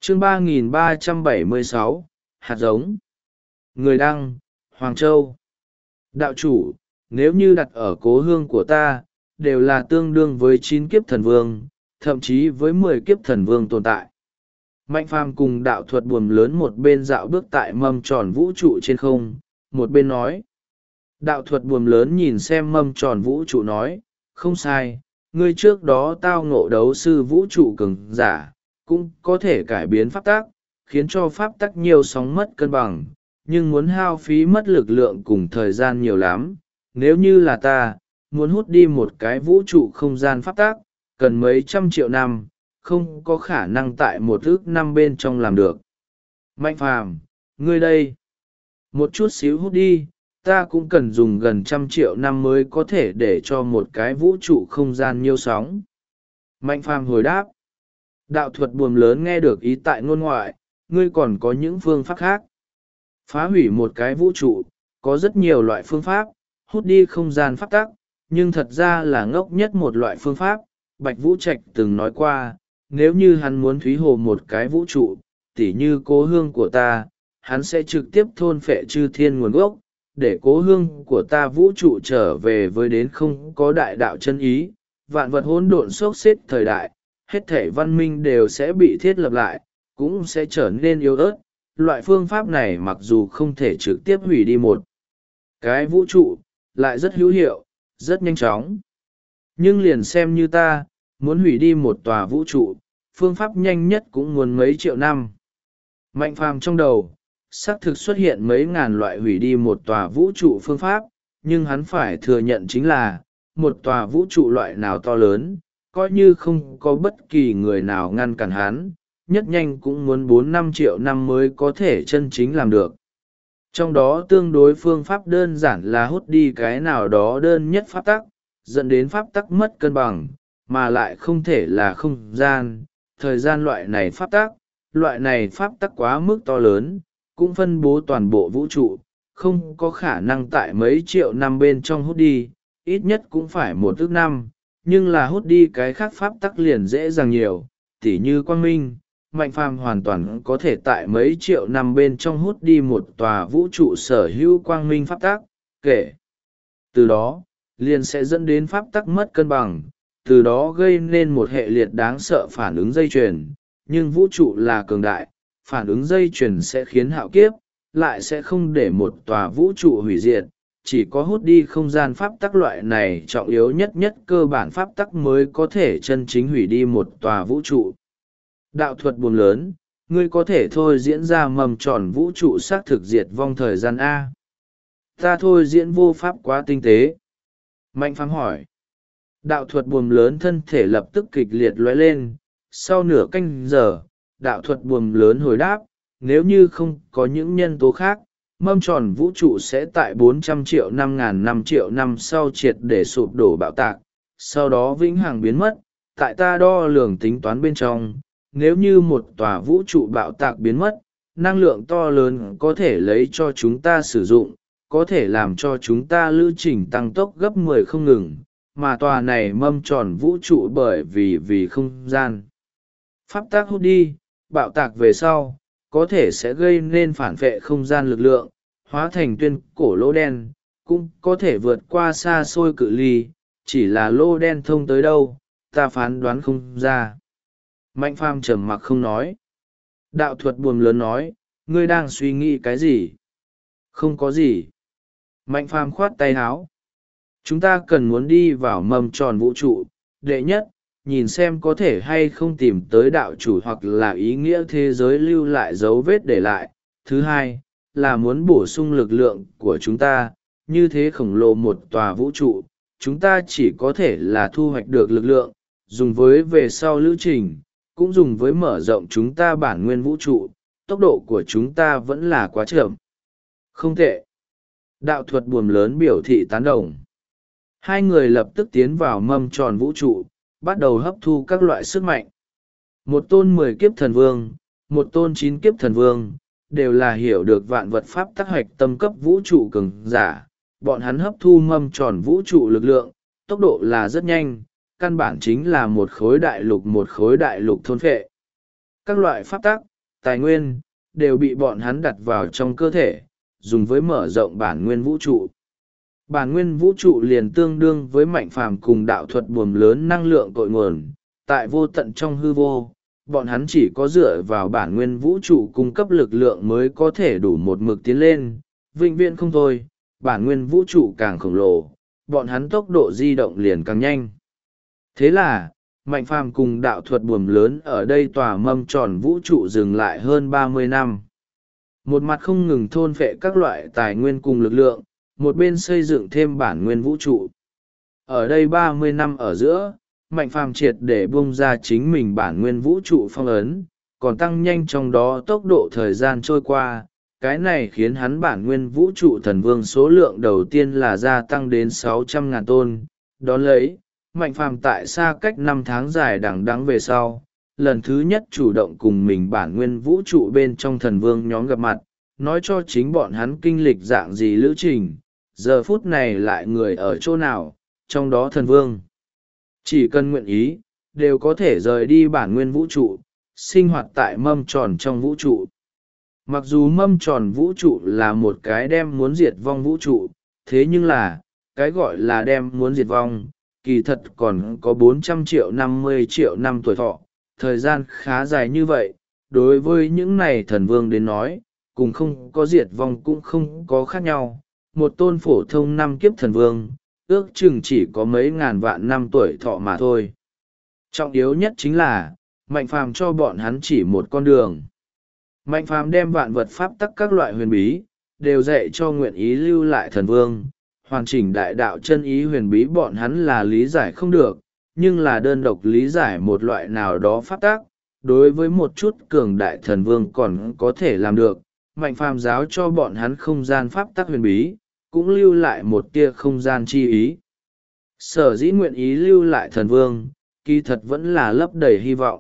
Chương 3376, hạt giống. Người đăng, Hoàng Châu. Đạo chủ, nếu như đặt ở cố hương của ta, đều là tương đương với 9 kiếp thần vương, thậm chí với 10 kiếp thần vương tồn tại. Mạnh Phàm cùng đạo thuật buồm lớn một bên dạo bước tại mâm tròn vũ trụ trên không, một bên nói. Đạo thuật buồm lớn nhìn xem mâm tròn vũ trụ nói, không sai, ngươi trước đó tao ngộ đấu sư vũ trụ cường giả, cũng có thể cải biến pháp tắc, khiến cho pháp tắc nhiều sóng mất cân bằng, nhưng muốn hao phí mất lực lượng cùng thời gian nhiều lắm. Nếu như là ta, muốn hút đi một cái vũ trụ không gian pháp tắc, cần mấy trăm triệu năm, không có khả năng tại một ước năm bên trong làm được. Mạnh Phàm, ngươi đây, một chút xíu hút đi, ta cũng cần dùng gần 100 triệu năm mới có thể để cho một cái vũ trụ không gian nhiêu sóng. Mạnh Phàm hồi đáp. Đạo thuật buồm lớn nghe được ý tại ngôn ngoại, ngươi còn có những phương pháp khác. Phá hủy một cái vũ trụ, có rất nhiều loại phương pháp, hút đi không gian pháp tắc, nhưng thật ra là ngốc nhất một loại phương pháp. Bạch Vũ Trạch từng nói qua, nếu như hắn muốn thúy hồ một cái vũ trụ, tỉ như cố hương của ta, hắn sẽ trực tiếp thôn phệ chư thiên nguồn gốc, để cố hương của ta vũ trụ trở về với đến không có đại đạo chân ý, vạn vật hỗn độn xốc xếp thời đại, hết thể văn minh đều sẽ bị thiết lập lại, cũng sẽ trở nên yếu ớt. Loại phương pháp này mặc dù không thể trực tiếp hủy đi một cái vũ trụ, lại rất hữu hiệu, rất nhanh chóng. Nhưng liền xem như ta, muốn hủy đi một tòa vũ trụ, phương pháp nhanh nhất cũng muốn mấy triệu năm. Mạnh Phàm trong đầu, xác thực xuất hiện mấy ngàn loại hủy đi một tòa vũ trụ phương pháp, nhưng hắn phải thừa nhận chính là, một tòa vũ trụ loại nào to lớn, coi như không có bất kỳ người nào ngăn cản hắn, nhất nhanh cũng muốn 4-5 triệu năm mới có thể chân chính làm được. Trong đó tương đối phương pháp đơn giản là hút đi cái nào đó đơn nhất pháp tắc, dẫn đến pháp tắc mất cân bằng, mà lại không thể là không gian, thời gian loại này pháp tắc quá mức to lớn, cũng phân bố toàn bộ vũ trụ, không có khả năng tại mấy triệu năm bên trong hút đi, ít nhất cũng phải 1 ức năm, nhưng là hút đi cái khác pháp tắc liền dễ dàng nhiều, tỉ như quang minh. Mạnh Phàm hoàn toàn có thể tại mấy triệu năm bên trong hút đi một tòa vũ trụ sở hữu quang minh pháp tắc, kể từ đó liền sẽ dẫn đến pháp tắc mất cân bằng, từ đó gây nên một hệ liệt đáng sợ phản ứng dây chuyền. Nhưng vũ trụ là cường đại, phản ứng dây chuyền sẽ khiến hạo kiếp, lại sẽ không để một tòa vũ trụ hủy diệt. Chỉ có hút đi không gian pháp tắc loại này trọng yếu nhất cơ bản pháp tắc mới có thể chân chính hủy đi một tòa vũ trụ. Đạo thuật buồm lớn, ngươi có thể thôi diễn ra mầm tròn vũ trụ xác thực diệt vong thời gian A. Ta thôi diễn vô pháp quá tinh tế. Mạnh Phàm hỏi. Đạo thuật buồm lớn thân thể lập tức kịch liệt lóe lên. Sau nửa canh giờ, đạo thuật buồm lớn hồi đáp, nếu như không có những nhân tố khác, mâm tròn vũ trụ sẽ tại 400 triệu 5.000 năm sau triệt để sụp đổ bạo tạc, sau đó vĩnh hằng biến mất. Tại ta đo lường tính toán bên trong, nếu như một tòa vũ trụ bạo tạc biến mất, năng lượng to lớn có thể lấy cho chúng ta sử dụng, có thể làm cho chúng ta lưu trình tăng tốc gấp 10 không ngừng, mà tòa này mâm tròn vũ trụ bởi vì không gian pháp tắc hút đi, bạo tạc về sau, có thể sẽ gây nên phản vệ không gian lực lượng, hóa thành tuyên cổ lỗ đen, cũng có thể vượt qua xa xôi cự ly, chỉ là lỗ đen thông tới đâu, ta phán đoán không ra. Mạnh Phàm trầm mặc không nói. Đạo thuật buồm lớn nói, ngươi đang suy nghĩ cái gì? Không có gì. Mạnh Phàm khoát tay áo. Chúng ta cần muốn đi vào mâm tròn vũ trụ, đệ nhất, nhìn xem có thể hay không tìm tới đạo chủ hoặc là ý nghĩa thế giới lưu lại dấu vết để lại. Thứ hai, là muốn bổ sung lực lượng của chúng ta, như thế khổng lồ một tòa vũ trụ, chúng ta chỉ có thể là thu hoạch được lực lượng, dùng với về sau lữ trình, cũng dùng với mở rộng chúng ta bản nguyên vũ trụ, tốc độ của chúng ta vẫn là quá chậm. Không tệ. Đạo thuật buồm lớn biểu thị tán đồng. Hai người lập tức tiến vào mâm tròn vũ trụ, bắt đầu hấp thu các loại sức mạnh. Một tôn 10 kiếp thần vương, một tôn 9 kiếp thần vương, đều là hiểu được vạn vật pháp tác hoạch tâm cấp vũ trụ cường giả. Bọn hắn hấp thu mâm tròn vũ trụ lực lượng, tốc độ là rất nhanh, căn bản chính là một khối đại lục thôn phệ. Các loại pháp tắc, tài nguyên, đều bị bọn hắn đặt vào trong cơ thể, dùng với mở rộng bản nguyên vũ trụ. Bản nguyên vũ trụ liền tương đương với mạnh phàm cùng đạo thuật buồm lớn năng lượng cội nguồn, tại vô tận trong hư vô, bọn hắn chỉ có dựa vào bản nguyên vũ trụ cung cấp lực lượng mới có thể đủ một mực tiến lên, vĩnh viễn không thôi, bản nguyên vũ trụ càng khổng lồ, bọn hắn tốc độ di động liền càng nhanh. Thế là, mạnh phàm cùng đạo thuật buồm lớn ở đây tòa mâm tròn vũ trụ dừng lại hơn 30 năm. Một mặt không ngừng thôn phệ các loại tài nguyên cùng lực lượng, một bên xây dựng thêm bản nguyên vũ trụ. Ở đây 30 năm ở giữa, mạnh phàm triệt để bung ra chính mình bản nguyên vũ trụ phong ấn, còn tăng nhanh trong đó tốc độ thời gian trôi qua. Cái này khiến hắn bản nguyên vũ trụ thần vương số lượng đầu tiên là gia tăng đến 600.000 tôn. Đón lấy, mạnh phàm tại xa cách 5 tháng dài đằng đẵng về sau, lần thứ nhất chủ động cùng mình bản nguyên vũ trụ bên trong thần vương nhóm gặp mặt, nói cho chính bọn hắn kinh lịch dạng gì lữ trình, giờ phút này lại người ở chỗ nào, trong đó thần vương. Chỉ cần nguyện ý, đều có thể rời đi bản nguyên vũ trụ, sinh hoạt tại mâm tròn trong vũ trụ. Mặc dù mâm tròn vũ trụ là một cái đem muốn diệt vong vũ trụ, thế nhưng là, cái gọi là đem muốn diệt vong, kỳ thật còn có 400 triệu 50 triệu năm tuổi thọ, thời gian khá dài như vậy, đối với những này thần vương đến nói, cùng không có diệt vong cũng không có khác nhau. Một tôn phổ thông năm kiếp thần vương, ước chừng chỉ có mấy ngàn vạn năm tuổi thọ mà thôi. Trọng yếu nhất chính là, mạnh phàm cho bọn hắn chỉ một con đường. Mạnh phàm đem vạn vật pháp tắc các loại huyền bí, đều dạy cho nguyện ý lưu lại thần vương. Hoàn chỉnh đại đạo chân ý huyền bí bọn hắn là lý giải không được, nhưng là đơn độc lý giải một loại nào đó pháp tắc, đối với một chút cường đại thần vương còn có thể làm được. Mạnh phàm giáo cho bọn hắn không gian pháp tắc huyền bí, cũng lưu lại một tia không gian chi ý. Sở dĩ nguyện ý lưu lại thần vương, kỳ thật vẫn là lấp đầy hy vọng.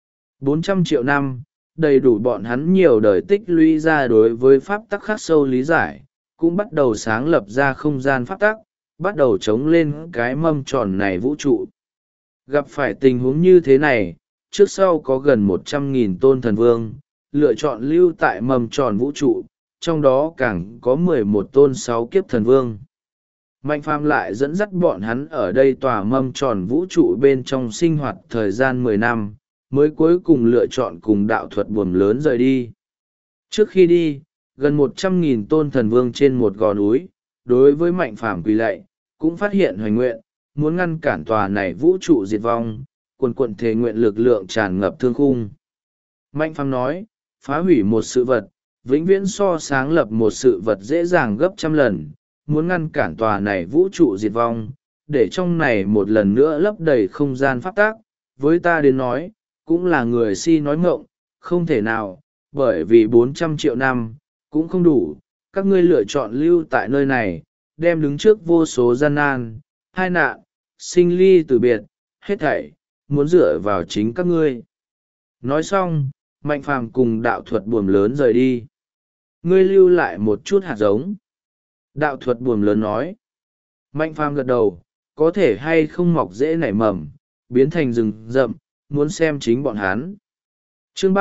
400 triệu năm, đầy đủ bọn hắn nhiều đời tích lũy ra đối với pháp tắc khắc sâu lý giải, cũng bắt đầu sáng lập ra không gian pháp tắc, bắt đầu chống lên cái mâm tròn này vũ trụ. Gặp phải tình huống như thế này, trước sau có gần 100.000 tôn thần vương, lựa chọn lưu tại mâm tròn vũ trụ, trong đó càng có 11 tôn 6 kiếp thần vương. Mạnh phàm lại dẫn dắt bọn hắn ở đây tòa mâm tròn vũ trụ bên trong sinh hoạt thời gian 10 năm, mới cuối cùng lựa chọn cùng đạo thuật buồm lớn rời đi. Trước khi đi, gần 100.000 tôn thần vương trên một gò núi, đối với mạnh phàm quỳ lạy, cũng phát hiện hoành nguyện, muốn ngăn cản tòa này vũ trụ diệt vong, quần thể nguyện lực lượng tràn ngập thương khung. Mạnh phàm nói, phá hủy một sự vật, vĩnh viễn so sáng lập một sự vật dễ dàng gấp trăm lần, muốn ngăn cản tòa này vũ trụ diệt vong, để trong này một lần nữa lấp đầy không gian pháp tác, với ta đến nói, cũng là người si nói ngọng, không thể nào, bởi vì 400 triệu năm, cũng không đủ, các ngươi lựa chọn lưu tại nơi này, đem đứng trước vô số gian nan, hai nạn, sinh ly tử biệt, hết thảy, muốn dựa vào chính các ngươi. Nói xong, mạnh phàm cùng đạo thuật buồm lớn rời đi. Ngươi lưu lại một chút hạt giống. Đạo thuật buồm lớn nói. Mạnh phàm gật đầu, có thể hay không mọc dễ nảy mầm, biến thành rừng rậm, muốn xem chính bọn hắn. Chương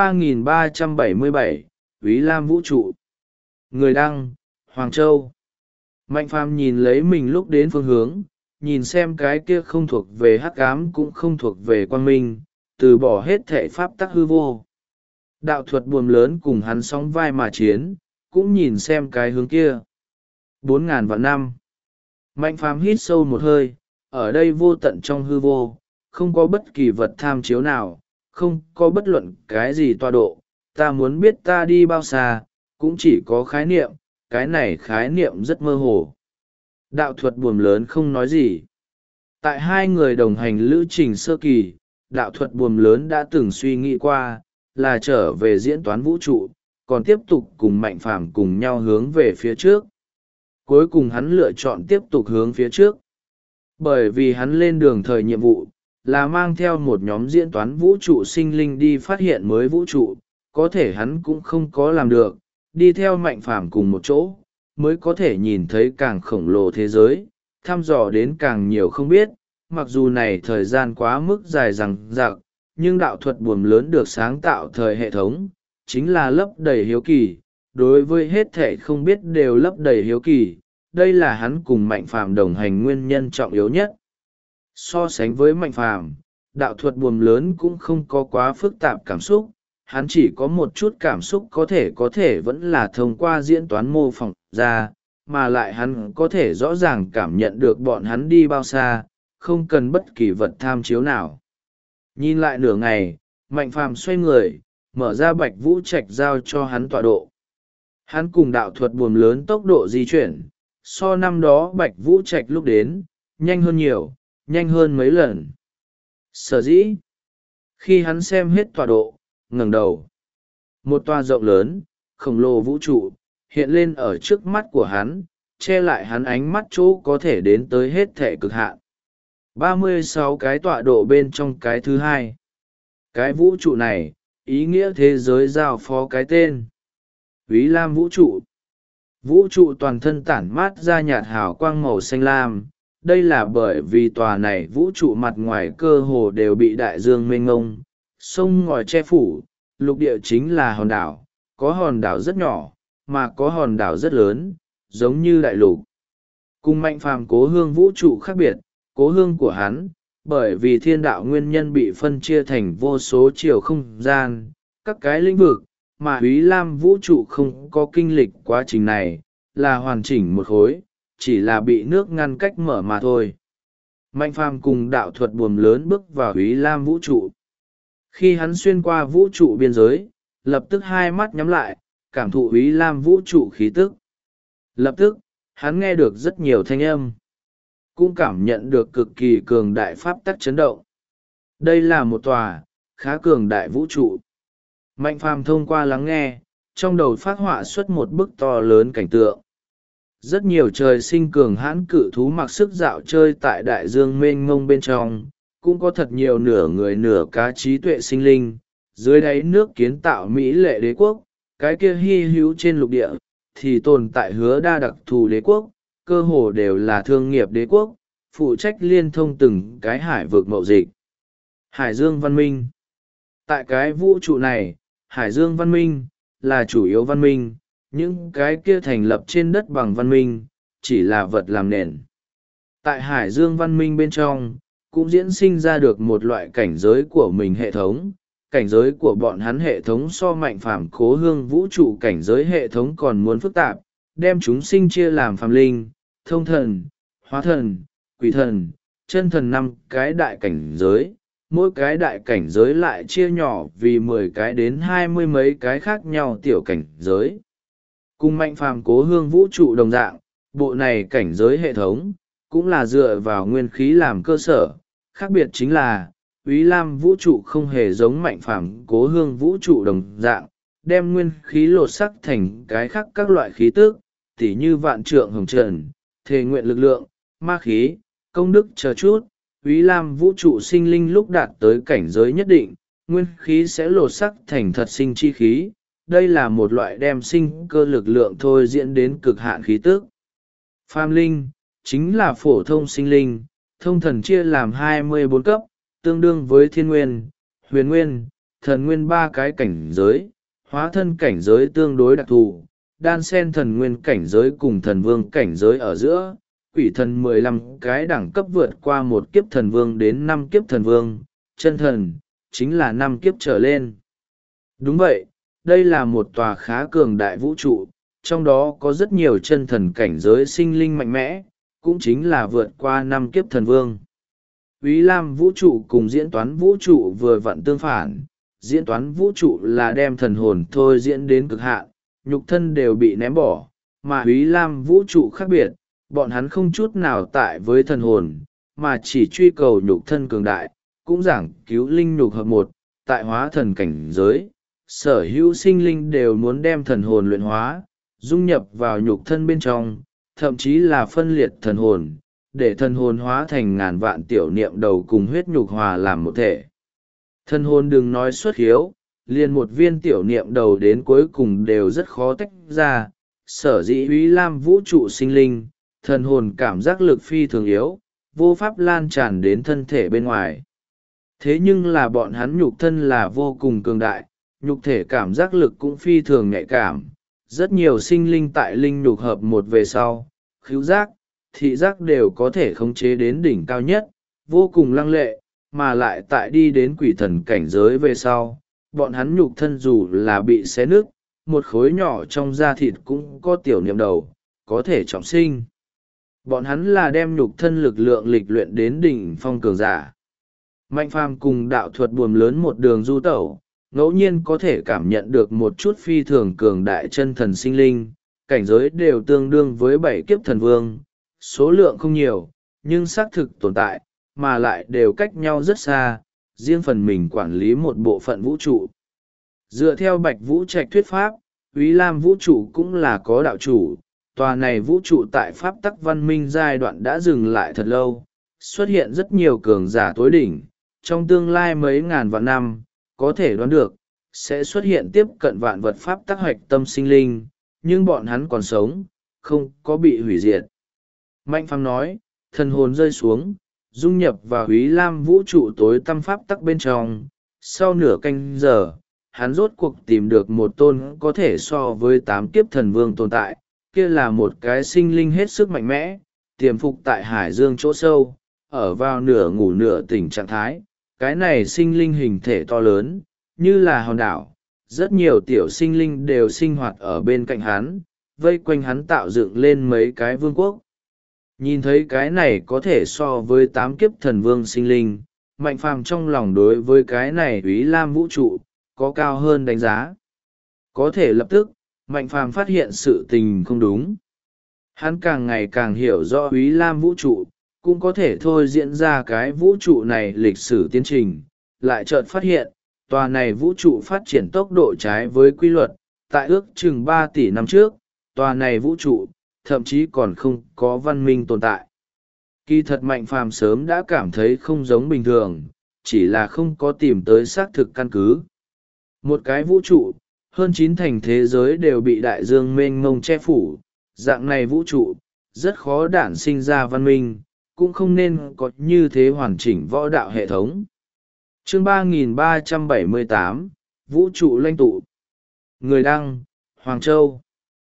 3377, Úy Lam Vũ Trụ. Người đăng, Hoàng Châu. Mạnh phàm nhìn lấy mình lúc đến phương hướng, nhìn xem cái kia không thuộc về hắc ám cũng không thuộc về quang minh, từ bỏ hết thể pháp tắc hư vô. Đạo thuật buồm lớn cùng hắn sóng vai mà chiến, cũng nhìn xem cái hướng kia. 4.000 vạn năm. Mạnh phàm hít sâu một hơi, ở đây vô tận trong hư vô, không có bất kỳ vật tham chiếu nào, không có bất luận cái gì tọa độ. Ta muốn biết ta đi bao xa, cũng chỉ có khái niệm, cái này khái niệm rất mơ hồ. Đạo thuật buồm lớn không nói gì. Tại hai người đồng hành lữ trình sơ kỳ, đạo thuật buồm lớn đã từng suy nghĩ qua, là trở về diễn toán vũ trụ, còn tiếp tục cùng mạnh phàm cùng nhau hướng về phía trước. Cuối cùng hắn lựa chọn tiếp tục hướng phía trước. Bởi vì hắn lên đường thời nhiệm vụ, là mang theo một nhóm diễn toán vũ trụ sinh linh đi phát hiện mới vũ trụ, có thể hắn cũng không có làm được, đi theo mạnh phàm cùng một chỗ, mới có thể nhìn thấy càng khổng lồ thế giới, thăm dò đến càng nhiều không biết, mặc dù này thời gian quá mức dài dằng dặc, nhưng đạo thuật buồm lớn được sáng tạo thời hệ thống, chính là lấp đầy hiếu kỳ, đối với hết thệ không biết đều lấp đầy hiếu kỳ. Đây là hắn cùng Mạnh Phàm đồng hành nguyên nhân trọng yếu nhất. So sánh với Mạnh Phàm, đạo thuật buồm lớn cũng không có quá phức tạp cảm xúc, hắn chỉ có một chút cảm xúc có thể vẫn là thông qua diễn toán mô phỏng ra, mà lại hắn có thể rõ ràng cảm nhận được bọn hắn đi bao xa, không cần bất kỳ vật tham chiếu nào. Nhìn lại nửa ngày, Mạnh Phàm xoay người, mở ra Bạch Vũ Trạch giao cho hắn tọa độ. Hắn cùng đạo thuật buồm lớn tốc độ di chuyển, so năm đó Bạch Vũ Trạch lúc đến, nhanh hơn nhiều, nhanh hơn mấy lần. Sở dĩ, khi hắn xem hết tọa độ, ngẩng đầu, một tòa rộng lớn, khổng lồ vũ trụ, hiện lên ở trước mắt của hắn, che lại hắn ánh mắt chỗ có thể đến tới hết thể cực hạn. 36 cái tọa độ bên trong cái thứ hai. Cái vũ trụ này, ý nghĩa thế giới giao phó cái tên Úy Lam vũ trụ. Vũ trụ toàn thân tản mát ra nhạt hào quang màu xanh lam. Đây là bởi vì tòa này vũ trụ mặt ngoài cơ hồ đều bị đại dương mênh mông, sông ngòi che phủ. Lục địa chính là hòn đảo, có hòn đảo rất nhỏ, mà có hòn đảo rất lớn, giống như đại lục. Cùng Mạnh Phàm cố hương vũ trụ khác biệt, cố hương của hắn, bởi vì thiên đạo nguyên nhân bị phân chia thành vô số chiều không gian, các cái lĩnh vực, mà Úy Lam vũ trụ không có kinh lịch quá trình này, là hoàn chỉnh một khối, chỉ là bị nước ngăn cách mở mà thôi. Mạnh Phàm cùng đạo thuật buồm lớn bước vào Úy Lam vũ trụ. Khi hắn xuyên qua vũ trụ biên giới, lập tức hai mắt nhắm lại, cảm thụ Úy Lam vũ trụ khí tức. Lập tức, hắn nghe được rất nhiều thanh âm, cũng cảm nhận được cực kỳ cường đại pháp tắc chấn động. Đây là một tòa khá cường đại vũ trụ. Mạnh Phàm thông qua lắng nghe, trong đầu phát họa xuất một bức to lớn cảnh tượng. Rất nhiều trời sinh cường hãn cự thú mặc sức dạo chơi tại đại dương mênh mông bên trong, cũng có thật nhiều nửa người nửa cá trí tuệ sinh linh, dưới đáy nước kiến tạo mỹ lệ đế quốc, cái kia hy hữu trên lục địa, thì tồn tại hứa đa đặc thù đế quốc, cơ hồ đều là thương nghiệp đế quốc, phụ trách liên thông từng cái hải vực mậu dịch. Hải Dương văn minh. Tại cái vũ trụ này, Hải Dương văn minh là chủ yếu văn minh, những cái kia thành lập trên đất bằng văn minh, chỉ là vật làm nền. Tại Hải Dương văn minh bên trong, cũng diễn sinh ra được một loại cảnh giới của mình hệ thống. Cảnh giới của bọn hắn hệ thống so Mạnh Phàm cố hương vũ trụ cảnh giới hệ thống còn muốn phức tạp, đem chúng sinh chia làm phàm linh, thông thần, hóa thần, quỷ thần, chân thần 5 cái đại cảnh giới. Mỗi cái đại cảnh giới lại chia nhỏ vì 10 cái đến 20 mấy cái khác nhau tiểu cảnh giới. Cùng Mạnh Phàm cố hương vũ trụ đồng dạng, bộ này cảnh giới hệ thống, cũng là dựa vào nguyên khí làm cơ sở. Khác biệt chính là, Úy Lam vũ trụ không hề giống Mạnh Phàm cố hương vũ trụ đồng dạng, đem nguyên khí lột sắc thành cái khác các loại khí tức, tỉ như vạn trượng hồng trần, thề nguyện lực lượng, ma khí, công đức chờ chút. Úy Lam vũ trụ sinh linh lúc đạt tới cảnh giới nhất định, nguyên khí sẽ lột sắc thành thật sinh chi khí. Đây là một loại đem sinh cơ lực lượng thôi diễn đến cực hạn khí tức. Phàm linh, chính là phổ thông sinh linh, thông thần chia làm 24 cấp, tương đương với thiên nguyên, huyền nguyên, thần nguyên 3 cái cảnh giới, hóa thân cảnh giới tương đối đặc thù, đan sen thần nguyên cảnh giới cùng thần vương cảnh giới ở giữa, quỷ thần 15 cái đẳng cấp vượt qua một kiếp thần vương đến 5 kiếp thần vương, chân thần, chính là 5 kiếp trở lên. Đúng vậy, đây là một tòa khá cường đại vũ trụ, trong đó có rất nhiều chân thần cảnh giới sinh linh mạnh mẽ, cũng chính là vượt qua 5 kiếp thần vương. Úy Lam vũ trụ cùng diễn toán vũ trụ vừa vặn tương phản, diễn toán vũ trụ là đem thần hồn thôi diễn đến cực hạn, nhục thân đều bị ném bỏ, mà Úy Lam vũ trụ khác biệt, bọn hắn không chút nào tại với thần hồn, mà chỉ truy cầu nhục thân cường đại, cũng giảng cứu linh nhục hợp một, tại hóa thần cảnh giới. Sở hữu sinh linh đều muốn đem thần hồn luyện hóa, dung nhập vào nhục thân bên trong, thậm chí là phân liệt thần hồn, để thần hồn hóa thành ngàn vạn tiểu niệm đầu cùng huyết nhục hòa làm một thể. Thần hồn đừng nói xuất hiếu, liền một viên tiểu niệm đầu đến cuối cùng đều rất khó tách ra. Sở dĩ Úy Lam vũ trụ sinh linh, thần hồn cảm giác lực phi thường yếu, vô pháp lan tràn đến thân thể bên ngoài. Thế nhưng là bọn hắn nhục thân là vô cùng cường đại, nhục thể cảm giác lực cũng phi thường nhạy cảm. Rất nhiều sinh linh tại linh nhục hợp một về sau, khứu giác, thị giác đều có thể khống chế đến đỉnh cao nhất, vô cùng lăng lệ, mà lại tại đi đến quỷ thần cảnh giới về sau, bọn hắn nhục thân dù là bị xé nứt, một khối nhỏ trong da thịt cũng có tiểu niệm đầu, có thể trọng sinh. Bọn hắn là đem nhục thân lực lượng lịch luyện đến đỉnh phong cường giả. Mạnh Phàm cùng đạo thuật buồm lớn một đường du tẩu, ngẫu nhiên có thể cảm nhận được một chút phi thường cường đại chân thần sinh linh, cảnh giới đều tương đương với 7 kiếp thần vương, số lượng không nhiều, nhưng xác thực tồn tại, mà lại đều cách nhau rất xa, riêng phần mình quản lý một bộ phận vũ trụ. Dựa theo Bạch Vũ Trạch thuyết pháp, Úy Lam vũ trụ cũng là có đạo chủ, tòa này vũ trụ tại pháp tắc văn minh giai đoạn đã dừng lại thật lâu, xuất hiện rất nhiều cường giả tối đỉnh, trong tương lai mấy ngàn vạn năm, có thể đoán được, sẽ xuất hiện tiếp cận vạn vật pháp tắc hoạch tâm sinh linh, nhưng bọn hắn còn sống, không có bị hủy diệt. Mạnh Phàm nói, thần hồn rơi xuống, dung nhập vào Úy Lam vũ trụ tối tăm pháp tắc bên trong, sau nửa canh giờ, hắn rốt cuộc tìm được một tôn có thể so với 8 kiếp thần vương tồn tại, kia là một cái sinh linh hết sức mạnh mẽ, tiềm phục tại hải dương chỗ sâu, ở vào nửa ngủ nửa tỉnh trạng thái. Cái này sinh linh hình thể to lớn, như là hòn đảo, rất nhiều tiểu sinh linh đều sinh hoạt ở bên cạnh hắn, vây quanh hắn tạo dựng lên mấy cái vương quốc. Nhìn thấy cái này có thể so với 8 kiếp thần vương sinh linh, Mạnh Phàm trong lòng đối với cái này Úy Lam vũ trụ, có cao hơn đánh giá. Có thể lập tức, Mạnh Phàm phát hiện sự tình không đúng. Hắn càng ngày càng hiểu rõ Úy Lam vũ trụ, cũng có thể thôi diễn ra cái vũ trụ này lịch sử tiến trình, lại chợt phát hiện, tòa này vũ trụ phát triển tốc độ trái với quy luật, tại ước chừng 3 tỷ năm trước, tòa này vũ trụ, thậm chí còn không có văn minh tồn tại. Kỳ thật Mạnh Phàm sớm đã cảm thấy không giống bình thường, chỉ là không có tìm tới xác thực căn cứ. Một cái vũ trụ, hơn 9 thành thế giới đều bị đại dương mênh mông che phủ, dạng này vũ trụ, rất khó đản sinh ra văn minh, cũng không nên có như thế hoàn chỉnh võ đạo hệ thống. Chương 3378, Vũ trụ lãnh tụ. Người đăng, Hoàng Châu.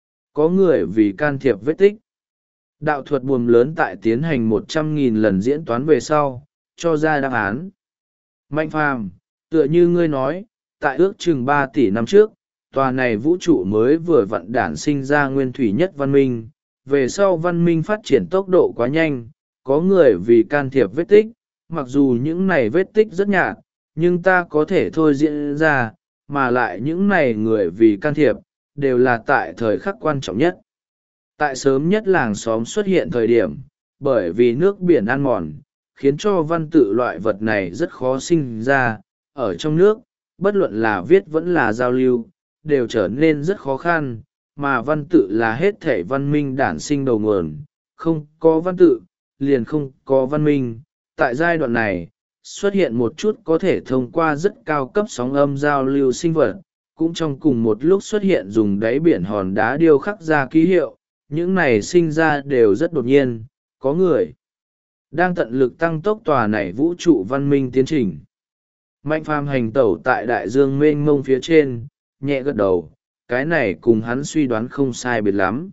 Có người vì can thiệp vết tích. Đạo thuật buồm lớn tại tiến hành 100.000 lần diễn toán về sau, cho ra đáp án. Mạnh Phàm, tựa như ngươi nói, tại ước chừng 3 tỷ năm trước, tòa này vũ trụ mới vừa vặn đản sinh ra nguyên thủy nhất văn minh, về sau văn minh phát triển tốc độ quá nhanh, có người vì can thiệp vết tích, mặc dù những này vết tích rất nhạt, nhưng ta có thể thôi diễn ra, mà lại những này người vì can thiệp, đều là tại thời khắc quan trọng nhất. Tại sớm nhất làng xóm xuất hiện thời điểm, bởi vì nước biển ăn mòn, khiến cho văn tự loại vật này rất khó sinh ra, ở trong nước, bất luận là viết vẫn là giao lưu, đều trở nên rất khó khăn, mà văn tự là hết thể văn minh đản sinh đầu nguồn, không có văn tự, liền không có văn minh. Tại giai đoạn này, xuất hiện một chút có thể thông qua rất cao cấp sóng âm giao lưu sinh vật, cũng trong cùng một lúc xuất hiện dùng đáy biển hòn đá điêu khắc ra ký hiệu, những này sinh ra đều rất đột nhiên, có người đang tận lực tăng tốc tòa này vũ trụ văn minh tiến trình. Mạnh Phàm hành tẩu tại đại dương mênh mông phía trên, nhẹ gật đầu, cái này cùng hắn suy đoán không sai biệt lắm.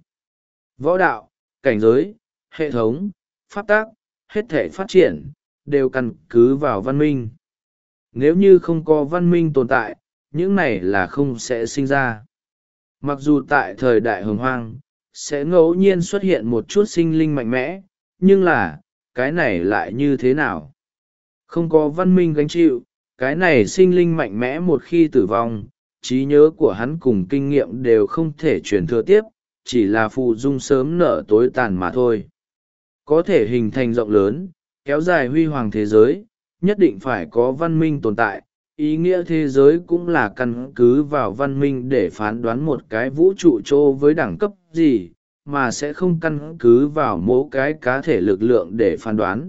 Võ đạo, cảnh giới, hệ thống, pháp tác, hết thể phát triển, đều căn cứ vào văn minh. Nếu như không có văn minh tồn tại, những này là không sẽ sinh ra. Mặc dù tại thời đại hồng hoang, sẽ ngẫu nhiên xuất hiện một chút sinh linh mạnh mẽ, nhưng là, cái này lại như thế nào? Không có văn minh gánh chịu, cái này sinh linh mạnh mẽ một khi tử vong, trí nhớ của hắn cùng kinh nghiệm đều không thể truyền thừa tiếp, chỉ là phù dung sớm nở tối tàn mà thôi. Có thể hình thành rộng lớn, kéo dài huy hoàng thế giới, nhất định phải có văn minh tồn tại. Ý nghĩa thế giới cũng là căn cứ vào văn minh để phán đoán một cái vũ trụ chỗ với đẳng cấp gì, mà sẽ không căn cứ vào mỗi cái cá thể lực lượng để phán đoán.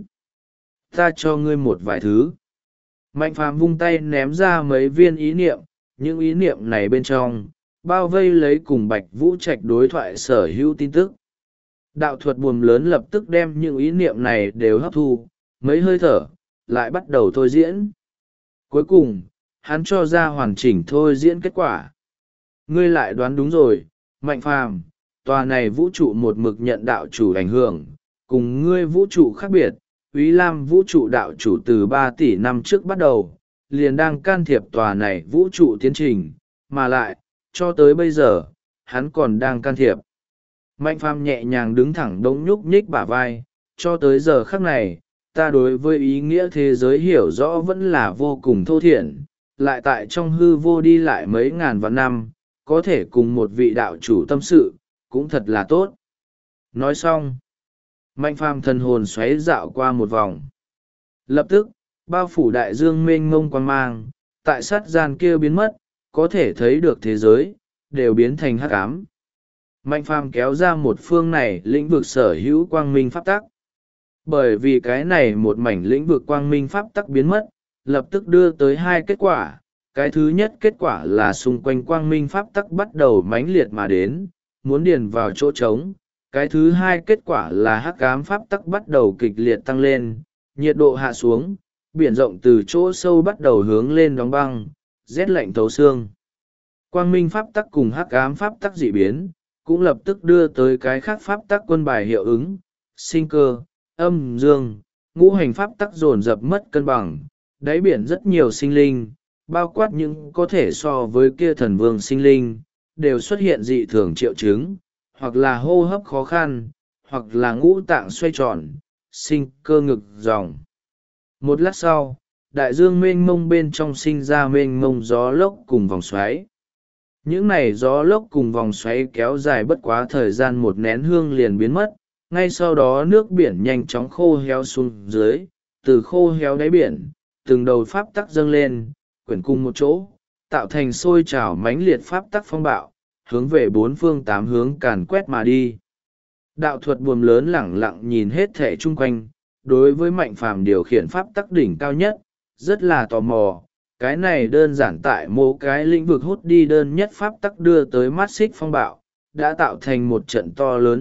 Ta cho ngươi một vài thứ. Mạnh Phàm vung tay ném ra mấy viên ý niệm, những ý niệm này bên trong, bao vây lấy cùng Bạch Vũ Trạch đối thoại sở hữu tin tức. Đạo thuật buồm lớn lập tức đem những ý niệm này đều hấp thu, mấy hơi thở, lại bắt đầu thôi diễn. Cuối cùng, hắn cho ra hoàn chỉnh thôi diễn kết quả. Ngươi lại đoán đúng rồi, Mạnh Phàm, tòa này vũ trụ một mực nhận đạo chủ ảnh hưởng, cùng ngươi vũ trụ khác biệt. Úy Lam vũ trụ đạo chủ từ 3 tỷ năm trước bắt đầu, liền đang can thiệp tòa này vũ trụ tiến trình, mà lại, cho tới bây giờ, hắn còn đang can thiệp. Mạnh Phàm nhẹ nhàng đứng thẳng đống nhúc nhích bả vai, cho tới giờ khắc này, ta đối với ý nghĩa thế giới hiểu rõ vẫn là vô cùng thô thiển, lại tại trong hư vô đi lại mấy ngàn vạn năm, có thể cùng một vị đạo chủ tâm sự, cũng thật là tốt. Nói xong, Mạnh Phàm thần hồn xoáy dạo qua một vòng. Lập tức, bao phủ đại dương mênh mông quang mang, tại sát gian kia biến mất, có thể thấy được thế giới, đều biến thành hắc ám. Mạnh Phàm kéo ra một phương này lĩnh vực sở hữu quang minh pháp tắc. Bởi vì cái này một mảnh lĩnh vực quang minh pháp tắc biến mất, lập tức đưa tới hai kết quả. Cái thứ nhất kết quả là xung quanh quang minh pháp tắc bắt đầu mãnh liệt mà đến, muốn điền vào chỗ trống. Cái thứ hai kết quả là hắc ám pháp tắc bắt đầu kịch liệt tăng lên, nhiệt độ hạ xuống, biển rộng từ chỗ sâu bắt đầu hướng lên đóng băng, rét lạnh thấu xương. Quang minh pháp tắc cùng hắc ám pháp tắc dị biến, cũng lập tức đưa tới cái khác pháp tắc quân bài hiệu ứng, sinh cơ, âm dương, ngũ hành pháp tắc dồn dập mất cân bằng, đáy biển rất nhiều sinh linh, bao quát những có thể so với kia thần vương sinh linh, đều xuất hiện dị thường triệu chứng, hoặc là hô hấp khó khăn, hoặc là ngũ tạng xoay tròn, sinh cơ ngực dòng. Một lát sau, đại dương mênh mông bên trong sinh ra mênh mông gió lốc cùng vòng xoáy. Những này gió lốc cùng vòng xoáy kéo dài bất quá thời gian một nén hương liền biến mất, ngay sau đó nước biển nhanh chóng khô héo xuống dưới, từ khô héo đáy biển, từng đầu pháp tắc dâng lên, quyển cùng một chỗ, tạo thành sôi trào mãnh liệt pháp tắc phong bạo, hướng về bốn phương tám hướng càn quét mà đi. Đạo thuật buồm lớn lẳng lặng nhìn hết thể chung quanh, đối với Mạnh Phàm điều khiển pháp tắc đỉnh cao nhất, rất là tò mò. Cái này đơn giản tại một cái lĩnh vực hút đi đơn nhất pháp tắc đưa tới mắt xích phong bạo, đã tạo thành một trận to lớn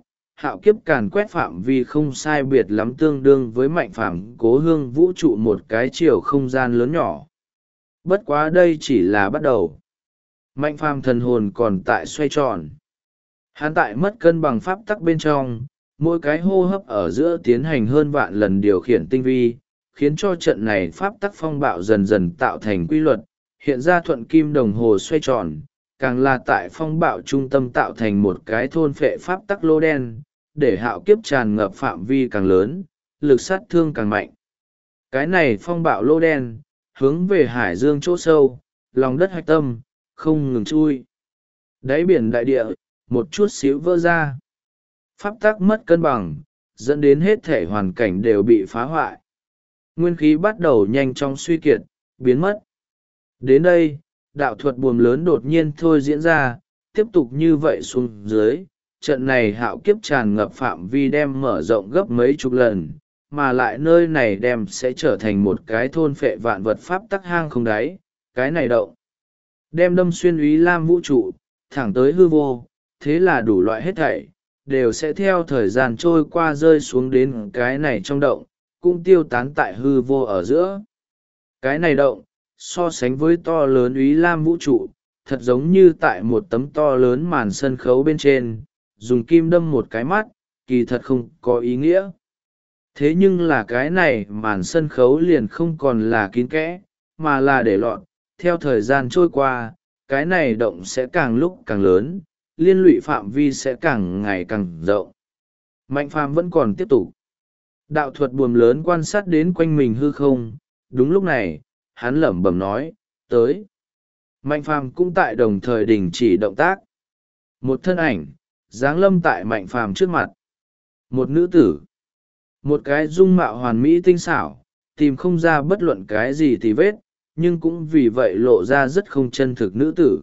hạo kiếp càn quét phạm vi không sai biệt lắm tương đương với Mạnh Phàm cố hương vũ trụ một cái chiều không gian lớn nhỏ. Bất quá đây chỉ là bắt đầu. Mạnh Phàm thần hồn còn tại xoay tròn. Hắn tại mất cân bằng pháp tắc bên trong, mỗi cái hô hấp ở giữa tiến hành hơn vạn lần điều khiển tinh vi, khiến cho trận này pháp tắc phong bạo dần dần tạo thành quy luật, hiện ra thuận kim đồng hồ xoay tròn, càng là tại phong bạo trung tâm tạo thành một cái thôn phệ pháp tắc lô đen, để hạo kiếp tràn ngập phạm vi càng lớn, lực sát thương càng mạnh. Cái này phong bạo lô đen, hướng về hải dương chỗ sâu, lòng đất hạch tâm, không ngừng chui. Đáy biển đại địa, một chút xíu vỡ ra. Pháp tắc mất cân bằng, dẫn đến hết thể hoàn cảnh đều bị phá hoại. Nguyên khí bắt đầu nhanh chóng suy kiệt, biến mất. Đến đây, đạo thuật buồm lớn đột nhiên thôi diễn ra, tiếp tục như vậy xuống dưới, trận này hạo kiếp tràn ngập phạm vi đem mở rộng gấp mấy chục lần, mà lại nơi này đem sẽ trở thành một cái thôn phệ vạn vật pháp tắc hang không đáy, cái này động. Đem đâm xuyên Úy Lam vũ trụ, thẳng tới hư vô, thế là đủ loại hết thảy, đều sẽ theo thời gian trôi qua rơi xuống đến cái này trong động, cũng tiêu tán tại hư vô ở giữa. Cái này động, so sánh với to lớn Úy Lam vũ trụ, thật giống như tại một tấm to lớn màn sân khấu bên trên, dùng kim đâm một cái mắt, kỳ thật không có ý nghĩa. Thế nhưng là cái này màn sân khấu liền không còn là kín kẽ, mà là để lọt, theo thời gian trôi qua, cái này động sẽ càng lúc càng lớn, liên lụy phạm vi sẽ càng ngày càng rộng. Mạnh Phàm vẫn còn tiếp tục. Đạo thuật buồm lớn quan sát đến quanh mình hư không, đúng lúc này, hắn lẩm bẩm nói, tới. Mạnh Phàm cũng tại đồng thời đình chỉ động tác. Một thân ảnh, giáng lâm tại Mạnh Phàm trước mặt. Một nữ tử. Một cái dung mạo hoàn mỹ tinh xảo, tìm không ra bất luận cái gì tì vết, nhưng cũng vì vậy lộ ra rất không chân thực nữ tử.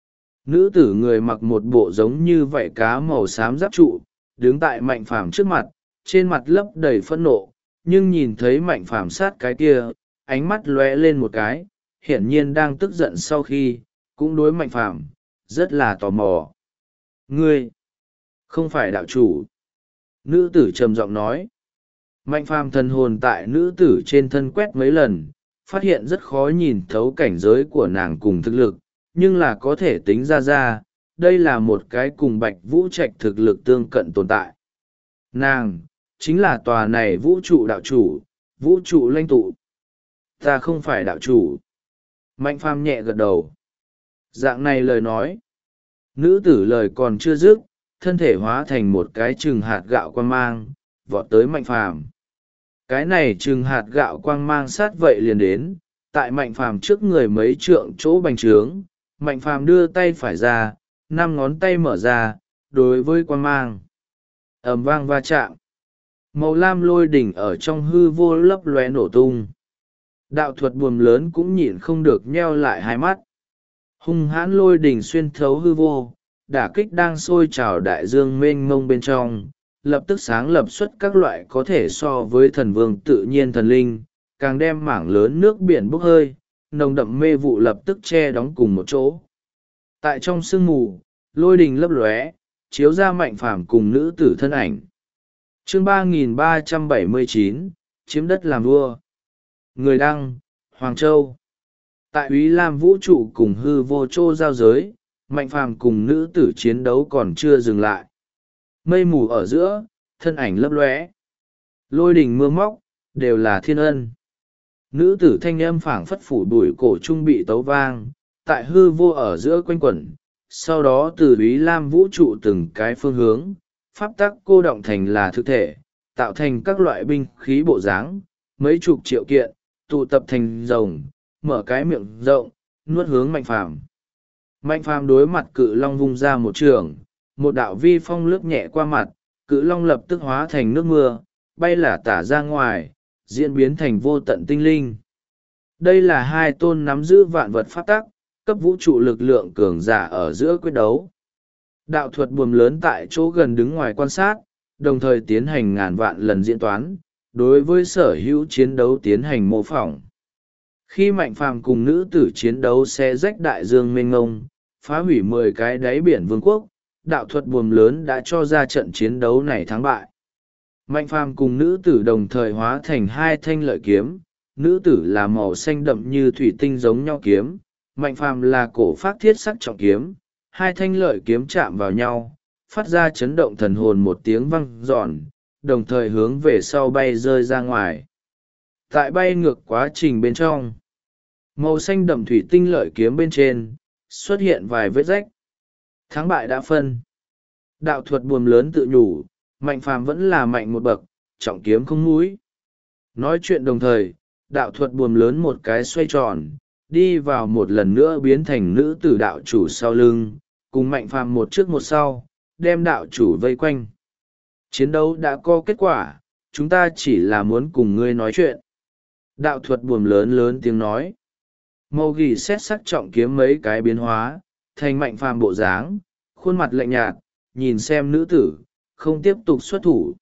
Nữ tử người mặc một bộ giống như vảy cá màu xám giáp trụ, đứng tại Mạnh Phàm trước mặt, trên mặt lấp đầy phẫn nộ, nhưng nhìn thấy Mạnh Phàm sát cái kia, ánh mắt lóe lên một cái, hiển nhiên đang tức giận sau khi, cũng đối Mạnh Phàm rất là tò mò. Ngươi, không phải đạo chủ. Nữ tử trầm giọng nói. Mạnh Phàm thần hồn tại nữ tử trên thân quét mấy lần, phát hiện rất khó nhìn thấu cảnh giới của nàng cùng thực lực, nhưng là có thể tính ra đây là một cái cùng Bạch Vũ Trạch thực lực tương cận tồn tại. Nàng chính là tòa này vũ trụ đạo chủ, vũ trụ lãnh tụ. Ta không phải đạo chủ. Mạnh Phàm nhẹ gật đầu. Dạng này lời nói, nữ tử lời còn chưa dứt, thân thể hóa thành một cái chừng hạt gạo quang mang, vọt tới Mạnh Phàm. Cái này chừng hạt gạo quang mang sát vậy liền đến, tại Mạnh Phàm trước người mấy trượng chỗ bành trướng, Mạnh Phàm đưa tay phải ra, 5 ngón tay mở ra, đối với quang mang. Ầm vang va chạm. Màu lam lôi đỉnh ở trong hư vô lấp lóe nổ tung. Đạo thuật buồm lớn cũng nhịn không được nheo lại hai mắt. Hung hãn lôi đỉnh xuyên thấu hư vô, đả kích đang sôi trào đại dương mênh mông bên trong, lập tức sáng lập xuất các loại có thể so với thần vương tự nhiên thần linh, càng đem mảng lớn nước biển bốc hơi, nồng đậm mê vụ lập tức che đóng cùng một chỗ. Tại trong sương mù, lôi đình lấp lóe, chiếu ra Mạnh Phàm cùng nữ tử thân ảnh. Chương 3379, chiếm đất làm vua. Người đăng, Hoàng Châu. Tại Úy Lam vũ trụ cùng hư vô châu giao giới, Mạnh Phàm cùng nữ tử chiến đấu còn chưa dừng lại. Mây mù ở giữa, thân ảnh lấp lóe. Lôi đình mưa móc, đều là thiên ân. Nữ tử thanh âm phảng phất phủ bụi cổ trung bị tấu vang, tại hư vô ở giữa quanh quẩn. Sau đó từ Úy Lam vũ trụ từng cái phương hướng, pháp tắc cô động thành là thực thể, tạo thành các loại binh khí bộ dáng, mấy chục triệu kiện, tụ tập thành rồng, mở cái miệng rộng, nuốt hướng Mạnh Phàm. Mạnh Phàm đối mặt cự long vung ra một trường, một đạo vi phong lướt nhẹ qua mặt, cự long lập tức hóa thành nước mưa, bay lả tả ra ngoài, diễn biến thành vô tận tinh linh. Đây là hai tôn nắm giữ vạn vật pháp tắc, cấp vũ trụ lực lượng cường giả ở giữa quyết đấu. Đạo thuật buồm lớn tại chỗ gần đứng ngoài quan sát, đồng thời tiến hành ngàn vạn lần diễn toán, đối với sở hữu chiến đấu tiến hành mô phỏng. Khi Mạnh Phàm cùng nữ tử chiến đấu xé rách đại dương mênh ngông, phá hủy 10 cái đáy biển vương quốc, đạo thuật buồm lớn đã cho ra trận chiến đấu này thắng bại. Mạnh Phàm cùng nữ tử đồng thời hóa thành hai thanh lợi kiếm, nữ tử là màu xanh đậm như thủy tinh giống nhau kiếm, Mạnh Phàm là cổ phác thiết sắc trọng kiếm, hai thanh lợi kiếm chạm vào nhau, phát ra chấn động thần hồn một tiếng vang giòn, đồng thời hướng về sau bay rơi ra ngoài. Tại bay ngược quá trình bên trong, màu xanh đậm thủy tinh lợi kiếm bên trên, xuất hiện vài vết rách. Thắng bại đã phân. Đạo thuật buồm lớn tự nhủ, Mạnh Phàm vẫn là mạnh một bậc, trọng kiếm không mũi. Nói chuyện đồng thời, đạo thuật buồm lớn một cái xoay tròn, đi vào một lần nữa biến thành nữ tử đạo chủ sau lưng, cùng Mạnh Phàm một trước một sau, đem đạo chủ vây quanh. Chiến đấu đã có kết quả, chúng ta chỉ là muốn cùng ngươi nói chuyện. Đạo thuật buồm lớn lớn tiếng nói. Mâu ghi xét sắc trọng kiếm mấy cái biến hóa, thành Mạnh Phàm bộ dáng, khuôn mặt lạnh nhạt, nhìn xem nữ tử, không tiếp tục xuất thủ.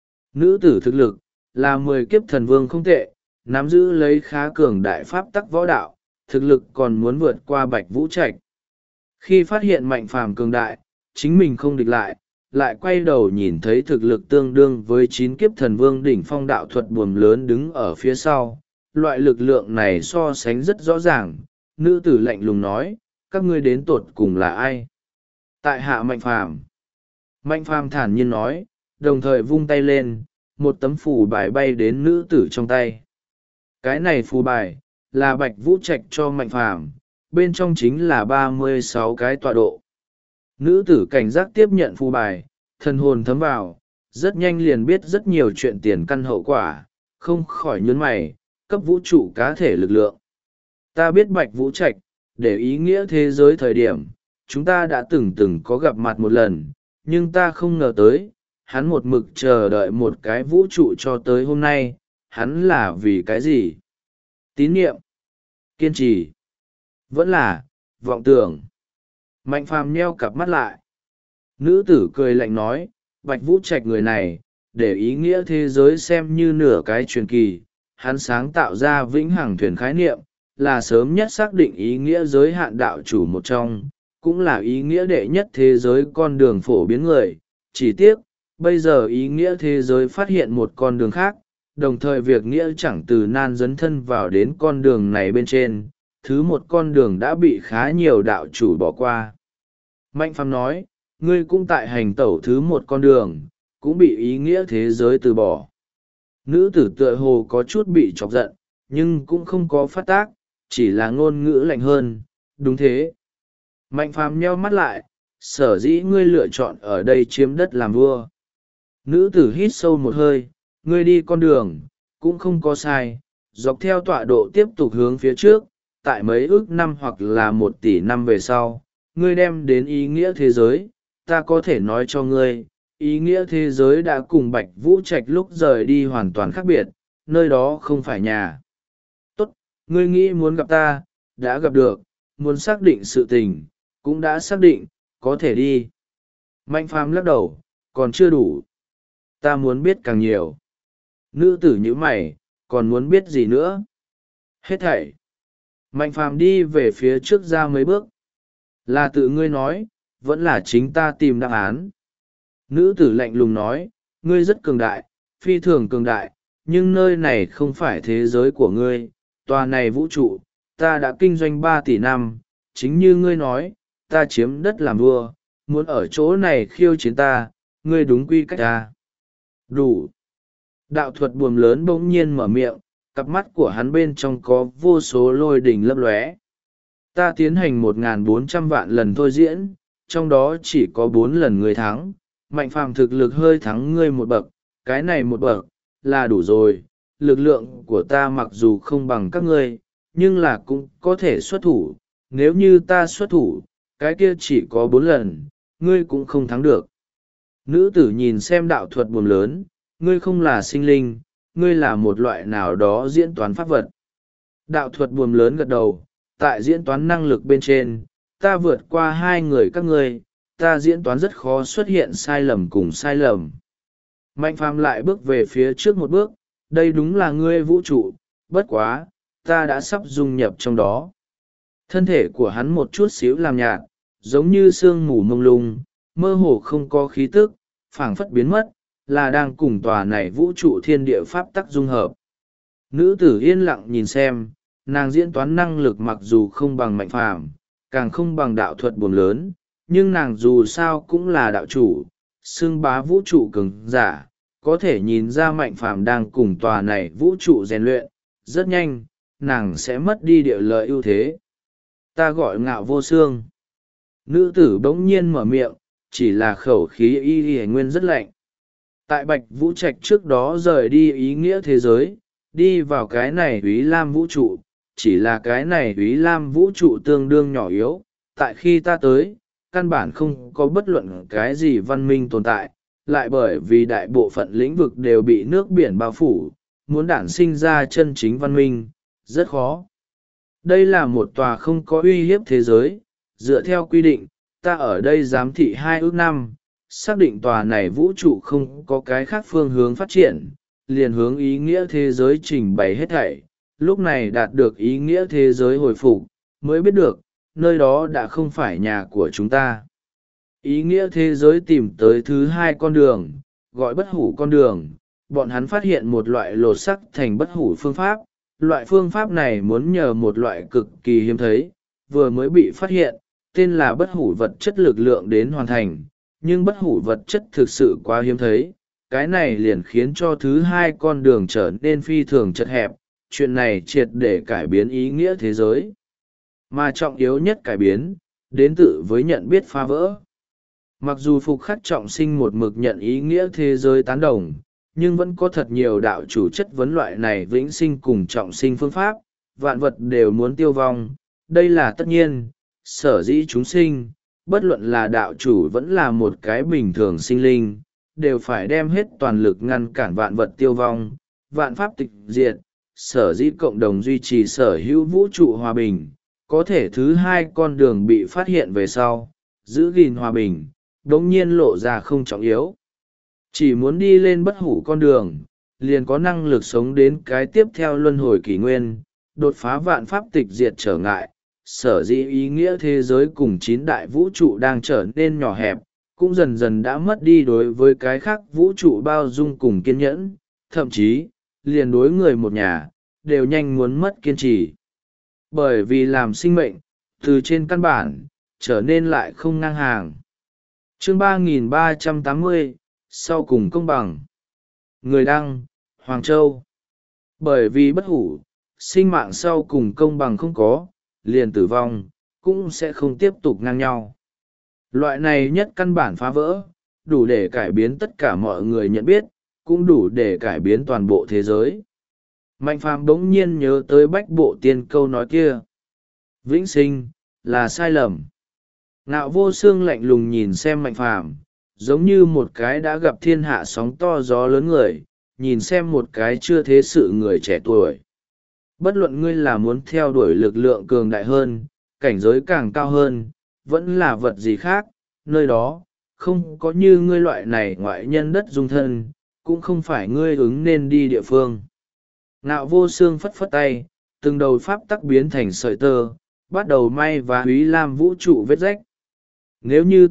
Nữ tử thực lực, là 10 kiếp thần vương không tệ, nắm giữ lấy khá cường đại pháp tắc võ đạo, thực lực còn muốn vượt qua Bạch Vũ Trạch. Khi phát hiện Mạnh Phàm cường đại, chính mình không địch lại, lại quay đầu nhìn thấy thực lực tương đương với 9 kiếp thần vương đỉnh phong đạo thuật buồm lớn đứng ở phía sau. Loại lực lượng này so sánh rất rõ ràng, nữ tử lạnh lùng nói, các ngươi đến tột cùng là ai? Tại hạ Mạnh Phàm. Mạnh Phàm thản nhiên nói, đồng thời vung tay lên, một tấm phù bài bay đến nữ tử trong tay. Cái này phù bài, là Bạch Vũ Trạch cho Mạnh Phàm, bên trong chính là 36 cái tọa độ. Nữ tử cảnh giác tiếp nhận phù bài, thần hồn thấm vào, rất nhanh liền biết rất nhiều chuyện tiền căn hậu quả, không khỏi nhướng mày, cấp vũ trụ cá thể lực lượng. Ta biết Bạch Vũ Trạch, để ý nghĩa thế giới thời điểm, chúng ta đã từng có gặp mặt một lần, nhưng ta không ngờ tới, hắn một mực chờ đợi một cái vũ trụ cho tới hôm nay, hắn là vì cái gì? Tín niệm, kiên trì, vẫn là vọng tưởng. Mạnh Phàm nheo cặp mắt lại. Nữ tử cười lạnh nói, Bạch Vũ Trạch người này, để ý nghĩa thế giới xem như nửa cái truyền kỳ, hắn sáng tạo ra vĩnh hằng thuyền khái niệm, là sớm nhất xác định ý nghĩa giới hạn đạo chủ một trong, cũng là ý nghĩa đệ nhất thế giới con đường phổ biến người. Chỉ tiếc, bây giờ ý nghĩa thế giới phát hiện một con đường khác, đồng thời việc nghĩa chẳng từ nan dấn thân vào đến con đường này bên trên, thứ một con đường đã bị khá nhiều đạo chủ bỏ qua. Mạnh Phàm nói, ngươi cũng tại hành tẩu thứ một con đường, cũng bị ý nghĩa thế giới từ bỏ. Nữ tử tựa hồ có chút bị chọc giận, nhưng cũng không có phát tác, chỉ là ngôn ngữ lạnh hơn. Đúng thế. Mạnh Phàm nheo mắt lại, sở dĩ ngươi lựa chọn ở đây chiếm đất làm vua. Nữ tử hít sâu một hơi, ngươi đi con đường, cũng không có sai, dọc theo tọa độ tiếp tục hướng phía trước, tại mấy ước năm hoặc là 1 tỷ năm về sau, ngươi đem đến ý nghĩa thế giới, ta có thể nói cho ngươi, ý nghĩa thế giới đã cùng Bạch Vũ Trạch lúc rời đi hoàn toàn khác biệt, nơi đó không phải nhà. Tốt, ngươi nghĩ muốn gặp ta, đã gặp được, muốn xác định sự tình, cũng đã xác định, có thể đi. Mạnh Phàm lắc đầu, còn chưa đủ. Ta muốn biết càng nhiều. Nữ tử nhíu mày, còn muốn biết gì nữa? Hết thảy. Mạnh Phàm đi về phía trước ra mấy bước. Là tự ngươi nói, vẫn là chính ta tìm đáp án. Nữ tử lạnh lùng nói, ngươi rất cường đại, phi thường cường đại, nhưng nơi này không phải thế giới của ngươi, tòa này vũ trụ, ta đã kinh doanh 3 tỷ năm, chính như ngươi nói, ta chiếm đất làm vua, muốn ở chỗ này khiêu chiến ta, ngươi đúng quy cách ta. Đủ. Đạo thuật buồm lớn bỗng nhiên mở miệng, cặp mắt của hắn bên trong có vô số lôi đỉnh lấp lóe. Ta tiến hành 1.400 vạn lần thôi diễn, trong đó chỉ có 4 lần ngươi thắng. Mạnh Phàm thực lực hơi thắng ngươi một bậc, cái này một bậc, là đủ rồi. Lực lượng của ta mặc dù không bằng các ngươi, nhưng là cũng có thể xuất thủ. Nếu như ta xuất thủ, cái kia chỉ có 4 lần, ngươi cũng không thắng được. Nữ tử nhìn xem đạo thuật buồm lớn, ngươi không là sinh linh, ngươi là một loại nào đó diễn toán pháp vật. Đạo thuật buồm lớn gật đầu, tại diễn toán năng lực bên trên, ta vượt qua 2 người các ngươi, ta diễn toán rất khó xuất hiện sai lầm cùng sai lầm. Mạnh Phàm lại bước về phía trước một bước, đây đúng là ngươi vũ trụ, bất quá, ta đã sắp dung nhập trong đó. Thân thể của hắn một chút xíu làm nhạt, giống như sương mù mông lung, mơ hồ không có khí tức, phảng phất biến mất, là đang cùng tòa này vũ trụ thiên địa pháp tắc dung hợp. Nữ tử yên lặng nhìn xem, nàng diễn toán năng lực mặc dù không bằng Mạnh Phàm, càng không bằng đạo thuật buồm lớn, nhưng nàng dù sao cũng là đạo chủ, xưng bá vũ trụ cường giả, có thể nhìn ra Mạnh Phàm đang cùng tòa này vũ trụ rèn luyện, rất nhanh, nàng sẽ mất đi địa lợi ưu thế. Ta gọi Ngạo Vô Xương. Nữ tử bỗng nhiên mở miệng, chỉ là khẩu khí y nguyên rất lạnh. Tại Bạch Vũ Trạch trước đó rời đi ý nghĩa thế giới, đi vào cái này Úy Lam vũ trụ, chỉ là cái này Úy Lam vũ trụ tương đương nhỏ yếu, tại khi ta tới, căn bản không có bất luận cái gì văn minh tồn tại, lại bởi vì đại bộ phận lĩnh vực đều bị nước biển bao phủ, muốn đản sinh ra chân chính văn minh, rất khó. Đây là một tòa không có uy hiếp thế giới, dựa theo quy định, ta ở đây giám thị 2 ước năm, xác định tòa này vũ trụ không có cái khác phương hướng phát triển, liền hướng ý nghĩa thế giới trình bày hết thảy, lúc này đạt được ý nghĩa thế giới hồi phục, mới biết được, nơi đó đã không phải nhà của chúng ta. Ý nghĩa thế giới tìm tới thứ 2 con đường, gọi bất hủ con đường, bọn hắn phát hiện một loại lột sắc thành bất hủ phương pháp, loại phương pháp này muốn nhờ một loại cực kỳ hiếm thấy, vừa mới bị phát hiện, tên là bất hủ vật chất lực lượng đến hoàn thành, nhưng bất hủ vật chất thực sự quá hiếm thấy, cái này liền khiến cho thứ 2 con đường trở nên phi thường chật hẹp, chuyện này triệt để cải biến ý nghĩa thế giới. Mà trọng yếu nhất cải biến, đến tự với nhận biết phá vỡ. Mặc dù Phục Khắc Trọng Sinh một mực nhận ý nghĩa thế giới tán đồng, nhưng vẫn có thật nhiều đạo chủ chất vấn loại này vĩnh sinh cùng trọng sinh phương pháp, vạn vật đều muốn tiêu vong, đây là tất nhiên, sở dĩ chúng sinh, bất luận là đạo chủ vẫn là một cái bình thường sinh linh, đều phải đem hết toàn lực ngăn cản vạn vật tiêu vong, vạn pháp tịch diệt, sở dĩ cộng đồng duy trì sở hữu vũ trụ hòa bình, có thể thứ 2 con đường bị phát hiện về sau, giữ gìn hòa bình, đống nhiên lộ ra không trọng yếu. Chỉ muốn đi lên bất hủ con đường, liền có năng lực sống đến cái tiếp theo luân hồi kỷ nguyên, đột phá vạn pháp tịch diệt trở ngại, sở dĩ ý nghĩa thế giới cùng 9 đại vũ trụ đang trở nên nhỏ hẹp, cũng dần dần đã mất đi đối với cái khác vũ trụ bao dung cùng kiên nhẫn, thậm chí, liền đối người một nhà đều nhanh muốn mất kiên trì, bởi vì làm sinh mệnh từ trên căn bản trở nên lại không ngang hàng. Chương 3380, sau cùng công bằng. Người đăng: Hoàng Châu. Bởi vì bất hủ, sinh mạng sau cùng công bằng không có, liền tử vong cũng sẽ không tiếp tục ngang nhau. Loại này nhất căn bản phá vỡ, đủ để cải biến tất cả mọi người nhận biết, cũng đủ để cải biến toàn bộ thế giới. Mạnh phàm bỗng nhiên nhớ tới Bách Bộ Tiên câu nói kia: vĩnh sinh là sai lầm. Ngạo Vô Xương lạnh lùng nhìn xem Mạnh phàm, giống như một cái đã gặp thiên hạ sóng to gió lớn người, nhìn xem một cái chưa thế sự người trẻ tuổi. Bất luận ngươi là muốn theo đuổi lực lượng cường đại hơn, cảnh giới càng cao hơn, vẫn là vật gì khác, nơi đó không có như ngươi loại này ngoại nhân đất dung thân, cũng không phải ngươi ứng nên đi địa phương. Ngạo Vô Xương phất phất tay, từng đầu pháp tắc biến thành sợi tơ, bắt đầu may và Úy Lam vũ trụ vết rách. Nếu như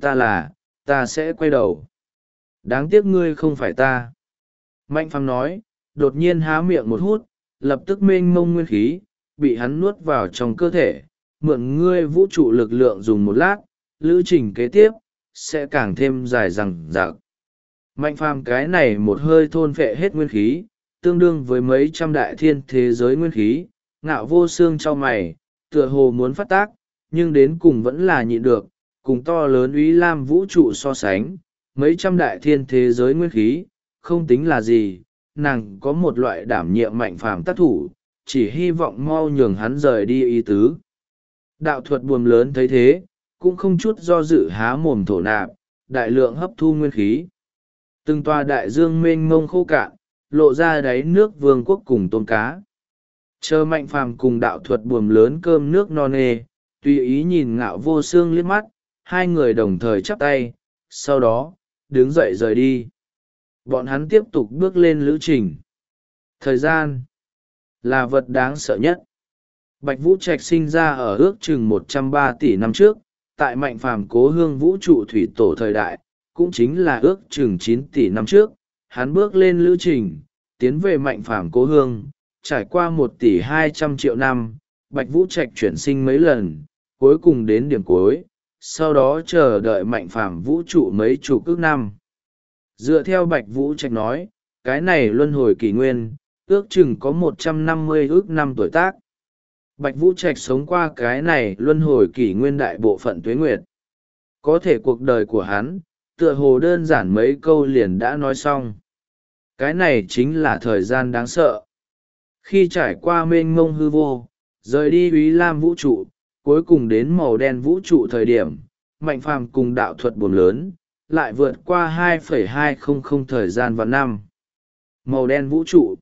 ta sẽ quay đầu. Đáng tiếc ngươi không phải ta. Mạnh phàm nói, đột nhiên há miệng một hút, lập tức mênh mông nguyên khí bị hắn nuốt vào trong cơ thể, mượn ngươi vũ trụ lực lượng dùng một lát, lữ trình kế tiếp sẽ càng thêm dài dằng dặc. Mạnh phàm cái này một hơi thôn phệ hết nguyên khí, tương đương với mấy trăm đại thiên thế giới nguyên khí. Ngạo Vô Xương chau mày, tựa hồ muốn phát tác, nhưng đến cùng vẫn là nhịn được. Cùng to lớn Úy Lam vũ trụ so sánh, mấy trăm đại thiên thế giới nguyên khí không tính là gì. Nàng có một loại đảm nhiệm mạnh phàm tác thủ, chỉ hy vọng mau nhường hắn rời đi ý tứ. Đạo thuật buồm lớn thấy thế, cũng không chút do dự há mồm thổ nạp, đại lượng hấp thu nguyên khí. Từng tòa đại dương mênh mông khô cạn, lộ ra đáy nước vương quốc cùng tôm cá. Chờ Mạnh phàm cùng đạo thuật buồm lớn cơm nước no nê, tùy ý nhìn Ngạo Vô Xương liếc mắt, hai người đồng thời chắp tay, sau đó đứng dậy rời đi. Bọn hắn tiếp tục bước lên lữ trình. Thời gian là vật đáng sợ nhất. Bạch Vũ Trạch sinh ra ở ước chừng 103 tỷ năm trước, tại Mạnh phàm cố hương vũ trụ thủy tổ thời đại, cũng chính là ước chừng 9 tỷ năm trước, hắn bước lên lữ trình, tiến về Mạnh phàm cố hương, trải qua 1 tỷ 200 triệu năm, Bạch Vũ Trạch chuyển sinh mấy lần, cuối cùng đến điểm cuối, sau đó chờ đợi Mạnh phàm vũ trụ mấy chục ước năm. Dựa theo Bạch Vũ Trạch nói, cái này luân hồi kỷ nguyên, ước chừng có 150 ước năm tuổi tác. Bạch Vũ Trạch sống qua cái này luân hồi kỷ nguyên đại bộ phận tuế nguyệt. Có thể cuộc đời của hắn, tựa hồ đơn giản mấy câu liền đã nói xong. Cái này chính là thời gian đáng sợ. Khi trải qua mênh mông hư vô, rời đi Úy Lam vũ trụ, cuối cùng đến màu đen vũ trụ thời điểm, Mạnh phàm cùng đạo thuật buồm lớn, lại vượt qua 2,200 thời gian và năm. Màu đen vũ trụ,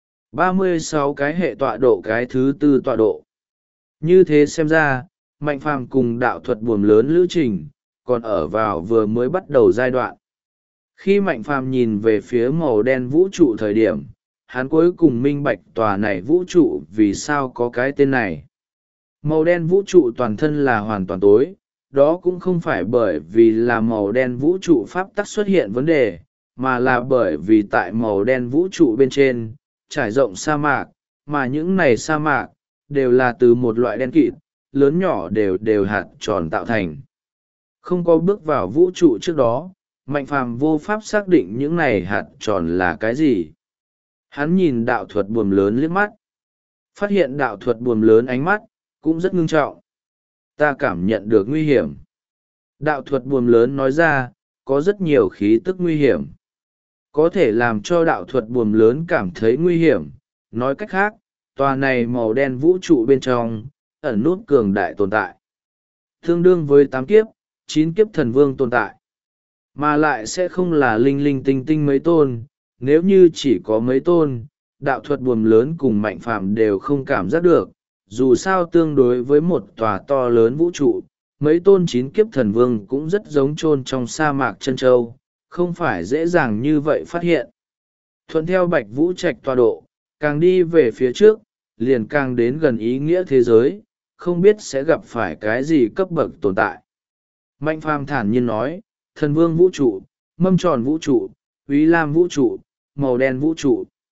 36 cái hệ tọa độ, cái thứ tư tọa độ. Như thế xem ra, Mạnh phàm cùng đạo thuật buồm lớn lữ trình, còn ở vào vừa mới bắt đầu giai đoạn. Khi Mạnh phàm nhìn về phía màu đen vũ trụ thời điểm, hắn cuối cùng minh bạch tòa này vũ trụ vì sao có cái tên này. Màu đen vũ trụ toàn thân là hoàn toàn tối, đó cũng không phải bởi vì là màu đen vũ trụ pháp tắc xuất hiện vấn đề, mà là bởi vì tại màu đen vũ trụ bên trên, trải rộng sa mạc, mà những này sa mạc, đều là từ một loại đen kịt, lớn nhỏ đều hạt tròn tạo thành. Không có bước vào vũ trụ trước đó, Mạnh phàm vô pháp xác định những này hạt tròn là cái gì. Hắn nhìn đạo thuật buồm lớn liếc mắt, phát hiện đạo thuật buồm lớn ánh mắt cũng rất ngưng trọng. Ta cảm nhận được nguy hiểm. Đạo thuật buồm lớn nói ra, có rất nhiều khí tức nguy hiểm. Có thể làm cho đạo thuật buồm lớn cảm thấy nguy hiểm. Nói cách khác, tòa này màu đen vũ trụ bên trong, ẩn nút cường đại tồn tại. Tương đương với 8 kiếp, 9 kiếp thần vương tồn tại. Mà lại sẽ không là linh linh tinh tinh mấy tôn. Nếu như chỉ có mấy tôn, đạo thuật buồm lớn cùng Mạnh phàm đều không cảm giác được. Dù sao tương đối với một tòa to lớn vũ trụ, mấy tôn 9 kiếp thần vương cũng rất giống chôn trong sa mạc chân châu, không phải dễ dàng như vậy phát hiện. Thuận theo Bạch Vũ Trạch tọa độ, càng đi về phía trước, liền càng đến gần ý nghĩa thế giới, không biết sẽ gặp phải cái gì cấp bậc tồn tại. Mạnh phàm thản nhiên nói, thần vương vũ trụ, mâm tròn vũ trụ, Úy Lam vũ trụ, màu đen vũ trụ.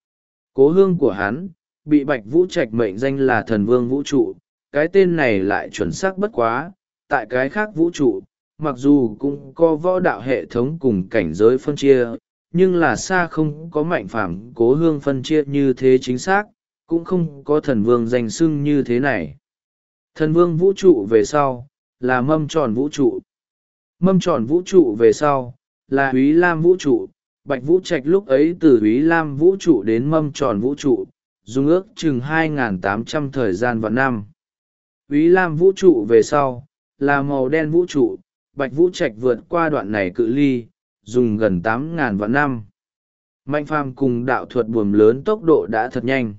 Cố hương của hắn, bị Bạch Vũ Trạch mệnh danh là thần vương vũ trụ, cái tên này lại chuẩn xác bất quá, tại cái khác vũ trụ, mặc dù cũng có võ đạo hệ thống cùng cảnh giới phân chia, nhưng là xa không có Mạnh Phàm cố hương phân chia như thế chính xác, cũng không có thần vương danh xưng như thế này. Thần vương vũ trụ về sau, là mâm tròn vũ trụ. Mâm tròn vũ trụ về sau, là Úy Lam vũ trụ. Bạch Vũ Trạch lúc ấy từ Úy Lam vũ trụ đến mâm tròn vũ trụ, dùng ước chừng 2.800 thời gian và năm. Úy Lam vũ trụ về sau, là màu đen vũ trụ. Bạch Vũ Trạch vượt qua đoạn này cự ly, dùng gần 8.000 vạn năm. Mạnh Phàm cùng đạo thuật buồm lớn tốc độ đã thật nhanh.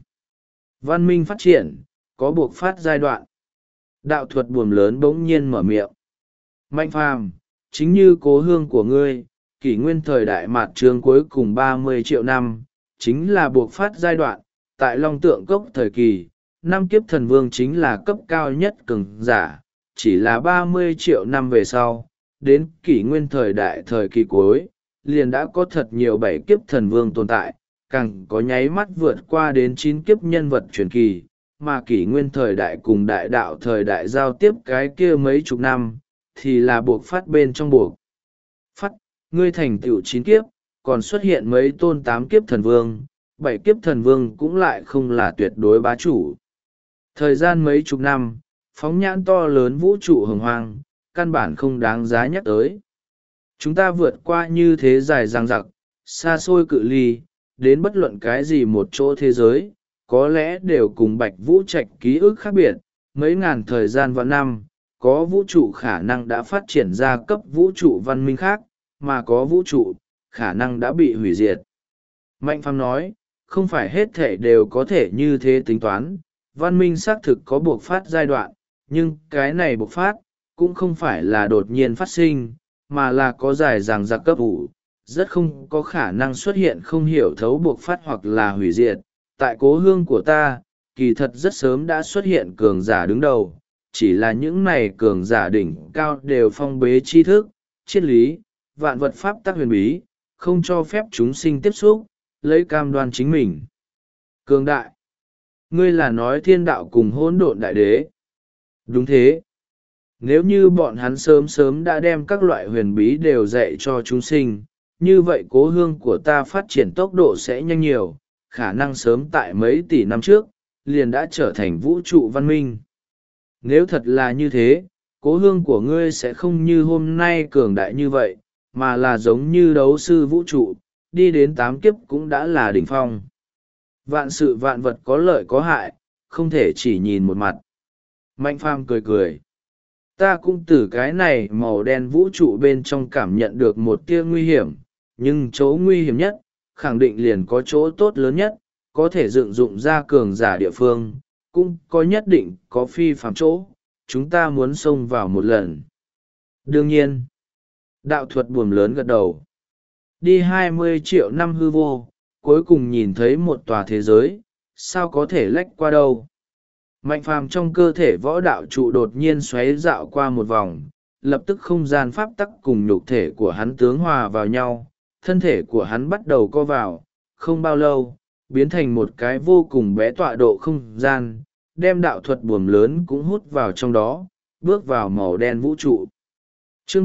Văn minh phát triển, có buộc phát giai đoạn. Đạo thuật buồm lớn bỗng nhiên mở miệng. Mạnh Phàm, chính như cố hương của ngươi, kỷ nguyên thời đại mạt trường cuối cùng 30 triệu năm, chính là buộc phát giai đoạn. Tại Long Tượng Cốc thời kỳ, năm kiếp thần vương chính là cấp cao nhất cường giả, chỉ là 30 triệu năm về sau, đến kỷ nguyên thời đại thời kỳ cuối, liền đã có thật nhiều 7 kiếp thần vương tồn tại, càng có nháy mắt vượt qua đến 9 kiếp nhân vật truyền kỳ, mà kỷ nguyên thời đại cùng đại đạo thời đại giao tiếp cái kia mấy chục năm, thì là buộc phát bên trong buộc. Phát, ngươi thành tựu 9 kiếp, còn xuất hiện mấy tôn 8 kiếp thần vương, 7 kiếp thần vương cũng lại không là tuyệt đối bá chủ. Thời gian mấy chục năm, phóng nhãn to lớn vũ trụ hồng hoang, căn bản không đáng giá nhắc tới. Chúng ta vượt qua như thế dài dằng dặc, xa xôi cự ly, đến bất luận cái gì một chỗ thế giới, có lẽ đều cùng Bạch Vũ Trạch ký ức khác biệt, mấy ngàn thời gian và năm, có vũ trụ khả năng đã phát triển ra cấp vũ trụ văn minh khác, mà có vũ trụ, khả năng đã bị hủy diệt. Mạnh Phàm nói, không phải hết thể đều có thể như thế tính toán, văn minh xác thực có buộc phát giai đoạn, nhưng cái này buộc phát, cũng không phải là đột nhiên phát sinh, mà là có dài dằng dặc cấp ủ, rất không có khả năng xuất hiện không hiểu thấu buộc phát hoặc là hủy diệt. Tại cố hương của ta, kỳ thật rất sớm đã xuất hiện cường giả đứng đầu, chỉ là những này cường giả đỉnh cao đều phong bế tri thức, triết lý, vạn vật pháp tắc huyền bí, không cho phép chúng sinh tiếp xúc, lấy cam đoan chính mình. Cường đại. Ngươi là nói thiên đạo cùng hỗn độn đại đế. Đúng thế. Nếu như bọn hắn sớm sớm đã đem các loại huyền bí đều dạy cho chúng sinh, như vậy cố hương của ta phát triển tốc độ sẽ nhanh nhiều, khả năng sớm tại mấy tỷ năm trước, liền đã trở thành vũ trụ văn minh. Nếu thật là như thế, cố hương của ngươi sẽ không như hôm nay cường đại như vậy, mà là giống như đấu sư vũ trụ, đi đến 8 kiếp cũng đã là đỉnh phong. Vạn sự vạn vật có lợi có hại, không thể chỉ nhìn một mặt. Mạnh Phàm cười cười. Ta cũng từ cái này màu đen vũ trụ bên trong cảm nhận được một tia nguy hiểm, nhưng chỗ nguy hiểm nhất, khẳng định liền có chỗ tốt lớn nhất, có thể dựng dụng ra cường giả địa phương, cũng có nhất định có phi phạm chỗ, chúng ta muốn xông vào một lần. Đương nhiên, đạo thuật buồm lớn gật đầu. Đi 20 triệu năm hư vô, cuối cùng nhìn thấy một tòa thế giới, sao có thể lách qua đâu. Mạnh Phàm trong cơ thể võ đạo trụ đột nhiên xoáy dạo qua một vòng, lập tức không gian pháp tắc cùng nhục thể của hắn tướng hòa vào nhau, thân thể của hắn bắt đầu co vào, không bao lâu, biến thành một cái vô cùng bé tọa độ không gian, đem đạo thuật buồm lớn cũng hút vào trong đó, bước vào màu đen vũ trụ. Chương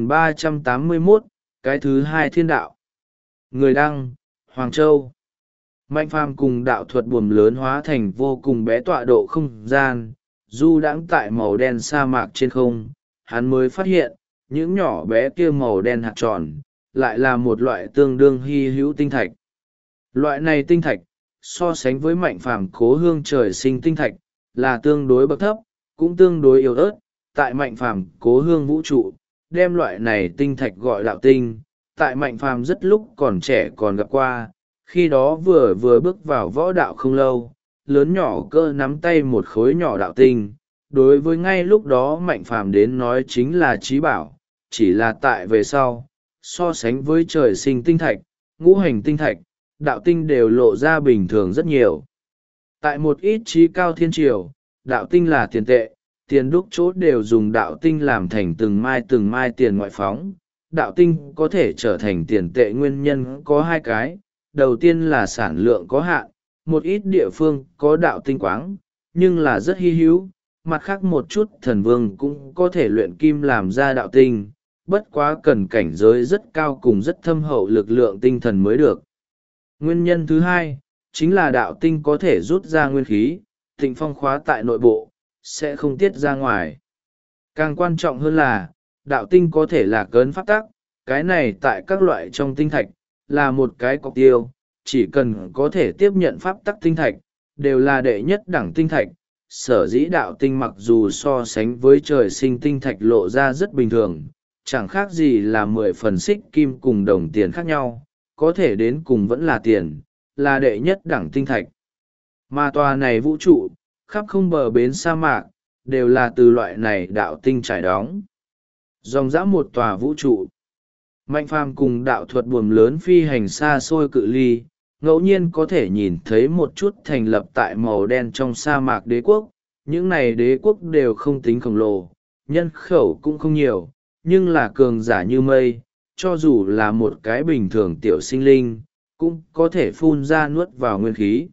3381, cái thứ hai thiên đạo. Người đăng, Hoàng Châu. Mạnh Phàm cùng đạo thuật buồm lớn hóa thành vô cùng bé tọa độ không gian, du đãng tại màu đen sa mạc trên không, hắn mới phát hiện, những nhỏ bé kia màu đen hạt tròn, lại là một loại tương đương hy hữu tinh thạch. Loại này tinh thạch, so sánh với Mạnh Phàm cố hương trời sinh tinh thạch, là tương đối bậc thấp, cũng tương đối yếu ớt, tại Mạnh Phàm cố hương vũ trụ, đem loại này tinh thạch gọi đạo tinh, tại Mạnh Phàm rất lúc còn trẻ còn gặp qua. Khi đó vừa bước vào võ đạo không lâu, lớn nhỏ cơ nắm tay một khối nhỏ đạo tinh, đối với ngay lúc đó Mạnh Phàm đến nói chính là trí bảo, chỉ là tại về sau, so sánh với trời sinh tinh thạch, ngũ hành tinh thạch, đạo tinh đều lộ ra bình thường rất nhiều. Tại một ít trí cao thiên triều, đạo tinh là tiền tệ, tiền đúc chốt đều dùng đạo tinh làm thành từng mai tiền ngoại phóng. Đạo tinh có thể trở thành tiền tệ nguyên nhân có hai cái. Đầu tiên là sản lượng có hạn, một ít địa phương có đạo tinh quáng, nhưng là rất hy hữu. Mặt khác một chút thần vương cũng có thể luyện kim làm ra đạo tinh, bất quá cần cảnh giới rất cao cùng rất thâm hậu lực lượng tinh thần mới được. Nguyên nhân thứ hai, chính là đạo tinh có thể rút ra nguyên khí, tịnh phong khóa tại nội bộ, sẽ không tiết ra ngoài. Càng quan trọng hơn là, đạo tinh có thể là cấn pháp tắc, cái này tại các loại trong tinh thạch, là một cái cọc tiêu, chỉ cần có thể tiếp nhận pháp tắc tinh thạch, đều là đệ nhất đẳng tinh thạch. Sở dĩ đạo tinh mặc dù so sánh với trời sinh tinh thạch lộ ra rất bình thường, chẳng khác gì là 10 phần xích kim cùng đồng tiền khác nhau, có thể đến cùng vẫn là tiền, là đệ nhất đẳng tinh thạch. Mà tòa này vũ trụ, khắp không bờ bến sa mạc, đều là từ loại này đạo tinh trải đóng. Dòng dã một tòa vũ trụ. Mạnh phàm cùng đạo thuật buồm lớn phi hành xa xôi cự ly, ngẫu nhiên có thể nhìn thấy một chút thành lập tại màu đen trong sa mạc đế quốc. Những này đế quốc đều không tính khổng lồ, nhân khẩu cũng không nhiều, nhưng là cường giả như mây, cho dù là một cái bình thường tiểu sinh linh, cũng có thể phun ra nuốt vào nguyên khí.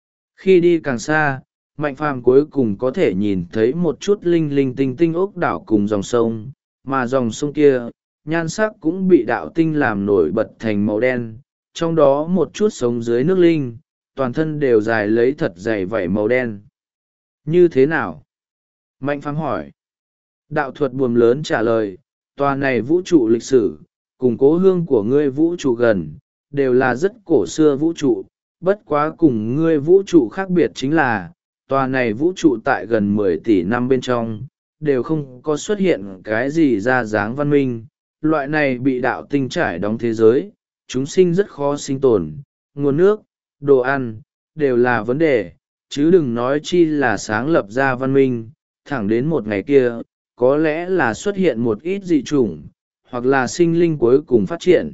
Khi đi càng xa, Mạnh phàm cuối cùng có thể nhìn thấy một chút linh linh tinh tinh ốc đảo cùng dòng sông, mà dòng sông kia, nhan sắc cũng bị đạo tinh làm nổi bật thành màu đen, trong đó một chút sống dưới nước linh, toàn thân đều dài lấy thật dày vảy màu đen. Như thế nào? Mạnh phàm hỏi. Đạo thuật buồm lớn trả lời, tòa này vũ trụ lịch sử, cùng cố hương của ngươi vũ trụ gần, đều là rất cổ xưa vũ trụ, bất quá cùng ngươi vũ trụ khác biệt chính là, tòa này vũ trụ tại gần 10 tỷ năm bên trong, đều không có xuất hiện cái gì ra dáng văn minh. Loại này bị đạo tinh trải đóng thế giới, chúng sinh rất khó sinh tồn, nguồn nước, đồ ăn, đều là vấn đề, chứ đừng nói chi là sáng lập ra văn minh. Thẳng đến một ngày kia, có lẽ là xuất hiện một ít dị chủng, hoặc là sinh linh cuối cùng phát triển.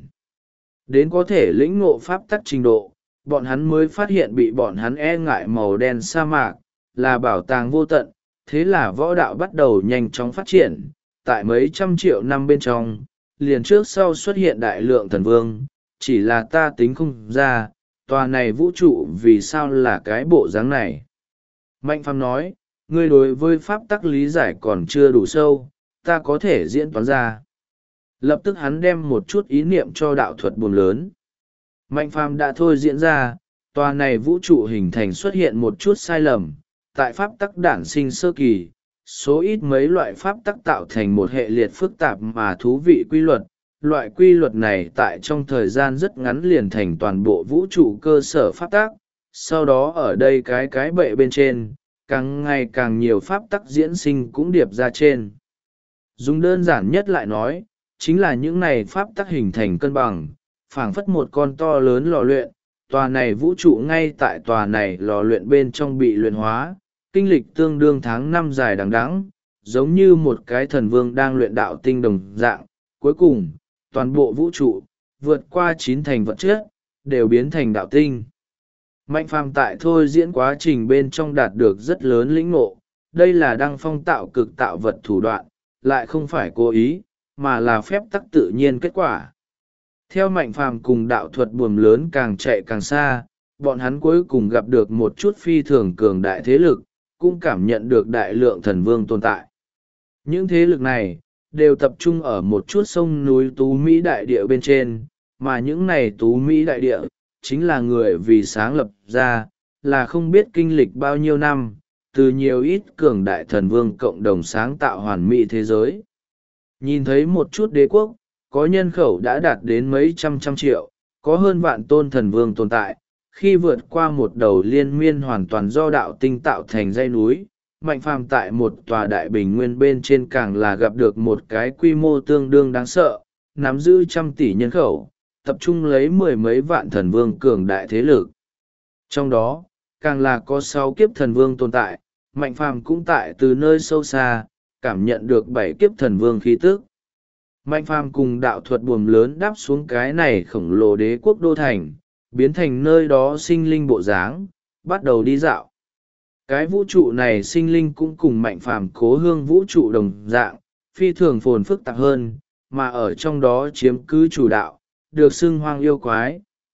Đến có thể lĩnh ngộ pháp tắc trình độ, bọn hắn mới phát hiện bị bọn hắn e ngại màu đen sa mạc, là bảo tàng vô tận, thế là võ đạo bắt đầu nhanh chóng phát triển, tại mấy trăm triệu năm bên trong, liền trước sau xuất hiện đại lượng thần vương, chỉ là ta tính không ra, tòa này vũ trụ vì sao là cái bộ dáng này. Mạnh phàm nói, ngươi đối với pháp tắc lý giải còn chưa đủ sâu, ta có thể diễn toán ra. Lập tức hắn đem một chút ý niệm cho đạo thuật buồm lớn. Mạnh phàm đã thôi diễn ra, tòa này vũ trụ hình thành xuất hiện một chút sai lầm, tại pháp tắc đản sinh sơ kỳ, số ít mấy loại pháp tắc tạo thành một hệ liệt phức tạp mà thú vị quy luật. Loại quy luật này tại trong thời gian rất ngắn liền thành toàn bộ vũ trụ cơ sở pháp tắc, sau đó ở đây cái bệ bên trên, càng ngày càng nhiều pháp tắc diễn sinh cũng điệp ra trên. Dùng đơn giản nhất lại nói, chính là những này pháp tắc hình thành cân bằng, phảng phất một con to lớn lò luyện, tòa này vũ trụ ngay tại tòa này lò luyện bên trong bị luyện hóa, kinh lịch tương đương tháng năm dài đằng đẵng, giống như một cái thần vương đang luyện đạo tinh đồng dạng. Cuối cùng, toàn bộ vũ trụ, vượt qua 9 thành vật chất, đều biến thành đạo tinh. Mạnh phàm tại thôi diễn quá trình bên trong đạt được rất lớn lĩnh ngộ, đây là đăng phong tạo cực tạo vật thủ đoạn, lại không phải cố ý, mà là phép tắc tự nhiên kết quả. Theo Mạnh phàm cùng đạo thuật buồm lớn càng chạy càng xa, bọn hắn cuối cùng gặp được một chút phi thường cường đại thế lực, cũng cảm nhận được đại lượng thần vương tồn tại. Những thế lực này, đều tập trung ở một chút sông núi Tú Mỹ đại địa bên trên, mà những này Tú Mỹ đại địa, chính là người vì sáng lập ra, là không biết kinh lịch bao nhiêu năm, từ nhiều ít cường đại thần vương cộng đồng sáng tạo hoàn mỹ thế giới. Nhìn thấy một chút đế quốc, có nhân khẩu đã đạt đến mấy trăm triệu, có hơn vạn tôn thần vương tồn tại, khi vượt qua một đầu liên miên hoàn toàn do đạo tinh tạo thành dãy núi. Mạnh phàm tại một tòa đại bình nguyên bên trên càng là gặp được một cái quy mô tương đương đáng sợ, nắm giữ trăm tỷ nhân khẩu, tập trung lấy mười mấy vạn thần vương cường đại thế lực. Trong đó, càng là có 6 kiếp thần vương tồn tại, Mạnh phàm cũng tại từ nơi sâu xa, cảm nhận được 7 kiếp thần vương khí tức. Mạnh phàm cùng đạo thuật buồm lớn đáp xuống cái này khổng lồ đế quốc đô thành, biến thành nơi đó sinh linh bộ dáng, bắt đầu đi dạo. Cái vũ trụ này sinh linh cũng cùng Mạnh phàm cố hương vũ trụ đồng dạng, phi thường phồn phức tạp hơn, mà ở trong đó chiếm cứ chủ đạo, được xưng hoang yêu quái,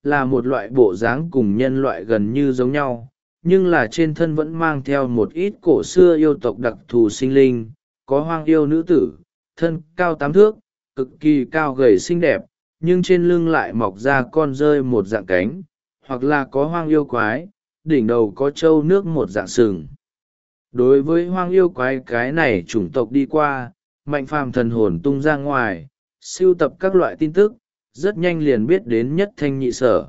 là một loại bộ dáng cùng nhân loại gần như giống nhau, nhưng là trên thân vẫn mang theo một ít cổ xưa yêu tộc đặc thù sinh linh, có hoang yêu nữ tử, thân cao 8 thước, cực kỳ cao gầy xinh đẹp, nhưng trên lưng lại mọc ra con rơi một dạng cánh, hoặc là có hoang yêu quái, đỉnh đầu có trâu nước một dạng sừng. Đối với hoang yêu quái cái này chủng tộc đi qua, Mạnh Phàm thần hồn tung ra ngoài, sưu tập các loại tin tức, rất nhanh liền biết đến nhất thanh nhị sở.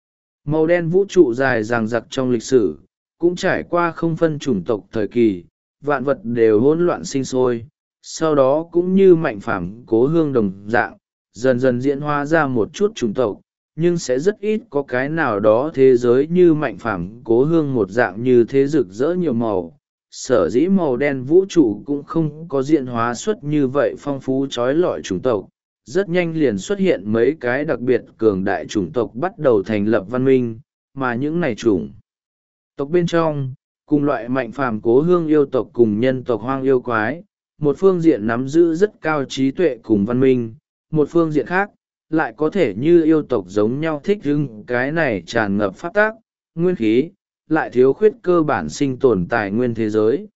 Màu đen vũ trụ dài dằng dặc trong lịch sử, cũng trải qua không phân chủng tộc thời kỳ, vạn vật đều hỗn loạn sinh sôi, sau đó cũng như Mạnh Phàm cố hương đồng dạng, dần dần diễn hóa ra một chút chủng tộc, nhưng sẽ rất ít có cái nào đó thế giới như Mạnh Phàm cố hương một dạng như thế rực rỡ nhiều màu. Sở dĩ màu đen vũ trụ cũng không có diễn hóa xuất như vậy phong phú trói lọi chủng tộc, rất nhanh liền xuất hiện mấy cái đặc biệt cường đại chủng tộc bắt đầu thành lập văn minh, mà những này chủng tộc bên trong, cùng loại Mạnh Phàm cố hương yêu tộc cùng nhân tộc hoang yêu quái, một phương diện nắm giữ rất cao trí tuệ cùng văn minh, một phương diện khác, lại có thể như yêu tộc giống nhau thích hưng cái này tràn ngập pháp tác, nguyên khí, lại thiếu khuyết cơ bản sinh tồn tài nguyên thế giới.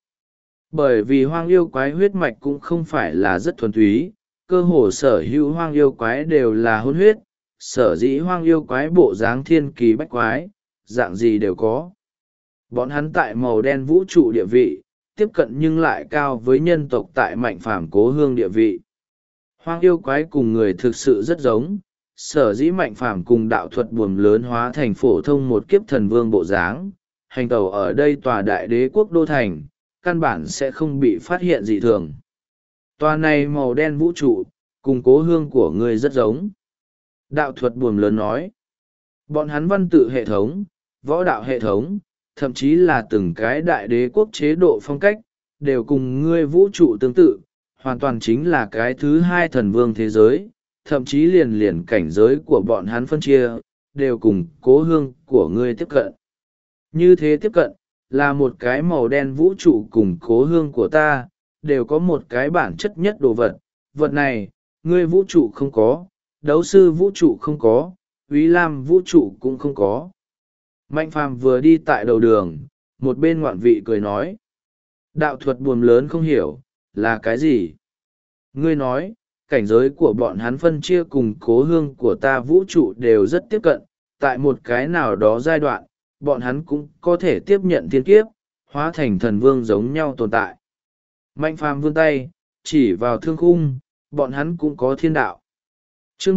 Bởi vì hoang yêu quái huyết mạch cũng không phải là rất thuần túy, cơ hồ sở hữu hoang yêu quái đều là hôn huyết, sở dĩ hoang yêu quái bộ dáng thiên kỳ bách quái, dạng gì đều có. Bọn hắn tại màu đen vũ trụ địa vị, tiếp cận nhưng lại cao với nhân tộc tại Mạnh Phàm cố hương địa vị. Hoang yêu quái cùng người thực sự rất giống, sở dĩ Mạnh Phàm cùng đạo thuật buồm lớn hóa thành phổ thông một kiếp thần vương bộ dáng, hành tẩu ở đây tòa đại đế quốc đô thành, căn bản sẽ không bị phát hiện dị thường. Tòa này màu đen vũ trụ, cùng cố hương của người rất giống. Đạo thuật buồm lớn nói, bọn hắn văn tự hệ thống, võ đạo hệ thống, thậm chí là từng cái đại đế quốc chế độ phong cách, đều cùng ngươi vũ trụ tương tự, hoàn toàn chính là cái thứ hai thần vương thế giới, thậm chí liền liền cảnh giới của bọn hắn phân chia, đều cùng cố hương của ngươi tiếp cận. Như thế tiếp cận, là một cái màu đen vũ trụ cùng cố hương của ta, đều có một cái bản chất nhất đồ vật. Vật này, ngươi vũ trụ không có, đấu sư vũ trụ không có, Úy Lam vũ trụ cũng không có. Mạnh Phàm vừa đi tại đầu đường, một bên ngoạn vị cười nói. Đạo thuật buồm lớn không hiểu, là cái gì? Ngươi nói, cảnh giới của bọn hắn phân chia cùng cố hương của ta vũ trụ đều rất tiếp cận, tại một cái nào đó giai đoạn, bọn hắn cũng có thể tiếp nhận thiên kiếp, hóa thành thần vương giống nhau tồn tại. Mạnh Phàm vươn tay, chỉ vào thương khung, bọn hắn cũng có thiên đạo. Chương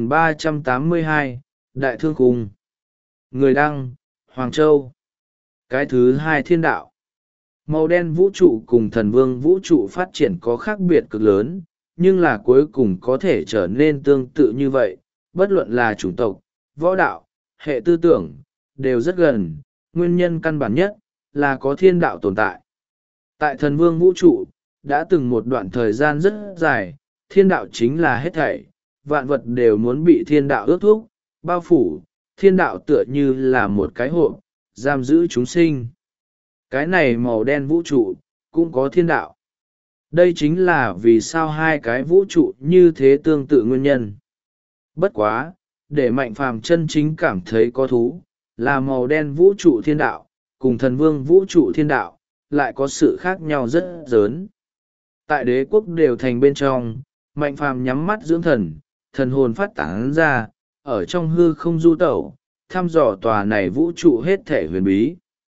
3382, Đại Thương Khung. Người đăng, Hoàng Châu. Cái thứ hai thiên đạo. Màu đen vũ trụ cùng thần vương vũ trụ phát triển có khác biệt cực lớn, nhưng là cuối cùng có thể trở nên tương tự như vậy, bất luận là chủng tộc, võ đạo, hệ tư tưởng, đều rất gần, nguyên nhân căn bản nhất là có thiên đạo tồn tại. Tại thần vương vũ trụ, đã từng một đoạn thời gian rất dài, thiên đạo chính là hết thảy, vạn vật đều muốn bị thiên đạo ước thúc, bao phủ, thiên đạo tựa như là một cái hộp, giam giữ chúng sinh. Cái này màu đen vũ trụ, cũng có thiên đạo. Đây chính là vì sao hai cái vũ trụ như thế tương tự nguyên nhân. Bất quá, để Mạnh Phàm chân chính cảm thấy có thú, là màu đen vũ trụ thiên đạo, cùng thần vương vũ trụ thiên đạo, lại có sự khác nhau rất lớn. Tại đế quốc đều thành bên trong, Mạnh Phàm nhắm mắt dưỡng thần, thần hồn phát tán ra, ở trong hư không du tẩu, thăm dò tòa này vũ trụ hết thể huyền bí.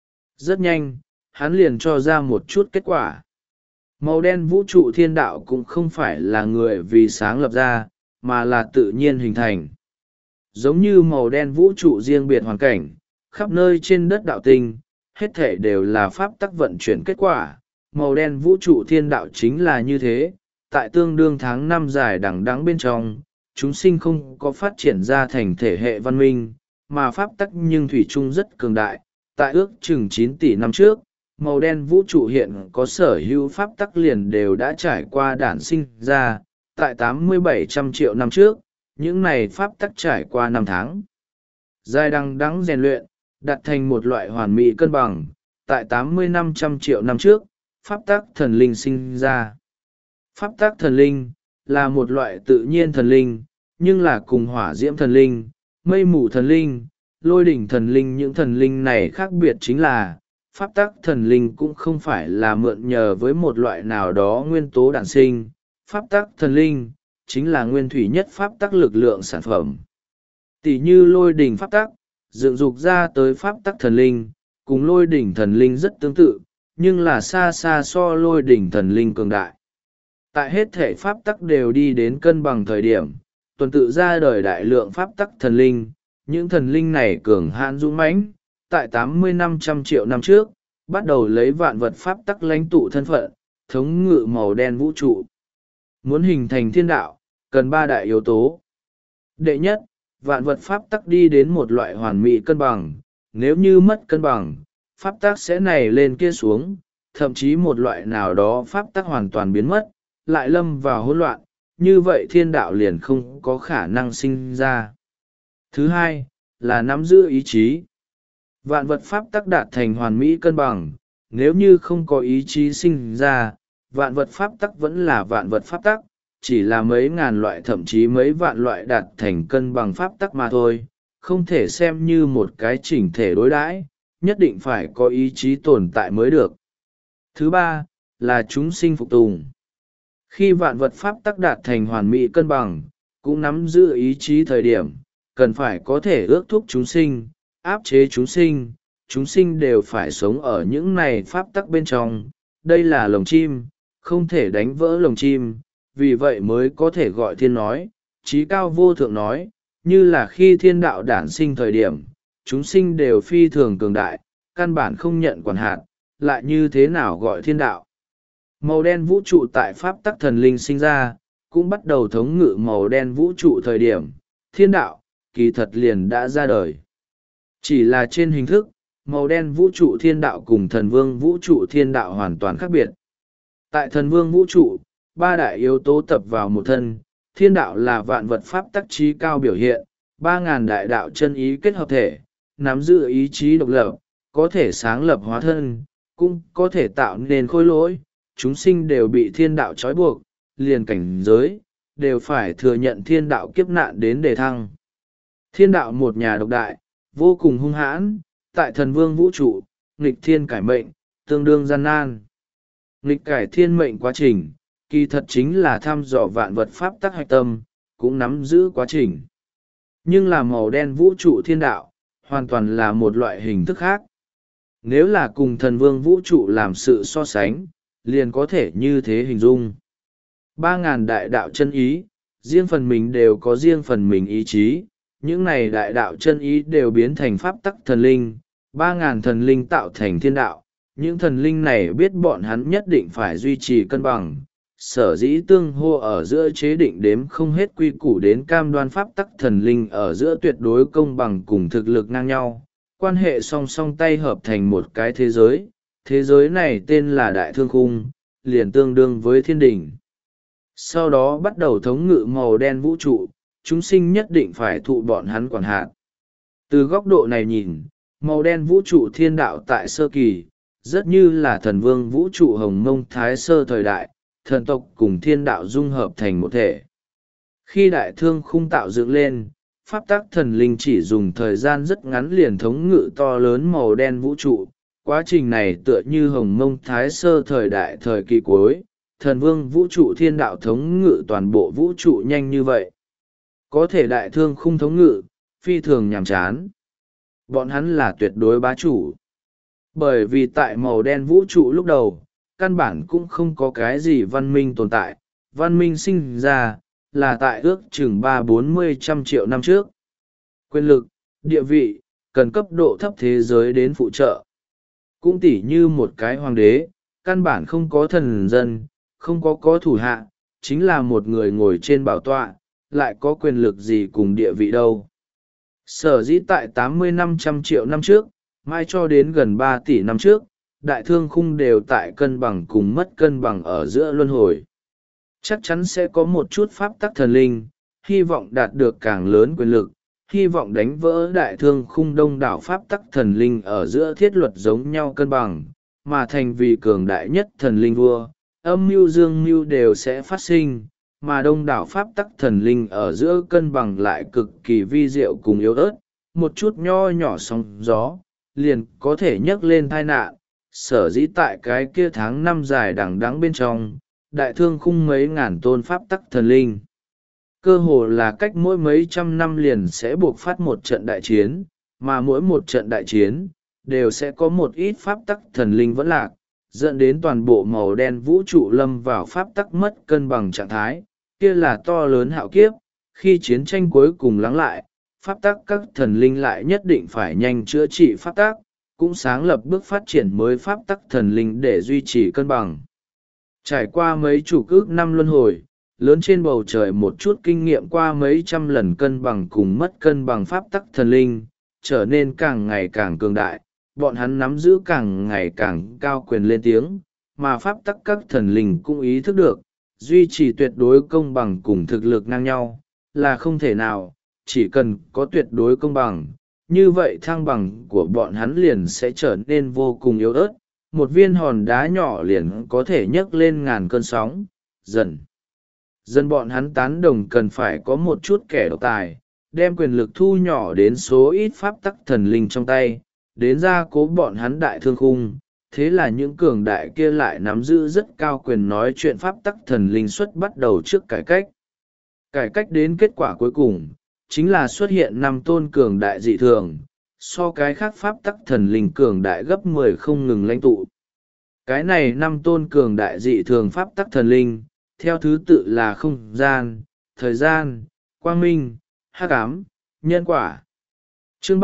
Rất nhanh, hắn liền cho ra một chút kết quả. Màu đen vũ trụ thiên đạo cũng không phải là người vì sáng lập ra, mà là tự nhiên hình thành. Giống như màu đen vũ trụ riêng biệt hoàn cảnh, khắp nơi trên đất đạo tinh, hết thể đều là pháp tắc vận chuyển kết quả. Màu đen vũ trụ thiên đạo chính là như thế, tại tương đương tháng năm dài đằng đẵng bên trong, chúng sinh không có phát triển ra thành thể hệ văn minh, mà pháp tắc nhưng thủy chung rất cường đại. Tại ước chừng 9 tỷ năm trước, màu đen vũ trụ hiện có sở hữu pháp tắc liền đều đã trải qua đản sinh ra. Tại 8700 triệu năm trước, những này pháp tắc trải qua 5 tháng. Dài đằng đẵng rèn luyện, đặt thành một loại hoàn mỹ cân bằng. Tại 8500 triệu năm trước, pháp tắc thần linh sinh ra. Pháp tắc thần linh là một loại tự nhiên thần linh, nhưng là cùng hỏa diễm thần linh, mây mù thần linh, lôi đỉnh thần linh. Những thần linh này khác biệt chính là pháp tắc thần linh cũng không phải là mượn nhờ với một loại nào đó nguyên tố đản sinh. Pháp tắc thần linh chính là nguyên thủy nhất pháp tắc lực lượng sản phẩm. Tỷ như lôi đỉnh pháp tắc dựng dục ra tới pháp tắc thần linh, cùng lôi đỉnh thần linh rất tương tự, nhưng là xa xa so lôi đỉnh thần linh cường đại. Tại hết thể pháp tắc đều đi đến cân bằng thời điểm, tuần tự ra đời đại lượng pháp tắc thần linh. Những thần linh này cường hãn dũng mãnh, tại 80-500 triệu năm trước, bắt đầu lấy vạn vật pháp tắc lãnh tụ thân phận, thống ngự màu đen vũ trụ. Muốn hình thành thiên đạo, cần ba đại yếu tố. Đệ nhất, vạn vật pháp tắc đi đến một loại hoàn mỹ cân bằng. Nếu như mất cân bằng, pháp tắc sẽ này lên kia xuống, thậm chí một loại nào đó pháp tắc hoàn toàn biến mất, lại lâm vào hỗn loạn, như vậy thiên đạo liền không có khả năng sinh ra. Thứ hai, là nắm giữ ý chí. Vạn vật pháp tắc đạt thành hoàn mỹ cân bằng, nếu như không có ý chí sinh ra, vạn vật pháp tắc vẫn là vạn vật pháp tắc, chỉ là mấy ngàn loại thậm chí mấy vạn loại đạt thành cân bằng pháp tắc mà thôi, không thể xem như một cái chỉnh thể đối đãi, nhất định phải có ý chí tồn tại mới được. Thứ ba, là chúng sinh phục tùng. Khi vạn vật pháp tắc đạt thành hoàn mỹ cân bằng, cũng nắm giữ ý chí thời điểm, cần phải có thể ước thúc chúng sinh, áp chế chúng sinh đều phải sống ở những này pháp tắc bên trong. Đây là lồng chim, không thể đánh vỡ lồng chim, vì vậy mới có thể gọi thiên nói, chí cao vô thượng nói, như là khi thiên đạo đản sinh thời điểm, chúng sinh đều phi thường cường đại, căn bản không nhận quản hạt, lại như thế nào gọi thiên đạo. Màu đen vũ trụ tại pháp tắc thần linh sinh ra, cũng bắt đầu thống ngự màu đen vũ trụ thời điểm, thiên đạo, kỳ thật liền đã ra đời. Chỉ là trên hình thức, màu đen vũ trụ thiên đạo cùng thần vương vũ trụ thiên đạo hoàn toàn khác biệt. Tại thần vương vũ trụ, ba đại yếu tố tập vào một thân, thiên đạo là vạn vật pháp tắc trí cao biểu hiện, 3.000 đại đạo chân ý kết hợp thể, nắm giữ ý chí độc lập, có thể sáng lập hóa thân, cũng có thể tạo nên khối lỗi, chúng sinh đều bị thiên đạo trói buộc, liền cảnh giới, đều phải thừa nhận thiên đạo kiếp nạn đến đề thăng. Thiên đạo một nhà độc đại, vô cùng hung hãn, tại thần vương vũ trụ, nghịch thiên cải mệnh, tương đương gian nan. Nghịch cải thiên mệnh quá trình, kỳ thật chính là thăm dò vạn vật pháp tắc hạch tâm, cũng nắm giữ quá trình. Nhưng là màu đen vũ trụ thiên đạo, hoàn toàn là một loại hình thức khác. Nếu là cùng thần vương vũ trụ làm sự so sánh, liền có thể như thế hình dung. 3.000 đại đạo chân ý, riêng phần mình đều có riêng phần mình ý chí, những này đại đạo chân ý đều biến thành pháp tắc thần linh, 3.000 thần linh tạo thành thiên đạo, những thần linh này biết bọn hắn nhất định phải duy trì cân bằng, sở dĩ tương hô ở giữa chế định đếm không hết quy củ đến cam đoan pháp tắc thần linh ở giữa tuyệt đối công bằng cùng thực lực ngang nhau, quan hệ song song tay hợp thành một cái thế giới này tên là Đại Thương Khung, liền tương đương với thiên đình. Sau đó bắt đầu thống ngự màu đen vũ trụ, chúng sinh nhất định phải thụ bọn hắn quản hạt. Từ góc độ này nhìn, màu đen vũ trụ thiên đạo tại sơ kỳ, rất như là thần vương vũ trụ hồng mông thái sơ thời đại, thần tộc cùng thiên đạo dung hợp thành một thể. Khi Đại Thương Khung tạo dựng lên, pháp tắc thần linh chỉ dùng thời gian rất ngắn liền thống ngự to lớn màu đen vũ trụ. Quá trình này tựa như hồng mông thái sơ thời đại thời kỳ cuối, thần vương vũ trụ thiên đạo thống ngự toàn bộ vũ trụ nhanh như vậy. Có thể Đại Thương Khung thống ngự, phi thường nhàm chán. Bọn hắn là tuyệt đối bá chủ. Bởi vì tại màu đen vũ trụ lúc đầu, căn bản cũng không có cái gì văn minh tồn tại, văn minh sinh ra, là tại ước chừng 3-40 triệu năm trước. Quyền lực, địa vị, cần cấp độ thấp thế giới đến phụ trợ. Cũng tỉ như một cái hoàng đế, căn bản không có thần dân, không có thủ hạ, chính là một người ngồi trên bảo tọa, lại có quyền lực gì cùng địa vị đâu. Sở dĩ tại 80-500 triệu năm trước, mai cho đến gần 3 tỷ năm trước, Đại Thương Khung đều tại cân bằng cùng mất cân bằng ở giữa luân hồi. Chắc chắn sẽ có một chút pháp tắc thần linh, hy vọng đạt được càng lớn quyền lực, hy vọng đánh vỡ Đại Thương Khung đông đảo pháp tắc thần linh ở giữa thiết luật giống nhau cân bằng, mà thành vì cường đại nhất thần linh vua, âm mưu dương mưu đều sẽ phát sinh, mà đông đảo pháp tắc thần linh ở giữa cân bằng lại cực kỳ vi diệu cùng yếu ớt, một chút nho nhỏ sóng gió liền có thể nhấc lên tai nạn. Sở dĩ tại cái kia tháng năm dài đằng đẵng bên trong, đại thương khung mấy ngàn tôn pháp tắc thần linh, cơ hồ là cách mỗi mấy trăm năm liền sẽ buộc phát một trận đại chiến, mà mỗi một trận đại chiến đều sẽ có một ít pháp tắc thần linh vẫn lạc, dẫn đến toàn bộ màu đen vũ trụ lâm vào pháp tắc mất cân bằng trạng thái. Kia là to lớn hạo kiếp. Khi chiến tranh cuối cùng lắng lại, pháp tắc các thần linh lại nhất định phải nhanh chữa trị pháp tắc, cũng sáng lập bước phát triển mới pháp tắc thần linh để duy trì cân bằng. Trải qua mấy chục ức năm luân hồi, lớn trên bầu trời một chút kinh nghiệm qua mấy trăm lần cân bằng cùng mất cân bằng pháp tắc thần linh, trở nên càng ngày càng cường đại, bọn hắn nắm giữ càng ngày càng cao quyền lên tiếng, mà pháp tắc các thần linh cũng ý thức được, duy trì tuyệt đối công bằng cùng thực lực ngang nhau, là không thể nào. Chỉ cần có tuyệt đối công bằng, như vậy thăng bằng của bọn hắn liền sẽ trở nên vô cùng yếu ớt, một viên hòn đá nhỏ liền có thể nhấc lên ngàn cơn sóng. Dần bọn hắn tán đồng cần phải có một chút kẻ độc tài, đem quyền lực thu nhỏ đến số ít pháp tắc thần linh trong tay, đến gia cố bọn hắn đại thương khung. Thế là những cường đại kia lại nắm giữ rất cao quyền nói chuyện pháp tắc thần linh xuất bắt đầu trước cải cách. Cải cách đến kết quả cuối cùng, chính là xuất hiện 5 tôn cường đại dị thường, so cái khác pháp tắc thần linh cường đại gấp 10 không ngừng lãnh tụ. Cái này 5 tôn cường đại dị thường pháp tắc thần linh, theo thứ tự là không gian, thời gian, quang minh, hắc ám, nhân quả. Chương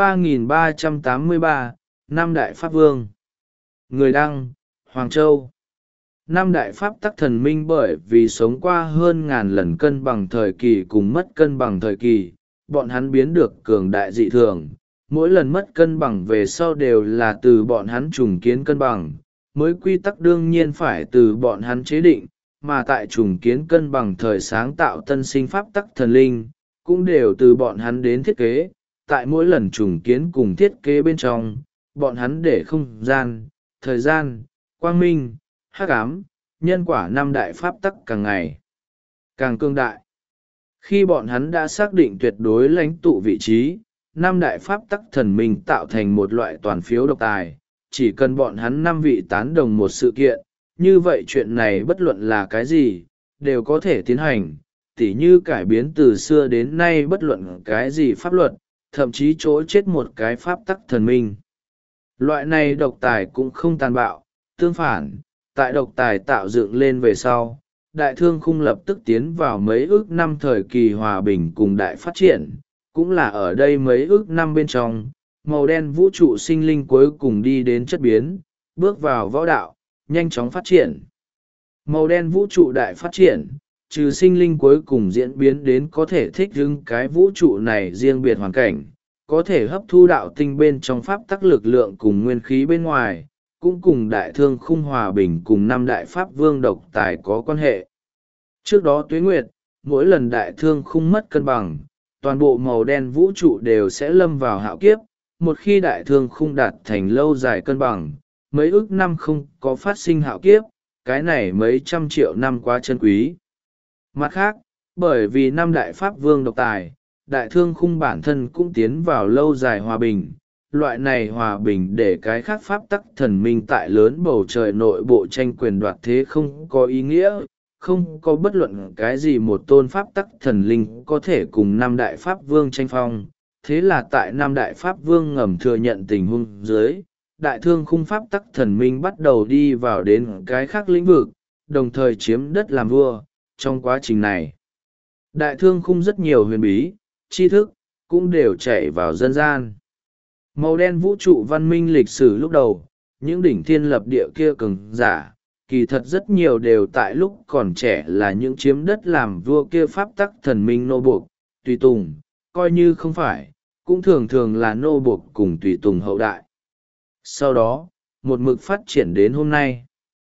3383, Năm Đại Pháp Vương. Người đăng, Hoàng Châu. Năm đại pháp tắc thần minh bởi vì sống qua hơn ngàn lần cân bằng thời kỳ cùng mất cân bằng thời kỳ, bọn hắn biến được cường đại dị thường. Mỗi lần mất cân bằng về sau đều là từ bọn hắn trùng kiến cân bằng, mới quy tắc đương nhiên phải từ bọn hắn chế định, mà tại trùng kiến cân bằng thời sáng tạo tân sinh pháp tắc thần linh, cũng đều từ bọn hắn đến thiết kế. Tại mỗi lần trùng kiến cùng thiết kế bên trong, bọn hắn để không gian, thời gian, quang minh, hắc ám, nhân quả năm đại pháp tắc càng ngày càng cương đại. Khi bọn hắn đã xác định tuyệt đối lãnh tụ vị trí, năm đại pháp tắc thần minh tạo thành một loại toàn phiếu độc tài, chỉ cần bọn hắn 5 vị tán đồng một sự kiện, như vậy chuyện này bất luận là cái gì, đều có thể tiến hành, tỉ như cải biến từ xưa đến nay bất luận cái gì pháp luật, thậm chí chỗ chết một cái pháp tắc thần minh. Loại này độc tài cũng không tàn bạo, tương phản, tại độc tài tạo dựng lên về sau, đại thương khung lập tức tiến vào mấy ước năm thời kỳ hòa bình cùng đại phát triển, cũng là ở đây mấy ước năm bên trong, màu đen vũ trụ sinh linh cuối cùng đi đến chất biến, bước vào võ đạo, nhanh chóng phát triển. Màu đen vũ trụ đại phát triển, trừ sinh linh cuối cùng diễn biến đến có thể thích ứng cái vũ trụ này riêng biệt hoàn cảnh, có thể hấp thu đạo tinh bên trong pháp tắc lực lượng cùng nguyên khí bên ngoài, cũng cùng đại thương khung hòa bình cùng 5 đại pháp vương độc tài có quan hệ. Trước đó tuế nguyệt, mỗi lần đại thương khung mất cân bằng, toàn bộ màu đen vũ trụ đều sẽ lâm vào hạo kiếp. Một khi đại thương khung đạt thành lâu dài cân bằng, mấy ước năm không có phát sinh hạo kiếp, cái này mấy trăm triệu năm quá chân quý. Mặt khác, bởi vì 5 đại pháp vương độc tài, đại thương khung bản thân cũng tiến vào lâu dài hòa bình. Loại này hòa bình để cái khác pháp tắc thần minh tại lớn bầu trời nội bộ tranh quyền đoạt thế không có ý nghĩa, không có bất luận cái gì một tôn pháp tắc thần linh có thể cùng 5 đại pháp vương tranh phong. Thế là tại 5 đại pháp vương ngầm thừa nhận tình huống dưới, đại thương khung pháp tắc thần minh bắt đầu đi vào đến cái khác lĩnh vực, đồng thời chiếm đất làm vua. Trong quá trình này, đại thương khung rất nhiều huyền bí, tri thức, cũng đều chảy vào dân gian. Màu đen vũ trụ văn minh lịch sử lúc đầu, những đỉnh thiên lập địa kia cường giả, kỳ thật rất nhiều đều tại lúc còn trẻ là những chiếm đất làm vua kia pháp tắc thần minh nô buộc, tùy tùng, coi như không phải, cũng thường thường là nô buộc cùng tùy tùng hậu đại. Sau đó, một mực phát triển đến hôm nay.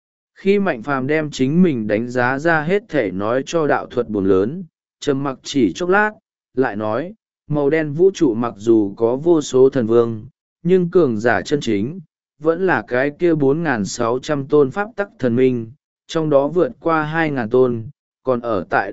Khi Mạnh Phàm đem chính mình đánh giá ra hết thể nói cho đạo thuật buồn lớn, trầm mặc chỉ chốc lát, lại nói, màu đen vũ trụ mặc dù có vô số thần vương, nhưng cường giả chân chính, vẫn là cái kia 4.600 tôn pháp tắc thần minh, trong đó vượt qua 2.000 tôn, còn ở tại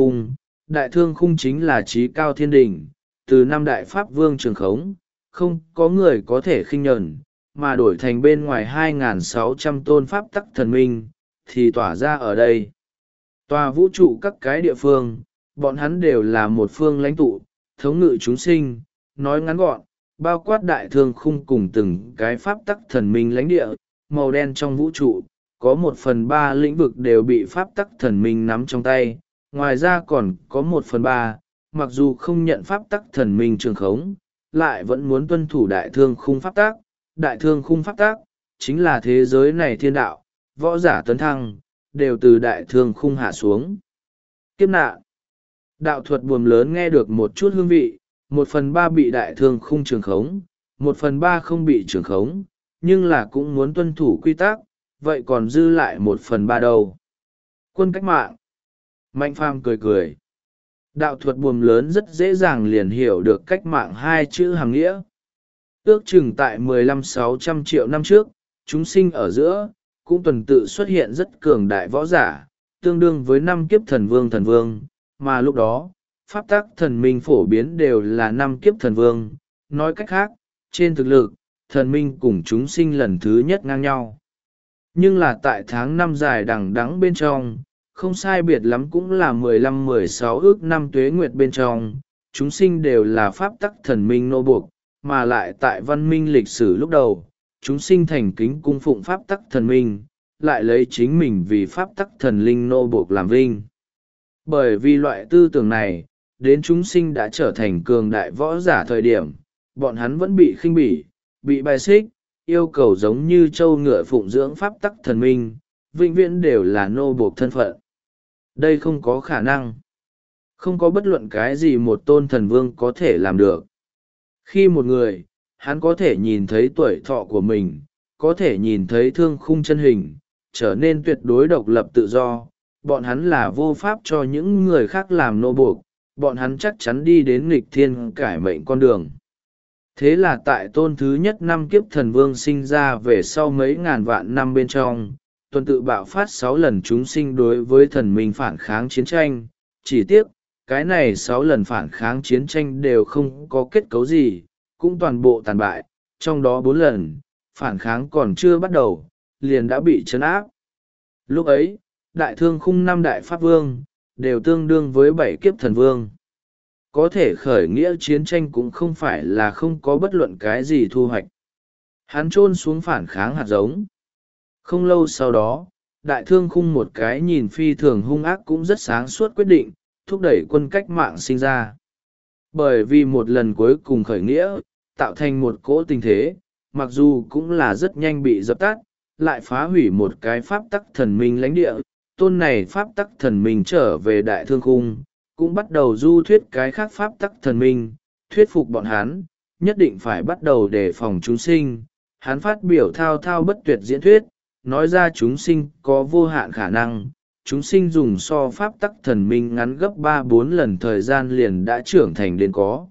đại thương khung chính là trí cao thiên đình, từ năm đại pháp vương trường khống, không có người có thể khinh nhẫn, mà đổi thành bên ngoài 2.600 tôn pháp tắc thần minh, thì tỏa ra ở đây. Tòa vũ trụ các cái địa phương, bọn hắn đều là một phương lãnh tụ, thống ngự chúng sinh, nói ngắn gọn, bao quát đại thương khung cùng từng cái pháp tắc thần minh lãnh địa, màu đen trong vũ trụ, có 1/3 lĩnh vực đều bị pháp tắc thần minh nắm trong tay, ngoài ra còn có 1/3, mặc dù không nhận pháp tắc thần minh trường khống, lại vẫn muốn tuân thủ đại thương khung pháp tắc. Đại thương khung pháp tắc chính là thế giới này thiên đạo, võ giả tấn thăng, đều từ đại thương khung hạ xuống. Kiếp nạn. Đạo thuật buồm lớn nghe được một chút hương vị, 1/3 bị đại thương khung trường khống, 1/3 không bị trường khống, nhưng là cũng muốn tuân thủ quy tắc, vậy còn dư lại 1/3 đâu. Quân cách mạng. Mạnh Phàm cười cười. Đạo thuật buồm lớn rất dễ dàng liền hiểu được cách mạng hai chữ hàm nghĩa. Ước chừng tại 15-600 triệu năm trước, chúng sinh ở giữa, cũng tuần tự xuất hiện rất cường đại võ giả, tương đương với 5 kiếp thần vương, mà lúc đó, pháp tắc thần minh phổ biến đều là 5 kiếp thần vương. Nói cách khác, trên thực lực, thần minh cùng chúng sinh lần thứ nhất ngang nhau. Nhưng là tại tháng năm dài đằng đẵng bên trong, không sai biệt lắm cũng là 15-16 ước năm tuế nguyệt bên trong, chúng sinh đều là pháp tắc thần minh nô buộc, mà lại tại văn minh lịch sử lúc đầu, chúng sinh thành kính cung phụng pháp tắc thần minh, lại lấy chính mình vì pháp tắc thần linh nô buộc làm vinh. Bởi vì loại tư tưởng này, đến chúng sinh đã trở thành cường đại võ giả thời điểm, bọn hắn vẫn bị khinh bỉ, bị bài xích, yêu cầu giống như trâu ngựa phụng dưỡng pháp tắc thần minh, vĩnh viễn đều là nô buộc thân phận. Đây không có khả năng. Không có bất luận cái gì một tôn thần vương có thể làm được. Khi một người, hắn có thể nhìn thấy tuổi thọ của mình, có thể nhìn thấy thương khung chân hình, trở nên tuyệt đối độc lập tự do, bọn hắn là vô pháp cho những người khác làm nô buộc, bọn hắn chắc chắn đi đến nghịch thiên cải mệnh con đường. Thế là tại tôn thứ nhất năm kiếp thần vương sinh ra về sau mấy ngàn vạn năm bên trong, tuần tự bạo phát 6 lần chúng sinh đối với thần minh phản kháng chiến tranh. Chỉ tiếc, cái này 6 lần phản kháng chiến tranh đều không có kết cấu gì, cũng toàn bộ tàn bại, trong đó 4 lần, phản kháng còn chưa bắt đầu, liền đã bị trấn áp. Lúc ấy, đại thương khung 5 đại pháp vương, đều tương đương với 7 kiếp thần vương. Có thể khởi nghĩa chiến tranh cũng không phải là không có bất luận cái gì thu hoạch. Hắn chôn xuống phản kháng hạt giống. Không lâu sau đó, đại thương khung một cái nhìn phi thường hung ác cũng rất sáng suốt quyết định, thúc đẩy quân cách mạng sinh ra. Bởi vì một lần cuối cùng khởi nghĩa, tạo thành một cỗ tình thế, mặc dù cũng là rất nhanh bị dập tắt, lại phá hủy một cái pháp tắc thần minh lãnh địa. Tôn này pháp tắc thần minh trở về đại thương khung, cũng bắt đầu du thuyết cái khác pháp tắc thần minh, thuyết phục bọn hắn, nhất định phải bắt đầu đề phòng chúng sinh. Hắn phát biểu thao thao bất tuyệt diễn thuyết, nói ra chúng sinh có vô hạn khả năng, chúng sinh dùng so pháp tắc thần minh ngắn gấp 3-4 lần thời gian liền đã trưởng thành đến có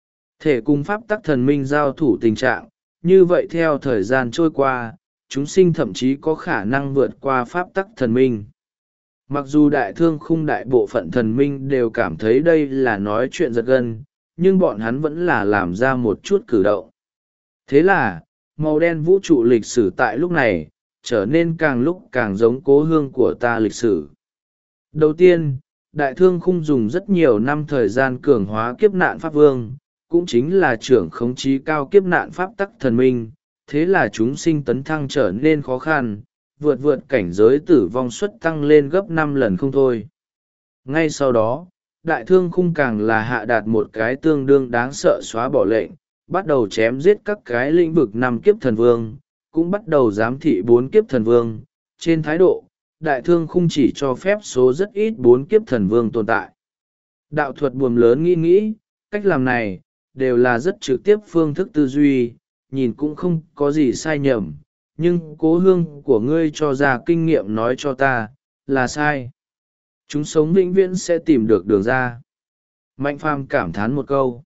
thể cùng pháp tắc thần minh giao thủ tình trạng. Như vậy theo thời gian trôi qua, chúng sinh thậm chí có khả năng vượt qua pháp tắc thần minh. Mặc dù đại thương khung đại bộ phận thần minh đều cảm thấy đây là nói chuyện giật gân, nhưng bọn hắn vẫn là làm ra một chút cử động. Thế là, màu đen vũ trụ lịch sử tại lúc này, trở nên càng lúc càng giống cố hương của ta lịch sử. Đầu tiên, đại thương khung dùng rất nhiều năm thời gian cường hóa kiếp nạn pháp vương, cũng chính là trưởng khống chí cao kiếp nạn pháp tắc thần minh, thế là chúng sinh tấn thăng trở nên khó khăn, vượt cảnh giới tử vong suất tăng lên gấp 5 lần không thôi. Ngay sau đó, đại thương khung càng là hạ đạt một cái tương đương đáng sợ xóa bỏ lệnh, bắt đầu chém giết các cái lĩnh vực 5 kiếp thần vương, cũng bắt đầu giám thị 4 kiếp thần vương. Trên thái độ, đại thương khung chỉ cho phép số rất ít 4 kiếp thần vương tồn tại. Đạo thuật buồm lớn nghĩ, cách làm này, đều là rất trực tiếp phương thức tư duy, nhìn cũng không có gì sai nhầm, nhưng cố hương của ngươi cho ra kinh nghiệm nói cho ta, là sai. Chúng sống vĩnh viễn sẽ tìm được đường ra. Mạnh Phàm cảm thán một câu.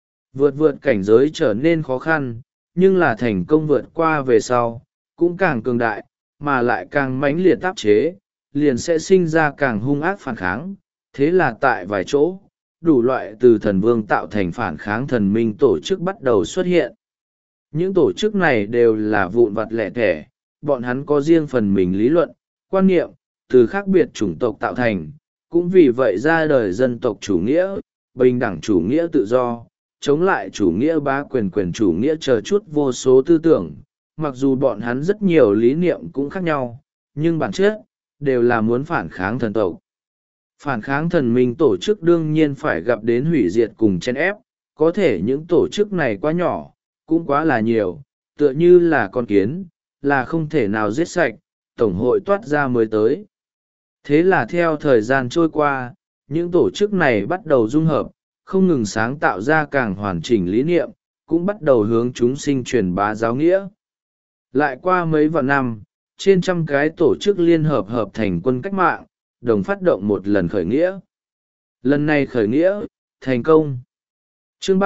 Vượt cảnh giới trở nên khó khăn, nhưng là thành công vượt qua về sau, cũng càng cường đại, mà lại càng mãnh liệt áp chế, liền sẽ sinh ra càng hung ác phản kháng. Thế là tại vài chỗ, đủ loại từ thần vương tạo thành phản kháng thần minh tổ chức bắt đầu xuất hiện. Những tổ chức này đều là vụn vặt lẻ tẻ, bọn hắn có riêng phần mình lý luận, quan niệm, từ khác biệt chủng tộc tạo thành, cũng vì vậy ra đời dân tộc chủ nghĩa, bình đẳng chủ nghĩa tự do, chống lại chủ nghĩa bá quyền quyền chủ nghĩa chờ chút vô số tư tưởng. Mặc dù bọn hắn rất nhiều lý niệm cũng khác nhau, nhưng bản chất đều là muốn phản kháng thần tộc. Phản kháng thần minh tổ chức đương nhiên phải gặp đến hủy diệt cùng chen ép, có thể những tổ chức này quá nhỏ, cũng quá là nhiều, tựa như là con kiến, là không thể nào giết sạch, tổng hội toát ra mới tới. Thế là theo thời gian trôi qua, những tổ chức này bắt đầu dung hợp, không ngừng sáng tạo ra càng hoàn chỉnh lý niệm, cũng bắt đầu hướng chúng sinh truyền bá giáo nghĩa. Lại qua mấy vạn năm, trên trăm cái tổ chức liên hợp hợp thành quân cách mạng, đồng phát động một lần khởi nghĩa. Lần này khởi nghĩa, thành công. Chương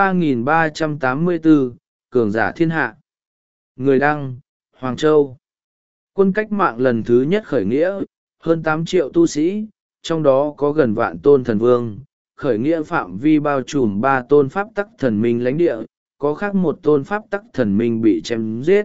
3384, Cường giả thiên hạ. Người đăng, Hoàng Châu. Quân cách mạng lần thứ nhất khởi nghĩa, hơn 8 triệu tu sĩ, trong đó có gần vạn tôn thần vương. Khởi nghĩa phạm vi bao trùm 3 tôn pháp tắc thần minh lãnh địa, có khác một tôn pháp tắc thần minh bị chém giết.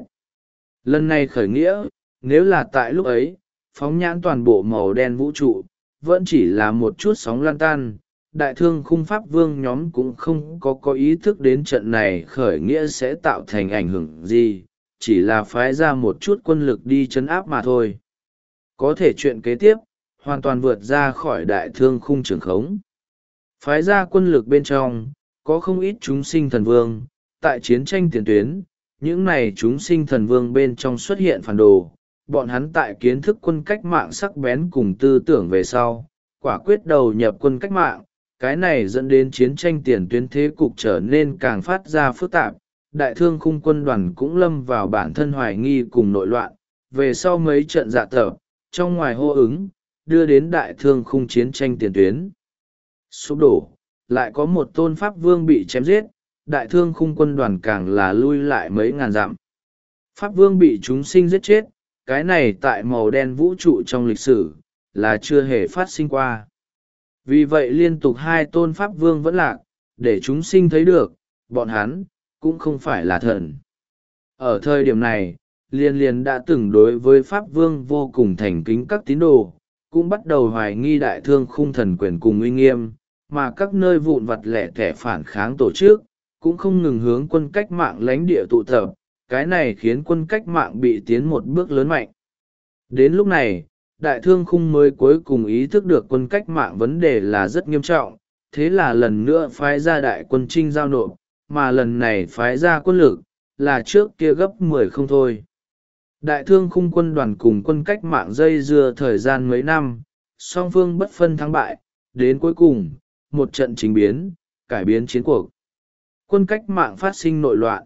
Lần này khởi nghĩa, nếu là tại lúc ấy, phóng nhãn toàn bộ màu đen vũ trụ, vẫn chỉ là một chút sóng lan tan. Đại thương khung pháp vương nhóm cũng không có ý thức đến trận này khởi nghĩa sẽ tạo thành ảnh hưởng gì, chỉ là phái ra một chút quân lực đi trấn áp mà thôi. Có thể chuyện kế tiếp, hoàn toàn vượt ra khỏi đại thương khung trường khống. Phái ra quân lực bên trong, có không ít chúng sinh thần vương, tại chiến tranh tiền tuyến, những này chúng sinh thần vương bên trong xuất hiện phản đồ, bọn hắn tại kiến thức quân cách mạng sắc bén cùng tư tưởng về sau, quả quyết đầu nhập quân cách mạng, cái này dẫn đến chiến tranh tiền tuyến thế cục trở nên càng phát ra phức tạp. Đại thương khung quân đoàn cũng lâm vào bản thân hoài nghi cùng nội loạn, về sau mấy trận dạ tập, trong ngoài hô ứng, đưa đến đại thương khung chiến tranh tiền tuyến sụp đổ, lại có một tôn pháp vương bị chém giết, đại thương khung quân đoàn càng là lui lại mấy ngàn dặm. Pháp vương bị chúng sinh giết chết, cái này tại màu đen vũ trụ trong lịch sử, là chưa hề phát sinh qua. Vì vậy liên tục 2 tôn pháp vương vẫn lạc, để chúng sinh thấy được, bọn hắn, cũng không phải là thần. Ở thời điểm này, liên liên đã từng đối với pháp vương vô cùng thành kính các tín đồ, cũng bắt đầu hoài nghi đại thương khung thần quyền cùng uy nghiêm, mà các nơi vụn vặt lẻ tẻ phản kháng tổ chức, cũng không ngừng hướng quân cách mạng lãnh địa tụ tập, cái này khiến quân cách mạng bị tiến một bước lớn mạnh. Đến lúc này, đại thương khung mới cuối cùng ý thức được quân cách mạng vấn đề là rất nghiêm trọng, thế là lần nữa phái ra đại quân Trinh giao nộp, mà lần này phái ra quân lực, là trước kia gấp 10 không thôi. Đại thương khung quân đoàn cùng quân cách mạng dây dưa thời gian mấy năm, song phương bất phân thắng bại, đến cuối cùng, một trận chính biến, cải biến chiến cuộc. Quân cách mạng phát sinh nội loạn.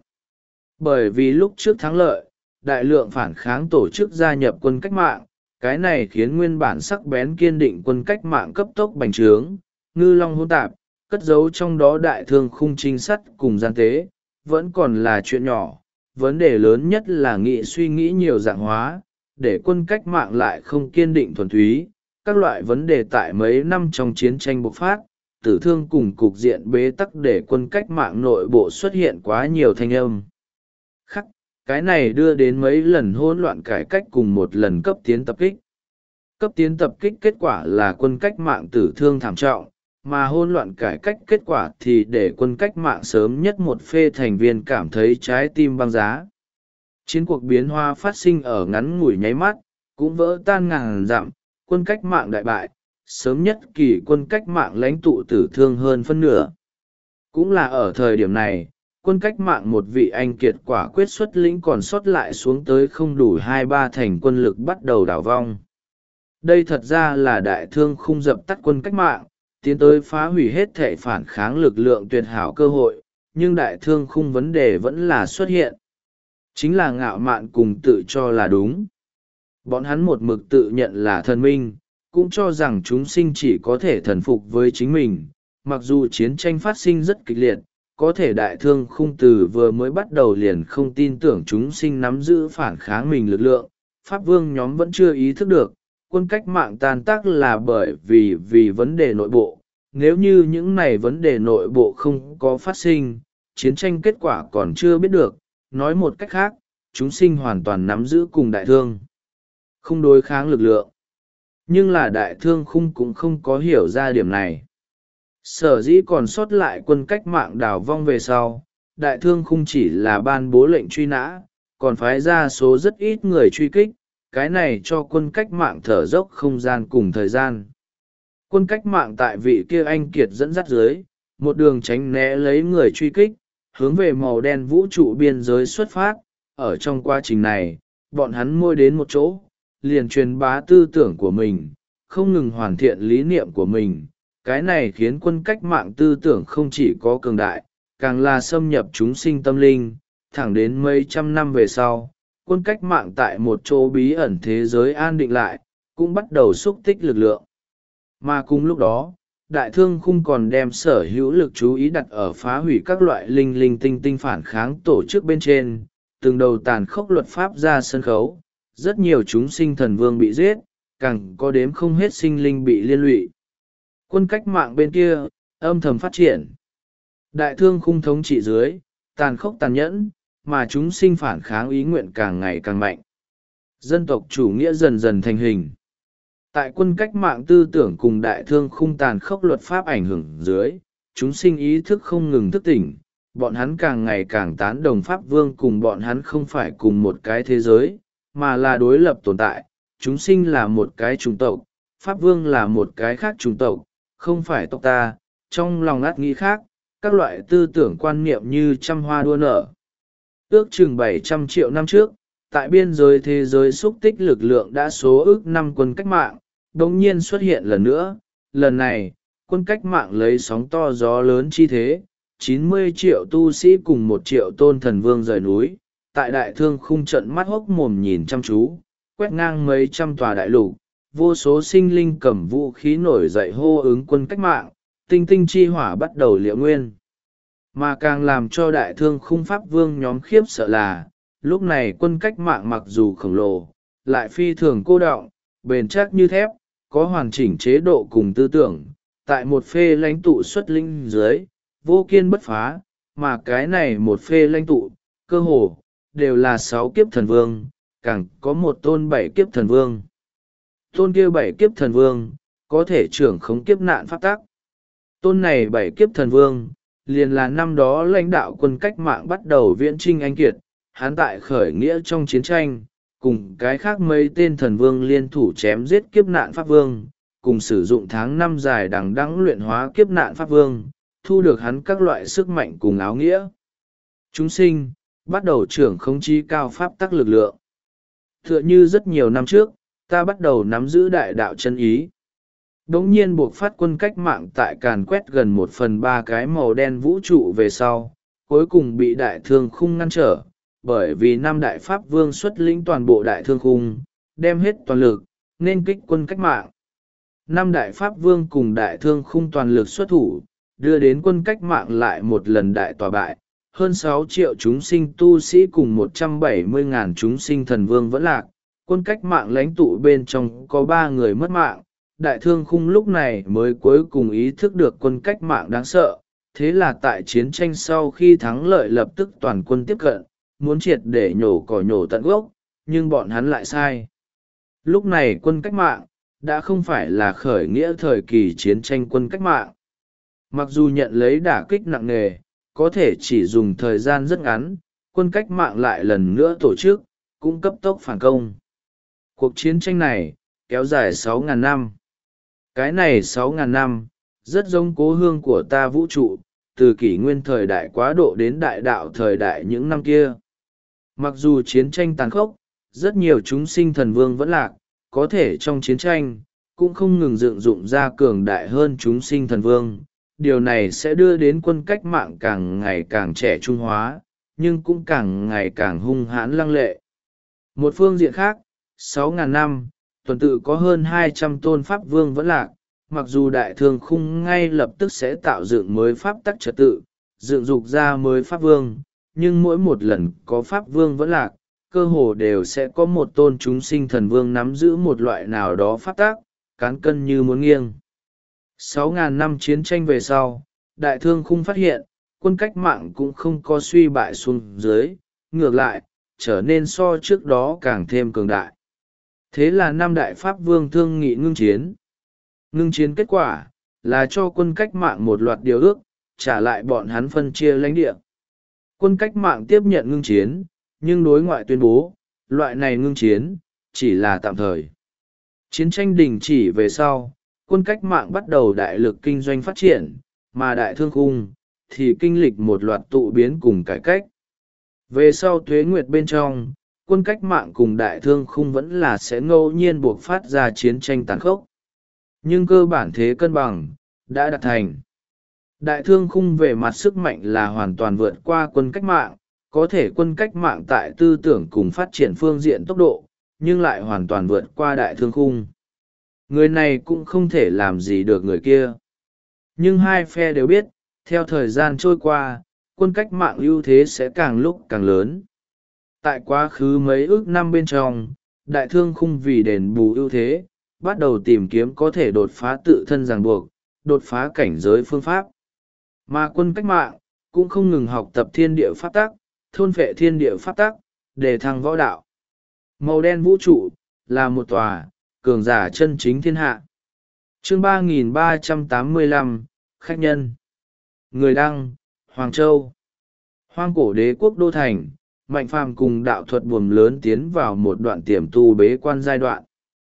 Bởi vì lúc trước thắng lợi, đại lượng phản kháng tổ chức gia nhập quân cách mạng, cái này khiến nguyên bản sắc bén kiên định quân cách mạng cấp tốc bành trướng, ngư long hỗn tạp, cất giấu trong đó đại thương khung trinh sắt cùng gian tế, vẫn còn là chuyện nhỏ. Vấn đề lớn nhất là suy nghĩ nhiều dạng hóa, để quân cách mạng lại không kiên định thuần túy. Các loại vấn đề tại mấy năm trong chiến tranh bộc phát, tử thương cùng cục diện bế tắc để quân cách mạng nội bộ xuất hiện quá nhiều thanh âm. Khắc, cái này đưa đến mấy lần hỗn loạn cải cách cùng một lần cấp tiến tập kích. Cấp tiến tập kích kết quả là quân cách mạng tử thương thảm trọng, mà hỗn loạn cải cách kết quả thì để quân cách mạng sớm nhất một phê thành viên cảm thấy trái tim băng giá. Chiến cuộc biến hóa phát sinh ở ngắn ngủi nháy mắt, cũng vỡ tan ngàn dặm, quân cách mạng đại bại, sớm nhất kỳ quân cách mạng lãnh tụ tử thương hơn phân nửa. Cũng là ở thời điểm này, quân cách mạng một vị anh kiệt quả quyết xuất lĩnh còn sót lại xuống tới không đủ 2-3 thành quân lực bắt đầu đảo vong. Đây thật ra là đại thương khung dập tắt quân cách mạng, tiến tới phá hủy hết thể phản kháng lực lượng tuyệt hảo cơ hội, nhưng đại thương khung vấn đề vẫn là xuất hiện. Chính là ngạo mạn cùng tự cho là đúng. Bọn hắn một mực tự nhận là thần minh, cũng cho rằng chúng sinh chỉ có thể thần phục với chính mình, mặc dù chiến tranh phát sinh rất kịch liệt, có thể đại thương khung từ vừa mới bắt đầu liền không tin tưởng chúng sinh nắm giữ phản kháng mình lực lượng, Pháp vương nhóm vẫn chưa ý thức được, quân cách mạng tan tác là bởi vì vấn đề nội bộ. Nếu như những này vấn đề nội bộ không có phát sinh, chiến tranh kết quả còn chưa biết được. Nói một cách khác, chúng sinh hoàn toàn nắm giữ cùng đại thương không đối kháng lực lượng. Nhưng là đại thương khung cũng không có hiểu ra điểm này. Sở dĩ còn sót lại quân cách mạng đào vong về sau, đại thương khung chỉ là ban bố lệnh truy nã, còn phái ra số rất ít người truy kích, cái này cho quân cách mạng thở dốc không gian cùng thời gian. Quân cách mạng tại vị kia anh kiệt dẫn dắt dưới, một đường tránh né lấy người truy kích, hướng về màu đen vũ trụ biên giới xuất phát. Ở trong quá trình này, bọn hắn môi đến một chỗ, liền truyền bá tư tưởng của mình, không ngừng hoàn thiện lý niệm của mình. Cái này khiến quân cách mạng tư tưởng không chỉ có cường đại, càng là xâm nhập chúng sinh tâm linh, thẳng đến mấy trăm năm về sau, quân cách mạng tại một chỗ bí ẩn thế giới an định lại, cũng bắt đầu xúc tích lực lượng. Mà cùng lúc đó, đại thương khung còn đem sở hữu lực chú ý đặt ở phá hủy các loại linh linh tinh tinh phản kháng tổ chức bên trên, từng đầu tàn khốc luật pháp ra sân khấu, rất nhiều chúng sinh thần vương bị giết, càng có đếm không hết sinh linh bị liên lụy. Quân cách mạng bên kia, âm thầm phát triển. Đại thương khung thống trị dưới, tàn khốc tàn nhẫn, mà chúng sinh phản kháng ý nguyện càng ngày càng mạnh. Dân tộc chủ nghĩa dần dần thành hình. Tại quân cách mạng tư tưởng cùng đại thương khung tàn khốc luật pháp ảnh hưởng dưới, chúng sinh ý thức không ngừng thức tỉnh, bọn hắn càng ngày càng tán đồng Pháp Vương cùng bọn hắn không phải cùng một cái thế giới, mà là đối lập tồn tại. Chúng sinh là một cái chủng tộc, Pháp Vương là một cái khác chủng tộc, không phải tộc ta. Trong lòng át nghĩ khác, các loại tư tưởng quan niệm như trăm hoa đua nở. Ước chừng 700 triệu năm trước, tại biên giới thế giới xúc tích lực lượng đã số ước năm quân cách mạng, đồng nhiên xuất hiện lần nữa. Lần này, quân cách mạng lấy sóng to gió lớn chi thế, 90 triệu tu sĩ cùng 1 triệu tôn thần vương rời núi, tại đại thương khung trận mắt hốc mồm nhìn chăm chú, quét ngang mấy trăm tòa đại lục, vô số sinh linh cầm vũ khí nổi dậy hô ứng quân cách mạng, tinh tinh chi hỏa bắt đầu liệu nguyên. Mà càng làm cho đại thương khung Pháp Vương nhóm khiếp sợ là, lúc này quân cách mạng mặc dù khổng lồ, lại phi thường cô đọng, bền chắc như thép, có hoàn chỉnh chế độ cùng tư tưởng, tại một phê lãnh tụ xuất linh dưới, vô kiên bất phá, mà cái này một phê lãnh tụ, cơ hồ, đều là 6 kiếp thần vương, càng có một tôn 7 kiếp thần vương. Tôn kia 7 kiếp thần vương, có thể trưởng khống kiếp nạn pháp tắc. Tôn này 7 kiếp thần vương, liền là năm đó lãnh đạo quân cách mạng bắt đầu viễn chinh anh kiệt, hắn tại khởi nghĩa trong chiến tranh, cùng cái khác mấy tên thần vương liên thủ chém giết kiếp nạn pháp vương, cùng sử dụng tháng năm dài đằng đẵng luyện hóa kiếp nạn pháp vương, thu được hắn các loại sức mạnh cùng áo nghĩa. Chúng sinh, bắt đầu trưởng khống chí cao pháp tắc lực lượng. Tựa như rất nhiều năm trước, ta bắt đầu nắm giữ đại đạo chân ý. Đống nhiên buộc phát quân cách mạng tại càn quét gần 1/3 cái màu đen vũ trụ về sau, cuối cùng bị đại thương khung ngăn trở, bởi vì năm đại pháp vương xuất lĩnh toàn bộ đại thương khung, đem hết toàn lực, nên kích quân cách mạng. Năm đại pháp vương cùng đại thương khung toàn lực xuất thủ, đưa đến quân cách mạng lại một lần đại tòa bại, hơn 6 triệu chúng sinh tu sĩ cùng 170.000 chúng sinh thần vương vẫn lạc, quân cách mạng lãnh tụ bên trong có 3 người mất mạng. Đại thương khung lúc này mới cuối cùng ý thức được quân cách mạng đáng sợ, thế là tại chiến tranh sau khi thắng lợi lập tức toàn quân tiếp cận, muốn triệt để nhổ cỏ nhổ tận gốc, nhưng bọn hắn lại sai. Lúc này quân cách mạng, đã không phải là khởi nghĩa thời kỳ chiến tranh quân cách mạng. Mặc dù nhận lấy đả kích nặng nề, có thể chỉ dùng thời gian rất ngắn, quân cách mạng lại lần nữa tổ chức, cũng cấp tốc phản công. Cuộc chiến tranh này, kéo dài 6.000 năm. Cái này 6.000 năm, rất giống cố hương của ta vũ trụ, từ kỷ nguyên thời đại quá độ đến đại đạo thời đại những năm kia. Mặc dù chiến tranh tàn khốc, rất nhiều chúng sinh thần vương vẫn lạc, có thể trong chiến tranh, cũng không ngừng dựng dụng ra cường đại hơn chúng sinh thần vương. Điều này sẽ đưa đến quân cách mạng càng ngày càng trẻ trung hóa, nhưng cũng càng ngày càng hung hãn lăng lệ. Một phương diện khác, 6.000 năm, tuần tự có hơn 200 tôn pháp vương vẫn lạc, mặc dù đại thương khung ngay lập tức sẽ tạo dựng mới pháp tắc trật tự, dựng dục ra mới pháp vương, nhưng mỗi một lần có pháp vương vẫn lạc, cơ hồ đều sẽ có một tôn chúng sinh thần vương nắm giữ một loại nào đó pháp tác, cán cân như muốn nghiêng. 6.000 năm chiến tranh về sau, Đại Thương Khung phát hiện, quân cách mạng cũng không có suy bại xuống dưới, ngược lại, trở nên so trước đó càng thêm cường đại. Thế là năm đại pháp vương thương nghị ngưng chiến. Ngưng chiến kết quả, là cho quân cách mạng một loạt điều ước, trả lại bọn hắn phân chia lãnh địa. Quân cách mạng tiếp nhận ngưng chiến, nhưng đối ngoại tuyên bố, loại này ngưng chiến, chỉ là tạm thời. Chiến tranh đình chỉ về sau, quân cách mạng bắt đầu đại lực kinh doanh phát triển, mà Đại Thương Khung thì kinh lịch một loạt tụ biến cùng cải cách. Về sau tuế nguyệt bên trong, quân cách mạng cùng Đại Thương Khung vẫn là sẽ ngẫu nhiên buộc phát ra chiến tranh tàn khốc. Nhưng cơ bản thế cân bằng, đã đạt thành. Đại Thương Khung về mặt sức mạnh là hoàn toàn vượt qua quân cách mạng, có thể quân cách mạng tại tư tưởng cùng phát triển phương diện tốc độ, nhưng lại hoàn toàn vượt qua Đại Thương Khung. Người này cũng không thể làm gì được người kia. Nhưng hai phe đều biết, theo thời gian trôi qua, quân cách mạng ưu thế sẽ càng lúc càng lớn. Tại quá khứ mấy ước năm bên trong, Đại Thương Khung vì đền bù ưu thế, bắt đầu tìm kiếm có thể đột phá tự thân ràng buộc, đột phá cảnh giới phương pháp. Mà quân cách mạng, cũng không ngừng học tập thiên địa pháp tắc, thôn phệ thiên địa pháp tắc, để thăng võ đạo. Màu đen vũ trụ, là một tòa, cường giả chân chính thiên hạ. Chương 3385, khách nhân. Người đăng, Hoàng Châu. Hoang cổ đế quốc đô thành, Mạnh Phàm cùng đạo thuật buồm lớn tiến vào một đoạn tiềm tu bế quan giai đoạn.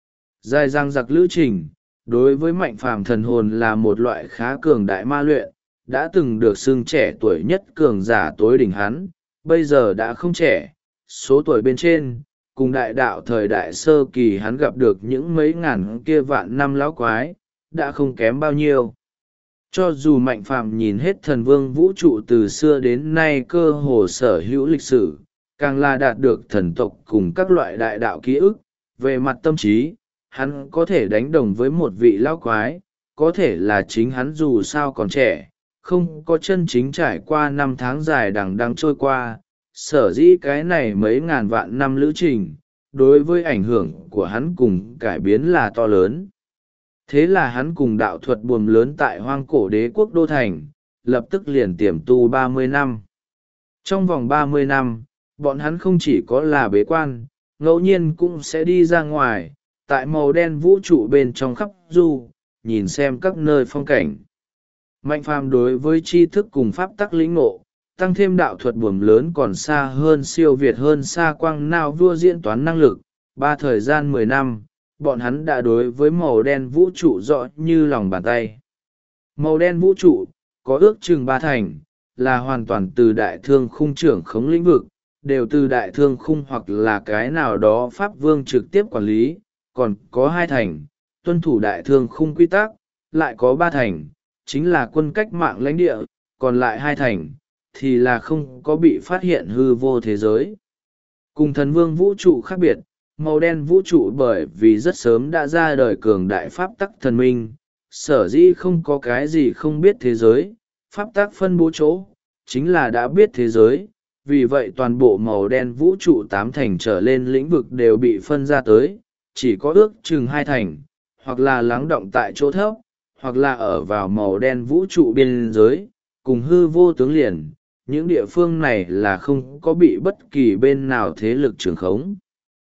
Dài dang giặc lữ trình, đối với Mạnh Phàm thần hồn là một loại khá cường đại ma luyện, đã từng được xưng trẻ tuổi nhất cường giả tối đỉnh hắn, bây giờ đã không trẻ, số tuổi bên trên, cùng đại đạo thời đại sơ kỳ hắn gặp được những mấy ngàn kia vạn năm lão quái, đã không kém bao nhiêu. Cho dù Mạnh Phàm nhìn hết thần vương vũ trụ từ xưa đến nay cơ hồ sở hữu lịch sử, càng là đạt được thần tộc cùng các loại đại đạo ký ức, về mặt tâm trí, hắn có thể đánh đồng với một vị lão quái, có thể là chính hắn dù sao còn trẻ, không có chân chính trải qua năm tháng dài đằng đẵng trôi qua, sở dĩ cái này mấy ngàn vạn năm lữ trình, đối với ảnh hưởng của hắn cùng cải biến là to lớn. Thế là hắn cùng đạo thuật buồm lớn tại hoang cổ đế quốc đô thành, lập tức liền tiềm tu 30 năm. Trong vòng 30 năm, bọn hắn không chỉ có là bế quan, ngẫu nhiên cũng sẽ đi ra ngoài, tại màu đen vũ trụ bên trong khắp du, nhìn xem các nơi phong cảnh. Mạnh Phàm đối với tri thức cùng pháp tắc lĩnh ngộ, tăng thêm đạo thuật buồm lớn còn xa hơn siêu việt hơn xa quang nao vua diễn toán năng lực, thời gian 10 năm, bọn hắn đã đối với màu đen vũ trụ rõ như lòng bàn tay. Màu đen vũ trụ, có ước chừng 3 thành, là hoàn toàn từ Đại Thương Khung trưởng khống lĩnh vực, đều từ Đại Thương Khung hoặc là cái nào đó Pháp Vương trực tiếp quản lý, còn có 2 thành, tuân thủ Đại Thương Khung quy tắc, lại có 3 thành, chính là quân cách mạng lãnh địa, còn lại 2 thành, thì là không có bị phát hiện hư vô thế giới. Cùng thần vương vũ trụ khác biệt, màu đen vũ trụ bởi vì rất sớm đã ra đời cường đại pháp tắc thần minh, sở dĩ không có cái gì không biết thế giới, pháp tắc phân bố chỗ, chính là đã biết thế giới, vì vậy toàn bộ màu đen vũ trụ 8 thành trở lên lĩnh vực đều bị phân ra tới, chỉ có ước chừng 2 thành, hoặc là lắng động tại chỗ thấp, hoặc là ở vào màu đen vũ trụ biên giới, cùng hư vô tướng liền, những địa phương này là không có bị bất kỳ bên nào thế lực trường khống.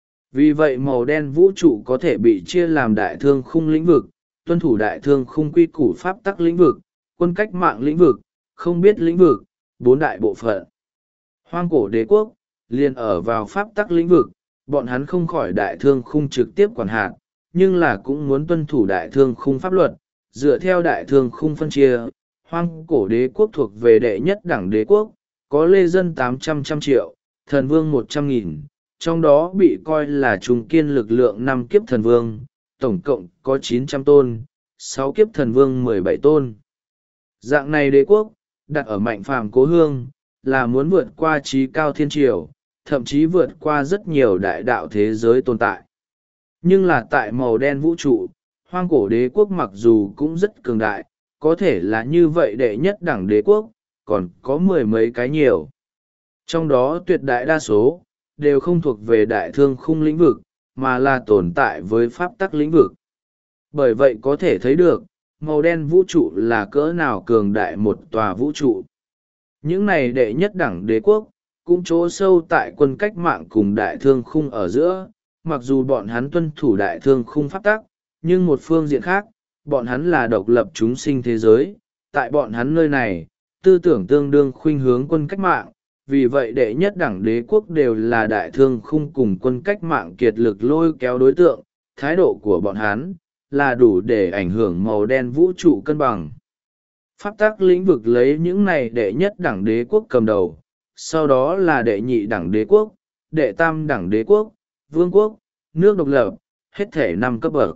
Vì vậy màu đen vũ trụ có thể bị chia làm Đại Thương Khung lĩnh vực, tuân thủ Đại Thương Khung quy củ pháp tắc lĩnh vực, quân cách mạng lĩnh vực, không biết lĩnh vực, 4 đại bộ phận. Hoang cổ đế quốc, liền ở vào pháp tắc lĩnh vực, bọn hắn không khỏi Đại Thương Khung trực tiếp quản hạt, nhưng là cũng muốn tuân thủ Đại Thương Khung pháp luật, dựa theo Đại Thương Khung phân chia. Hoang cổ đế quốc thuộc về đệ nhất đẳng đế quốc, có lê dân 800 triệu, thần vương 100.000, trong đó bị coi là trung kiên lực lượng 5 kiếp thần vương, tổng cộng có 900 tôn, 6 kiếp thần vương 17 tôn. Dạng này đế quốc, đặt ở Mạnh Phàm cố hương, là muốn vượt qua trí cao thiên triều, thậm chí vượt qua rất nhiều đại đạo thế giới tồn tại. Nhưng là tại màu đen vũ trụ, hoang cổ đế quốc mặc dù cũng rất cường đại, có thể là như vậy đệ nhất đẳng đế quốc, còn có 10 mấy cái nhiều. Trong đó tuyệt đại đa số, đều không thuộc về đại thương khung lĩnh vực, mà là tồn tại với pháp tắc lĩnh vực. Bởi vậy có thể thấy được, màu đen vũ trụ là cỡ nào cường đại một tòa vũ trụ. Những này đệ nhất đẳng đế quốc, cũng chỗ sâu tại quân cách mạng cùng đại thương khung ở giữa, mặc dù bọn hắn tuân thủ đại thương khung pháp tắc, nhưng một phương diện khác, bọn hắn là độc lập chúng sinh thế giới, tại bọn hắn nơi này, tư tưởng tương đương khuynh hướng quân cách mạng, vì vậy đệ nhất đẳng đế quốc đều là đại thương khung cùng quân cách mạng kiệt lực lôi kéo đối tượng, thái độ của bọn hắn là đủ để ảnh hưởng màu đen vũ trụ cân bằng. Pháp tắc lĩnh vực lấy những này đệ nhất đẳng đế quốc cầm đầu, sau đó là đệ nhị đẳng đế quốc, đệ tam đẳng đế quốc, vương quốc, nước độc lập, hết thể 5 cấp bậc.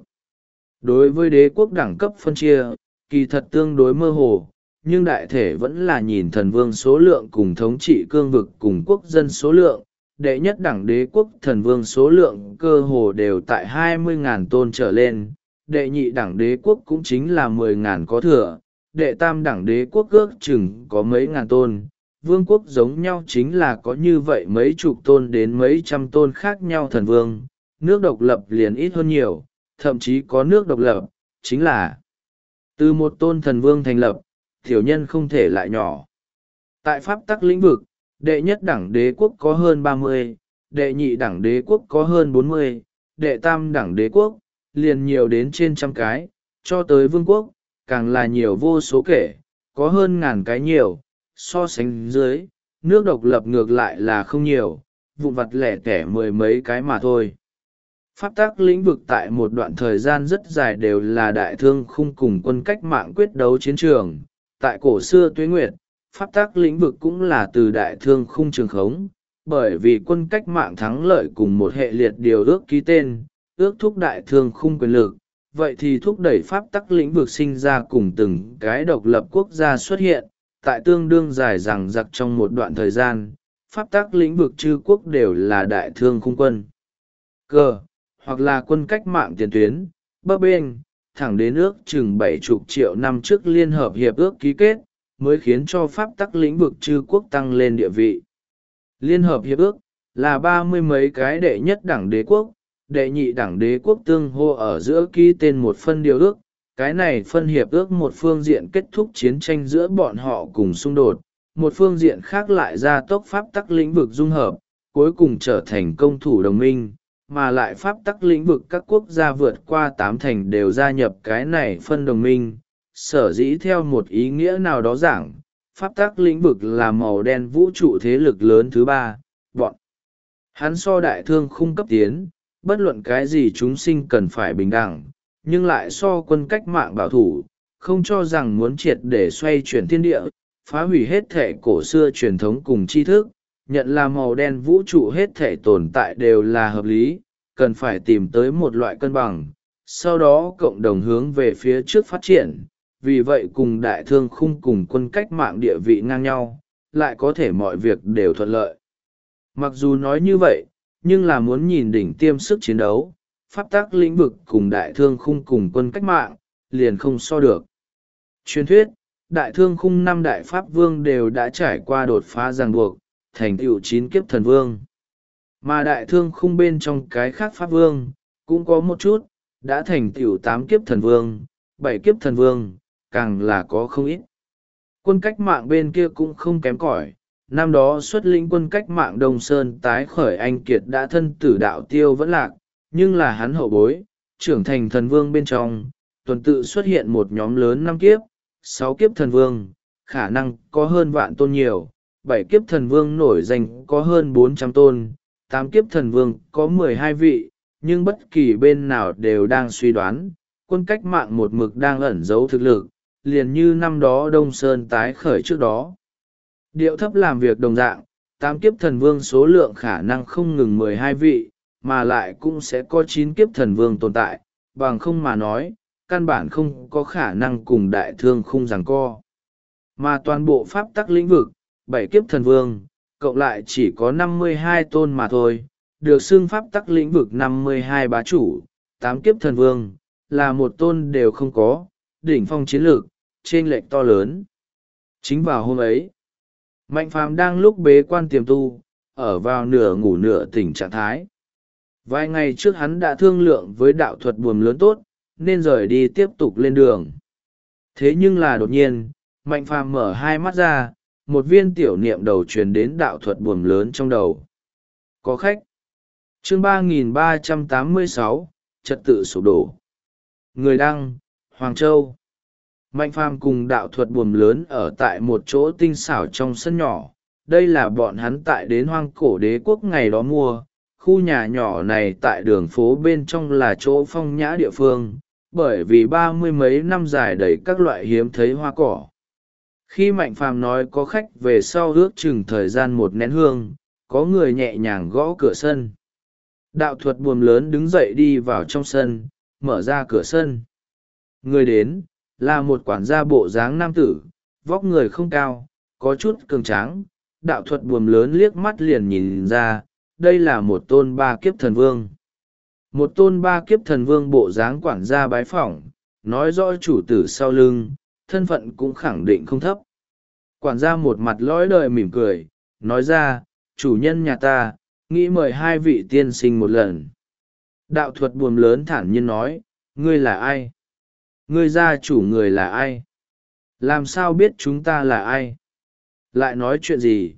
Đối với đế quốc đẳng cấp phân chia, kỳ thật tương đối mơ hồ, nhưng đại thể vẫn là nhìn thần vương số lượng cùng thống trị cương vực cùng quốc dân số lượng. Đệ nhất đẳng đế quốc thần vương số lượng cơ hồ đều tại 20.000 tôn trở lên, đệ nhị đẳng đế quốc cũng chính là 10.000 có thừa, đệ tam đẳng đế quốc ước chừng có mấy ngàn tôn, vương quốc giống nhau chính là có như vậy mấy chục tôn đến mấy trăm tôn khác nhau thần vương, nước độc lập liền ít hơn nhiều, thậm chí có nước độc lập, chính là từ một tôn thần vương thành lập, tiểu nhân không thể lại nhỏ. Tại pháp tắc lĩnh vực, đệ nhất đẳng đế quốc có hơn 30, đệ nhị đẳng đế quốc có hơn 40, đệ tam đẳng đế quốc, liền nhiều đến trên trăm cái, cho tới vương quốc, càng là nhiều vô số kể, có hơn ngàn cái nhiều, so sánh dưới, nước độc lập ngược lại là không nhiều, vụn vặt lẻ tẻ 10 mấy cái mà thôi. Pháp tắc lĩnh vực tại một đoạn thời gian rất dài đều là đại thương khung cùng quân cách mạng quyết đấu chiến trường. Tại cổ xưa tuế nguyệt, pháp tắc lĩnh vực cũng là từ đại thương khung trường khống, bởi vì quân cách mạng thắng lợi cùng một hệ liệt điều ước ký tên, ước thúc đại thương khung quyền lực, vậy thì thúc đẩy pháp tắc lĩnh vực sinh ra cùng từng cái độc lập quốc gia xuất hiện, tại tương đương dài rằng giặc trong một đoạn thời gian, pháp tắc lĩnh vực chư quốc đều là đại thương khung quân. Cơ, hoặc là quân cách mạng tiền tuyến, bấp bênh, thẳng đến ước chừng 70 triệu năm trước Liên Hợp Hiệp ước ký kết, mới khiến cho pháp tắc lĩnh vực chư quốc tăng lên địa vị. Liên Hợp Hiệp ước là 30 mấy cái đệ nhất đẳng đế quốc, đệ nhị đẳng đế quốc tương hô ở giữa ký tên một phân điều ước, cái này phân hiệp ước một phương diện kết thúc chiến tranh giữa bọn họ cùng xung đột, một phương diện khác lại gia tốc pháp tắc lĩnh vực dung hợp, cuối cùng trở thành công thủ đồng minh, mà lại pháp tắc lĩnh vực các quốc gia vượt qua 8 thành đều gia nhập cái này phân đồng minh. Sở dĩ theo một ý nghĩa nào đó giảng, pháp tắc lĩnh vực là màu đen vũ trụ thế lực lớn thứ 3, bọn hắn so đại thương khung cấp tiến, bất luận cái gì chúng sinh cần phải bình đẳng, nhưng lại so quân cách mạng bảo thủ, không cho rằng muốn triệt để xoay chuyển thiên địa, phá hủy hết thể cổ xưa truyền thống cùng tri thức, nhận là màu đen vũ trụ hết thể tồn tại đều là hợp lý, cần phải tìm tới một loại cân bằng, sau đó cộng đồng hướng về phía trước phát triển, vì vậy cùng đại thương khung cùng quân cách mạng địa vị ngang nhau, lại có thể mọi việc đều thuận lợi. Mặc dù nói như vậy, nhưng là muốn nhìn đỉnh tiêm sức chiến đấu, pháp tắc lĩnh vực cùng đại thương khung cùng quân cách mạng, liền không so được. Truyền thuyết, đại thương khung 5 đại pháp vương đều đã trải qua đột phá ràng buộc, thành tựu 9 kiếp thần vương. Mà đại thương khung bên trong cái khác pháp vương, cũng có một chút, đã thành tựu 8 kiếp thần vương, 7 kiếp thần vương, càng là có không ít. Quân cách mạng bên kia cũng không kém cỏi. Năm đó xuất lĩnh quân cách mạng Đông Sơn tái khởi anh kiệt đã thân tử đạo tiêu vẫn lạc, nhưng là hắn hậu bối, trưởng thành thần vương bên trong, tuần tự xuất hiện một nhóm lớn 5 kiếp, 6 kiếp thần vương, khả năng có hơn vạn tôn nhiều, 7 kiếp thần vương nổi danh có hơn 400 tôn, 8 kiếp thần vương có 12 vị, nhưng bất kỳ bên nào đều đang suy đoán, quân cách mạng một mực đang ẩn giấu thực lực, liền như năm đó Đông Sơn tái khởi trước đó. Điệu thấp làm việc đồng dạng, 8 kiếp thần vương số lượng khả năng không ngừng 12 vị, mà lại cũng sẽ có 9 kiếp thần vương tồn tại, bằng không mà nói, căn bản không có khả năng cùng đại thương khung giằng co. Mà toàn bộ pháp tắc lĩnh vực, 7 kiếp thần vương, cộng lại chỉ có 52 tôn mà thôi, được xưng pháp tắc lĩnh vực 52 bá chủ, 8 kiếp thần vương, là một tôn đều không có, đỉnh phong chiến lược, chênh lệch to lớn. Chính vào hôm ấy, Mạnh Phàm đang lúc bế quan tiềm tu, ở vào nửa ngủ nửa tỉnh trạng thái. Vài ngày trước hắn đã thương lượng với đạo thuật buồm lớn tốt, nên rời đi tiếp tục lên đường. Thế nhưng là đột nhiên, Mạnh Phàm mở hai mắt ra, một viên tiểu niệm đầu truyền đến đạo thuật buồm lớn trong đầu. Có khách. Chương 3386, trật tự sụp đổ. Người đăng, Hoàng Châu. Mạnh Phàm cùng đạo thuật buồm lớn ở tại một chỗ tinh xảo trong sân nhỏ. Đây là bọn hắn tại đến Hoang Cổ Đế Quốc ngày đó mua. Khu nhà nhỏ này tại đường phố bên trong là chỗ phong nhã địa phương, bởi vì 30 mấy năm dài đầy các loại hiếm thấy hoa cỏ. Khi Mạnh Phàm nói có khách về sau ước chừng thời gian một nén hương, có người nhẹ nhàng gõ cửa sân. Đạo thuật buồm lớn đứng dậy đi vào trong sân, mở ra cửa sân. Người đến, là một quản gia bộ dáng nam tử, vóc người không cao, có chút cường tráng. Đạo thuật buồm lớn liếc mắt liền nhìn ra, đây là một tôn ba kiếp thần vương. Một tôn ba kiếp thần vương bộ dáng quản gia bái phỏng, nói rõ chủ tử sau lưng, thân phận cũng khẳng định không thấp. Quản gia một mặt lõi đời mỉm cười, nói ra, chủ nhân nhà ta, nghĩ mời hai vị tiên sinh một lần. Đạo thuật buồm lớn thản nhiên nói, ngươi là ai? Ngươi gia chủ người là ai? Làm sao biết chúng ta là ai? Lại nói chuyện gì?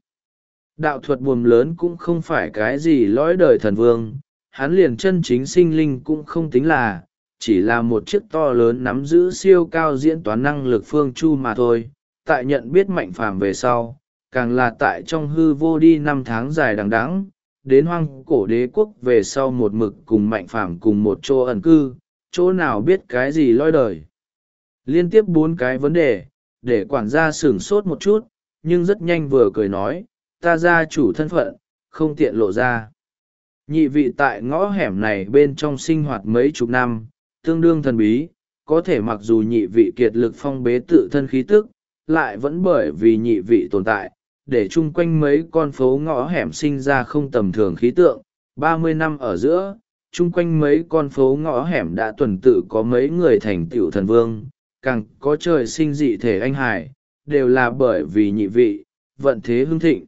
Đạo thuật buồm lớn cũng không phải cái gì lõi đời thần vương, hắn liền chân chính sinh linh cũng không tính là, chỉ là một chiếc to lớn nắm giữ siêu cao diễn toán năng lực phương chu mà thôi. Tại nhận biết Mạnh Phàm về sau, càng là tại trong hư vô đi 5 tháng dài đằng đẵng, đến Hoang Cổ Đế Quốc về sau một mực cùng Mạnh Phàm cùng một chỗ ẩn cư, chỗ nào biết cái gì lõi đời. Liên tiếp 4 cái vấn đề, để quản gia sửng sốt một chút, nhưng rất nhanh vừa cười nói, ta gia chủ thân phận, không tiện lộ ra. Nhị vị tại ngõ hẻm này bên trong sinh hoạt mấy chục năm, tương đương thần bí, có thể mặc dù nhị vị kiệt lực phong bế tự thân khí tức, lại vẫn bởi vì nhị vị tồn tại, để chung quanh mấy con phố ngõ hẻm sinh ra không tầm thường khí tượng. 30 năm ở giữa, chung quanh mấy con phố ngõ hẻm đã tuần tự có mấy người thành tựu thần vương, càng có trời sinh dị thể anh hải, đều là bởi vì nhị vị, vận thế hưng thịnh.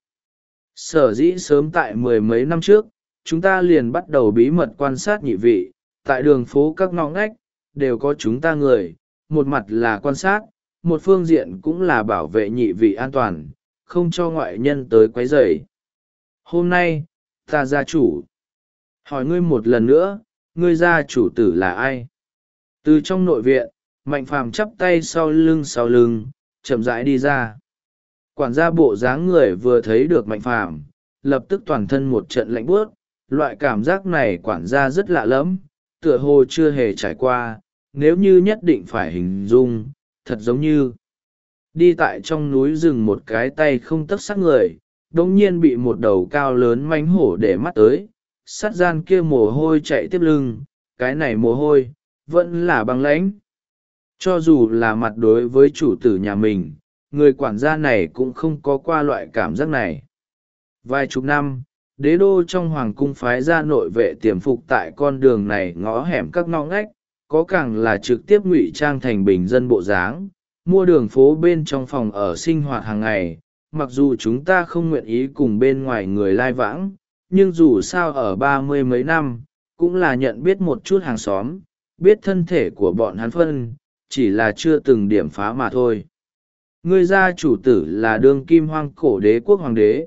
Sở dĩ sớm tại 10 mấy năm trước, chúng ta liền bắt đầu bí mật quan sát nhị vị, tại đường phố các ngõ ngách, đều có chúng ta người, một mặt là quan sát, một phương diện cũng là bảo vệ nhị vị an toàn, không cho ngoại nhân tới quấy rầy. Hôm nay, ta gia chủ. Hỏi ngươi một lần nữa, ngươi gia chủ tử là ai? Từ trong nội viện, Mạnh Phàm chắp tay sau lưng, chậm rãi đi ra. Quản gia bộ dáng người vừa thấy được Mạnh Phàm, lập tức toàn thân một trận lạnh buốt. Loại cảm giác này quản gia rất lạ lẫm, tựa hồ chưa hề trải qua, nếu như nhất định phải hình dung, thật giống như đi tại trong núi rừng một cái tay không tấc sắc người, đống nhiên bị một đầu cao lớn mánh hổ để mắt tới, sát gian kia mồ hôi chạy tiếp lưng, cái này mồ hôi, vẫn là băng lãnh. Cho dù là mặt đối với chủ tử nhà mình, người quản gia này cũng không có qua loại cảm giác này. Vài chục năm, đế đô trong hoàng cung phái ra nội vệ tiềm phục tại con đường này ngõ hẻm các ngõ ngách, có càng là trực tiếp ngụy trang thành bình dân bộ dáng, mua đường phố bên trong phòng ở sinh hoạt hàng ngày. Mặc dù chúng ta không nguyện ý cùng bên ngoài người lai vãng, nhưng dù sao ở 30 mấy năm, cũng là nhận biết một chút hàng xóm, biết thân thể của bọn hắn phân, chỉ là chưa từng điểm phá mà thôi. Ngươi gia chủ tử là đương kim Hoang Cổ Đế Quốc hoàng đế,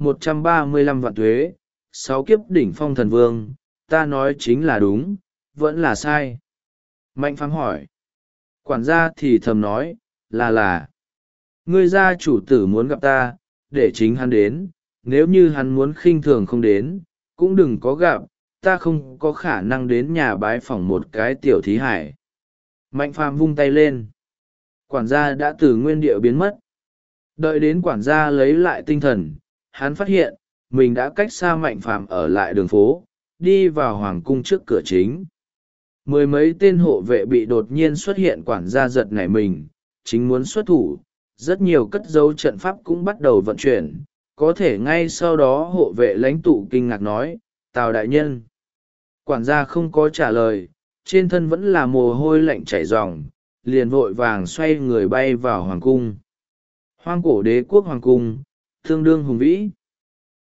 135 vạn thuế, 6 kiếp đỉnh phong thần vương, ta nói chính là đúng, vẫn là sai. Mạnh Phàm hỏi. Quản gia thì thầm nói, là. Ngươi gia chủ tử muốn gặp ta, để chính hắn đến, nếu như hắn muốn khinh thường không đến, cũng đừng có gặp, ta không có khả năng đến nhà bái phỏng một cái tiểu thí hải. Mạnh Phàm vung tay lên. Quản gia đã từ nguyên địa biến mất. Đợi đến quản gia lấy lại tinh thần, hắn phát hiện, mình đã cách xa Mạnh Phàm ở lại đường phố, đi vào hoàng cung trước cửa chính. Mười mấy tên hộ vệ bị đột nhiên xuất hiện quản gia giật nảy mình, chính muốn xuất thủ, rất nhiều cất dấu trận pháp cũng bắt đầu vận chuyển, có thể ngay sau đó hộ vệ lãnh tụ kinh ngạc nói, Tào đại nhân. Quản gia không có trả lời, trên thân vẫn là mồ hôi lạnh chảy ròng, liền vội vàng xoay người bay vào hoàng cung. Hoang Cổ Đế Quốc hoàng cung, tương đương hùng vĩ.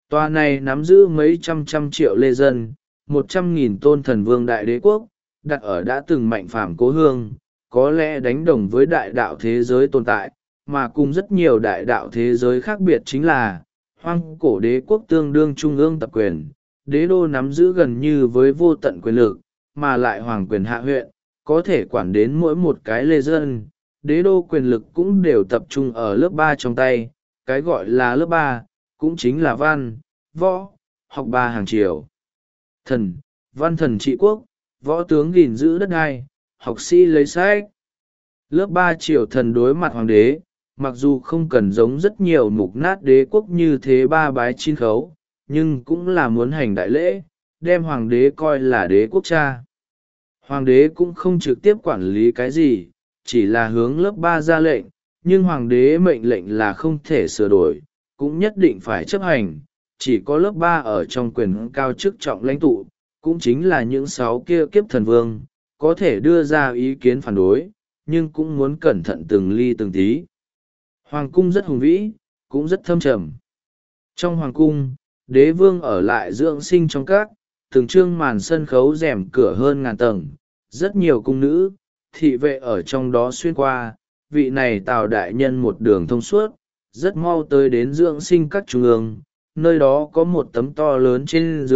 Tòa này nắm giữ mấy trăm triệu lê dân, 100.000 tôn thần vương đại đế quốc, đặt ở đã từng mạnh phàm cố hương, có lẽ đánh đồng với đại đạo thế giới tồn tại, mà cùng rất nhiều đại đạo thế giới khác biệt chính là, hoang cổ đế quốc tương đương trung ương tập quyền, đế đô nắm giữ gần như với vô tận quyền lực, mà lại hoàng quyền hạ huyện, có thể quản đến mỗi một cái lê dân. Đế đô quyền lực cũng đều tập trung ở lớp 3 trong tay, cái gọi là lớp 3, cũng chính là văn, võ, học ba hàng triều. Thần, văn thần trị quốc, võ tướng gìn giữ đất đai, học sĩ lấy sách. Lớp 3 triều thần đối mặt hoàng đế, mặc dù không cần giống rất nhiều mục nát đế quốc như thế ba bái chín khấu, nhưng cũng là muốn hành đại lễ, đem hoàng đế coi là đế quốc cha. Hoàng đế cũng không trực tiếp quản lý cái gì, chỉ là hướng lớp 3 ra lệnh, nhưng hoàng đế mệnh lệnh là không thể sửa đổi, cũng nhất định phải chấp hành. Chỉ có lớp 3 ở trong quyền cao chức trọng lãnh tụ, cũng chính là những 6 kia kiếp thần vương, có thể đưa ra ý kiến phản đối, nhưng cũng muốn cẩn thận từng ly từng tí. Hoàng cung rất hùng vĩ, cũng rất thâm trầm. Trong hoàng cung, đế vương ở lại dưỡng sinh trong các, từng trương màn sân khấu rèm cửa hơn ngàn tầng, rất nhiều cung nữ, thị vệ ở trong đó xuyên qua, vị này Tào đại nhân một đường thông suốt, rất mau tới đến dưỡng sinh các trung ương, nơi đó có một tấm to lớn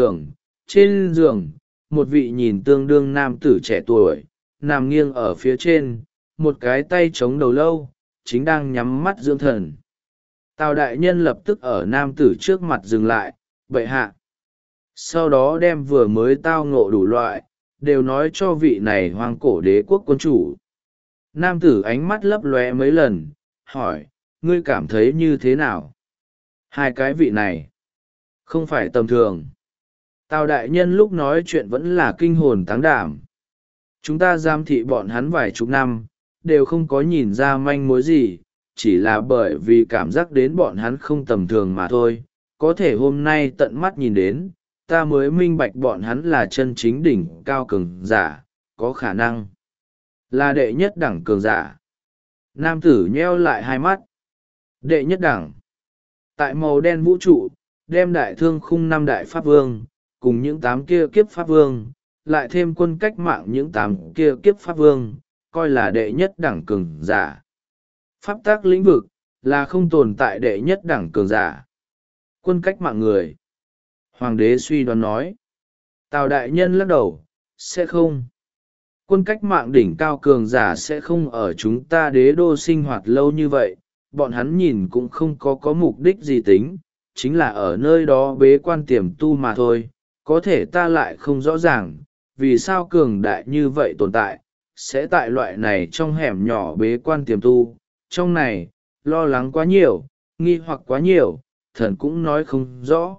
trên giường, một vị nhìn tương đương nam tử trẻ tuổi, nằm nghiêng ở phía trên, một cái tay chống đầu lâu, chính đang nhắm mắt dưỡng thần. Tào đại nhân lập tức ở nam tử trước mặt dừng lại, bệ hạ. Sau đó đem vừa mới tao ngộ đủ loại, đều nói cho vị này hoang cổ đế quốc quân chủ. Nam tử ánh mắt lấp lóe mấy lần, hỏi, ngươi cảm thấy như thế nào? Hai cái vị này, không phải tầm thường. Tào đại nhân lúc nói chuyện vẫn là kinh hồn táng đảm. Chúng ta giam thị bọn hắn vài chục năm, đều không có nhìn ra manh mối gì, chỉ là bởi vì cảm giác đến bọn hắn không tầm thường mà thôi. Có thể hôm nay tận mắt nhìn đến, ta mới minh bạch bọn hắn là chân chính đỉnh cao cường giả, có khả năng là đệ nhất đẳng cường giả. Nam tử nheo lại hai mắt. Đệ nhất đẳng. Tại màu đen vũ trụ, đem đại thương khung 5 đại pháp vương, cùng những 8 kia kiếp pháp vương, lại thêm quân cách mạng những 8 kia kiếp pháp vương, coi là đệ nhất đẳng cường giả. Pháp tác lĩnh vực, là không tồn tại đệ nhất đẳng cường giả. Quân cách mạng người. Hoàng đế suy đoán nói. Tào đại nhân lắc đầu, sẽ không. Quân cách mạng đỉnh cao cường giả sẽ không ở chúng ta đế đô sinh hoạt lâu như vậy, bọn hắn nhìn cũng không có mục đích gì tính, chính là ở nơi đó bế quan tiềm tu mà thôi. Có thể ta lại không rõ ràng, vì sao cường đại như vậy tồn tại, sẽ tại loại này trong hẻm nhỏ bế quan tiềm tu, trong này, lo lắng quá nhiều, nghi hoặc quá nhiều, thần cũng nói không rõ.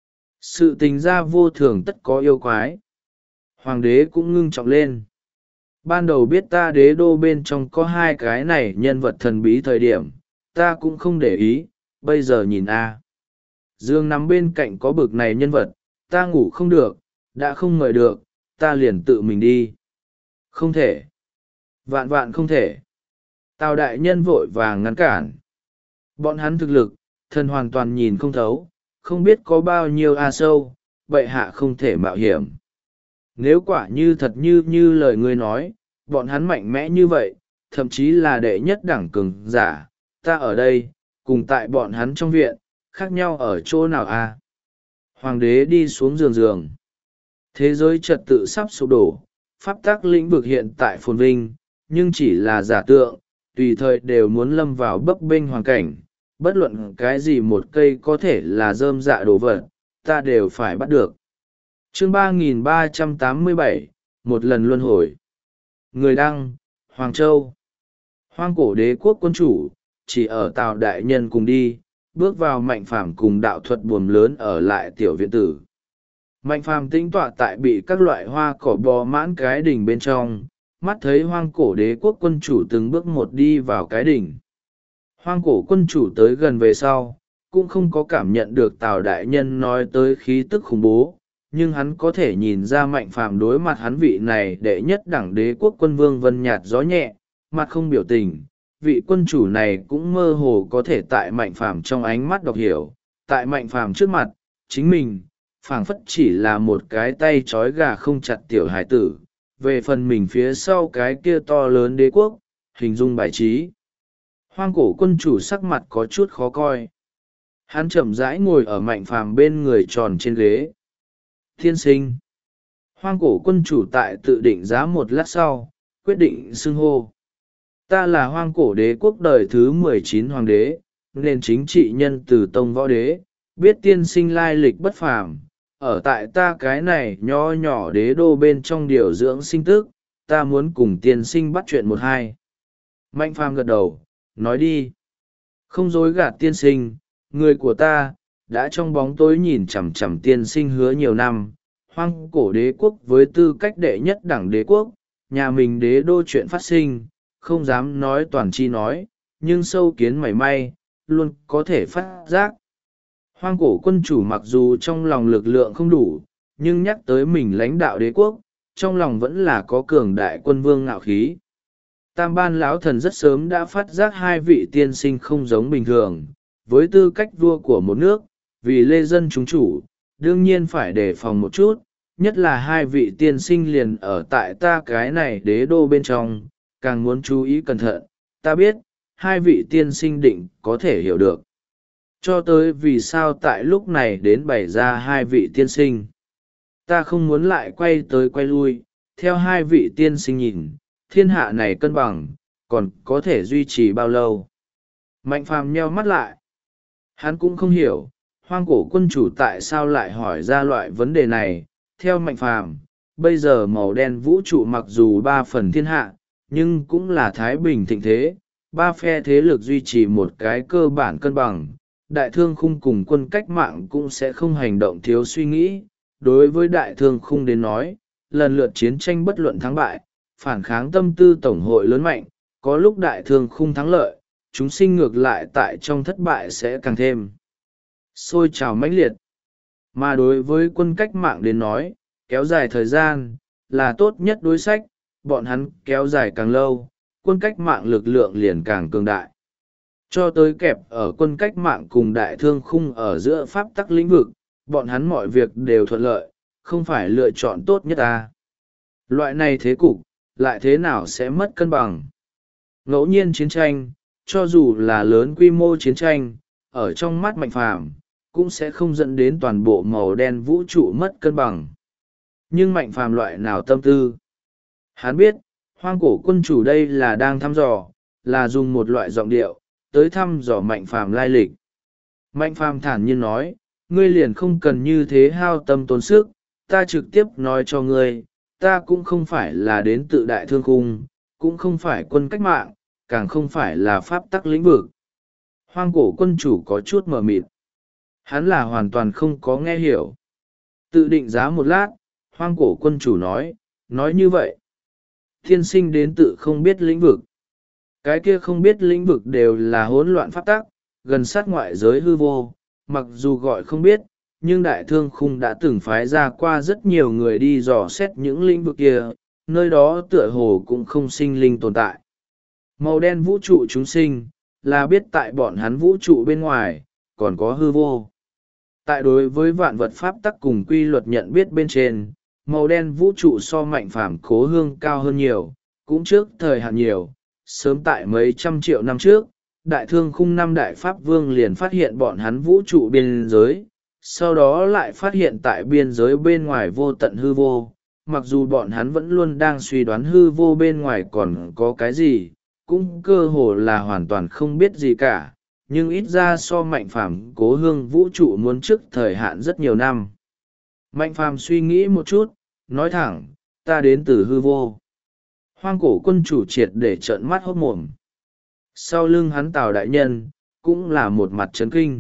Sự tình ra vô thường tất có yêu quái. Hoàng đế cũng ngưng trọng lên. Ban đầu biết ta đế đô bên trong có hai cái này nhân vật thần bí thời điểm, ta cũng không để ý, bây giờ nhìn a. Dương nằm bên cạnh có bực này nhân vật, ta ngủ không được, đã không mời được, ta liền tự mình đi. Không thể. Vạn vạn không thể. Tào đại nhân vội vàng ngăn cản. Bọn hắn thực lực, thần hoàn toàn nhìn không thấu, không biết có bao nhiêu sâu, bệ hạ không thể mạo hiểm. Nếu quả như thật như lời ngươi nói, bọn hắn mạnh mẽ như vậy, thậm chí là đệ nhất đẳng cường giả, ta ở đây, cùng tại bọn hắn trong viện, khác nhau ở chỗ nào Hoàng đế đi xuống giường. Thế giới trật tự sắp sụp đổ, pháp tắc lĩnh vực hiện tại phồn vinh, nhưng chỉ là giả tượng, tùy thời đều muốn lâm vào bấp bênh hoàn cảnh, bất luận cái gì một cây có thể là rơm dạ đồ vật, ta đều phải bắt được. Chương 3387, một lần luân hồi. Người đăng, Hoàng Châu. Hoang cổ đế quốc quân chủ, chỉ ở Tào đại nhân cùng đi, bước vào Mạnh Phàm cùng đạo thuật buồm lớn ở lại tiểu viện tử. Mạnh Phàm tĩnh tọa tại bị các loại hoa cỏ bò mãn cái đỉnh bên trong, mắt thấy hoang cổ đế quốc quân chủ từng bước một đi vào cái đỉnh. Hoang cổ quân chủ tới gần về sau, cũng không có cảm nhận được Tào đại nhân nói tới khí tức khủng bố, nhưng hắn có thể nhìn ra Mạnh Phàm đối mặt hắn vị này đệ nhất đẳng đế quốc quân vương vân nhạt gió nhẹ, mặt không biểu tình. Vị quân chủ này cũng mơ hồ có thể tại Mạnh Phàm trong ánh mắt đọc hiểu, tại Mạnh Phàm trước mặt, chính mình phảng phất chỉ là một cái tay trói gà không chặt tiểu hải tử, về phần mình phía sau cái kia to lớn đế quốc, hình dung bài trí. Hoang cổ quân chủ sắc mặt có chút khó coi. Hắn chậm rãi ngồi ở Mạnh Phàm bên người tròn trên ghế. Thiên sinh. Hoang cổ quân chủ tại tự định giá một lát sau, quyết định xưng hô. Ta là hoang cổ đế quốc đời thứ 19 hoàng đế, nền chính trị nhân từ tông võ đế, biết tiên sinh lai lịch bất phàm. Ở tại ta cái này nho nhỏ đế đô bên trong điều dưỡng sinh tức, ta muốn cùng tiên sinh bắt chuyện một hai. Mạnh Phàm gật đầu, nói đi. Không dối gạt tiên sinh, người của ta đã trong bóng tối nhìn chằm chằm tiên sinh hứa nhiều năm. Hoang cổ đế quốc với tư cách đệ nhất đẳng đế quốc, nhà mình đế đô chuyện phát sinh, không dám nói toàn chi nói, nhưng sâu kiến mảy may, luôn có thể phát giác. Hoang cổ quân chủ mặc dù trong lòng lực lượng không đủ, nhưng nhắc tới mình lãnh đạo đế quốc, trong lòng vẫn là có cường đại quân vương ngạo khí. Tam ban lão thần rất sớm đã phát giác hai vị tiên sinh không giống bình thường, với tư cách vua của một nước, vì lê dân chúng chủ, đương nhiên phải đề phòng một chút, nhất là hai vị tiên sinh liền ở tại ta cái này đế đô bên trong, càng muốn chú ý cẩn thận. Ta biết, hai vị tiên sinh định có thể hiểu được. Cho tới vì sao tại lúc này đến bày ra hai vị tiên sinh. Ta không muốn lại quay tới quay lui, theo hai vị tiên sinh nhìn, thiên hạ này cân bằng, còn có thể duy trì bao lâu. Mạnh Phàm nheo mắt lại. Hắn cũng không hiểu, hoang cổ quân chủ tại sao lại hỏi ra loại vấn đề này. Theo Mạnh Phàm, bây giờ màu đen vũ trụ mặc dù 3 phần thiên hạ, nhưng cũng là thái bình thịnh thế, ba phe thế lực duy trì một cái cơ bản cân bằng. Đại thương khung cùng quân cách mạng cũng sẽ không hành động thiếu suy nghĩ. Đối với đại thương khung đến nói, lần lượt chiến tranh bất luận thắng bại, phản kháng tâm tư tổng hội lớn mạnh, có lúc đại thương khung thắng lợi, chúng sinh ngược lại tại trong thất bại sẽ càng thêm sôi trào mãnh liệt. Mà đối với quân cách mạng đến nói, kéo dài thời gian là tốt nhất đối sách, bọn hắn kéo dài càng lâu, quân cách mạng lực lượng liền càng cường đại. Cho tới kẹp ở quân cách mạng cùng đại thương khung ở giữa pháp tắc lĩnh vực, bọn hắn mọi việc đều thuận lợi, không phải lựa chọn tốt nhất ta. Loại này thế cục, lại thế nào sẽ mất cân bằng? Ngẫu nhiên chiến tranh, cho dù là lớn quy mô chiến tranh, ở trong mắt Mạnh Phàm cũng sẽ không dẫn đến toàn bộ màu đen vũ trụ mất cân bằng. Nhưng Mạnh Phàm loại nào tâm tư? Hắn biết, hoang cổ quân chủ đây là đang thăm dò, là dùng một loại giọng điệu, tới thăm dò Mạnh Phàm lai lịch. Mạnh Phàm thản nhiên nói, ngươi liền không cần như thế hao tâm tốn sức, ta trực tiếp nói cho ngươi, ta cũng không phải là đến tự đại thương cung, cũng không phải quân cách mạng, càng không phải là pháp tắc lĩnh vực. Hoang cổ quân chủ có chút mờ mịt. Hắn là hoàn toàn không có nghe hiểu. Tự định giá một lát, hoang cổ quân chủ nói như vậy. Thiên sinh đến tự không biết lĩnh vực. Cái kia không biết lĩnh vực đều là hỗn loạn pháp tắc, gần sát ngoại giới hư vô, mặc dù gọi không biết, nhưng đại thương khung đã từng phái ra qua rất nhiều người đi dò xét những lĩnh vực kia, nơi đó tựa hồ cũng không sinh linh tồn tại. Màu đen vũ trụ chúng sinh, là biết tại bọn hắn vũ trụ bên ngoài, còn có hư vô. Tại đối với vạn vật pháp tắc cùng quy luật nhận biết bên trên, màu đen vũ trụ so Mạnh Phàm cố hương cao hơn nhiều, cũng trước thời hạn nhiều, sớm tại mấy trăm triệu năm trước, đại thương khung năm đại pháp vương liền phát hiện bọn hắn vũ trụ biên giới, sau đó lại phát hiện tại biên giới bên ngoài vô tận hư vô. Mặc dù bọn hắn vẫn luôn đang suy đoán hư vô bên ngoài còn có cái gì, cũng cơ hồ là hoàn toàn không biết gì cả, nhưng ít ra so Mạnh Phàm cố hương vũ trụ muốn trước thời hạn rất nhiều năm. Mạnh Phàm suy nghĩ một chút, nói thẳng, ta đến từ hư vô. Hoang cổ quân chủ triệt để trợn mắt hốt mồm. Sau lưng hắn Tào đại nhân, cũng là một mặt chấn kinh.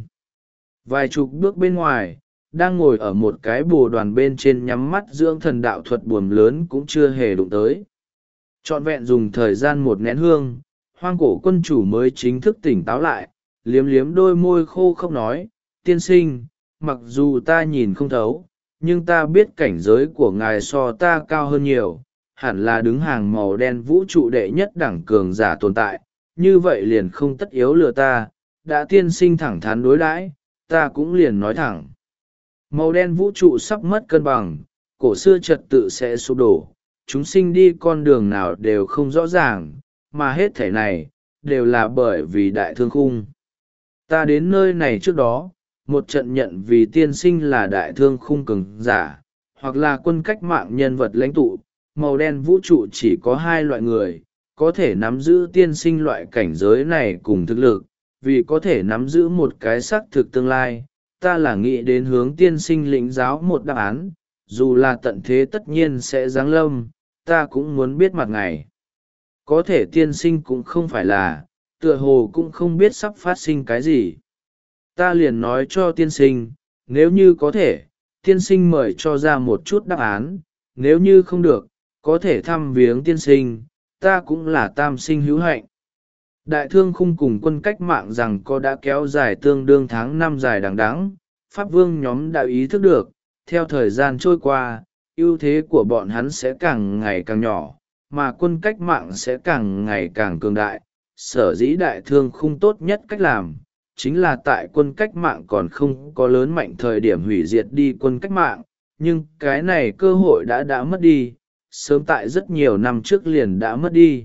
Vài chục bước bên ngoài, đang ngồi ở một cái bồ đoàn bên trên nhắm mắt dưỡng thần đạo thuật buồm lớn cũng chưa hề đụng tới. Trọn vẹn dùng thời gian một nén hương, hoang cổ quân chủ mới chính thức tỉnh táo lại, liếm liếm đôi môi khô không nói, tiên sinh, mặc dù ta nhìn không thấu, nhưng ta biết cảnh giới của ngài so ta cao hơn nhiều, hẳn là đứng hàng màu đen vũ trụ đệ nhất đẳng cường giả tồn tại, như vậy liền không tất yếu lừa ta, đã tiên sinh thẳng thắn đối đãi, ta cũng liền nói thẳng. Màu đen vũ trụ sắp mất cân bằng, cổ xưa trật tự sẽ sụp đổ, chúng sinh đi con đường nào đều không rõ ràng, mà hết thảy này đều là bởi vì đại thương khung. Ta đến nơi này trước đó, một trận nhận vì tiên sinh là đại thương khung cường giả, hoặc là quân cách mạng nhân vật lãnh tụ. Màu đen vũ trụ chỉ có hai loại người có thể nắm giữ tiên sinh loại cảnh giới này cùng thực lực, vì có thể nắm giữ một cái xác thực tương lai. Ta là nghĩ đến hướng tiên sinh lĩnh giáo một đáp án, dù là tận thế tất nhiên sẽ giáng lâm, ta cũng muốn biết mặt ngày. Có thể tiên sinh cũng không phải là, tựa hồ cũng không biết sắp phát sinh cái gì. Ta liền nói cho tiên sinh, nếu như có thể, tiên sinh mời cho ra một chút đáp án, nếu như không được, có thể thăm viếng tiên sinh, ta cũng là tam sinh hữu hạnh. Đại thương khung cùng quân cách mạng rằng có đã kéo dài tương đương tháng năm dài đằng đẵng, Pháp vương nhóm đã ý thức được, theo thời gian trôi qua, ưu thế của bọn hắn sẽ càng ngày càng nhỏ, mà quân cách mạng sẽ càng ngày càng cường đại. Sở dĩ đại thương khung tốt nhất cách làm, chính là tại quân cách mạng còn không có lớn mạnh thời điểm hủy diệt đi quân cách mạng, nhưng cái này cơ hội đã mất đi, sớm tại rất nhiều năm trước liền đã mất đi.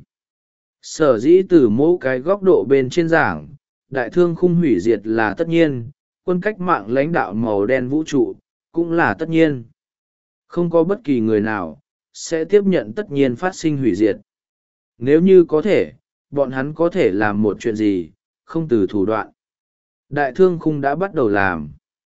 Sở dĩ từ mỗi cái góc độ bên trên giảng, đại thương khung hủy diệt là tất nhiên, quân cách mạng lãnh đạo màu đen vũ trụ cũng là tất nhiên. Không có bất kỳ người nào sẽ tiếp nhận tất nhiên phát sinh hủy diệt. Nếu như có thể, bọn hắn có thể làm một chuyện gì, không từ thủ đoạn. Đại thương khung đã bắt đầu làm.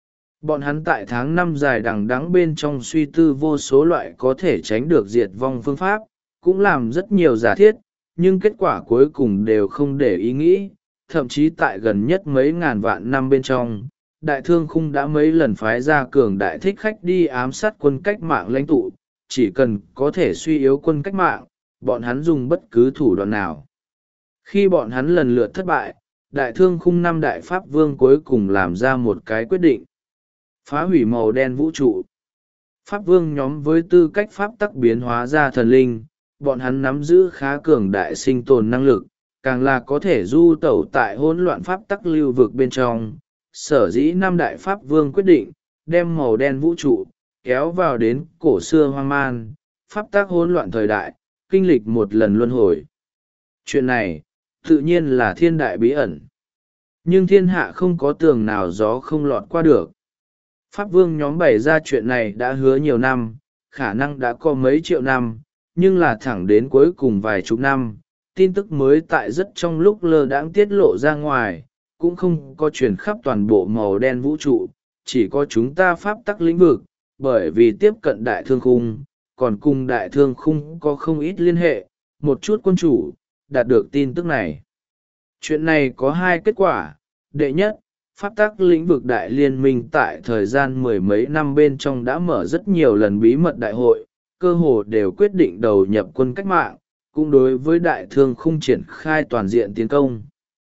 Bọn hắn tại tháng năm dài đằng đẵng bên trong suy tư vô số loại có thể tránh được diệt vong phương pháp, cũng làm rất nhiều giả thiết, nhưng kết quả cuối cùng đều không để ý nghĩ. Thậm chí tại gần nhất mấy ngàn vạn năm bên trong, đại thương khung đã mấy lần phái ra cường đại thích khách đi ám sát quân cách mạng lãnh tụ. Chỉ cần có thể suy yếu quân cách mạng, bọn hắn dùng bất cứ thủ đoạn nào. Khi bọn hắn lần lượt thất bại, đại thương khung năm đại pháp vương cuối cùng làm ra một cái quyết định: phá hủy màu đen vũ trụ. Pháp vương nhóm với tư cách pháp tắc biến hóa ra thần linh, bọn hắn nắm giữ khá cường đại sinh tồn năng lực, càng là có thể du tẩu tại hỗn loạn pháp tắc lưu vực bên trong. Sở dĩ năm đại pháp vương quyết định đem màu đen vũ trụ kéo vào đến cổ xưa hoang man, pháp tắc hỗn loạn thời đại, kinh lịch một lần luân hồi. Chuyện này tự nhiên là thiên đại bí ẩn, nhưng thiên hạ không có tường nào gió không lọt qua được. Pháp vương nhóm bày ra chuyện này đã hứa nhiều năm, khả năng đã có mấy triệu năm, nhưng là thẳng đến cuối cùng vài chục năm, tin tức mới tại rất trong lúc lơ đãng tiết lộ ra ngoài, cũng không có truyền khắp toàn bộ màu đen vũ trụ, chỉ có chúng ta pháp tắc lĩnh vực, bởi vì tiếp cận đại thương khung, còn cùng đại thương khung có không ít liên hệ, một chút quân chủ đạt được tin tức này. Chuyện này có hai kết quả: đệ nhất, pháp tắc lĩnh vực đại liên minh tại thời gian mười mấy năm bên trong đã mở rất nhiều lần bí mật đại hội, cơ hồ đều quyết định đầu nhập quân cách mạng, cũng đối với đại thương khung triển khai toàn diện tiến công.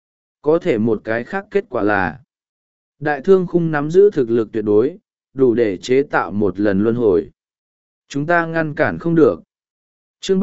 Có thể một cái khác kết quả là đại thương khung nắm giữ thực lực tuyệt đối, đủ để chế tạo một lần luân hồi. Chúng ta ngăn cản không được. Chương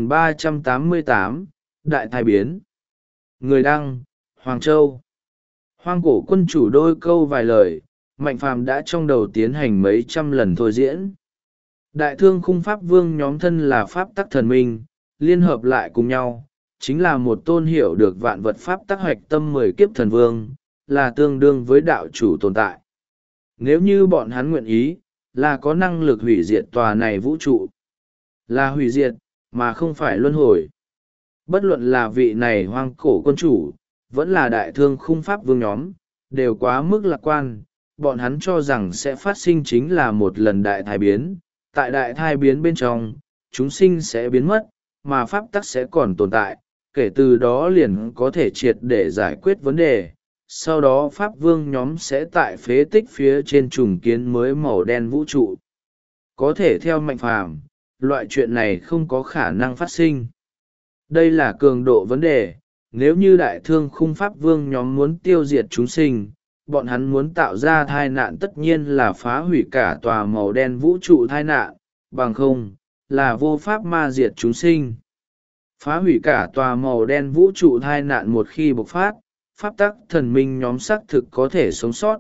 3388, Đại Thai Biến. Người đăng, Hoàng Châu. Hoang cổ quân chủ đôi câu vài lời, Mạnh Phàm đã trong đầu tiến hành mấy trăm lần thôi diễn. Đại thương khung pháp vương nhóm thân là pháp tắc thần minh, liên hợp lại cùng nhau, chính là một tôn hiểu được vạn vật pháp tắc hoạch tâm 10 kiếp thần vương, là tương đương với đạo chủ tồn tại. Nếu như bọn hắn nguyện ý, là có năng lực hủy diệt tòa này vũ trụ. Là hủy diệt, mà không phải luân hồi. Bất luận là vị này hoang cổ quân chủ, vẫn là đại thương khung pháp vương nhóm, đều quá mức lạc quan. Bọn hắn cho rằng sẽ phát sinh chính là một lần đại thai biến. Tại đại thai biến bên trong, chúng sinh sẽ biến mất, mà pháp tắc sẽ còn tồn tại. Kể từ đó liền có thể triệt để giải quyết vấn đề. Sau đó pháp vương nhóm sẽ tại phế tích phía trên trùng kiến mới màu đen vũ trụ. Có thể theo Mạnh Phàm, loại chuyện này không có khả năng phát sinh. Đây là cường độ vấn đề. Nếu như đại thương khung pháp vương nhóm muốn tiêu diệt chúng sinh, bọn hắn muốn tạo ra tai nạn tất nhiên là phá hủy cả tòa màu đen vũ trụ tai nạn, bằng không, là vô pháp ma diệt chúng sinh. Phá hủy cả tòa màu đen vũ trụ tai nạn một khi bộc phát, pháp tắc thần minh nhóm xác thực có thể sống sót,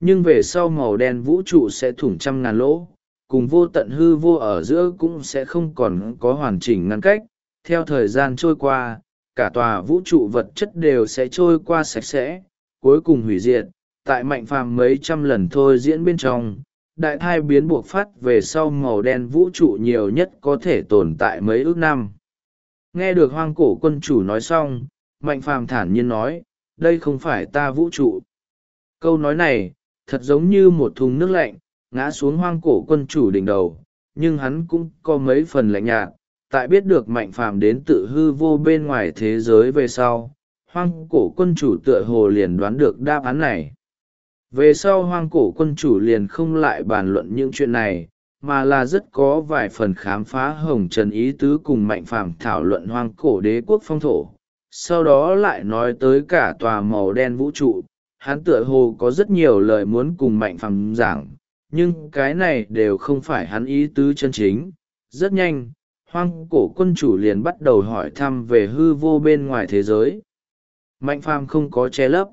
nhưng về sau màu đen vũ trụ sẽ thủng trăm ngàn lỗ, cùng vô tận hư vô ở giữa cũng sẽ không còn có hoàn chỉnh ngăn cách. Theo thời gian trôi qua, cả tòa vũ trụ vật chất đều sẽ trôi qua sạch sẽ, cuối cùng hủy diệt. Tại Mạnh Phàm mấy trăm lần thôi diễn bên trong, đại thai biến buộc phát về sau màu đen vũ trụ nhiều nhất có thể tồn tại mấy ước năm. Nghe được Hoang Cổ Quân Chủ nói xong, Mạnh Phàm thản nhiên nói, đây không phải ta vũ trụ. Câu nói này, thật giống như một thùng nước lạnh, ngã xuống Hoang Cổ Quân Chủ đỉnh đầu, nhưng hắn cũng có mấy phần lạnh nhạt. Tại biết được Mạnh Phàm đến tự hư vô bên ngoài thế giới về sau, Hoang Cổ Quân Chủ tựa hồ liền đoán được đáp án này. Về sau Hoang Cổ Quân Chủ liền không lại bàn luận những chuyện này, mà là rất có vài phần khám phá hồng trần ý tứ cùng Mạnh Phàm thảo luận Hoang Cổ Đế quốc phong thổ. Sau đó lại nói tới cả tòa màu đen vũ trụ, hắn tựa hồ có rất nhiều lời muốn cùng Mạnh Phàm giảng, nhưng cái này đều không phải hắn ý tứ chân chính. Rất nhanh, Hoang Cổ Quân Chủ liền bắt đầu hỏi thăm về hư vô bên ngoài thế giới. Mạnh Phàm không có che lấp.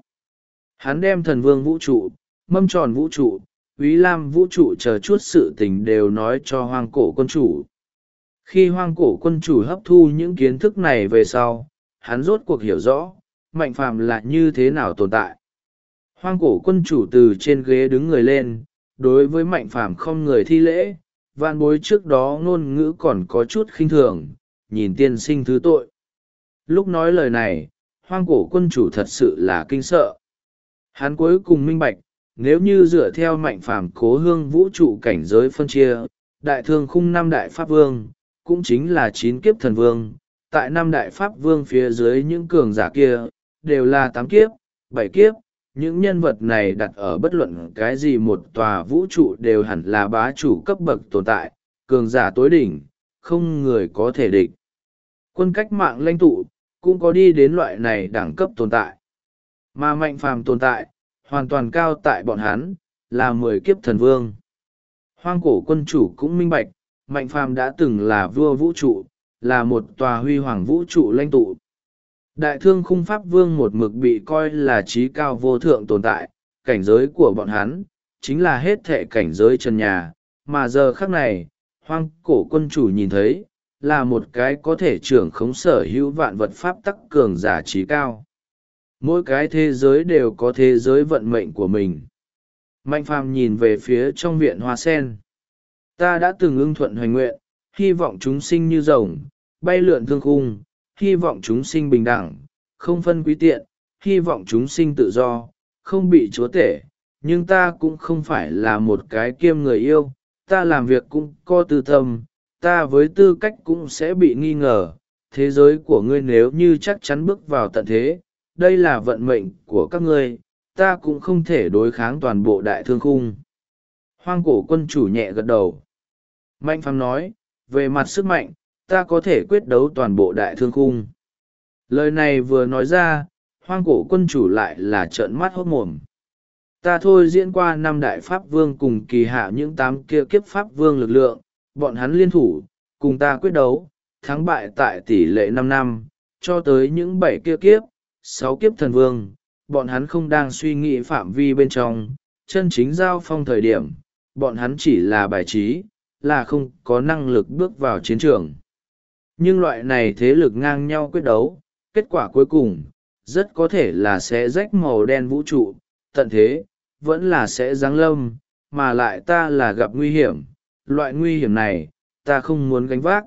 Hắn đem Thần Vương vũ trụ, Mâm Tròn vũ trụ, Úy Lam vũ trụ chờ chút sự tình đều nói cho Hoang Cổ Quân Chủ. Khi Hoang Cổ Quân Chủ hấp thu những kiến thức này về sau, hắn rốt cuộc hiểu rõ, Mạnh Phàm là như thế nào tồn tại. Hoang Cổ Quân Chủ từ trên ghế đứng người lên, đối với Mạnh Phàm không người thi lễ, vạn bối trước đó ngôn ngữ còn có chút khinh thường, nhìn tiên sinh thứ tội. Lúc nói lời này, Hoang Cổ Quân Chủ thật sự là kinh sợ. Hắn cuối cùng minh bạch, nếu như dựa theo Mạnh Phàm cố hương vũ trụ cảnh giới phân chia, đại thương khung năm đại pháp vương, cũng chính là 9 kiếp thần vương, tại năm đại pháp vương phía dưới những cường giả kia, đều là 8 kiếp, 7 kiếp, những nhân vật này đặt ở bất luận cái gì một tòa vũ trụ đều hẳn là bá chủ cấp bậc tồn tại, cường giả tối đỉnh, không người có thể địch. Quân cách mạng lãnh tụ, cũng có đi đến loại này đẳng cấp tồn tại. Mà Mạnh Phàm tồn tại, hoàn toàn cao tại bọn hắn, là 10 kiếp thần vương. Hoang Cổ Quân Chủ cũng minh bạch, Mạnh Phàm đã từng là vua vũ trụ, là một tòa huy hoàng vũ trụ lãnh tụ. Đại thương khung pháp vương một mực bị coi là trí cao vô thượng tồn tại, cảnh giới của bọn hắn, chính là hết thệ cảnh giới trần nhà, mà giờ khắc này, Hoang Cổ Quân Chủ nhìn thấy, là một cái có thể trưởng khống sở hữu vạn vật pháp tắc cường giả trí cao. Mỗi cái thế giới đều có thế giới vận mệnh của mình. Mạnh Phàm nhìn về phía trong viện hoa sen. Ta đã từng ưng thuận hoành nguyện, hy vọng chúng sinh như rồng, bay lượn thương khung, hy vọng chúng sinh bình đẳng, không phân quý tiện, hy vọng chúng sinh tự do, không bị chúa tể. Nhưng ta cũng không phải là một cái kiêm người yêu, ta làm việc cũng có tư tâm, ta với tư cách cũng sẽ bị nghi ngờ. Thế giới của ngươi nếu như chắc chắn bước vào tận thế, đây là vận mệnh của các ngươi, ta cũng không thể đối kháng toàn bộ đại thương khung. Hoang Cổ Quân Chủ nhẹ gật đầu. Mạnh Phàm nói, về mặt sức mạnh, ta có thể quyết đấu toàn bộ đại thương khung. Lời này vừa nói ra, Hoang Cổ Quân Chủ lại là trợn mắt hốt mồm. Ta thôi diễn qua 5 đại pháp vương cùng kỳ hạ những 8 kia kiếp pháp vương lực lượng, bọn hắn liên thủ, cùng ta quyết đấu, thắng bại tại tỷ lệ 5 năm, cho tới những 7 kia kiếp, 6 kiếp thần vương, bọn hắn không đang suy nghĩ phạm vi bên trong, chân chính giao phong thời điểm, bọn hắn chỉ là bài trí, là không có năng lực bước vào chiến trường. Nhưng loại này thế lực ngang nhau quyết đấu, kết quả cuối cùng, rất có thể là sẽ rách màu đen vũ trụ, tận thế, vẫn là sẽ giáng lâm, mà lại ta là gặp nguy hiểm, loại nguy hiểm này, ta không muốn gánh vác.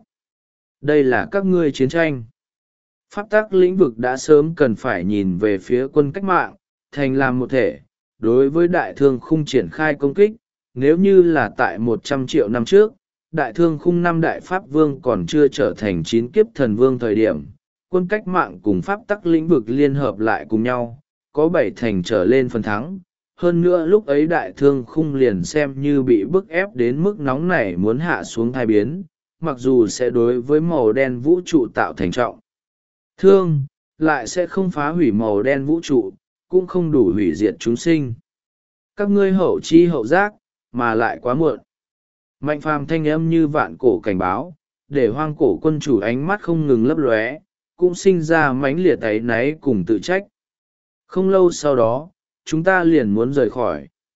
Đây là các ngươi chiến tranh. Pháp tắc lĩnh vực đã sớm cần phải nhìn về phía quân cách mạng, thành làm một thể, đối với đại thương khung triển khai công kích, nếu như là tại 100 triệu năm trước, đại thương khung 5 đại pháp vương còn chưa trở thành 9 kiếp thần vương thời điểm, quân cách mạng cùng pháp tắc lĩnh vực liên hợp lại cùng nhau, có 7 thành trở lên phần thắng. Hơn nữa lúc ấy đại thương khung liền xem như bị bức ép đến mức nóng nảy muốn hạ xuống thai biến, mặc dù sẽ đối với màu đen vũ trụ tạo thành trọng thương, lại sẽ không phá hủy màu đen vũ trụ, cũng không đủ hủy diệt chúng sinh. Các ngươi hậu chi hậu giác, mà lại quá muộn. Mạnh Phàm thanh âm như vạn cổ cảnh báo, để Hoang Cổ Quân Chủ ánh mắt không ngừng lấp lóe, cũng sinh ra mãnh liệt áy náy cùng tự trách. Không lâu sau đó, chúng ta liền muốn rời khỏi.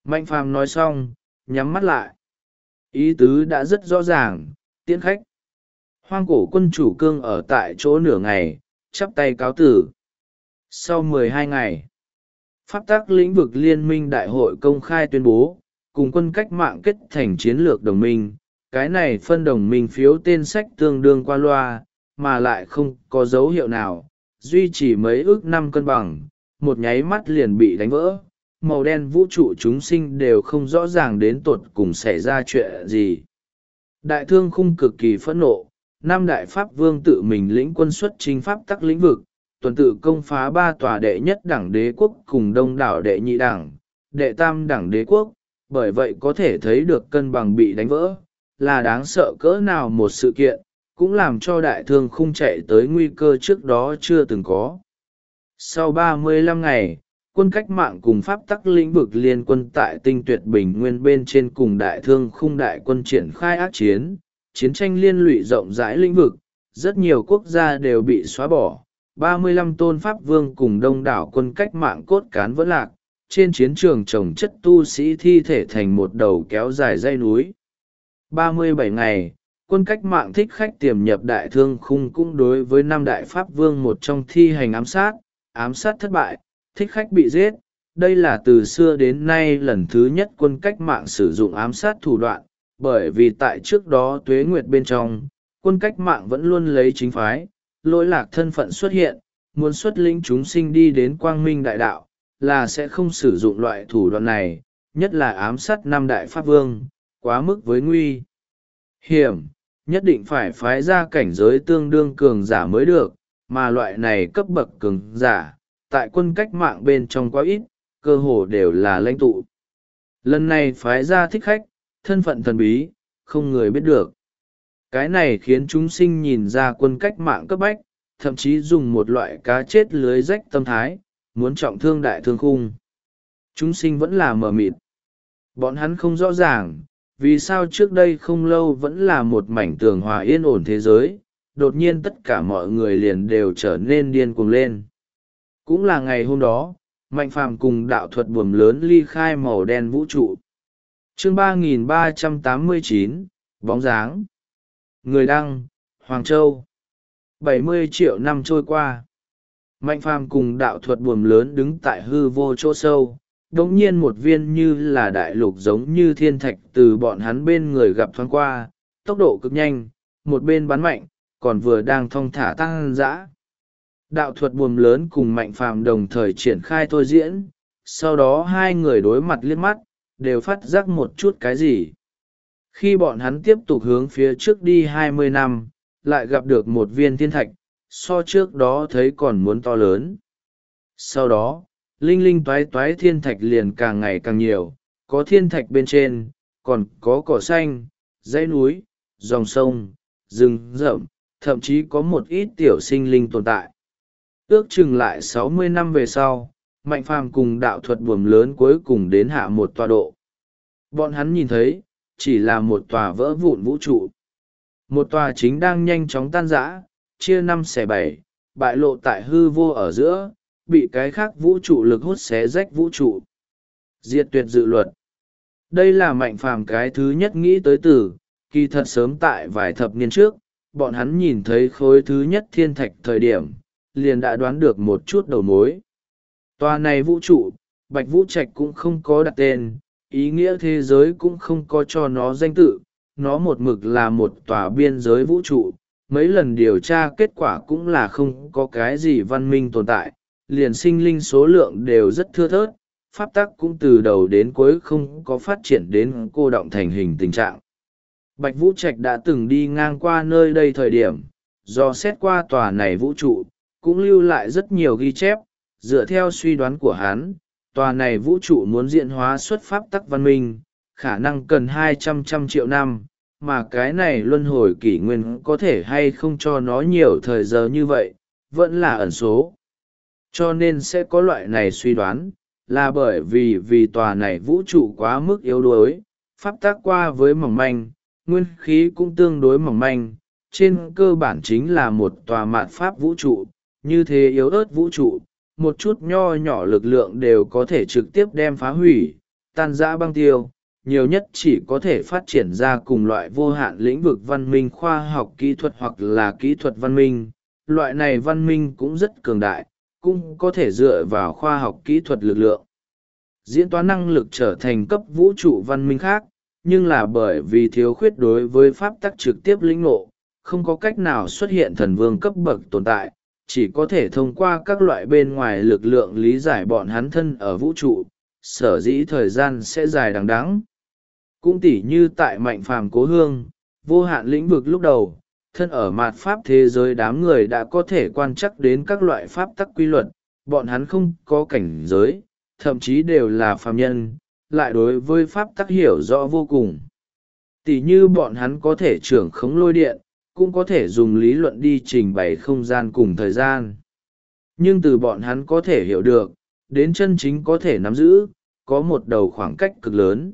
Mạnh phàm nói xong nhắm mắt lại, ý tứ đã rất rõ ràng: tiễn khách. Hoang cổ quân chủ cương ở tại chỗ nửa ngày, chắp tay cáo tử. Sau 12 ngày, pháp tắc lĩnh vực liên minh đại hội công khai tuyên bố cùng quân cách mạng kết thành chiến lược đồng minh. Cái này phân đồng minh phiếu tên sách tương đương qua loa, mà lại không có dấu hiệu nào duy trì mấy ước năm cân bằng, một nháy mắt liền bị đánh vỡ. Màu đen vũ trụ chúng sinh đều không rõ ràng đến tột cùng xảy ra chuyện gì. Đại thương khung cực kỳ phẫn nộ, năm đại pháp vương tự mình lĩnh quân xuất chinh pháp tắc lĩnh vực, tuần tự công phá 3 tòa đệ nhất đẳng đế quốc cùng đông đảo đệ nhị đẳng, đệ tam đẳng đế quốc. Bởi vậy có thể thấy được cân bằng bị đánh vỡ là đáng sợ cỡ nào một sự kiện, cũng làm cho đại thương khung chạy tới nguy cơ trước đó chưa từng có. Sau 35 ngày, quân cách mạng cùng pháp tắc lĩnh vực liên quân tại tinh tuyệt bình nguyên bên trên cùng đại thương khung đại quân triển khai ác chiến. Chiến tranh liên lụy rộng rãi lĩnh vực, rất nhiều quốc gia đều bị xóa bỏ. 35 tôn pháp vương cùng đông đảo quân cách mạng cốt cán vẫn lạc, trên chiến trường trồng chất tu sĩ thi thể thành một đầu kéo dài dây núi. 37 ngày, quân cách mạng thích khách tiềm nhập đại thương khung cũng đối với năm đại pháp vương một trong thi hành ám sát thất bại, thích khách bị giết. Đây là từ xưa đến nay lần thứ nhất quân cách mạng sử dụng ám sát thủ đoạn, bởi vì tại trước đó tuế nguyệt bên trong, quân cách mạng vẫn luôn lấy chính phái, lỗi lạc thân phận xuất hiện, muốn xuất lĩnh chúng sinh đi đến quang minh đại đạo, là sẽ không sử dụng loại thủ đoạn này, nhất là ám sát năm đại pháp vương, quá mức với nguy hiểm, nhất định phải phái ra cảnh giới tương đương cường giả mới được, mà loại này cấp bậc cường giả, tại quân cách mạng bên trong quá ít, cơ hồ đều là lãnh tụ. Lần này phái ra thích khách, thân phận thần bí, không người biết được. Cái này khiến chúng sinh nhìn ra quân cách mạng cấp bách, thậm chí dùng một loại cá chết lưới rách tâm thái, muốn trọng thương đại thương khung. Chúng sinh vẫn là mờ mịt. Bọn hắn không rõ ràng, vì sao trước đây không lâu vẫn là một mảnh tường hòa yên ổn thế giới, đột nhiên tất cả mọi người liền đều trở nên điên cuồng lên. Cũng là ngày hôm đó, Mạnh Phàm cùng đạo thuật buồm lớn ly khai màu đen vũ trụ. Chương 3389, bóng dáng. Người đăng, Hoàng Châu. 70 triệu năm trôi qua. Mạnh Phàm cùng đạo thuật buồm lớn đứng tại hư vô chỗ sâu. Đống nhiên một viên như là đại lục giống như thiên thạch từ bọn hắn bên người gặp thoáng qua, tốc độ cực nhanh, một bên bắn mạnh, còn vừa đang thong thả tăng dã. Đạo thuật buồm lớn cùng Mạnh Phàm đồng thời triển khai thôi diễn, sau đó hai người đối mặt liếc mắt, đều phát giác một chút cái gì. Khi bọn hắn tiếp tục hướng phía trước đi 20 năm, lại gặp được một viên thiên thạch, so trước đó thấy còn muốn to lớn. Sau đó, linh linh toái toái thiên thạch liền càng ngày càng nhiều, có thiên thạch bên trên, còn có cỏ xanh, dãy núi, dòng sông, rừng rậm, thậm chí có một ít tiểu sinh linh tồn tại. Ước chừng lại 60 năm về sau, Mạnh Phàm cùng đạo thuật buồm lớn cuối cùng đến hạ một tọa độ. Bọn hắn nhìn thấy, chỉ là một tòa vỡ vụn vũ trụ. Một tòa chính đang nhanh chóng tan rã, chia 5 xẻ 7, bại lộ tại hư vô ở giữa, bị cái khác vũ trụ lực hút xé rách vũ trụ. Diệt tuyệt dự luật. Đây là Mạnh Phàm cái thứ nhất nghĩ tới từ, kỳ thật sớm tại vài thập niên trước, bọn hắn nhìn thấy khối thứ nhất thiên thạch thời điểm, liền đã đoán được một chút đầu mối. Tòa này vũ trụ, Bạch Vũ Trạch cũng không có đặt tên, ý nghĩa thế giới cũng không có cho nó danh tự, nó một mực là một tòa biên giới vũ trụ. Mấy lần điều tra kết quả cũng là không có cái gì văn minh tồn tại, liền sinh linh số lượng đều rất thưa thớt, pháp tắc cũng từ đầu đến cuối không có phát triển đến cô động thành hình tình trạng. Bạch Vũ Trạch đã từng đi ngang qua nơi đây thời điểm, do xét qua tòa này vũ trụ, cũng lưu lại rất nhiều ghi chép. Dựa theo suy đoán của hắn, tòa này vũ trụ muốn diễn hóa xuất pháp tắc văn minh, khả năng cần 200 triệu năm, mà cái này luân hồi kỷ nguyên có thể hay không cho nó nhiều thời giờ như vậy, vẫn là ẩn số. Cho nên sẽ có loại này suy đoán, là bởi vì tòa này vũ trụ quá mức yếu đuối, pháp tắc qua với mỏng manh, nguyên khí cũng tương đối mỏng manh, trên cơ bản chính là một tòa mạt pháp vũ trụ, như thế yếu ớt vũ trụ, một chút nho nhỏ lực lượng đều có thể trực tiếp đem phá hủy, tan rã băng tiêu, nhiều nhất chỉ có thể phát triển ra cùng loại vô hạn lĩnh vực văn minh khoa học kỹ thuật hoặc là kỹ thuật văn minh. Loại này văn minh cũng rất cường đại, cũng có thể dựa vào khoa học kỹ thuật lực lượng diễn toán năng lực trở thành cấp vũ trụ văn minh khác, nhưng là bởi vì thiếu khuyết đối với pháp tắc trực tiếp lĩnh ngộ, không có cách nào xuất hiện thần vương cấp bậc tồn tại, chỉ có thể thông qua các loại bên ngoài lực lượng lý giải bọn hắn thân ở vũ trụ, sở dĩ thời gian sẽ dài đằng đẵng. Cũng tỉ như tại Mạnh Phàm Cố Hương, vô hạn lĩnh vực lúc đầu, thân ở mạt pháp thế giới đám người đã có thể quan trắc đến các loại pháp tắc quy luật, bọn hắn không có cảnh giới, thậm chí đều là phàm nhân, lại đối với pháp tắc hiểu rõ vô cùng. Tỉ như bọn hắn có thể trưởng khống lôi điện, cũng có thể dùng lý luận đi trình bày không gian cùng thời gian. Nhưng từ bọn hắn có thể hiểu được, đến chân chính có thể nắm giữ, có một đầu khoảng cách cực lớn.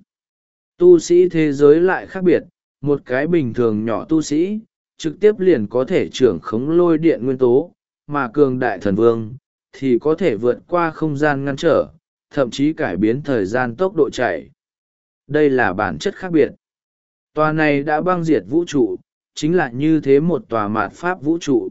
Tu sĩ thế giới lại khác biệt, một cái bình thường nhỏ tu sĩ, trực tiếp liền có thể trưởng khống lôi điện nguyên tố, mà cường đại thần vương, thì có thể vượt qua không gian ngăn trở, thậm chí cải biến thời gian tốc độ chạy. Đây là bản chất khác biệt. Tòa này đã băng diệt vũ trụ, chính là như thế một tòa mạt pháp vũ trụ.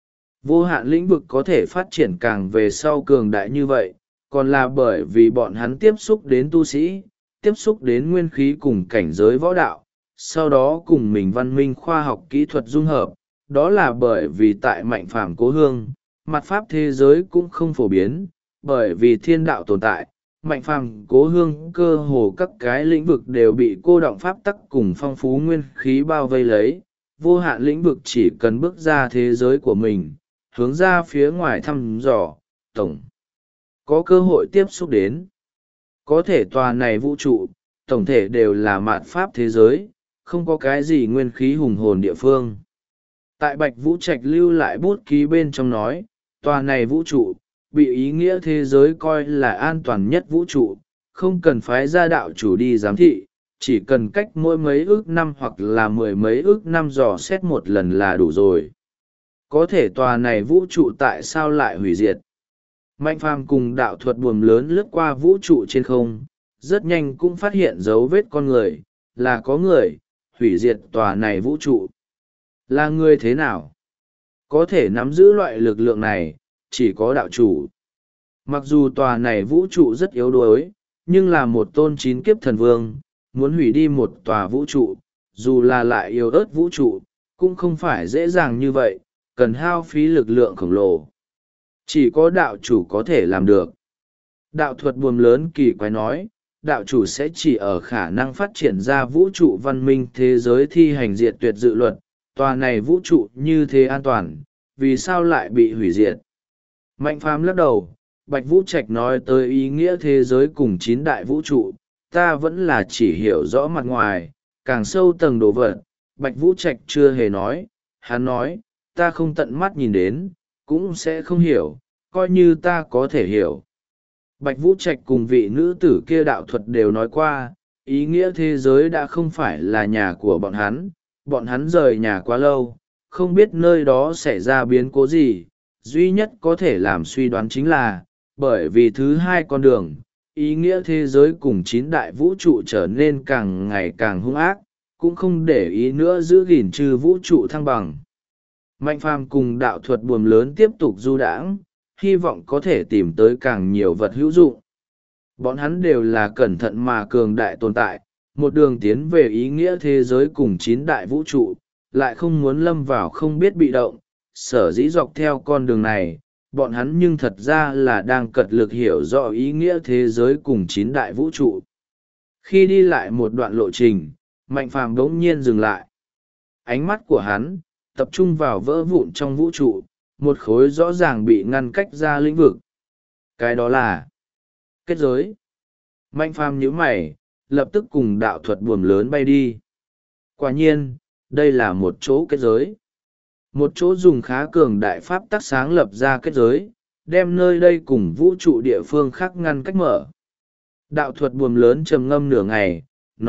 Vô hạn lĩnh vực có thể phát triển càng về sau cường đại như vậy, còn là bởi vì bọn hắn tiếp xúc đến tu sĩ, tiếp xúc đến nguyên khí cùng cảnh giới võ đạo, sau đó cùng mình văn minh khoa học kỹ thuật dung hợp. Đó là bởi vì tại Mạnh Phàm Cố Hương, mặt pháp thế giới cũng không phổ biến, bởi vì thiên đạo tồn tại. Mạnh Phàm Cố Hương cơ hồ các cái lĩnh vực đều bị cô đọng pháp tắc cùng phong phú nguyên khí bao vây lấy, vô hạn lĩnh vực chỉ cần bước ra thế giới của mình, hướng ra phía ngoài thăm dò, tổng có cơ hội tiếp xúc đến. Có thể tòa này vũ trụ, tổng thể đều là mạt pháp thế giới, không có cái gì nguyên khí hùng hồn địa phương. Tại Bạch Vũ Trạch lưu lại bút ký bên trong nói, tòa này vũ trụ, bị ý nghĩa thế giới coi là an toàn nhất vũ trụ, không cần phái gia đạo chủ đi giám thị, chỉ cần cách mỗi mấy ước năm hoặc là mười mấy ước năm dò xét một lần là đủ rồi. Có thể tòa này vũ trụ tại sao lại hủy diệt? Mạnh Phàm cùng đạo thuật buồm lớn lướt qua vũ trụ trên không, rất nhanh cũng phát hiện dấu vết con người, là có người hủy diệt tòa này vũ trụ. Là người thế nào? Có thể nắm giữ loại lực lượng này, chỉ có đạo chủ. Mặc dù tòa này vũ trụ rất yếu đuối, nhưng là một tôn 9 kiếp thần vương, muốn hủy đi một tòa vũ trụ, dù là lại yếu ớt vũ trụ, cũng không phải dễ dàng như vậy, cần hao phí lực lượng khổng lồ. Chỉ có đạo chủ có thể làm được. Đạo thuật buồm lớn kỳ quái nói, đạo chủ sẽ chỉ ở khả năng phát triển ra vũ trụ văn minh thế giới thi hành diệt tuyệt dự luật, tòa này vũ trụ như thế an toàn, vì sao lại bị hủy diệt? Mạnh Phàm lắc đầu, Bạch Vũ Trạch nói tới ý nghĩa thế giới cùng 9 đại vũ trụ, ta vẫn là chỉ hiểu rõ mặt ngoài, càng sâu tầng đồ vật, Bạch Vũ Trạch chưa hề nói, hắn nói, ta không tận mắt nhìn đến, cũng sẽ không hiểu, coi như ta có thể hiểu. Bạch Vũ Trạch cùng vị nữ tử kia đạo thuật đều nói qua, ý nghĩa thế giới đã không phải là nhà của bọn hắn rời nhà quá lâu, không biết nơi đó xảy ra biến cố gì, duy nhất có thể làm suy đoán chính là, bởi vì thứ hai con đường, ý nghĩa thế giới cùng 9 đại vũ trụ trở nên càng ngày càng hung ác, cũng không để ý nữa giữ gìn trừ vũ trụ thăng bằng. Mạnh Phàm cùng đạo thuật buồm lớn tiếp tục du đãng, hy vọng có thể tìm tới càng nhiều vật hữu dụng. Bọn hắn đều là cẩn thận mà cường đại tồn tại, một đường tiến về ý nghĩa thế giới cùng 9 đại vũ trụ, lại không muốn lâm vào không biết bị động, sở dĩ dọc theo con đường này, bọn hắn nhưng thật ra là đang cật lực hiểu rõ ý nghĩa thế giới cùng 9 đại vũ trụ. Khi đi lại một đoạn lộ trình, Mạnh Phàm bỗng nhiên dừng lại. Ánh mắt của hắn tập trung vào vỡ vụn trong vũ trụ, một khối rõ ràng bị ngăn cách ra lĩnh vực. Cái đó là kết giới. Mạnh Phàm nhíu mày, lập tức cùng đạo thuật buồm lớn bay đi. Quả nhiên, đây là một chỗ kết giới. Một chỗ dùng khá cường đại pháp tắc sáng lập ra kết giới, đem nơi đây cùng vũ trụ địa phương khác ngăn cách mở. Đạo thuật buồm lớn trầm ngâm nửa ngày,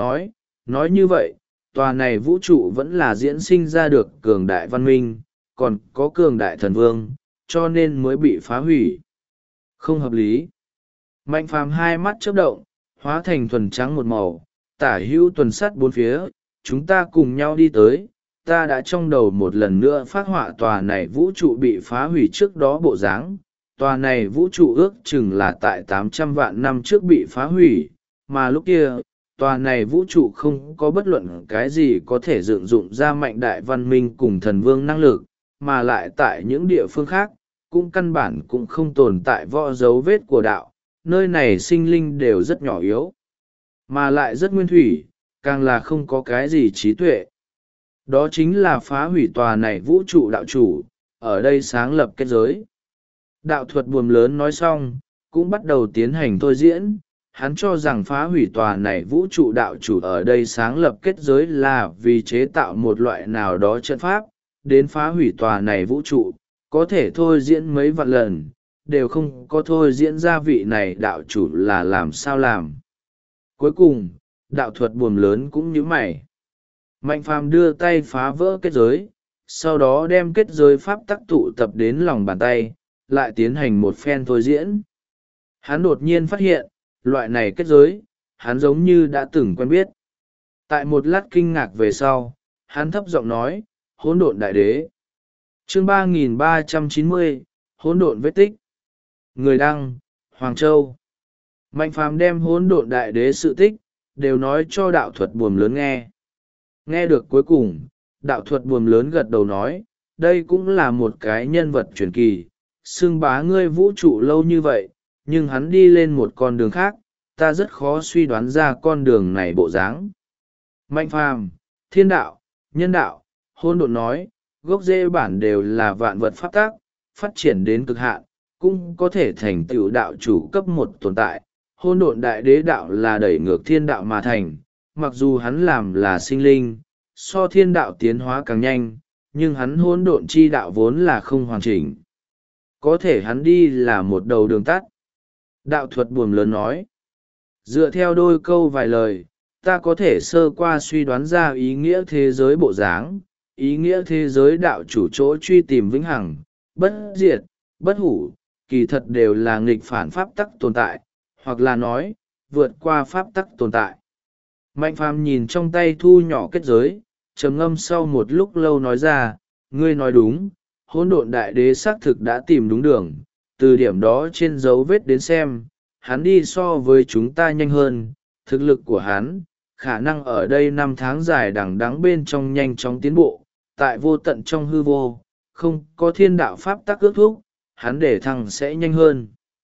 nói như vậy, tòa này vũ trụ vẫn là diễn sinh ra được cường đại văn minh, còn có cường đại thần vương, cho nên mới bị phá hủy. Không hợp lý. Mạnh Phàm hai mắt chớp động, hóa thành thuần trắng một màu, tả hữu tuần sát bốn phía, chúng ta cùng nhau đi tới. Ta đã trong đầu một lần nữa phát họa tòa này vũ trụ bị phá hủy trước đó bộ dáng. Tòa này vũ trụ ước chừng là tại 800 vạn năm trước bị phá hủy, mà lúc kia, tòa này vũ trụ không có bất luận cái gì có thể dựng dụng ra mạnh đại văn minh cùng thần vương năng lực, mà lại tại những địa phương khác, cũng căn bản cũng không tồn tại võ dấu vết của đạo, nơi này sinh linh đều rất nhỏ yếu, mà lại rất nguyên thủy, càng là không có cái gì trí tuệ. Đó chính là phá hủy tòa này vũ trụ đạo chủ, ở đây sáng lập kết giới. Đạo thuật buồm lớn nói xong, cũng bắt đầu tiến hành thôi diễn. Hắn cho rằng phá hủy tòa này vũ trụ đạo chủ ở đây sáng lập kết giới là vì chế tạo một loại nào đó trận pháp, đến phá hủy tòa này vũ trụ, có thể thôi diễn mấy vạn lần, đều không có thôi diễn ra vị này đạo chủ là làm sao làm. Cuối cùng, đạo thuật buồm lớn cũng nhíu mày. Mạnh phàm đưa tay phá vỡ kết giới, sau đó đem kết giới pháp tắc tụ tập đến lòng bàn tay, lại tiến hành một phen thôi diễn. Hắn đột nhiên phát hiện, loại này kết giới, hắn giống như đã từng quen biết. Tại một lát kinh ngạc về sau, hắn thấp giọng nói, hỗn độn đại đế. Chương 3390, hỗn độn vết tích. Người đăng, Hoàng Châu. Mạnh phàm đem hỗn độn đại đế sự tích, đều nói cho đạo thuật buồm lớn nghe. Nghe được cuối cùng, đạo thuật buồm lớn gật đầu nói, đây cũng là một cái nhân vật truyền kỳ, xưng bá ngươi vũ trụ lâu như vậy, nhưng hắn đi lên một con đường khác, ta rất khó suy đoán ra con đường này bộ dáng. Mạnh phàm, thiên đạo, nhân đạo, hôn độn nói, gốc rễ bản đều là vạn vật pháp tác, phát triển đến cực hạn, cũng có thể thành tựu đạo chủ cấp một tồn tại. Hôn độn đại đế đạo là đẩy ngược thiên đạo mà thành, mặc dù hắn làm là sinh linh, so thiên đạo tiến hóa càng nhanh, nhưng hắn hôn độn chi đạo vốn là không hoàn chỉnh. Có thể hắn đi là một đầu đường tắt. Đạo thuật buồm lớn nói, dựa theo đôi câu vài lời, ta có thể sơ qua suy đoán ra ý nghĩa thế giới bộ dáng, ý nghĩa thế giới đạo chủ chỗ truy tìm vĩnh hằng, bất diệt, bất hủ, kỳ thật đều là nghịch phản pháp tắc tồn tại, hoặc là nói, vượt qua pháp tắc tồn tại. Mạnh phàm nhìn trong tay thu nhỏ kết giới, trầm ngâm sau một lúc lâu nói ra, ngươi nói đúng, hỗn độn đại đế xác thực đã tìm đúng đường, từ điểm đó trên dấu vết đến xem, hắn đi so với chúng ta nhanh hơn, thực lực của hắn, khả năng ở đây 5 tháng dài đằng đẵng bên trong nhanh chóng tiến bộ, tại vô tận trong hư vô, không có thiên đạo pháp tắc ước thúc, hắn để thăng sẽ nhanh hơn.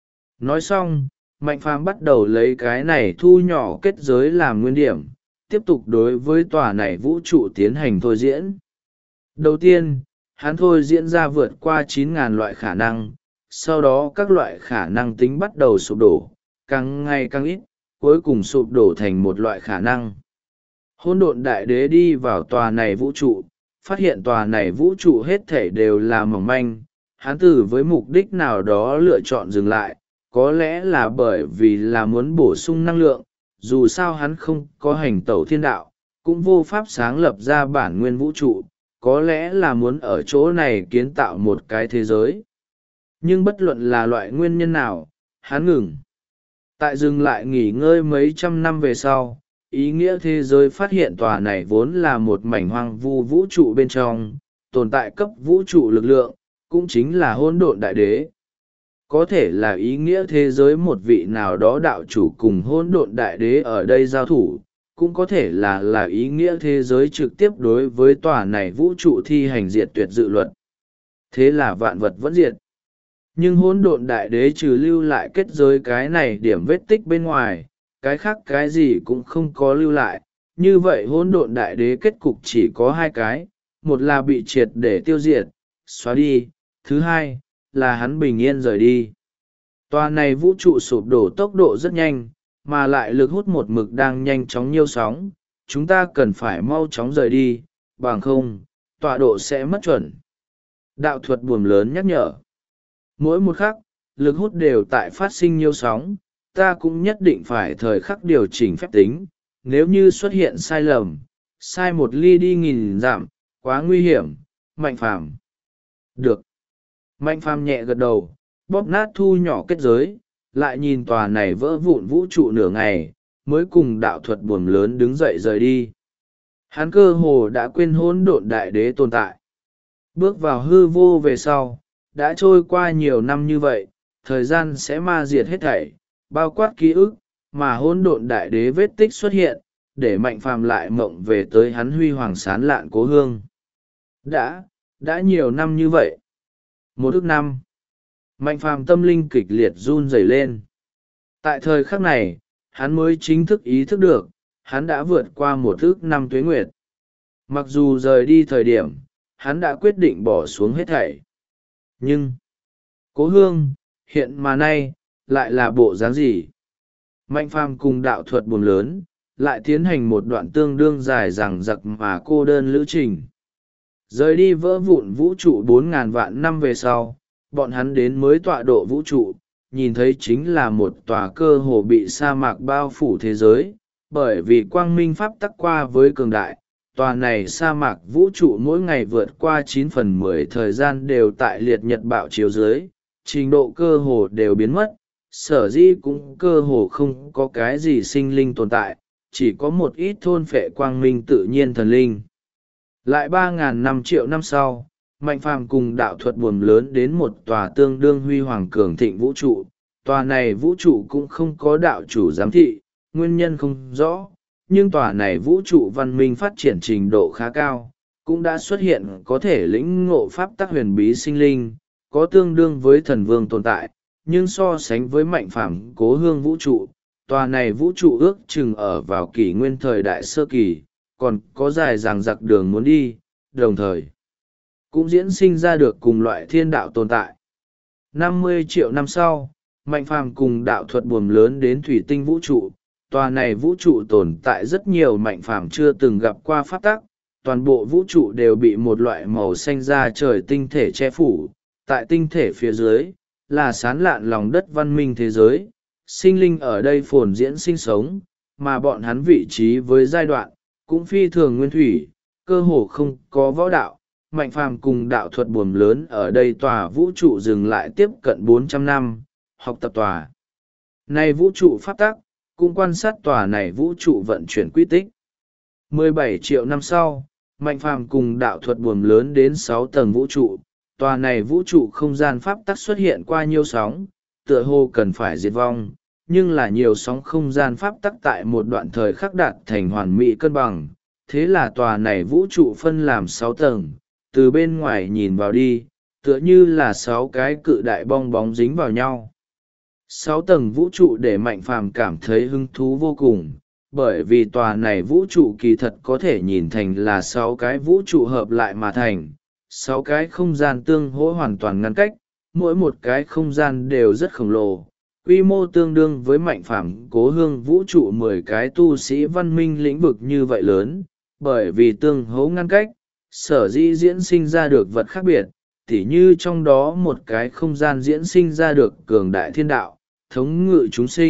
Nói xong, Mạnh phàm bắt đầu lấy cái này thu nhỏ kết giới làm nguyên điểm, tiếp tục đối với tòa này vũ trụ tiến hành thôi diễn. Đầu tiên, hắn thôi diễn ra vượt qua 9.000 loại khả năng, sau đó các loại khả năng tính bắt đầu sụp đổ, càng ngày càng ít, cuối cùng sụp đổ thành một loại khả năng. Hỗn độn đại đế đi vào tòa này vũ trụ, phát hiện tòa này vũ trụ hết thể đều là mỏng manh, hắn từ với mục đích nào đó lựa chọn dừng lại, có lẽ là bởi vì là muốn bổ sung năng lượng, dù sao hắn không có hành tẩu thiên đạo, cũng vô pháp sáng lập ra bản nguyên vũ trụ, có lẽ là muốn ở chỗ này kiến tạo một cái thế giới. Nhưng bất luận là loại nguyên nhân nào, hắn ngừng. Tại dừng lại nghỉ ngơi mấy trăm năm về sau, ý nghĩa thế giới phát hiện tòa này vốn là một mảnh hoang vu vũ trụ bên trong, tồn tại cấp vũ trụ lực lượng, cũng chính là hỗn độn đại đế. Có thể là ý nghĩa thế giới một vị nào đó đạo chủ cùng hỗn độn đại đế ở đây giao thủ, cũng có thể là ý nghĩa thế giới trực tiếp đối với tòa này vũ trụ thi hành diệt tuyệt dự luật. Thế là vạn vật vẫn diệt. Nhưng hỗn độn đại đế trừ lưu lại kết giới cái này điểm vết tích bên ngoài, cái khác cái gì cũng không có lưu lại. Như vậy hỗn độn đại đế kết cục chỉ có hai cái, một là bị triệt để tiêu diệt, xóa đi, thứ hai là hắn bình yên rời đi. Tòa này vũ trụ sụp đổ tốc độ rất nhanh, mà lại lực hút một mực đang nhanh chóng nhiêu sóng, chúng ta cần phải mau chóng rời đi, bằng không, tọa độ sẽ mất chuẩn. Đạo thuật buồm lớn nhắc nhở. Mỗi một khắc, lực hút đều tại phát sinh nhiêu sóng, ta cũng nhất định phải thời khắc điều chỉnh phép tính, nếu như xuất hiện sai lầm, sai một ly đi nghìn dặm, quá nguy hiểm, Mạnh phàm. Được. Mạnh phàm nhẹ gật đầu, bóp nát thu nhỏ kết giới, lại nhìn tòa này vỡ vụn vũ trụ nửa ngày, mới cùng đạo thuật buồm lớn đứng dậy rời đi. Hắn cơ hồ đã quên hỗn độn đại đế tồn tại. Bước vào hư vô về sau, đã trôi qua nhiều năm như vậy, thời gian sẽ ma diệt hết thảy, bao quát ký ức, mà hỗn độn đại đế vết tích xuất hiện, để Mạnh Phàm lại mộng về tới hắn huy hoàng sán lạn cố hương. Đã nhiều năm như vậy. Một ức năm. Mạnh Phàm tâm linh kịch liệt run rẩy lên. Tại thời khắc này, hắn mới chính thức ý thức được, hắn đã vượt qua một ức năm tuế nguyệt. Mặc dù rời đi thời điểm, hắn đã quyết định bỏ xuống hết thảy. Nhưng, cố hương, hiện mà nay, lại là bộ dáng gì? Mạnh Phàm cùng đạo thuật buồm lớn, lại tiến hành một đoạn tương đương dài dằng dặc mà cô đơn lữ trình. Rời đi vỡ vụn vũ trụ 4.000 vạn năm về sau, bọn hắn đến mới tọa độ vũ trụ, nhìn thấy chính là một tòa cơ hồ bị sa mạc bao phủ thế giới, bởi vì quang minh pháp tắc qua với cường đại. Tòa này sa mạc vũ trụ mỗi ngày vượt qua 9/10 thời gian đều tại liệt nhật bạo chiếu dưới, trình độ cơ hồ đều biến mất, sở dĩ cũng cơ hồ không có cái gì sinh linh tồn tại, chỉ có một ít thôn phệ quang minh tự nhiên thần linh. Lại 3.000 triệu năm sau, Mạnh Phàm cùng đạo thuật buồm lớn đến một tòa tương đương huy hoàng cường thịnh vũ trụ. Tòa này vũ trụ cũng không có đạo chủ giám thị, nguyên nhân không rõ, nhưng tòa này vũ trụ văn minh phát triển trình độ khá cao, cũng đã xuất hiện có thể lĩnh ngộ pháp tắc huyền bí sinh linh, có tương đương với thần vương tồn tại, nhưng so sánh với Mạnh Phàm cố hương vũ trụ, tòa này vũ trụ ước chừng ở vào kỷ nguyên thời đại sơ kỳ, còn có dài dằng dặc đường muốn đi, đồng thời cũng diễn sinh ra được cùng loại thiên đạo tồn tại. 50 triệu năm sau, Mạnh Phàm cùng đạo thuật buồm lớn đến thủy tinh vũ trụ. Tòa này vũ trụ tồn tại rất nhiều Mạnh Phàm chưa từng gặp qua pháp tắc, toàn bộ vũ trụ đều bị một loại màu xanh da trời tinh thể che phủ. Tại tinh thể phía dưới, là sán lạn lòng đất văn minh thế giới, sinh linh ở đây phồn diễn sinh sống, mà bọn hắn vị trí với giai đoạn, cũng phi thường nguyên thủy, cơ hồ không có võ đạo. Mạnh Phàm cùng đạo thuật buồm lớn ở đây tòa vũ trụ dừng lại tiếp cận 400 năm, học tập tòa này vũ trụ pháp tắc, cũng quan sát tòa này vũ trụ vận chuyển quy tích. 17 triệu năm sau, Mạnh Phàm cùng đạo thuật buồm lớn đến 6 tầng vũ trụ, tòa này vũ trụ không gian pháp tắc xuất hiện qua nhiều sóng, tựa hồ cần phải diệt vong, nhưng là nhiều sóng không gian pháp tắc tại một đoạn thời khắc đạt thành hoàn mỹ cân bằng. Thế là tòa này vũ trụ phân làm 6 tầng, từ bên ngoài nhìn vào đi, tựa như là 6 cái cự đại bong bóng dính vào nhau. 6 tầng vũ trụ để Mạnh Phàm cảm thấy hứng thú vô cùng, bởi vì tòa này vũ trụ kỳ thật có thể nhìn thành là 6 cái vũ trụ hợp lại mà thành, 6 cái không gian tương hỗ hoàn toàn ngăn cách, mỗi một cái không gian đều rất khổng lồ, quy mô tương đương với Mạnh Phàm cố hương vũ trụ 10 cái tu sĩ văn minh lĩnh vực như vậy lớn, bởi vì tương hỗ ngăn cách, sở dĩ diễn sinh ra được vật khác biệt, tỉ như trong đó một cái không gian diễn sinh ra được cường đại thiên đạo, thống ngự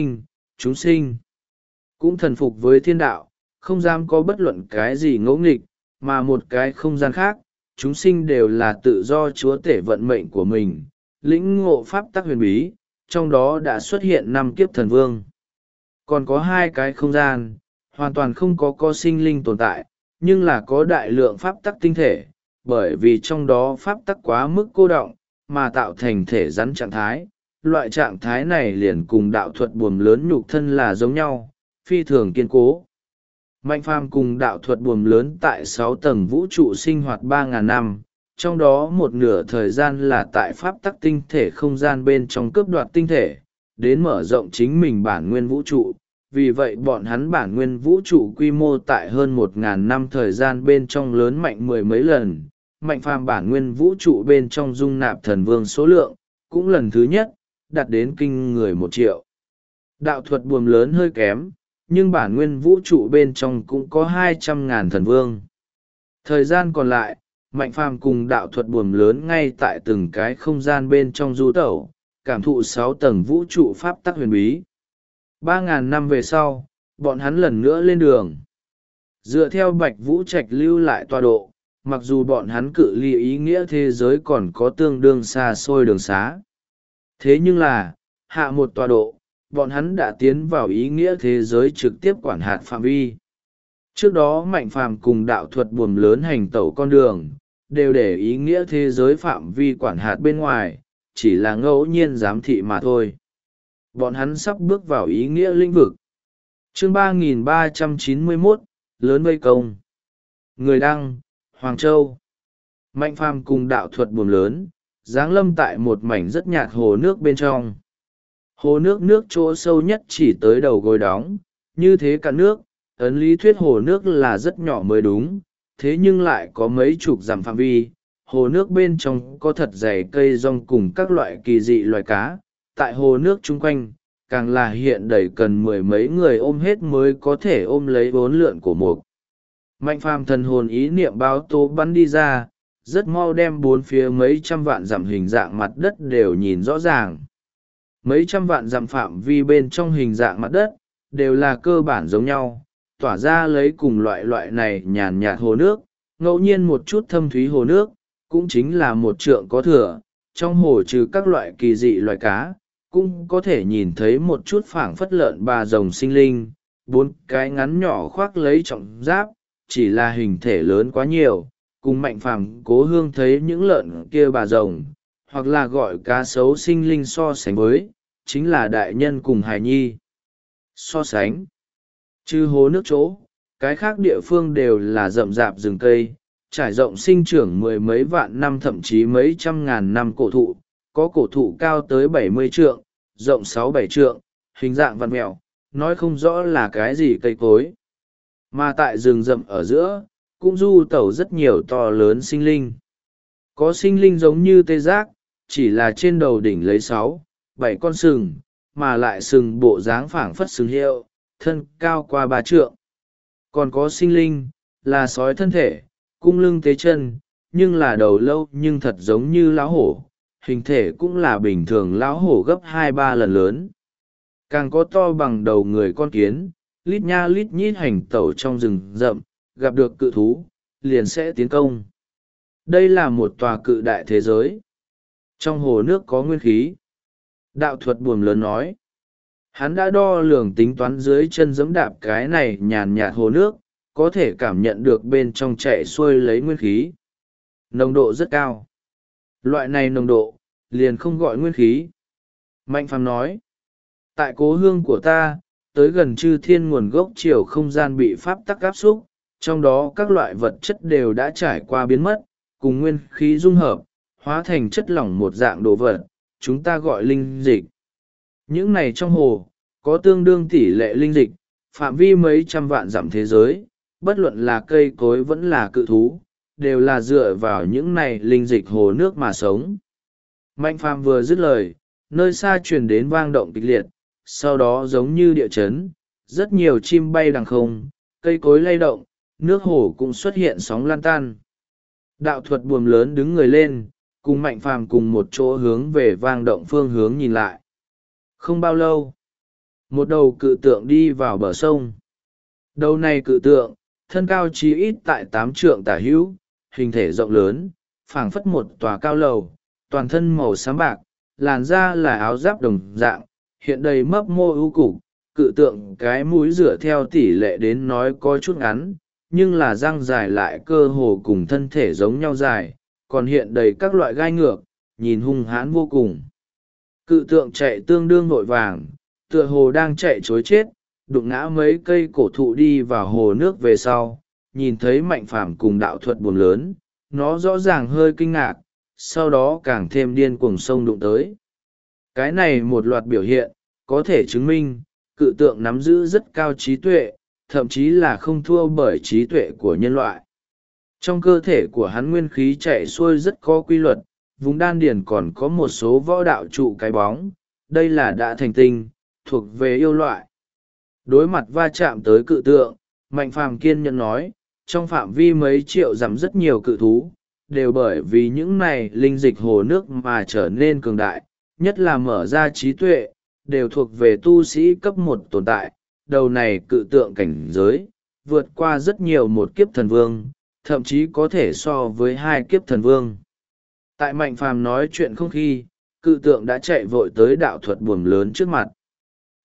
chúng sinh cũng thần phục với thiên đạo, không dám có bất luận cái gì ngẫu nghịch, mà một cái không gian khác, chúng sinh đều là tự do chúa tể vận mệnh của mình, lĩnh ngộ pháp tắc huyền bí, trong đó đã xuất hiện 5 kiếp thần vương. Còn có 2 cái không gian, hoàn toàn không có sinh linh tồn tại, nhưng là có đại lượng pháp tắc tinh thể, bởi vì trong đó pháp tắc quá mức cô đọng, mà tạo thành thể rắn trạng thái. Loại trạng thái này liền cùng đạo thuật buồm lớn nhục thân là giống nhau, phi thường kiên cố. Mạnh Phàm cùng đạo thuật buồm lớn tại 6 tầng vũ trụ sinh hoạt 3.000 năm, trong đó một nửa thời gian là tại pháp tắc tinh thể không gian bên trong cướp đoạt tinh thể, đến mở rộng chính mình bản nguyên vũ trụ. Vì vậy bọn hắn bản nguyên vũ trụ quy mô tại hơn 1.000 năm thời gian bên trong lớn mạnh 10 mấy lần. Mạnh Phàm bản nguyên vũ trụ bên trong dung nạp thần vương số lượng, cũng lần thứ nhất, đạt đến kinh người 1 triệu. Đạo thuật buồm lớn hơi kém, nhưng bản nguyên vũ trụ bên trong cũng có 200.000 thần vương. Thời gian còn lại, Mạnh Phàm cùng đạo thuật buồm lớn ngay tại từng cái không gian bên trong du tẩu, cảm thụ 6 tầng vũ trụ pháp tắc huyền bí. 3.000 năm về sau, bọn hắn lần nữa lên đường. Dựa theo Bạch Vũ Trạch lưu lại tọa độ, mặc dù bọn hắn cự ly ý nghĩa thế giới còn có tương đương xa xôi đường xá. Thế nhưng là, hạ một tọa độ, bọn hắn đã tiến vào ý nghĩa thế giới trực tiếp quản hạt phạm vi. Trước đó Mạnh Phàm cùng đạo thuật buồm lớn hành tẩu con đường, đều để ý nghĩa thế giới phạm vi quản hạt bên ngoài, chỉ là ngẫu nhiên giám thị mà thôi. Bọn hắn sắp bước vào ý nghĩa lĩnh vực. Chương 3391, lớn vây công. Người đăng, Hoàng Châu. Mạnh Phàm cùng đạo thuật buồm lớn, giáng lâm tại một mảnh rất nhạt hồ nước bên trong. Hồ nước chỗ sâu nhất chỉ tới đầu gối đóng, như thế cả nước, ấn lý thuyết hồ nước là rất nhỏ mới đúng, thế nhưng lại có mấy chục dặm phạm vi. Hồ nước bên trong có thật dày cây rong cùng các loại kỳ dị loài cá. Tại hồ nước chung quanh, càng là hiện đầy cần mười mấy người ôm hết mới có thể ôm lấy vốn lượn của mục. Mạnh Phàm thần hồn ý niệm báo tố bắn đi ra, rất mau đem bốn phía mấy trăm vạn dặm hình dạng mặt đất đều nhìn rõ ràng. Mấy trăm vạn dặm phạm vi bên trong hình dạng mặt đất, đều là cơ bản giống nhau, tỏa ra lấy cùng loại này nhàn nhạt hồ nước, ngẫu nhiên một chút thâm thúy hồ nước, cũng chính là một trượng có thừa. Trong hồ trừ các loại kỳ dị loài cá, cũng có thể nhìn thấy một chút phảng phất lợn bà rồng sinh linh, bốn cái ngắn nhỏ khoác lấy trọng giáp, chỉ là hình thể lớn quá nhiều, cùng Mạnh Phàm cố hương thấy những lợn kia bà rồng, hoặc là gọi cá sấu sinh linh so sánh với, chính là đại nhân cùng hài nhi. So sánh, trừ hồ nước chỗ, cái khác địa phương đều là rậm rạp rừng cây, trải rộng sinh trưởng mười mấy vạn năm thậm chí mấy trăm ngàn năm cổ thụ, có cổ thụ cao tới 70 trượng, rộng 6-7 trượng, hình dạng vặn mẹo, nói không rõ là cái gì cây cối. Mà tại rừng rậm ở giữa, cũng du tẩu rất nhiều to lớn sinh linh. Có sinh linh giống như tê giác, chỉ là trên đầu đỉnh lấy 6-7 con sừng, mà lại sừng bộ dáng phảng phất sừng hiệu, thân cao qua 3 trượng. Còn có sinh linh, là sói thân thể, cung lưng tế chân, nhưng là đầu lâu nhưng thật giống như lão hổ, hình thể cũng là bình thường lão hổ gấp 2-3 lần lớn. Càng có to bằng đầu người con kiến, lít nha lít nhít hành tẩu trong rừng rậm, gặp được cự thú, liền sẽ tiến công. Đây là một tòa cự đại thế giới. Trong hồ nước có nguyên khí. Đạo thuật buồm lớn nói. Hắn đã đo lường tính toán dưới chân giẫm đạp cái này nhàn nhạt hồ nước, có thể cảm nhận được bên trong chạy xuôi lấy nguyên khí. Nồng độ rất cao. Loại này nồng độ, liền không gọi nguyên khí. Mạnh Phàm nói. Tại cố hương của ta, tới gần chư thiên nguồn gốc chiều không gian bị pháp tắc áp xúc, trong đó các loại vật chất đều đã trải qua biến mất, cùng nguyên khí dung hợp, hóa thành chất lỏng một dạng đồ vật, chúng ta gọi linh dịch. Những này trong hồ, có tương đương tỷ lệ linh dịch, phạm vi mấy trăm vạn dặm thế giới, bất luận là cây cối vẫn là cự thú, đều là dựa vào những này linh dịch hồ nước mà sống. Mạnh Phàm vừa dứt lời, nơi xa truyền đến vang động kịch liệt, sau đó giống như địa chấn, rất nhiều chim bay đằng không, cây cối lay động, nước hồ cũng xuất hiện sóng lan tan. Đạo thuật buồm lớn đứng người lên, cùng Mạnh Phàm cùng một chỗ hướng về vang động phương hướng nhìn lại. Không bao lâu, một đầu cự tượng đi vào bờ sông. Đầu này cự tượng, thân cao chí ít tại 8 trượng tả hữu, hình thể rộng lớn, phảng phất một tòa cao lầu, toàn thân màu xám bạc, làn da là áo giáp đồng dạng, hiện đầy mấp mô ưu cục. Cự tượng cái mũi dựa theo tỷ lệ đến nói có chút ngắn, nhưng là răng dài lại cơ hồ cùng thân thể giống nhau dài, còn hiện đầy các loại gai ngược, nhìn hung hãn vô cùng. Cự tượng chạy tương đương vội vàng, tựa hồ đang chạy chối chết, đụng ngã mấy cây cổ thụ đi vào hồ nước về sau, nhìn thấy Mạnh Phàm cùng đạo thuật buồm lớn, nó rõ ràng hơi kinh ngạc, sau đó càng thêm điên cuồng sông đụng tới. Cái này một loạt biểu hiện, có thể chứng minh, cự tượng nắm giữ rất cao trí tuệ, thậm chí là không thua bởi trí tuệ của nhân loại. Trong cơ thể của hắn nguyên khí chạy xuôi rất có quy luật, vùng đan điền còn có một số võ đạo trụ cái bóng, đây là đã thành tinh, thuộc về yêu loại. Đối mặt va chạm tới cự tượng, Mạnh Phàm kiên nhẫn nói, trong phạm vi mấy triệu dặm rất nhiều cự thú, đều bởi vì những này linh dịch hồ nước mà trở nên cường đại, nhất là mở ra trí tuệ, đều thuộc về tu sĩ cấp 1 tồn tại. Đầu này cự tượng cảnh giới, vượt qua rất nhiều một kiếp thần vương, thậm chí có thể so với 2 kiếp thần vương. Tại Mạnh Phàm nói chuyện không khi, cự tượng đã chạy vội tới đạo thuật buồm lớn trước mặt.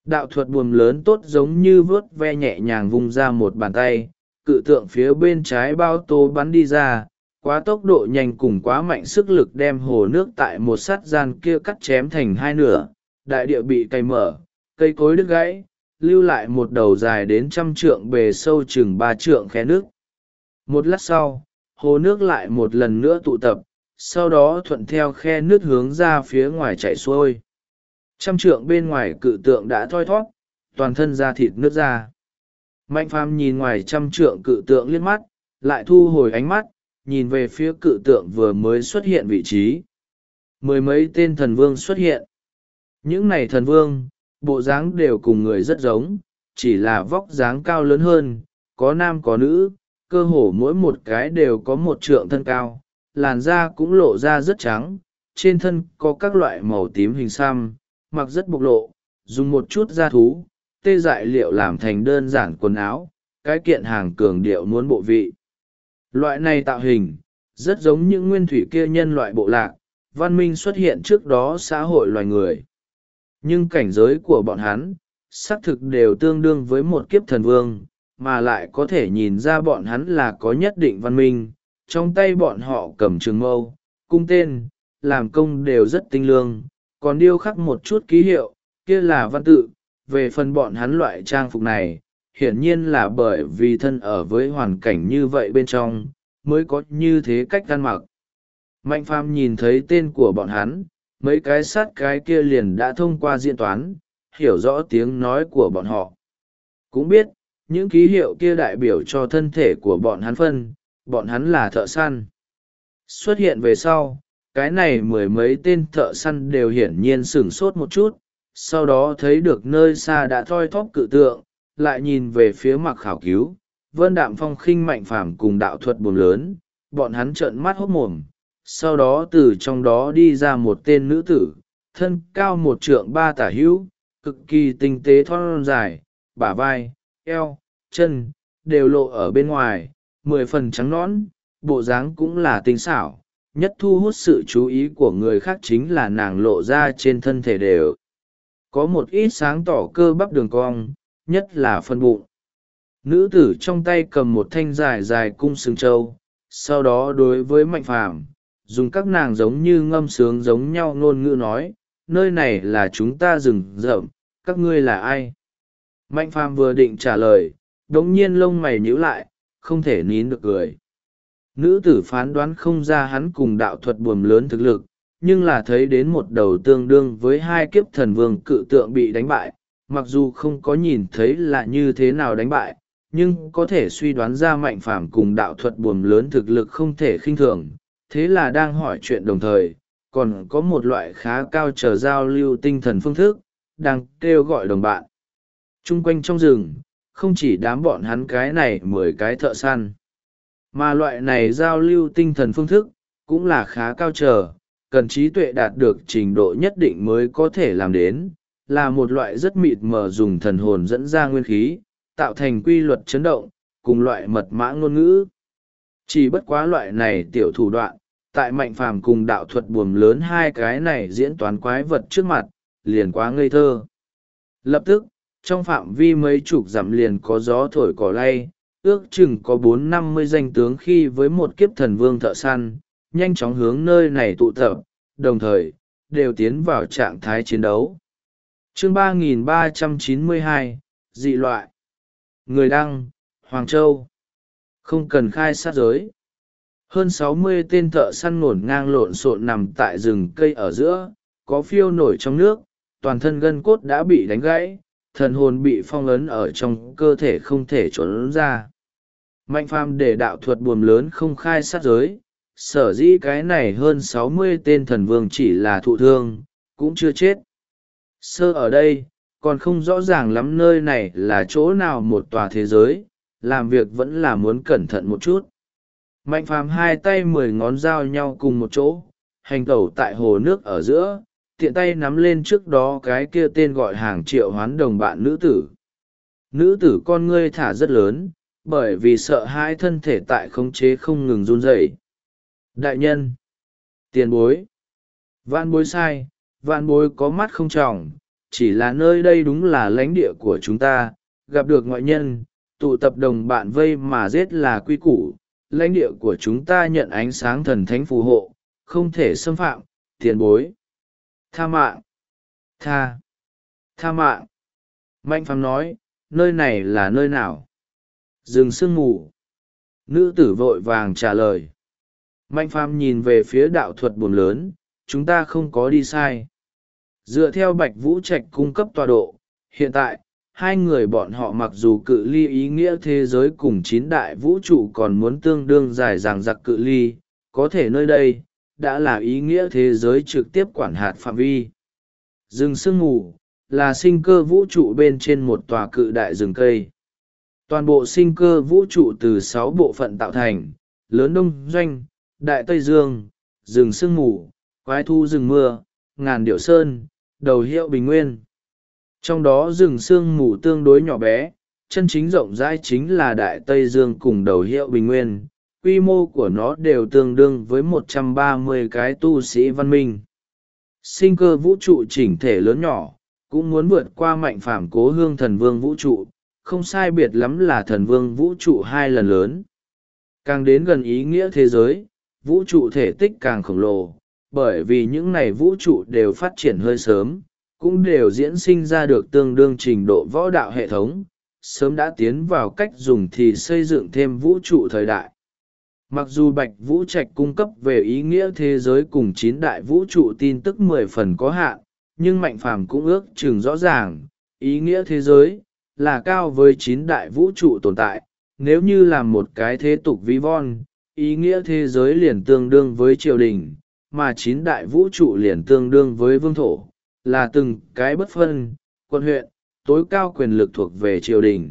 Đạo thuật buồm lớn tốt giống như vớt ve nhẹ nhàng vung ra một bàn tay, cự tượng phía bên trái bao tố bắn đi ra, quá tốc độ nhanh cùng quá mạnh sức lực đem hồ nước tại một sát gian kia cắt chém thành hai nửa, đại địa bị cày mở, cây cối đứt gãy, lưu lại một đầu dài đến 100 trượng bề sâu chừng 3 trượng khe nước. Một lát sau, hồ nước lại một lần nữa tụ tập, sau đó thuận theo khe nước hướng ra phía ngoài chảy xuôi. 100 trượng bên ngoài cự tượng đã thoi thót, toàn thân da thịt nứt ra. Mạnh phàm nhìn ngoài 100 trượng cự tượng liếc mắt, lại thu hồi ánh mắt, nhìn về phía cự tượng vừa mới xuất hiện vị trí. Mười mấy tên thần vương xuất hiện. Những này thần vương, bộ dáng đều cùng người rất giống, chỉ là vóc dáng cao lớn hơn, có nam có nữ, cơ hồ mỗi một cái đều có 1 trượng thân cao, làn da cũng lộ ra rất trắng, trên thân có các loại màu tím hình xăm, mặc rất bộc lộ, dùng một chút da thú, tê dại liệu làm thành đơn giản quần áo, cái kiện hàng cường điệu muốn bộ vị. Loại này tạo hình, rất giống những nguyên thủy kia nhân loại bộ lạc, văn minh xuất hiện trước đó xã hội loài người. Nhưng cảnh giới của bọn hắn, xác thực đều tương đương với một kiếp thần vương, mà lại có thể nhìn ra bọn hắn là có nhất định văn minh, trong tay bọn họ cầm trường mâu, cung tên, làm công đều rất tinh lương, còn điêu khắc một chút ký hiệu, kia là văn tự. Về phần bọn hắn loại trang phục này, hiển nhiên là bởi vì thân ở với hoàn cảnh như vậy bên trong, mới có như thế cách ăn mặc. Mạnh phàm nhìn thấy tên của bọn hắn, mấy cái sát cái kia liền đã thông qua diễn toán, hiểu rõ tiếng nói của bọn họ. Cũng biết, những ký hiệu kia đại biểu cho thân thể của bọn hắn phân, bọn hắn là thợ săn. Xuất hiện về sau, cái này mười mấy tên thợ săn đều hiển nhiên sửng sốt một chút, sau đó thấy được nơi xa đã thoi thóp cự tượng, lại nhìn về phía Mặc Khảo Cứu, Vân Đạm Phong khinh Mạnh Phàm cùng đạo thuật buồm lớn, bọn hắn trợn mắt hốt mồm. Sau đó từ trong đó đi ra một tên nữ tử, thân cao 1 trượng 3 tả hữu, cực kỳ tinh tế thon dài, bả vai, eo, chân, đều lộ ở bên ngoài, 10 phần trắng nõn, bộ dáng cũng là tinh xảo. Nhất thu hút sự chú ý của người khác chính là nàng lộ ra trên thân thể đều có một ít sáng tỏ cơ bắp đường cong, nhất là phân bụng. Nữ tử trong tay cầm một thanh dài dài cung sừng trâu, sau đó đối với Mạnh Phàm dùng các nàng giống như ngâm sướng giống nhau ngôn ngữ nói, nơi này là chúng ta rừng rậm, các ngươi là ai? Mạnh Phàm vừa định trả lời, đống nhiên lông mày nhíu lại, không thể nín được cười. Nữ tử phán đoán không ra hắn cùng đạo thuật buồm lớn thực lực, nhưng là thấy đến một đầu tương đương với 2 kiếp thần vương cự tượng bị đánh bại, mặc dù không có nhìn thấy là như thế nào đánh bại, nhưng có thể suy đoán ra Mạnh Phàm cùng đạo thuật buồm lớn thực lực không thể khinh thường. Thế là đang hỏi chuyện đồng thời, còn có một loại khá cao chờ giao lưu tinh thần phương thức, đang kêu gọi đồng bạn. Trung quanh trong rừng, không chỉ đám bọn hắn cái này 10 cái thợ săn, mà loại này giao lưu tinh thần phương thức, cũng là khá cao chờ, cần trí tuệ đạt được trình độ nhất định mới có thể làm đến, là một loại rất mịt mờ dùng thần hồn dẫn ra nguyên khí, tạo thành quy luật chấn động, cùng loại mật mã ngôn ngữ. Chỉ bất quá loại này tiểu thủ đoạn, tại Mạnh Phàm cùng đạo thuật buồm lớn hai cái này diễn toán quái vật trước mặt, liền quá ngây thơ. Lập tức, trong phạm vi mấy chục dặm liền có gió thổi cỏ lay, ước chừng có 4-50 danh tướng khi với một kiếp thần vương thợ săn, nhanh chóng hướng nơi này tụ tập, đồng thời, đều tiến vào trạng thái chiến đấu. Chương 3392, dị loại. Người đăng, Hoàng Châu. Không cần khai sát giới. Hơn 60 tên thợ săn ngổn ngang lộn xộn nằm tại rừng cây ở giữa, có phiêu nổi trong nước, toàn thân gân cốt đã bị đánh gãy, thần hồn bị phong ấn ở trong cơ thể không thể trốn ra. Mạnh Phàm để đạo thuật buồm lớn không khai sát giới, sở dĩ cái này hơn 60 tên thần vương chỉ là thụ thương, cũng chưa chết. Sơ ở đây, còn không rõ ràng lắm nơi này là chỗ nào một tòa thế giới, làm việc vẫn là muốn cẩn thận một chút. Mạnh Phàm hai tay 10 ngón giao nhau cùng một chỗ, hành tẩu tại hồ nước ở giữa, tiện tay nắm lên trước đó cái kia tên gọi hàng triệu hoán đồng bạn nữ tử. Nữ tử con ngươi thả rất lớn, bởi vì sợ hãi thân thể tại khống chế không ngừng run rẩy. Đại nhân, tiền bối, vạn bối sai, vạn bối có mắt không tròng, chỉ là nơi đây đúng là lãnh địa của chúng ta, gặp được ngoại nhân, tụ tập đồng bạn vây mà giết là quy củ, lãnh địa của chúng ta nhận ánh sáng thần thánh phù hộ, không thể xâm phạm, tiền bối. Tha mạng! Tha mạng! Mạnh phàm nói, nơi này là nơi nào? Rừng sương mù. Nữ tử vội vàng trả lời. Mạnh phàm nhìn về phía đạo thuật buồm lớn, chúng ta không có đi sai. Dựa theo Bạch Vũ Trạch cung cấp tọa độ, hiện tại, hai người bọn họ mặc dù cự ly ý nghĩa thế giới cùng 9 đại vũ trụ còn muốn tương đương dài dằng dặc cự ly, có thể nơi đây, đã là ý nghĩa thế giới trực tiếp quản hạt phạm vi. Rừng sương mù, là sinh cơ vũ trụ bên trên một tòa cự đại rừng cây. Toàn bộ sinh cơ vũ trụ từ 6 bộ phận tạo thành, lớn đông doanh, đại tây dương, rừng sương mù, quái thu rừng mưa, ngàn điệu sơn, đầu hiệu bình nguyên. Trong đó rừng sương mù tương đối nhỏ bé, chân chính rộng rãi chính là đại tây dương cùng đầu hiệu bình nguyên, quy mô của nó đều tương đương với 130 cái tu sĩ văn minh. Sinh cơ vũ trụ chỉnh thể lớn nhỏ, cũng muốn vượt qua mạnh phàm cố hương thần vương vũ trụ, không sai biệt lắm là thần vương vũ trụ 2 lần lớn. Càng đến gần ý nghĩa thế giới, vũ trụ thể tích càng khổng lồ, bởi vì những này vũ trụ đều phát triển hơi sớm, cũng đều diễn sinh ra được tương đương trình độ võ đạo hệ thống, sớm đã tiến vào cách dùng thì xây dựng thêm vũ trụ thời đại. Mặc dù Bạch Vũ Trạch cung cấp về ý nghĩa thế giới cùng 9 đại vũ trụ tin tức 10 phần có hạn, nhưng Mạnh Phàm cũng ước chừng rõ ràng, ý nghĩa thế giới là cao với 9 đại vũ trụ tồn tại, nếu như làm một cái thế tục ví von, ý nghĩa thế giới liền tương đương với triều đình, mà 9 đại vũ trụ liền tương đương với vương thổ, là từng cái bất phân, quận huyện, tối cao quyền lực thuộc về triều đình.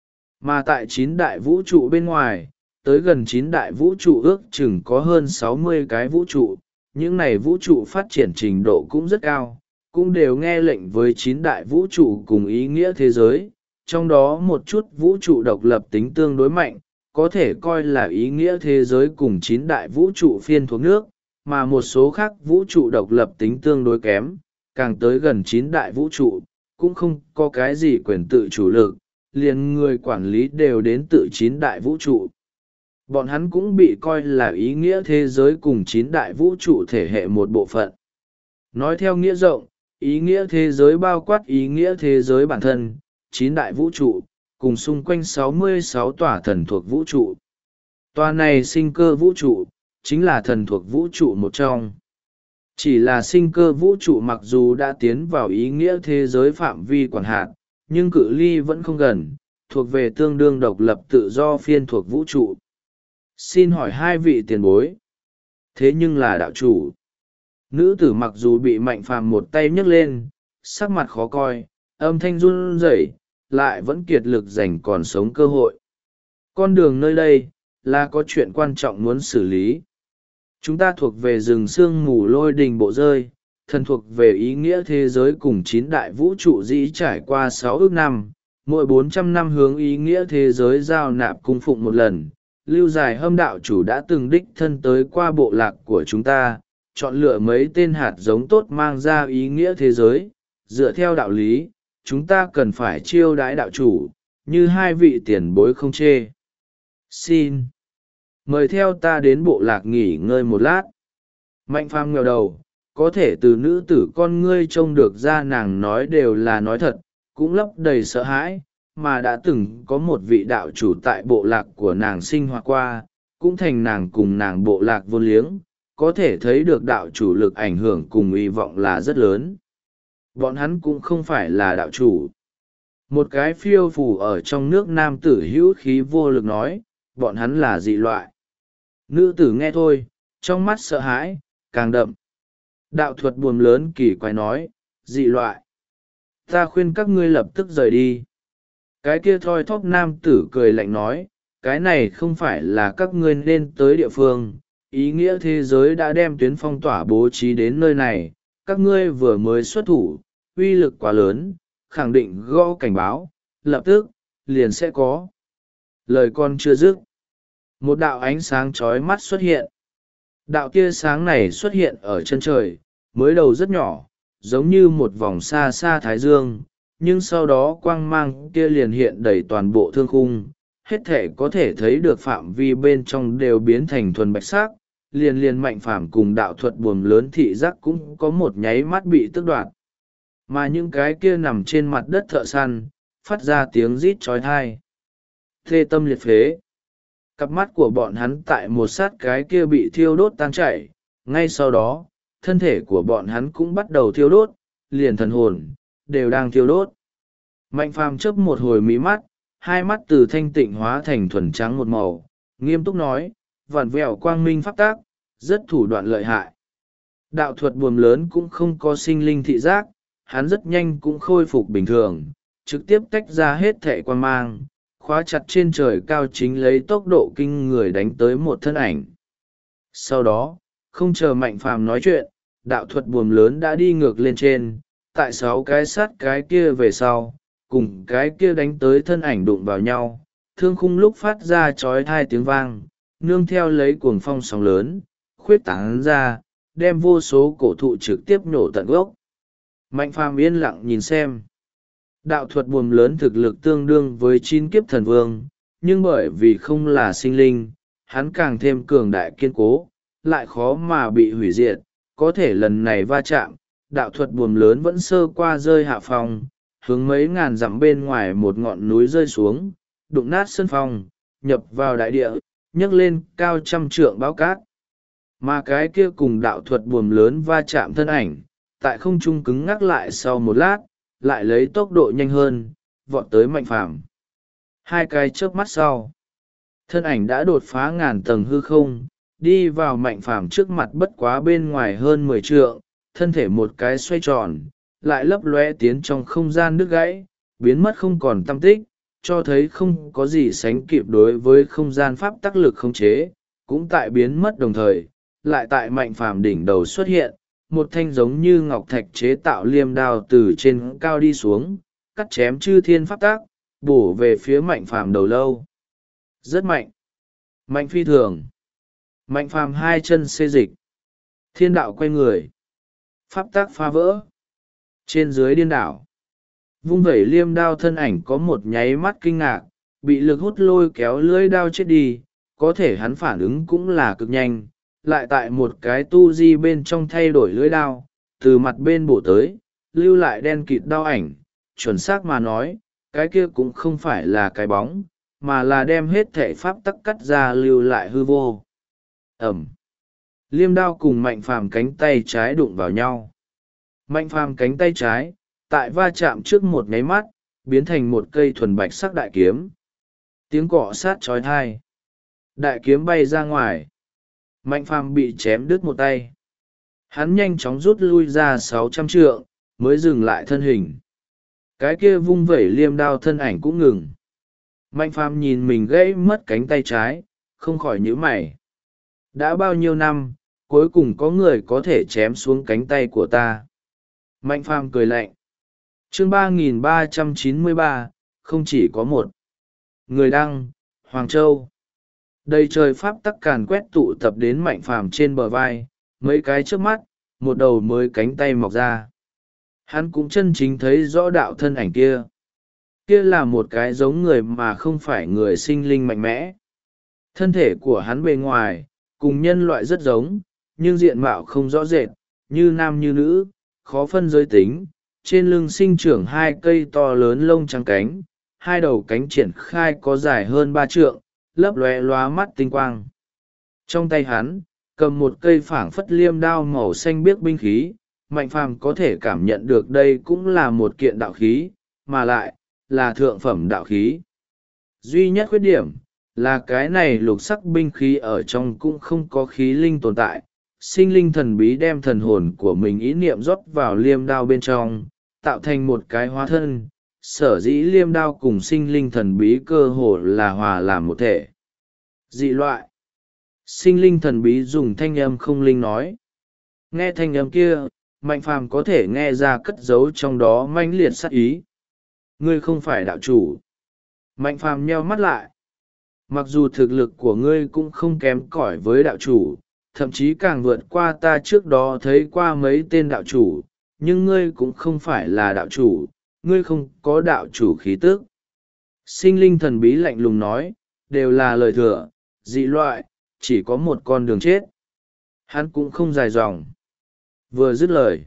Mà tại 9 đại vũ trụ bên ngoài, tới gần 9 đại vũ trụ ước chừng có hơn 60 cái vũ trụ, những này vũ trụ phát triển trình độ cũng rất cao, cũng đều nghe lệnh với 9 đại vũ trụ cùng ý nghĩa thế giới, trong đó một chút vũ trụ độc lập tính tương đối mạnh, có thể coi là ý nghĩa thế giới cùng 9 đại vũ trụ phiên thuộc nước, mà một số khác vũ trụ độc lập tính tương đối kém, càng tới gần 9 đại vũ trụ, cũng không có cái gì quyền tự chủ lực, liền người quản lý đều đến tự 9 đại vũ trụ. Bọn hắn cũng bị coi là ý nghĩa thế giới cùng 9 đại vũ trụ thể hệ một bộ phận. Nói theo nghĩa rộng, ý nghĩa thế giới bao quát ý nghĩa thế giới bản thân, 9 đại vũ trụ, cùng xung quanh 66 tòa thần thuộc vũ trụ. Tòa này sinh cơ vũ trụ, chính là thần thuộc vũ trụ một trong. Chỉ là sinh cơ vũ trụ mặc dù đã tiến vào ý nghĩa thế giới phạm vi quản hạt, nhưng cự ly vẫn không gần, thuộc về tương đương độc lập tự do phiên thuộc vũ trụ. Xin hỏi hai vị tiền bối. Thế nhưng là đạo chủ. Nữ tử mặc dù bị Mạnh Phàm một tay nhấc lên, sắc mặt khó coi, âm thanh run rẩy, lại vẫn kiệt lực giành còn sống cơ hội. Con đường nơi đây, là có chuyện quan trọng muốn xử lý. Chúng ta thuộc về rừng sương mù lôi đình bộ rơi, thần thuộc về ý nghĩa thế giới cùng 9 đại vũ trụ dĩ trải qua 6 ước năm, mỗi 400 năm hướng ý nghĩa thế giới giao nạp cung phụng một lần. Lưu Dài Hâm đạo chủ đã từng đích thân tới qua bộ lạc của chúng ta, chọn lựa mấy tên hạt giống tốt mang ra ý nghĩa thế giới. Dựa theo đạo lý, chúng ta cần phải chiêu đãi đạo chủ, như hai vị tiền bối không chê. Xin mời theo ta đến bộ lạc nghỉ ngơi một lát. Mạnh Phàm nghèo đầu, có thể từ nữ tử con ngươi trông được ra nàng nói đều là nói thật, cũng lấp đầy sợ hãi, mà đã từng có một vị đạo chủ tại bộ lạc của nàng sinh hoạt qua, cũng thành nàng cùng nàng bộ lạc vô liếng, có thể thấy được đạo chủ lực ảnh hưởng cùng hy vọng là rất lớn. Bọn hắn cũng không phải là đạo chủ. Một cái phiêu phù ở trong nước nam tử hữu khí vô lực nói, bọn hắn là dị loại. Nữ tử nghe thôi, trong mắt sợ hãi, càng đậm. Đạo thuật buồm lớn kỳ quái nói, dị loại. Ta khuyên các ngươi lập tức rời đi. Cái kia thoi thóp nam tử cười lạnh nói, cái này không phải là các ngươi nên tới địa phương. Ý nghĩa thế giới đã đem tuyến phong tỏa bố trí đến nơi này, các ngươi vừa mới xuất thủ, uy lực quá lớn, khẳng định gõ cảnh báo, lập tức, liền sẽ có. Lời con chưa dứt. Một đạo ánh sáng chói mắt xuất hiện. Đạo tia sáng này xuất hiện ở chân trời, mới đầu rất nhỏ, giống như một vòng xa xa thái dương, nhưng sau đó quang mang kia liền hiện đầy toàn bộ thương khung, hết thể có thể thấy được phạm vi bên trong đều biến thành thuần bạch sắc, liền liền Mạnh Phàm cùng đạo thuật buồm lớn thị giác cũng có một nháy mắt bị tước đoạt. Mà những cái kia nằm trên mặt đất thợ săn, phát ra tiếng rít chói tai. Thê tâm liệt phế. Cặp mắt của bọn hắn tại một sát cái kia bị thiêu đốt tan chảy, ngay sau đó, thân thể của bọn hắn cũng bắt đầu thiêu đốt, liền thần hồn, đều đang thiêu đốt. Mạnh Phàm chớp một hồi mí mắt, hai mắt từ thanh tịnh hóa thành thuần trắng một màu, nghiêm túc nói, vặn vẹo quang minh pháp tác, rất thủ đoạn lợi hại. Đạo thuật buồm lớn cũng không có sinh linh thị giác, hắn rất nhanh cũng khôi phục bình thường, trực tiếp tách ra hết thệ quang mang, khóa chặt trên trời cao chính lấy tốc độ kinh người đánh tới một thân ảnh. Sau đó, không chờ Mạnh Phàm nói chuyện, đạo thuật buồm lớn đã đi ngược lên trên, tại 6 cái sát cái kia về sau, cùng cái kia đánh tới thân ảnh đụng vào nhau, thương khung lúc phát ra chói tai tiếng vang, nương theo lấy cuồng phong sóng lớn, khuyết tán ra, đem vô số cổ thụ trực tiếp nổ tận gốc. Mạnh Phàm yên lặng nhìn xem. Đạo thuật buồm lớn thực lực tương đương với 9 kiếp thần vương, nhưng bởi vì không là sinh linh, hắn càng thêm cường đại kiên cố, lại khó mà bị hủy diệt. Có thể lần này va chạm, đạo thuật buồm lớn vẫn sơ qua rơi hạ phòng, hướng mấy ngàn dặm bên ngoài một ngọn núi rơi xuống, đụng nát sân phòng, nhập vào đại địa, nhấc lên cao 100 trượng bão cát. Mà cái kia cùng đạo thuật buồm lớn va chạm thân ảnh, tại không trung cứng ngắc lại sau một lát, lại lấy tốc độ nhanh hơn, vọt tới Mạnh Phàm. Hai cái chớp mắt sau, thân ảnh đã đột phá ngàn tầng hư không, đi vào Mạnh Phàm trước mặt bất quá bên ngoài hơn 10 trượng, thân thể một cái xoay tròn, lại lấp lóe tiến trong không gian đứt gãy, biến mất không còn tăm tích, cho thấy không có gì sánh kịp đối với không gian pháp tắc lực khống chế, cũng tại biến mất đồng thời, lại tại Mạnh Phàm đỉnh đầu xuất hiện, một thanh giống như ngọc thạch chế tạo liêm đao từ trên cao đi xuống, cắt chém chư thiên pháp tắc, bổ về phía Mạnh Phàm đầu lâu. Rất mạnh. Mạnh phi thường. Mạnh Phàm hai chân xê dịch. Thiên đạo quay người. Pháp tắc phá vỡ. Trên dưới điên đảo. Vung vẩy liêm đao thân ảnh có một nháy mắt kinh ngạc, bị lực hút lôi kéo lưỡi đao chết đi, có thể hắn phản ứng cũng là cực nhanh, lại tại một cái tu di bên trong thay đổi lưỡi đao, từ mặt bên bổ tới, lưu lại đen kịt đao ảnh, chuẩn xác mà nói, cái kia cũng không phải là cái bóng, mà là đem hết thể pháp tắc cắt ra lưu lại hư vô. Ẩm. Liêm đao cùng Mạnh Phàm cánh tay trái đụng vào nhau. Mạnh Phàm cánh tay trái, tại va chạm trước một nháy mắt, biến thành một cây thuần bạch sắc đại kiếm. Tiếng cọ sát chói tai. Đại kiếm bay ra ngoài. Mạnh Phàm bị chém đứt một tay. Hắn nhanh chóng rút lui ra 600 trượng, mới dừng lại thân hình. Cái kia vung vẩy liêm đao thân ảnh cũng ngừng. Mạnh Phàm nhìn mình gãy mất cánh tay trái, không khỏi nhíu mày. Đã bao nhiêu năm, cuối cùng có người có thể chém xuống cánh tay của ta. Mạnh Phàm cười lạnh. Chương 3393, không chỉ có một. Người đăng, Hoàng Châu. Đầy trời pháp tắc càn quét tụ tập đến Mạnh Phàm trên bờ vai, mấy cái trước mắt, một đầu mới cánh tay mọc ra. Hắn cũng chân chính thấy rõ đạo thân ảnh kia. Kia là một cái giống người mà không phải người sinh linh mạnh mẽ. Thân thể của hắn bề ngoài, cùng nhân loại rất giống, nhưng diện mạo không rõ rệt, như nam như nữ, khó phân giới tính. Trên lưng sinh trưởng hai cây to lớn lông trắng cánh, hai đầu cánh triển khai có dài hơn 3 trượng, lấp lóe lóa mắt tinh quang. Trong tay hắn, cầm một cây phảng phất liêm đao màu xanh biếc binh khí, Mạnh Phàm có thể cảm nhận được đây cũng là một kiện đạo khí, mà lại, là thượng phẩm đạo khí. Duy nhất khuyết điểm, là cái này lục sắc binh khí ở trong cũng không có khí linh tồn tại. Sinh linh thần bí đem thần hồn của mình ý niệm rót vào liêm đao bên trong, tạo thành một cái hóa thân. Sở dĩ liêm đao cùng sinh linh thần bí cơ hồ là hòa làm một thể. Dị loại. Sinh linh thần bí dùng thanh âm không linh nói. Nghe thanh âm kia, Mạnh Phàm có thể nghe ra cất giấu trong đó manh liệt sát ý. Ngươi không phải đạo chủ. Mạnh Phàm nheo mắt lại. Mặc dù thực lực của ngươi cũng không kém cỏi với đạo chủ, thậm chí càng vượt qua ta trước đó thấy qua mấy tên đạo chủ, nhưng ngươi cũng không phải là đạo chủ, ngươi không có đạo chủ khí tức. Sinh linh thần bí lạnh lùng nói, đều là lời thừa, dị loại, chỉ có một con đường chết. Hắn cũng không dài dòng. Vừa dứt lời,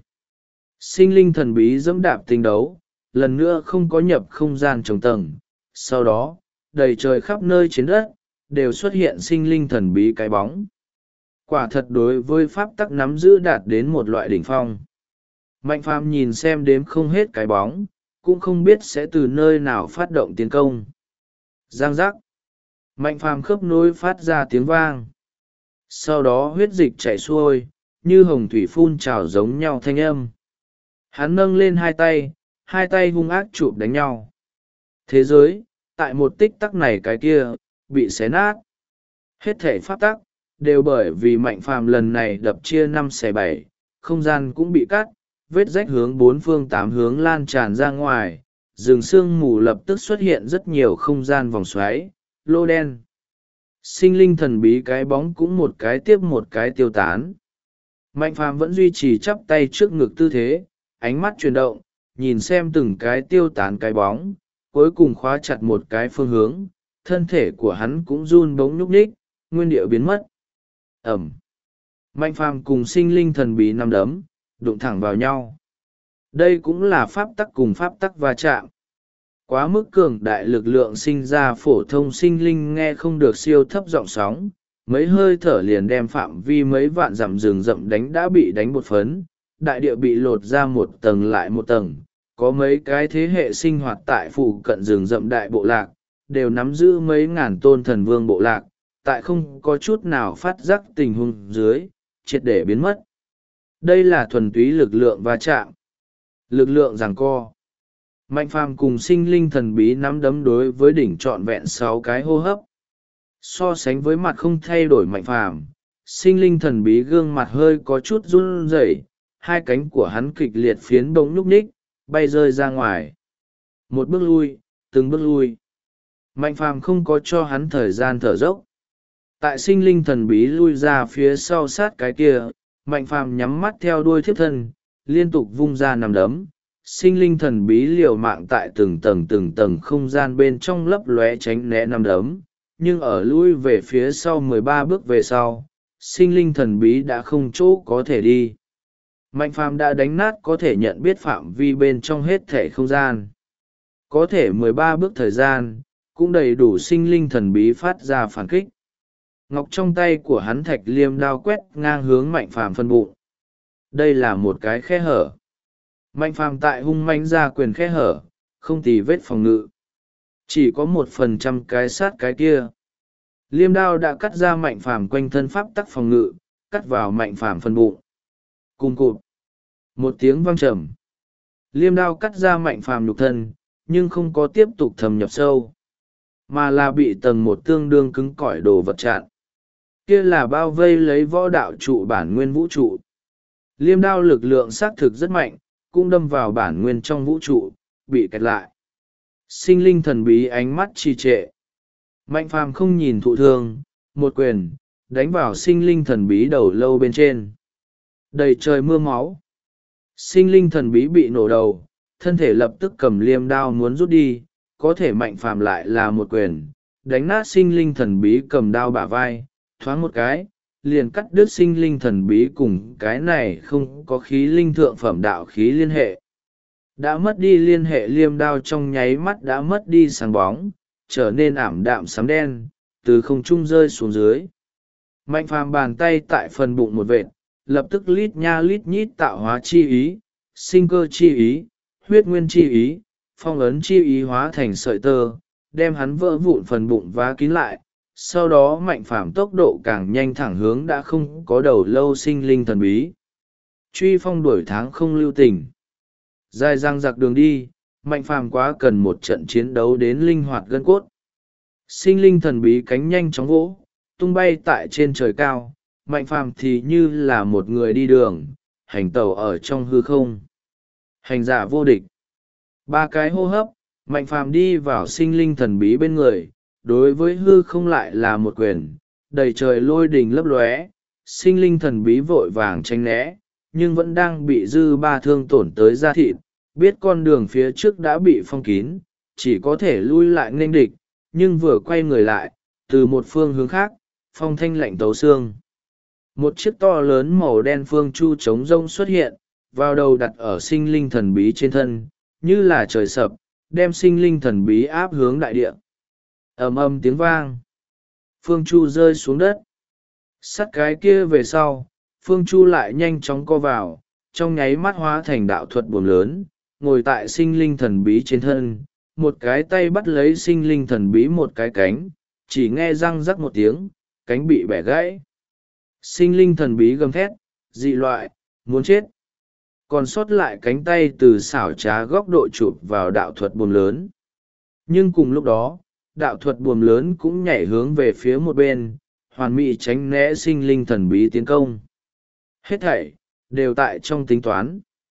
sinh linh thần bí dẫm đạp tinh đấu, lần nữa không có nhập không gian trồng tầng. Sau đó, đầy trời khắp nơi trên đất, đều xuất hiện sinh linh thần bí cái bóng. Quả thật đối với pháp tắc nắm giữ đạt đến một loại đỉnh phong. Mạnh phàm nhìn xem đếm không hết cái bóng, cũng không biết sẽ từ nơi nào phát động tiến công. Giang giác. Mạnh phàm khớp nối phát ra tiếng vang. Sau đó huyết dịch chảy xuôi, như hồng thủy phun trào giống nhau thanh âm. Hắn nâng lên hai tay hung ác chụp đánh nhau. Thế giới, tại một tích tắc này cái kia, bị xé nát. Hết thể pháp tắc, đều bởi vì mạnh phàm lần này đập chia 5/7, không gian cũng bị cắt, vết rách hướng 4 phương 8 hướng lan tràn ra ngoài, rừng sương mù lập tức xuất hiện rất nhiều không gian vòng xoáy, lô đen. Sinh linh thần bí cái bóng cũng một cái tiếp một cái tiêu tán. Mạnh phàm vẫn duy trì chắp tay trước ngực tư thế, ánh mắt chuyển động, nhìn xem từng cái tiêu tán cái bóng, cuối cùng khóa chặt một cái phương hướng, thân thể của hắn cũng run bỗng nhúc nhích, nguyên điệu biến mất. Ẩm. Mạnh phàm cùng sinh linh thần bí nắm đấm, đụng thẳng vào nhau. Đây cũng là pháp tắc cùng pháp tắc va chạm. Quá mức cường đại lực lượng sinh ra, phổ thông sinh linh nghe không được siêu thấp giọng sóng, mấy hơi thở liền đem phạm vi mấy vạn dặm rừng rậm đánh đã bị đánh bột phấn, đại địa bị lột ra một tầng lại một tầng. Có mấy cái thế hệ sinh hoạt tại phụ cận rừng rậm đại bộ lạc, đều nắm giữ mấy ngàn tôn thần vương bộ lạc, tại không có chút nào phát giác tình huống dưới, triệt để biến mất. Đây là thuần túy lực lượng va chạm, lực lượng giằng co. Mạnh phàm cùng sinh linh thần bí nắm đấm đối với đỉnh trọn vẹn 6 cái hô hấp. So sánh với mặt không thay đổi mạnh phàm, sinh linh thần bí gương mặt hơi có chút run rẩy, hai cánh của hắn kịch liệt phiến bỗng nhúc nhích, bay rơi ra ngoài. Một bước lui, từng bước lui. Mạnh phàm không có cho hắn thời gian thở dốc. Tại sinh linh thần bí lui ra phía sau sát cái kia, mạnh phàm nhắm mắt theo đuôi thiếp thân, liên tục vung ra nằm đấm. Sinh linh thần bí liều mạng tại từng tầng không gian bên trong lấp lóe tránh né nằm đấm, nhưng ở lui về phía sau 13 bước về sau, sinh linh thần bí đã không chỗ có thể đi. Mạnh phàm đã đánh nát có thể nhận biết phạm vi bên trong hết thể không gian. Có thể 13 bước thời gian, cũng đầy đủ sinh linh thần bí phát ra phản kích. Ngọc trong tay của hắn thạch liêm đao quét ngang hướng mạnh phàm phân bụng. Đây là một cái khe hở. Mạnh phàm tại hung mãnh ra quyền khe hở, không tì vết phòng ngự. Chỉ có 1% cái sát cái kia. Liêm đao đã cắt ra mạnh phàm quanh thân pháp tắc phòng ngự, cắt vào mạnh phàm phân bụng. Cùng cụt. Một tiếng vang trầm. Liêm đao cắt ra mạnh phàm nhục thân, nhưng không có tiếp tục thâm nhập sâu, mà là bị tầng một tương đương cứng cỏi đồ vật chặn. Kia là bao vây lấy võ đạo trụ bản nguyên vũ trụ. Liêm đao lực lượng xác thực rất mạnh, cũng đâm vào bản nguyên trong vũ trụ, bị kẹt lại. Sinh linh thần bí ánh mắt trì trệ. Mạnh phàm không nhìn thụ thương, một quyền, đánh vào sinh linh thần bí đầu lâu bên trên. Đầy trời mưa máu. Sinh linh thần bí bị nổ đầu, thân thể lập tức cầm liêm đao muốn rút đi, có thể mạnh phàm lại là một quyền, đánh nát sinh linh thần bí cầm đao bả vai, thoáng một cái, liền cắt đứt sinh linh thần bí cùng cái này không có khí linh thượng phẩm đạo khí liên hệ. Đã mất đi liên hệ, liêm đao trong nháy mắt đã mất đi sáng bóng, trở nên ảm đạm sám đen, từ không trung rơi xuống dưới. Mạnh phàm bàn tay tại phần bụng một vệt, lập tức lít nha lít nhít tạo hóa chi ý, sinh cơ chi ý, huyết nguyên chi ý, phong ấn chi ý hóa thành sợi tơ, đem hắn vỡ vụn phần bụng vá kín lại. Sau đó mạnh phàm tốc độ càng nhanh thẳng hướng đã không có đầu lâu sinh linh thần bí. Truy phong đuổi tháng không lưu tình. Dài dang dặc đường đi, mạnh phàm quá cần một trận chiến đấu đến linh hoạt gân cốt. Sinh linh thần bí cánh nhanh chóng vỗ, tung bay tại trên trời cao, mạnh phàm thì như là một người đi đường, hành tẩu ở trong hư không. Hành giả vô địch. 3 cái hô hấp, mạnh phàm đi vào sinh linh thần bí bên người, đối với hư không lại là một quyền, đầy trời lôi đình lấp lóe, sinh linh thần bí vội vàng tranh né, nhưng vẫn đang bị dư ba thương tổn tới da thịt, biết con đường phía trước đã bị phong kín, chỉ có thể lui lại nghênh địch, nhưng vừa quay người lại, từ một phương hướng khác, phong thanh lạnh tấu xương. Một chiếc to lớn màu đen phương chu trống rông xuất hiện, vào đầu đặt ở sinh linh thần bí trên thân, như là trời sập, đem sinh linh thần bí áp hướng đại địa. Ầm ầm tiếng vang, phương chu rơi xuống đất. Sắt cái kia về sau, phương chu lại nhanh chóng co vào, trong nháy mắt hóa thành đạo thuật buồm lớn, ngồi tại sinh linh thần bí trên thân, một cái tay bắt lấy sinh linh thần bí một cái cánh, chỉ nghe răng rắc một tiếng, cánh bị bẻ gãy. Sinh linh thần bí gầm thét, dị loại, muốn chết. Còn sót lại cánh tay từ xảo trá góc độ chụp vào đạo thuật buồm lớn. Nhưng cùng lúc đó, đạo thuật buồm lớn cũng nhảy hướng về phía một bên, hoàn mỹ tránh né sinh linh thần bí tiến công. Hết thảy đều tại trong tính toán.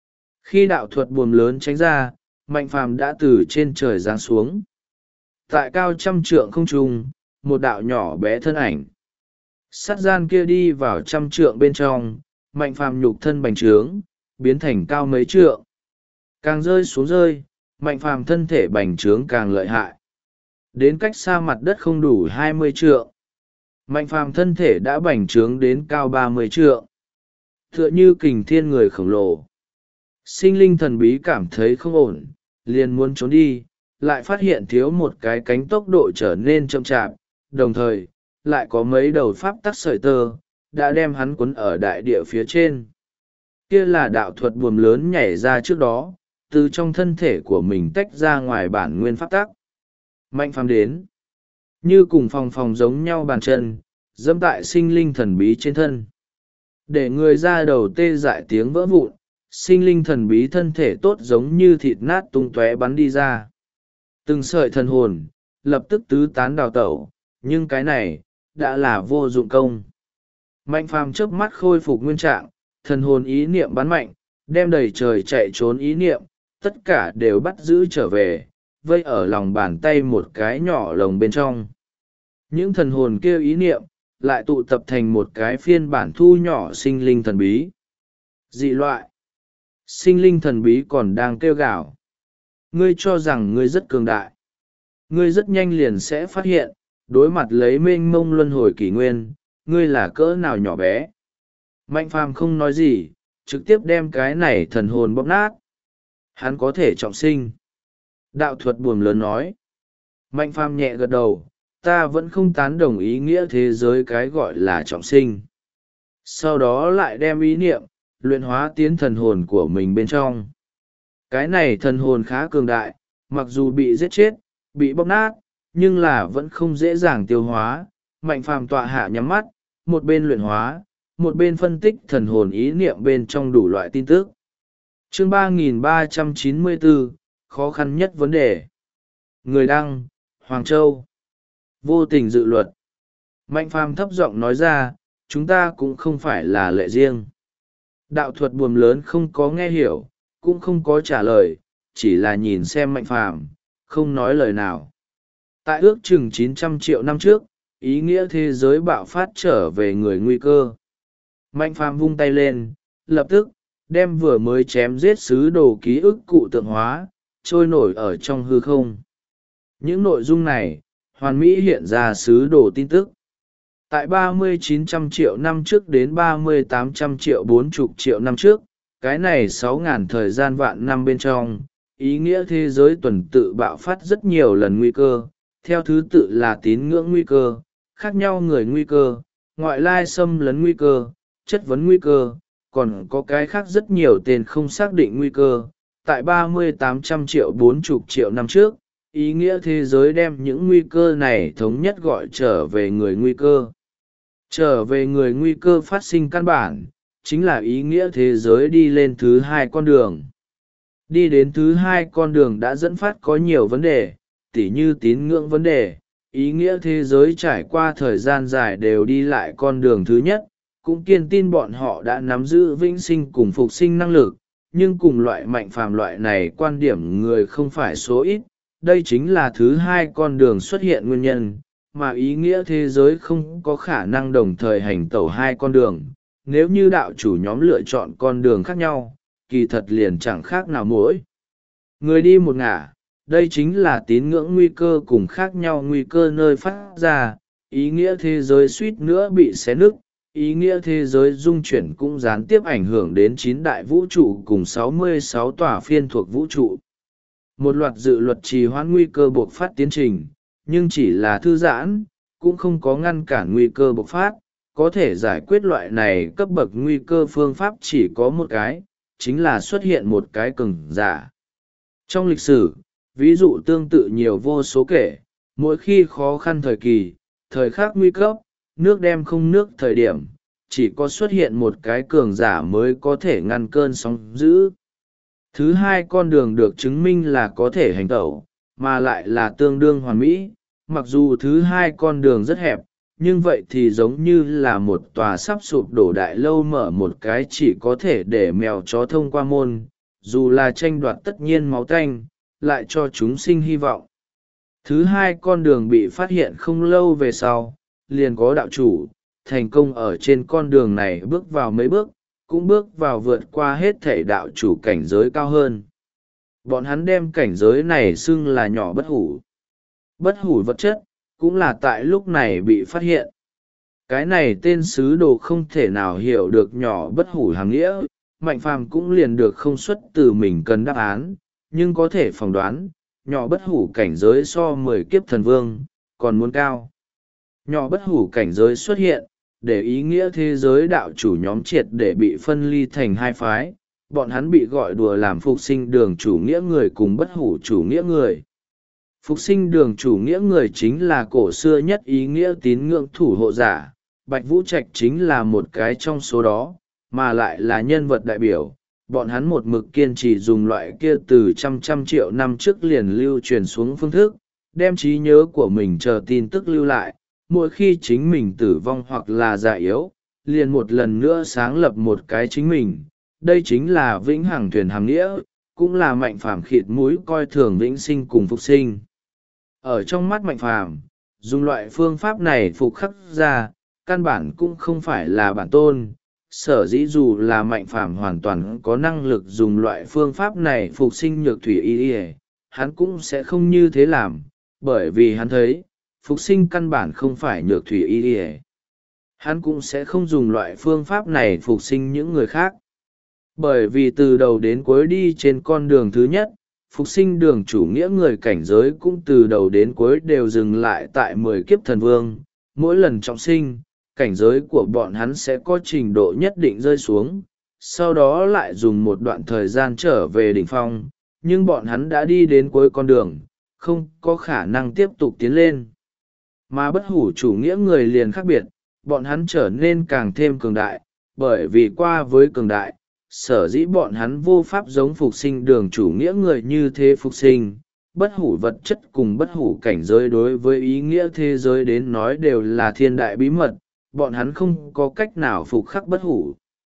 Khi đạo thuật buồm lớn tránh ra, Mạnh Phàm đã từ trên trời giáng xuống. Tại cao 100 trượng không trung, một đạo nhỏ bé thân ảnh. Sát gian kia đi vào 100 trượng bên trong, Mạnh Phàm nhục thân bành trướng, biến thành cao mấy trượng. Càng rơi xuống rơi, Mạnh Phàm thân thể bành trướng càng lợi hại. Đến cách xa mặt đất không đủ 20 trượng. Mạnh Phàm thân thể đã bành trướng đến cao 30 trượng. Tựa như kình thiên người khổng lồ. Sinh linh thần bí cảm thấy không ổn, liền muốn trốn đi, lại phát hiện thiếu một cái cánh, tốc độ trở nên chậm chạp, đồng thời, lại có mấy đầu pháp tắc sợi tơ, đã đem hắn cuốn ở đại địa phía trên. Kia là đạo thuật buồm lớn nhảy ra trước đó, từ trong thân thể của mình tách ra ngoài bản nguyên pháp tắc. Mạnh Phàm đến, như cùng phòng phòng giống nhau bàn chân, dẫm tại sinh linh thần bí trên thân. Để người ra đầu tê dại tiếng vỡ vụn, sinh linh thần bí thân thể tốt giống như thịt nát tung tóe bắn đi ra. Từng sợi thần hồn, lập tức tứ tán đào tẩu, nhưng cái này, đã là vô dụng công. Mạnh Phàm chớp mắt khôi phục nguyên trạng, thần hồn ý niệm bắn mạnh, đem đầy trời chạy trốn ý niệm, tất cả đều bắt giữ trở về, vây ở lòng bàn tay một cái nhỏ lồng bên trong. Những thần hồn kêu ý niệm, lại tụ tập thành một cái phiên bản thu nhỏ sinh linh thần bí. Dị loại. Sinh linh thần bí còn đang kêu gào. Ngươi cho rằng ngươi rất cường đại. Ngươi rất nhanh liền sẽ phát hiện, đối mặt lấy mênh mông luân hồi kỷ nguyên, ngươi là cỡ nào nhỏ bé. Mạnh Phàm không nói gì, trực tiếp đem cái này thần hồn bóp nát. Hắn có thể trọng sinh. Đạo thuật buồm lớn nói. Mạnh Phàm nhẹ gật đầu, ta vẫn không tán đồng ý nghĩa thế giới cái gọi là trọng sinh. Sau đó lại đem ý niệm, luyện hóa tiến thần hồn của mình bên trong. Cái này thần hồn khá cường đại, mặc dù bị giết chết, bị bóp nát, nhưng là vẫn không dễ dàng tiêu hóa. Mạnh Phàm tọa hạ nhắm mắt, một bên luyện hóa, một bên phân tích thần hồn ý niệm bên trong đủ loại tin tức. Chương 3394, khó khăn nhất vấn đề. Người đăng, Hoàng Châu. Vô tình dự luật. Mạnh Phàm thấp giọng nói ra, chúng ta cũng không phải là lệ riêng. Đạo thuật buồm lớn không có nghe hiểu, cũng không có trả lời, chỉ là nhìn xem Mạnh Phàm, không nói lời nào. Tại ước chừng 900 triệu năm trước, ý nghĩa thế giới bạo phát trở về người nguy cơ. Mạnh Phàm vung tay lên, lập tức, đem vừa mới chém giết sứ đồ ký ức cụ tượng hóa, trôi nổi ở trong hư không. Những nội dung này, hoàn mỹ hiện ra sứ đồ tin tức. Tại 3900 triệu năm trước đến 3800 triệu 40 triệu năm trước, cái này 6.000 thời gian vạn năm bên trong, ý nghĩa thế giới tuần tự bạo phát rất nhiều lần nguy cơ, theo thứ tự là tín ngưỡng nguy cơ, khác nhau người nguy cơ, ngoại lai xâm lấn nguy cơ, chất vấn nguy cơ, còn có cái khác rất nhiều tên không xác định nguy cơ. Tại 3800 triệu 40 triệu năm trước, ý nghĩa thế giới đem những nguy cơ này thống nhất gọi trở về người nguy cơ. Trở về người nguy cơ phát sinh căn bản, chính là ý nghĩa thế giới đi lên thứ hai con đường. Đi đến thứ hai con đường đã dẫn phát có nhiều vấn đề, tỉ như tín ngưỡng vấn đề. Ý nghĩa thế giới trải qua thời gian dài đều đi lại con đường thứ nhất, cũng kiên tin bọn họ đã nắm giữ vĩnh sinh cùng phục sinh năng lực, nhưng cùng loại Mạnh Phàm loại này quan điểm người không phải số ít. Đây chính là thứ hai con đường xuất hiện nguyên nhân, mà ý nghĩa thế giới không có khả năng đồng thời hành tẩu hai con đường, nếu như đạo chủ nhóm lựa chọn con đường khác nhau, kỳ thật liền chẳng khác nào mỗi người đi một ngả. Đây chính là tín ngưỡng nguy cơ cùng khác nhau nguy cơ nơi phát ra, ý nghĩa thế giới suýt nữa bị xé nứt, ý nghĩa thế giới dung chuyển cũng gián tiếp ảnh hưởng đến 9 đại vũ trụ cùng 66 tòa phiên thuộc vũ trụ. Một loạt dự luật trì hoãn nguy cơ bộc phát tiến trình, nhưng chỉ là thư giãn, cũng không có ngăn cản nguy cơ bộc phát. Có thể giải quyết loại này cấp bậc nguy cơ phương pháp chỉ có một cái, chính là xuất hiện một cái cường giả. Trong lịch sử, ví dụ tương tự nhiều vô số kể, mỗi khi khó khăn thời kỳ, thời khắc nguy cấp, nước đem không nước thời điểm, chỉ có xuất hiện một cái cường giả mới có thể ngăn cơn sóng dữ. Thứ hai, con đường được chứng minh là có thể hành tẩu, mà lại là tương đương hoàn mỹ. Mặc dù thứ hai con đường rất hẹp, nhưng vậy thì giống như là một tòa sắp sụp đổ đại lâu mở một cái chỉ có thể để mèo chó thông qua môn, dù là tranh đoạt tất nhiên máu tanh, lại cho chúng sinh hy vọng. Thứ hai con đường bị phát hiện không lâu về sau, liền có đạo chủ, thành công ở trên con đường này bước vào mấy bước, cũng bước vào vượt qua hết thể đạo chủ cảnh giới cao hơn. Bọn hắn đem cảnh giới này xưng là nhỏ bất hủ. Bất hủ vật chất, cũng là tại lúc này bị phát hiện. Cái này tên sứ đồ không thể nào hiểu được nhỏ bất hủ hàng nghĩa, Mạnh Phàm cũng liền được không xuất từ mình cần đáp án, nhưng có thể phỏng đoán, nhỏ bất hủ cảnh giới so 10 kiếp thần vương, còn muốn cao. Nhỏ bất hủ cảnh giới xuất hiện, để ý nghĩa thế giới đạo chủ nhóm triệt để bị phân ly thành hai phái, bọn hắn bị gọi đùa làm phục sinh đường chủ nghĩa người cùng bất hủ chủ nghĩa người. Phục sinh đường chủ nghĩa người chính là cổ xưa nhất ý nghĩa tín ngưỡng thủ hộ giả, Bạch Vũ Trạch chính là một cái trong số đó, mà lại là nhân vật đại biểu. Bọn hắn một mực kiên trì dùng loại kia từ trăm triệu năm trước liền lưu truyền xuống phương thức, đem trí nhớ của mình chờ tin tức lưu lại, mỗi khi chính mình tử vong hoặc là già yếu, liền một lần nữa sáng lập một cái chính mình. Đây chính là vĩnh hằng thuyền hàm nghĩa, cũng là Mạnh Phàm khịt mũi coi thường vĩnh sinh cùng phục sinh. Ở trong mắt Mạnh Phàm, dùng loại phương pháp này phục khắc ra, căn bản cũng không phải là bản tôn. Sở dĩ dù là Mạnh Phàm hoàn toàn có năng lực dùng loại phương pháp này phục sinh nhược thủy y y, hắn cũng sẽ không như thế làm, bởi vì hắn thấy, phục sinh căn bản không phải nhược thủy y y. Hắn cũng sẽ không dùng loại phương pháp này phục sinh những người khác. Bởi vì từ đầu đến cuối đi trên con đường thứ nhất, phục sinh đường chủ nghĩa người cảnh giới cũng từ đầu đến cuối đều dừng lại tại 10 kiếp thần vương. Mỗi lần trọng sinh, cảnh giới của bọn hắn sẽ có trình độ nhất định rơi xuống, sau đó lại dùng một đoạn thời gian trở về đỉnh phong, nhưng bọn hắn đã đi đến cuối con đường, không có khả năng tiếp tục tiến lên. Mà bất hủ chủ nghĩa người liền khác biệt, bọn hắn trở nên càng thêm cường đại, bởi vì qua với cường đại, sở dĩ bọn hắn vô pháp giống phục sinh đường chủ nghĩa người như thế phục sinh. Bất hủ vật chất cùng bất hủ cảnh giới đối với ý nghĩa thế giới đến nói đều là thiên đại bí mật, bọn hắn không có cách nào phục khắc bất hủ.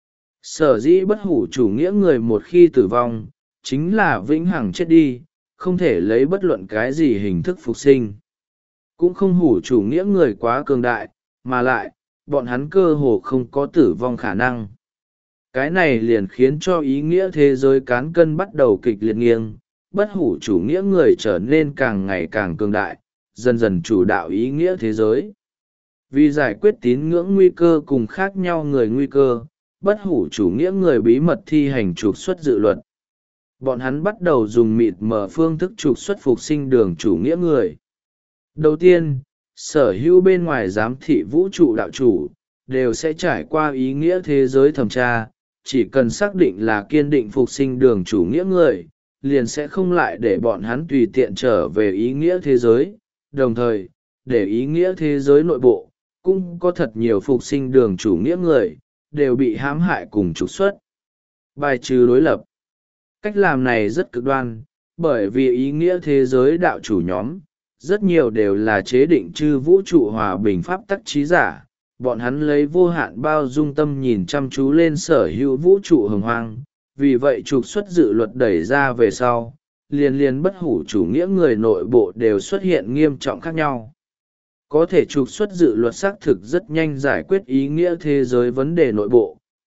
Sở dĩ bất hủ chủ nghĩa người một khi tử vong, chính là vĩnh hằng chết đi, không thể lấy bất luận cái gì hình thức phục sinh. Cũng không hủ chủ nghĩa người quá cường đại, mà lại, bọn hắn cơ hồ không có tử vong khả năng. Cái này liền khiến cho ý nghĩa thế giới cán cân bắt đầu kịch liệt nghiêng, bất hủ chủ nghĩa người trở nên càng ngày càng cường đại, dần dần chủ đạo ý nghĩa thế giới. Vì giải quyết tín ngưỡng nguy cơ cùng khác nhau người nguy cơ, bất hủ chủ nghĩa người bí mật thi hành trục xuất dự luật. Bọn hắn bắt đầu dùng mịt mở phương thức trục xuất phục sinh đường chủ nghĩa người. Đầu tiên, sở hữu bên ngoài giám thị vũ trụ đạo chủ, đều sẽ trải qua ý nghĩa thế giới thẩm tra, chỉ cần xác định là kiên định phục sinh đường chủ nghĩa người, liền sẽ không lại để bọn hắn tùy tiện trở về ý nghĩa thế giới, đồng thời, để ý nghĩa thế giới nội bộ, cũng có thật nhiều phục sinh đường chủ nghĩa người, đều bị hãm hại cùng trục xuất. Bài trừ đối lập. Cách làm này rất cực đoan, bởi vì ý nghĩa thế giới đạo chủ nhóm, rất nhiều đều là chế định chư vũ trụ hòa bình pháp tắc trí giả. Bọn hắn lấy vô hạn bao dung tâm nhìn chăm chú lên sở hữu vũ trụ hồng hoang, vì vậy trục xuất dự luật đẩy ra về sau, liền bất hủ chủ nghĩa người nội bộ đều xuất hiện nghiêm trọng khác nhau. Có thể trục xuất dự luật xác thực rất nhanh giải quyết ý nghĩa thế giới vấn đề nội bộ,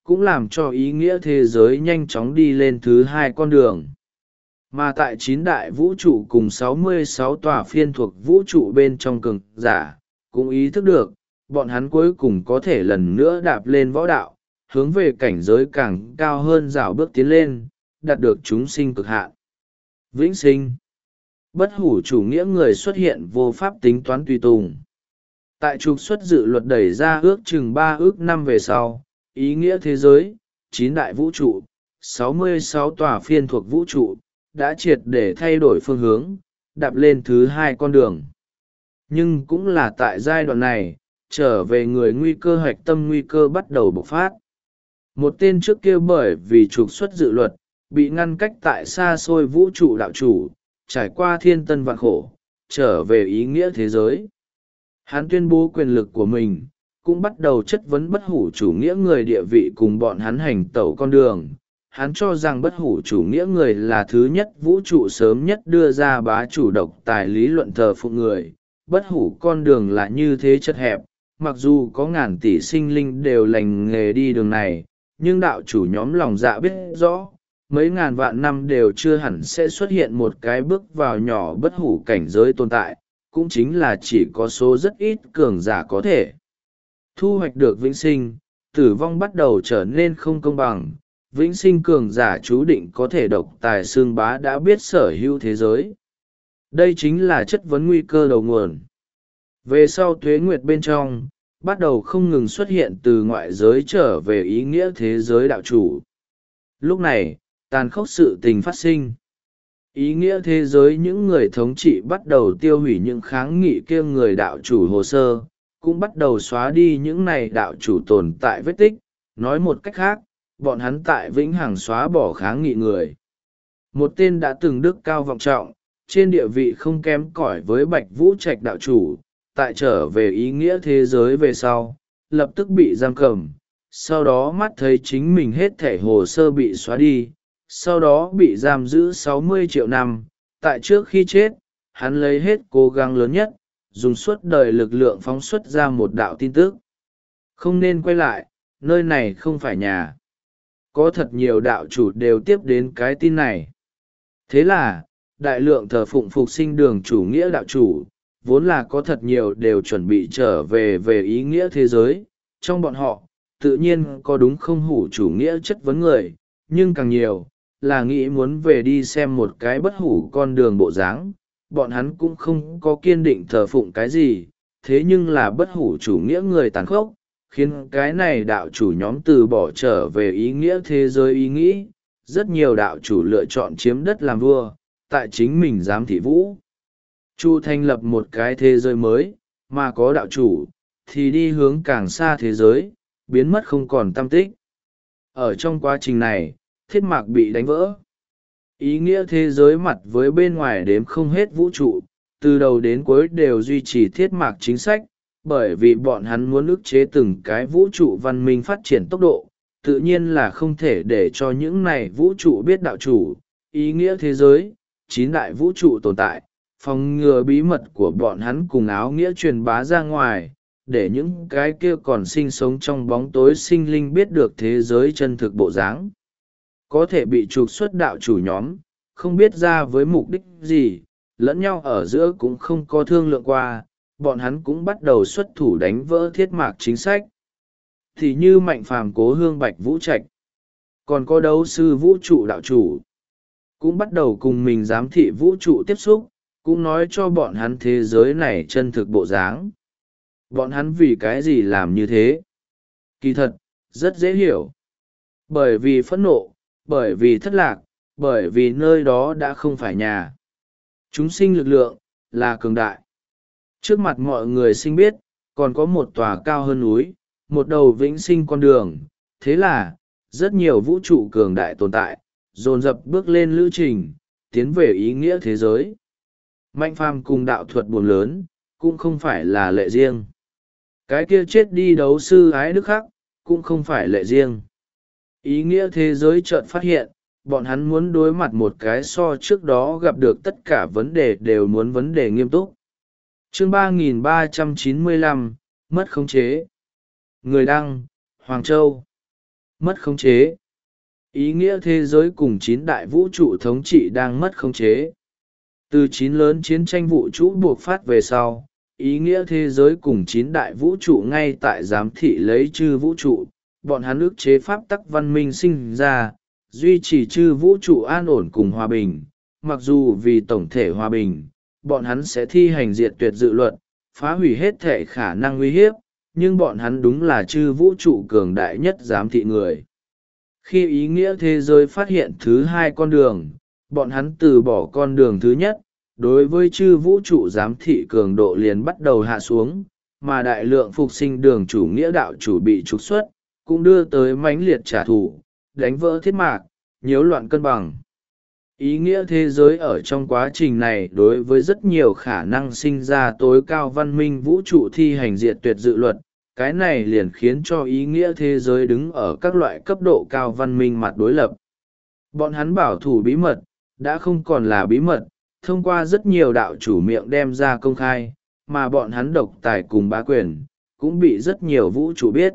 cũng làm cho ý nghĩa thế giới nhanh chóng đi lên thứ hai con đường. Mà tại 9 đại vũ trụ cùng 66 tòa phiên thuộc vũ trụ bên trong cường giả, cũng ý thức được, bọn hắn cuối cùng có thể lần nữa đạp lên võ đạo, hướng về cảnh giới càng cao hơn rào bước tiến lên, đạt được chúng sinh cực hạn. Vĩnh sinh. Bất hủ chủ nghĩa người xuất hiện vô pháp tính toán tùy tùng. Tại trục xuất dự luật đẩy ra ước chừng 3 ước năm về sau, ý nghĩa thế giới, 9 đại vũ trụ, 66 tòa phiên thuộc vũ trụ, đã triệt để thay đổi phương hướng, đạp lên thứ hai con đường. Nhưng cũng là tại giai đoạn này, trở về người nguy cơ hạch tâm nguy cơ bắt đầu bộc phát. Một tên trước kia bởi vì trục xuất dự luật, bị ngăn cách tại xa xôi vũ trụ đạo chủ, trải qua thiên tân vạn khổ, trở về ý nghĩa thế giới. Hắn tuyên bố quyền lực của mình, cũng bắt đầu chất vấn bất hủ chủ nghĩa người địa vị cùng bọn hắn hành tẩu con đường. Hắn cho rằng bất hủ chủ nghĩa người là thứ nhất vũ trụ sớm nhất đưa ra bá chủ độc tài lý luận thờ phụng người. Bất hủ con đường là như thế chật hẹp, mặc dù có ngàn tỷ sinh linh đều lành nghề đi đường này, nhưng đạo chủ nhóm lòng dạ biết rõ, mấy ngàn vạn năm đều chưa hẳn sẽ xuất hiện một cái bước vào nhỏ bất hủ cảnh giới tồn tại, cũng chính là chỉ có số rất ít cường giả có thể thu hoạch được vĩnh sinh. Tử vong bắt đầu trở nên không công bằng, vĩnh sinh cường giả chú định có thể độc tài xương bá đã biết sở hữu thế giới. Đây chính là chất vấn nguy cơ đầu nguồn. Về sau tuế nguyệt bên trong, bắt đầu không ngừng xuất hiện từ ngoại giới trở về ý nghĩa thế giới đạo chủ. Lúc này, tàn khốc sự tình phát sinh. Ý nghĩa thế giới những người thống trị bắt đầu tiêu hủy những kháng nghị kia người đạo chủ hồ sơ, cũng bắt đầu xóa đi những này đạo chủ tồn tại vết tích. Nói một cách khác, bọn hắn tại vĩnh hằng xóa bỏ kháng nghị người. Một tên đã từng đức cao vọng trọng, trên địa vị không kém cỏi với Bạch Vũ Trạch đạo chủ, tại trở về ý nghĩa thế giới về sau, lập tức bị giam cầm, sau đó mắt thấy chính mình hết thẻ hồ sơ bị xóa đi, sau đó bị giam giữ 60 triệu năm. Tại trước khi chết, hắn lấy hết cố gắng lớn nhất, dùng suốt đời lực lượng phóng xuất ra một đạo tin tức. Không nên quay lại, nơi này không phải nhà. Có thật nhiều đạo chủ đều tiếp đến cái tin này. Thế là, đại lượng thờ phụng phục sinh đường chủ nghĩa đạo chủ, vốn là có thật nhiều đều chuẩn bị trở về ý nghĩa thế giới. Trong bọn họ, tự nhiên có đúng không hủ chủ nghĩa chất vấn người, nhưng càng nhiều, là nghĩ muốn về đi xem một cái bất hủ con đường bộ dáng. Bọn hắn cũng không có kiên định thờ phụng cái gì, thế nhưng là bất hủ chủ nghĩa người tàn khốc, khiến cái này đạo chủ nhóm từ bỏ trở về ý nghĩa thế giới ý nghĩ. Rất nhiều đạo chủ lựa chọn chiếm đất làm vua, tại chính mình giám thị vũ chu thành lập một cái thế giới mới, mà có đạo chủ thì đi hướng càng xa thế giới, biến mất không còn tăm tích. Ở trong quá trình này, thiết mạc bị đánh vỡ. Ý nghĩa thế giới mặt với bên ngoài đếm không hết vũ trụ, từ đầu đến cuối đều duy trì thiết mạc chính sách, bởi vì bọn hắn muốn ức chế từng cái vũ trụ văn minh phát triển tốc độ, tự nhiên là không thể để cho những này vũ trụ biết đạo chủ. Ý nghĩa thế giới, 9 đại vũ trụ tồn tại, phòng ngừa bí mật của bọn hắn cùng áo nghĩa truyền bá ra ngoài, để những cái kia còn sinh sống trong bóng tối sinh linh biết được thế giới chân thực bộ dáng. Có thể bị trục xuất đạo chủ nhóm, không biết ra với mục đích gì, lẫn nhau ở giữa cũng không có thương lượng qua, bọn hắn cũng bắt đầu xuất thủ đánh vỡ thiết mạc chính sách. Thì như Mạnh Phàm Cố Hương Bạch Vũ Trạch, còn có đấu sư vũ trụ đạo chủ, cũng bắt đầu cùng mình giám thị vũ trụ tiếp xúc, cũng nói cho bọn hắn thế giới này chân thực bộ dáng. Bọn hắn vì cái gì làm như thế? Kỳ thật, rất dễ hiểu. Bởi vì phẫn nộ, bởi vì thất lạc, bởi vì nơi đó đã không phải nhà. Chúng sinh lực lượng, là cường đại. Trước mặt mọi người sinh biết, còn có một tòa cao hơn núi, một đầu vĩnh sinh con đường. Thế là, rất nhiều vũ trụ cường đại tồn tại, dồn dập bước lên lữ trình, tiến về ý nghĩa thế giới. Mạnh Phàm cùng đạo thuật buồn lớn, cũng không phải là lệ riêng. Cái kia chết đi đấu sư ái đức khắc, cũng không phải lệ riêng. Ý nghĩa thế giới chợt phát hiện, bọn hắn muốn đối mặt một cái so trước đó gặp được tất cả vấn đề đều muốn vấn đề nghiêm túc. Chương 3395, mất khống chế. Người đăng, Hoàng Châu. Mất khống chế. Ý nghĩa thế giới cùng 9 đại vũ trụ thống trị đang mất khống chế. Từ 9 lớn chiến tranh vũ trụ buộc phát về sau, ý nghĩa thế giới cùng 9 đại vũ trụ ngay tại giám thị lấy chư vũ trụ, bọn hắn ức chế pháp tắc văn minh sinh ra, duy trì chư vũ trụ an ổn cùng hòa bình. Mặc dù vì tổng thể hòa bình, bọn hắn sẽ thi hành diệt tuyệt dự luật, phá hủy hết thể khả năng uy hiếp, nhưng bọn hắn đúng là chư vũ trụ cường đại nhất giám thị người. Khi ý nghĩa thế giới phát hiện thứ hai con đường, bọn hắn từ bỏ con đường thứ nhất, đối với chư vũ trụ giám thị cường độ liền bắt đầu hạ xuống, mà đại lượng phục sinh đường chủ nghĩa đạo chủ bị trục xuất, cũng đưa tới mãnh liệt trả thù, đánh vỡ thiết mạc, nhiễu loạn cân bằng. Ý nghĩa thế giới ở trong quá trình này đối với rất nhiều khả năng sinh ra tối cao văn minh vũ trụ thi hành diệt tuyệt dự luật, cái này liền khiến cho ý nghĩa thế giới đứng ở các loại cấp độ cao văn minh mặt đối lập. Bọn hắn bảo thủ bí mật, đã không còn là bí mật, thông qua rất nhiều đạo chủ miệng đem ra công khai, mà bọn hắn độc tài cùng bá quyền, cũng bị rất nhiều vũ trụ biết.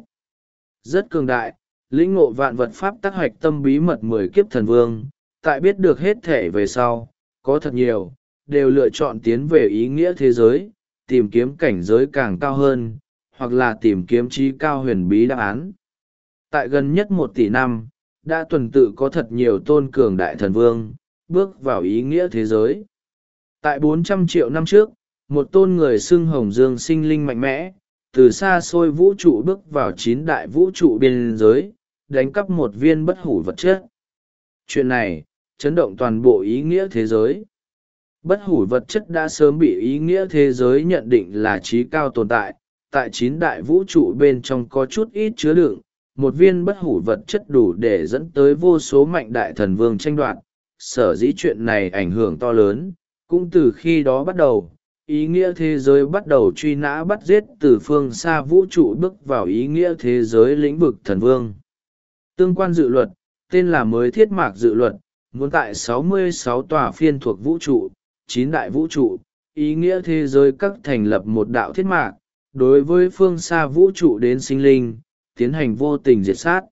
Rất cường đại, lĩnh ngộ vạn vật pháp tác hoạch tâm bí mật 10 kiếp thần vương, tại biết được hết thể về sau, có thật nhiều, đều lựa chọn tiến về ý nghĩa thế giới, tìm kiếm cảnh giới càng cao hơn, hoặc là tìm kiếm trí cao huyền bí đáp án. Tại gần nhất 1 tỷ năm, đã tuần tự có thật nhiều tôn cường đại thần vương, bước vào ý nghĩa thế giới. Tại 400 triệu năm trước, một tôn người xưng hồng dương sinh linh mạnh mẽ, từ xa xôi vũ trụ bước vào 9 đại vũ trụ biên giới, đánh cắp một viên bất hủ vật chất. Chuyện này, chấn động toàn bộ ý nghĩa thế giới. Bất hủ vật chất đã sớm bị ý nghĩa thế giới nhận định là trí cao tồn tại, tại 9 đại vũ trụ bên trong có chút ít chứa đựng, một viên bất hủ vật chất đủ để dẫn tới vô số mạnh đại thần vương tranh đoạt. Sở dĩ chuyện này ảnh hưởng to lớn, cũng từ khi đó bắt đầu, ý nghĩa thế giới bắt đầu truy nã bắt giết từ phương xa vũ trụ bước vào ý nghĩa thế giới lĩnh vực thần vương. Tương quan dự luật, tên là mới thiết mạc dự luật, muốn tại 66 tòa phiên thuộc vũ trụ, 9 đại vũ trụ, ý nghĩa thế giới các thành lập một đạo thiết mạc, đối với phương xa vũ trụ đến sinh linh, tiến hành vô tình diệt sát.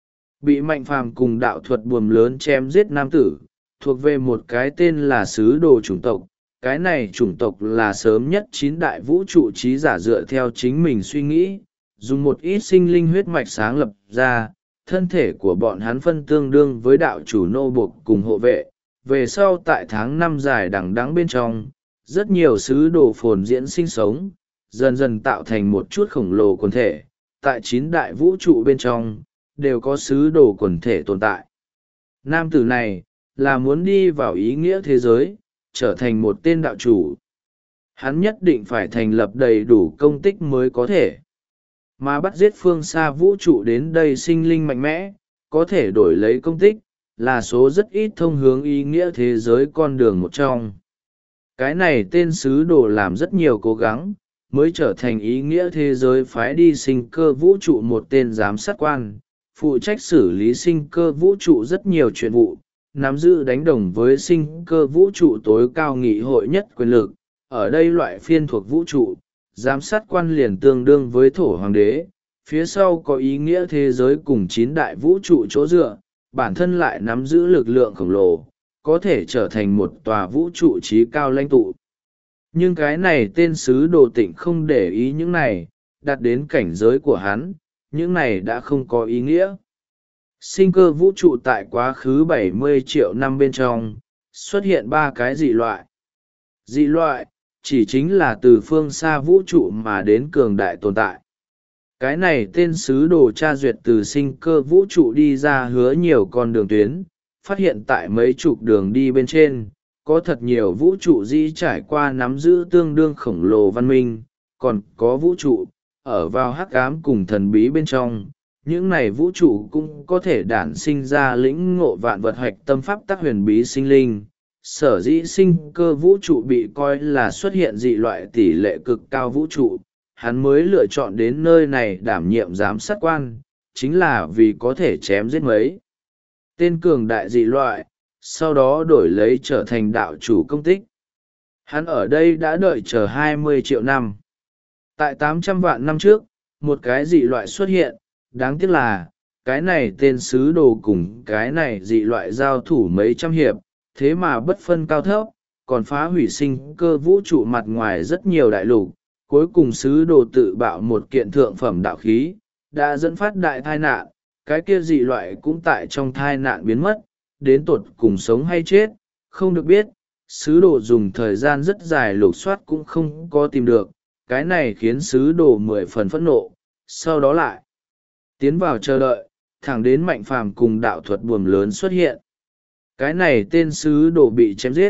Bị mạnh phàm cùng đạo thuật buồm lớn chém giết nam tử, thuộc về một cái tên là sứ đồ chủng tộc. Cái này chủng tộc là sớm nhất 9 đại vũ trụ trí giả dựa theo chính mình suy nghĩ, dùng một ít sinh linh huyết mạch sáng lập ra, thân thể của bọn hắn phân tương đương với đạo chủ nô buộc cùng hộ vệ. Về sau tại tháng 5 dài đằng đẵng bên trong, rất nhiều sứ đồ phồn diễn sinh sống, dần dần tạo thành một chút khổng lồ quần thể. Tại 9 đại vũ trụ bên trong, đều có sứ đồ quần thể tồn tại. Nam tử này, là muốn đi vào ý nghĩa thế giới, trở thành một tên đạo chủ. Hắn nhất định phải thành lập đầy đủ công tích mới có thể. Mà bắt giết phương xa vũ trụ đến đây sinh linh mạnh mẽ, có thể đổi lấy công tích, là số rất ít thông hướng ý nghĩa thế giới con đường một trong. Cái này tên sứ đồ làm rất nhiều cố gắng, mới trở thành ý nghĩa thế giới phái đi sinh cơ vũ trụ một tên giám sát quan, phụ trách xử lý sinh cơ vũ trụ rất nhiều chuyện vụ, nắm giữ đánh đồng với sinh cơ vũ trụ tối cao nghị hội nhất quyền lực. Ở đây loại phiên thuộc vũ trụ, giám sát quan liền tương đương với thổ hoàng đế, phía sau có ý nghĩa thế giới cùng 9 đại vũ trụ chỗ dựa, bản thân lại nắm giữ lực lượng khổng lồ, có thể trở thành một tòa vũ trụ trí cao lãnh tụ. Nhưng cái này tên sứ đồ tịnh không để ý những này, đạt đến cảnh giới của hắn, những này đã không có ý nghĩa. Sinh cơ vũ trụ tại quá khứ 70 triệu năm bên trong, xuất hiện 3 cái dị loại. Dị loại, chỉ chính là từ phương xa vũ trụ mà đến cường đại tồn tại. Cái này tên sứ đồ tra duyệt từ sinh cơ vũ trụ đi ra hứa nhiều con đường tuyến, phát hiện tại mấy chục đường đi bên trên, có thật nhiều vũ trụ di trải qua nắm giữ tương đương khổng lồ văn minh, còn có vũ trụ, ở vào hắc ám cùng thần bí bên trong. Những này vũ trụ cũng có thể đản sinh ra lĩnh ngộ vạn vật hoạch tâm pháp tác huyền bí sinh linh. Sở dĩ sinh cơ vũ trụ bị coi là xuất hiện dị loại tỷ lệ cực cao vũ trụ, hắn mới lựa chọn đến nơi này đảm nhiệm giám sát quan, chính là vì có thể chém giết mấy tên cường đại dị loại, sau đó đổi lấy trở thành đạo chủ công tích. Hắn ở đây đã đợi chờ 20 triệu năm. Tại 800 vạn năm trước, một cái dị loại xuất hiện, đáng tiếc là, cái này tên sứ đồ cùng cái này dị loại giao thủ mấy trăm hiệp, thế mà bất phân cao thấp, còn phá hủy sinh cơ vũ trụ mặt ngoài rất nhiều đại lục. Cuối cùng sứ đồ tự bạo một kiện thượng phẩm đạo khí, đã dẫn phát đại tai nạn, cái kia dị loại cũng tại trong tai nạn biến mất, đến tột cùng sống hay chết, không được biết. Sứ đồ dùng thời gian rất dài lục soát cũng không có tìm được, cái này khiến sứ đồ 10 phần phẫn nộ, sau đó lại tiến vào chờ đợi, thẳng đến Mạnh Phàm cùng đạo thuật buồm lớn xuất hiện. Cái này tên sứ đồ bị chém giết.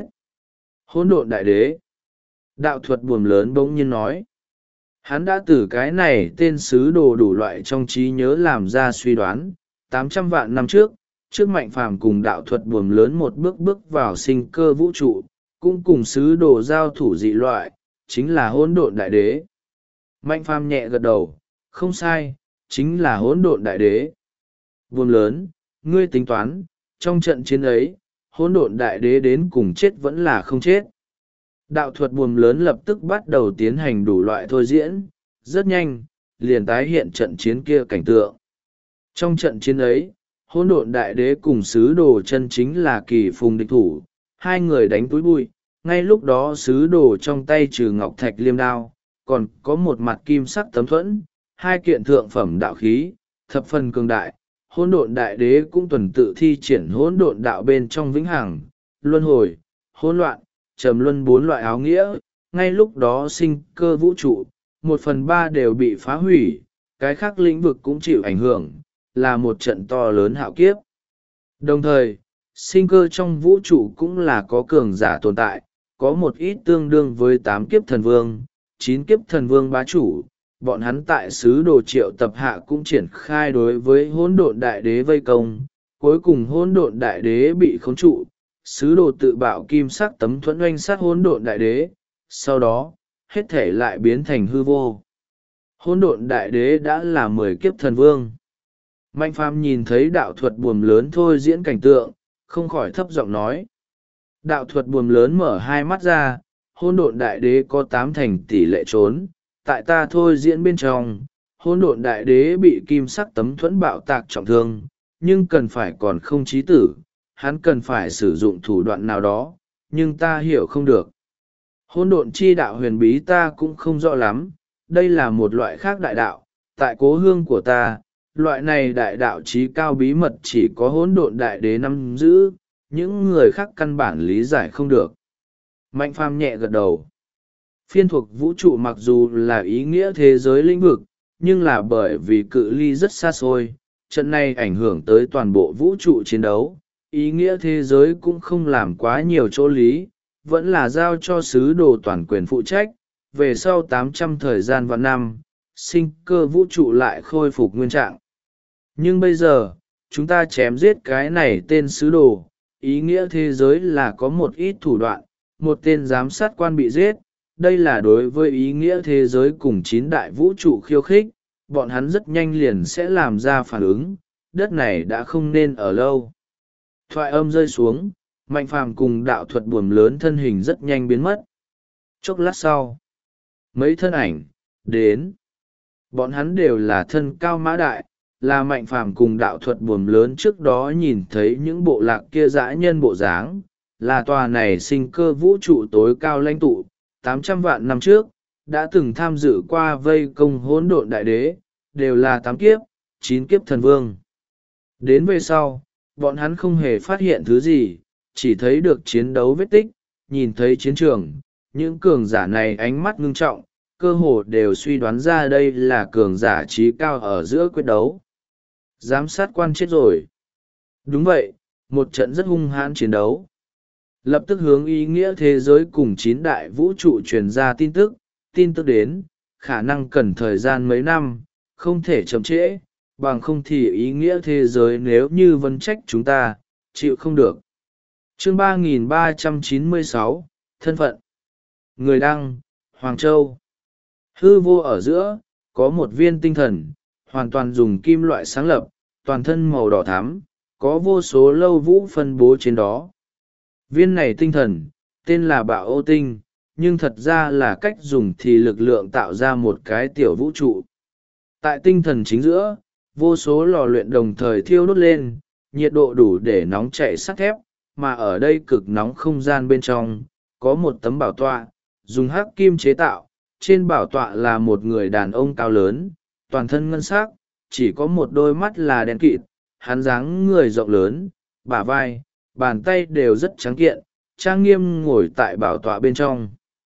Hỗn độn đại đế. Đạo thuật buồm lớn bỗng nhiên nói. Hắn đã từ cái này tên sứ đồ đủ loại trong trí nhớ làm ra suy đoán. 800 vạn năm trước, Mạnh Phàm cùng đạo thuật buồm lớn một bước bước vào sinh cơ vũ trụ, cũng cùng sứ đồ giao thủ dị loại, chính là hỗn độn đại đế. Mạnh Phàm nhẹ gật đầu, không sai, chính là hỗn độn đại đế. Buồm lớn, ngươi tính toán, trong trận chiến ấy, hỗn độn đại đế đến cùng chết vẫn là không chết. Đạo thuật buồm lớn lập tức bắt đầu tiến hành đủ loại thôi diễn, rất nhanh, liền tái hiện trận chiến kia cảnh tượng. Trong trận chiến ấy, hỗn độn đại đế cùng sứ đồ chân chính là kỳ phùng địch thủ, hai người đánh túi bụi, ngay lúc đó sứ đồ trong tay trừ ngọc thạch liêm đao, còn có một mặt kim sắc tấm thuẫn, hai kiện thượng phẩm đạo khí, thập phần cường đại. Hỗn độn đại đế cũng tuần tự thi triển hỗn độn đạo bên trong vĩnh hằng, luân hồi, hỗn loạn, trầm luân 4 loại áo nghĩa. Ngay lúc đó sinh cơ vũ trụ, 1/3 đều bị phá hủy, cái khác lĩnh vực cũng chịu ảnh hưởng, là một trận to lớn hạo kiếp. Đồng thời, sinh cơ trong vũ trụ cũng là có cường giả tồn tại, có một ít tương đương với 8 kiếp thần vương, 9 kiếp thần vương bá chủ. Bọn hắn tại xứ đồ triệu tập hạ cũng triển khai đối với hỗn độn đại đế vây công, cuối cùng hỗn độn đại đế bị khống trụ, sứ đồ tự bạo kim sắc tấm thuẫn oanh sát hỗn độn đại đế, sau đó, hết thể lại biến thành hư vô. Hỗn độn đại đế đã là 10 kiếp thần vương. Mạnh Phàm nhìn thấy đạo thuật buồm lớn thôi diễn cảnh tượng, không khỏi thấp giọng nói. Đạo thuật buồm lớn mở hai mắt ra, hỗn độn đại đế có 8 thành tỷ lệ trốn. Tại ta thôi diễn bên trong, hỗn độn đại đế bị kim sắc tấm thuẫn bạo tạc trọng thương, nhưng cần phải còn không chí tử, hắn cần phải sử dụng thủ đoạn nào đó, nhưng ta hiểu không được. Hỗn độn chi đạo huyền bí ta cũng không rõ lắm, đây là một loại khác đại đạo, tại cố hương của ta, loại này đại đạo trí cao bí mật chỉ có hỗn độn đại đế nắm giữ, những người khác căn bản lý giải không được. Mạnh Phàm nhẹ gật đầu. Phiên thuộc vũ trụ mặc dù là ý nghĩa thế giới lĩnh vực, nhưng là bởi vì cự ly rất xa xôi, trận này ảnh hưởng tới toàn bộ vũ trụ chiến đấu, ý nghĩa thế giới cũng không làm quá nhiều chỗ lý, vẫn là giao cho sứ đồ toàn quyền phụ trách. Về sau 800 thời gian và năm, sinh cơ vũ trụ lại khôi phục nguyên trạng. Nhưng bây giờ, chúng ta chém giết cái này tên sứ đồ, ý nghĩa thế giới là có một ít thủ đoạn, một tên giám sát quan bị giết. Đây là đối với ý nghĩa thế giới cùng 9 đại vũ trụ khiêu khích, bọn hắn rất nhanh liền sẽ làm ra phản ứng, đất này đã không nên ở lâu. Thoại âm rơi xuống, Mạnh Phàm cùng đạo thuật buồm lớn thân hình rất nhanh biến mất. Chốc lát sau, mấy thân ảnh đến. Bọn hắn đều là thân cao mã đại, là Mạnh Phàm cùng đạo thuật buồm lớn trước đó nhìn thấy những bộ lạc kia dã nhân bộ dáng, là tòa này sinh cơ vũ trụ tối cao lãnh tụ. 800 vạn năm trước, đã từng tham dự qua vây công hỗn độn đại đế, đều là 8 kiếp, 9 kiếp thần vương. Đến về sau, bọn hắn không hề phát hiện thứ gì, chỉ thấy được chiến đấu vết tích, nhìn thấy chiến trường, những cường giả này ánh mắt ngưng trọng, cơ hồ đều suy đoán ra đây là cường giả trí cao ở giữa quyết đấu. Giám sát quan chết rồi. Đúng vậy, một trận rất hung hãn chiến đấu. Lập tức hướng ý nghĩa thế giới cùng 9 đại vũ trụ truyền ra tin tức đến, khả năng cần thời gian mấy năm, không thể chậm trễ, bằng không thì ý nghĩa thế giới nếu như vấn trách chúng ta, chịu không được. Chương 3396, Thân phận. Người đăng, Hoàng Châu. Hư vô ở giữa, có một viên tinh thần, hoàn toàn dùng kim loại sáng lập, toàn thân màu đỏ thắm, có vô số lâu vũ phân bố trên đó. Viên này tinh thần, tên là Bạo Ô Tinh, nhưng thật ra là cách dùng thì lực lượng tạo ra một cái tiểu vũ trụ. Tại tinh thần chính giữa, vô số lò luyện đồng thời thiêu đốt lên, nhiệt độ đủ để nóng chảy sắt thép, mà ở đây cực nóng không gian bên trong, có một tấm bảo tọa, dùng hắc kim chế tạo, trên bảo tọa là một người đàn ông cao lớn, toàn thân ngân sắc, chỉ có một đôi mắt là đen kịt, hắn dáng người rộng lớn, bả vai, bàn tay đều rất trắng kiện, trang nghiêm ngồi tại bảo tọa bên trong.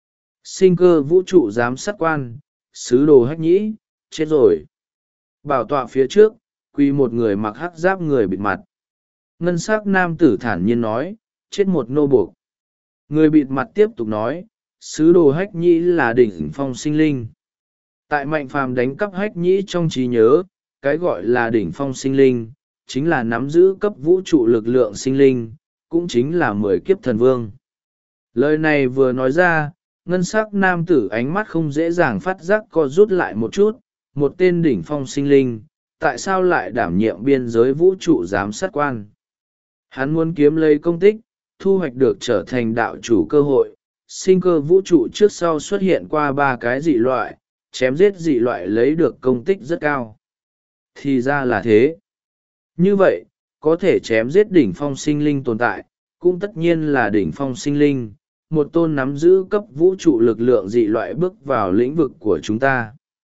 Sinh cơ vũ trụ giám sát quan, sứ đồ hách nhĩ, chết rồi. Bảo tọa phía trước, quỳ một người mặc hắc giáp người bịt mặt. Ngân sắc nam tử thản nhiên nói, chết một nô buộc. Người bịt mặt tiếp tục nói, sứ đồ hách nhĩ là đỉnh phong sinh linh. Tại Mạnh Phàm đánh cắp hách nhĩ trong trí nhớ, cái gọi là đỉnh phong sinh linh, chính là nắm giữ cấp vũ trụ lực lượng sinh linh, cũng chính là 10 kiếp thần vương. Lời này vừa nói ra, ngân sắc nam tử ánh mắt không dễ dàng phát giác co rút lại một chút, một tên đỉnh phong sinh linh, tại sao lại đảm nhiệm biên giới vũ trụ giám sát quan? Hắn muốn kiếm lấy công tích, thu hoạch được trở thành đạo chủ cơ hội. Sinh cơ vũ trụ trước sau xuất hiện qua 3 cái dị loại, chém giết dị loại lấy được công tích rất cao. Thì ra là thế. Như vậy, có thể chém giết đỉnh phong sinh linh tồn tại, cũng tất nhiên là đỉnh phong sinh linh, một tôn nắm giữ cấp vũ trụ lực lượng dị loại bước vào lĩnh vực của chúng ta.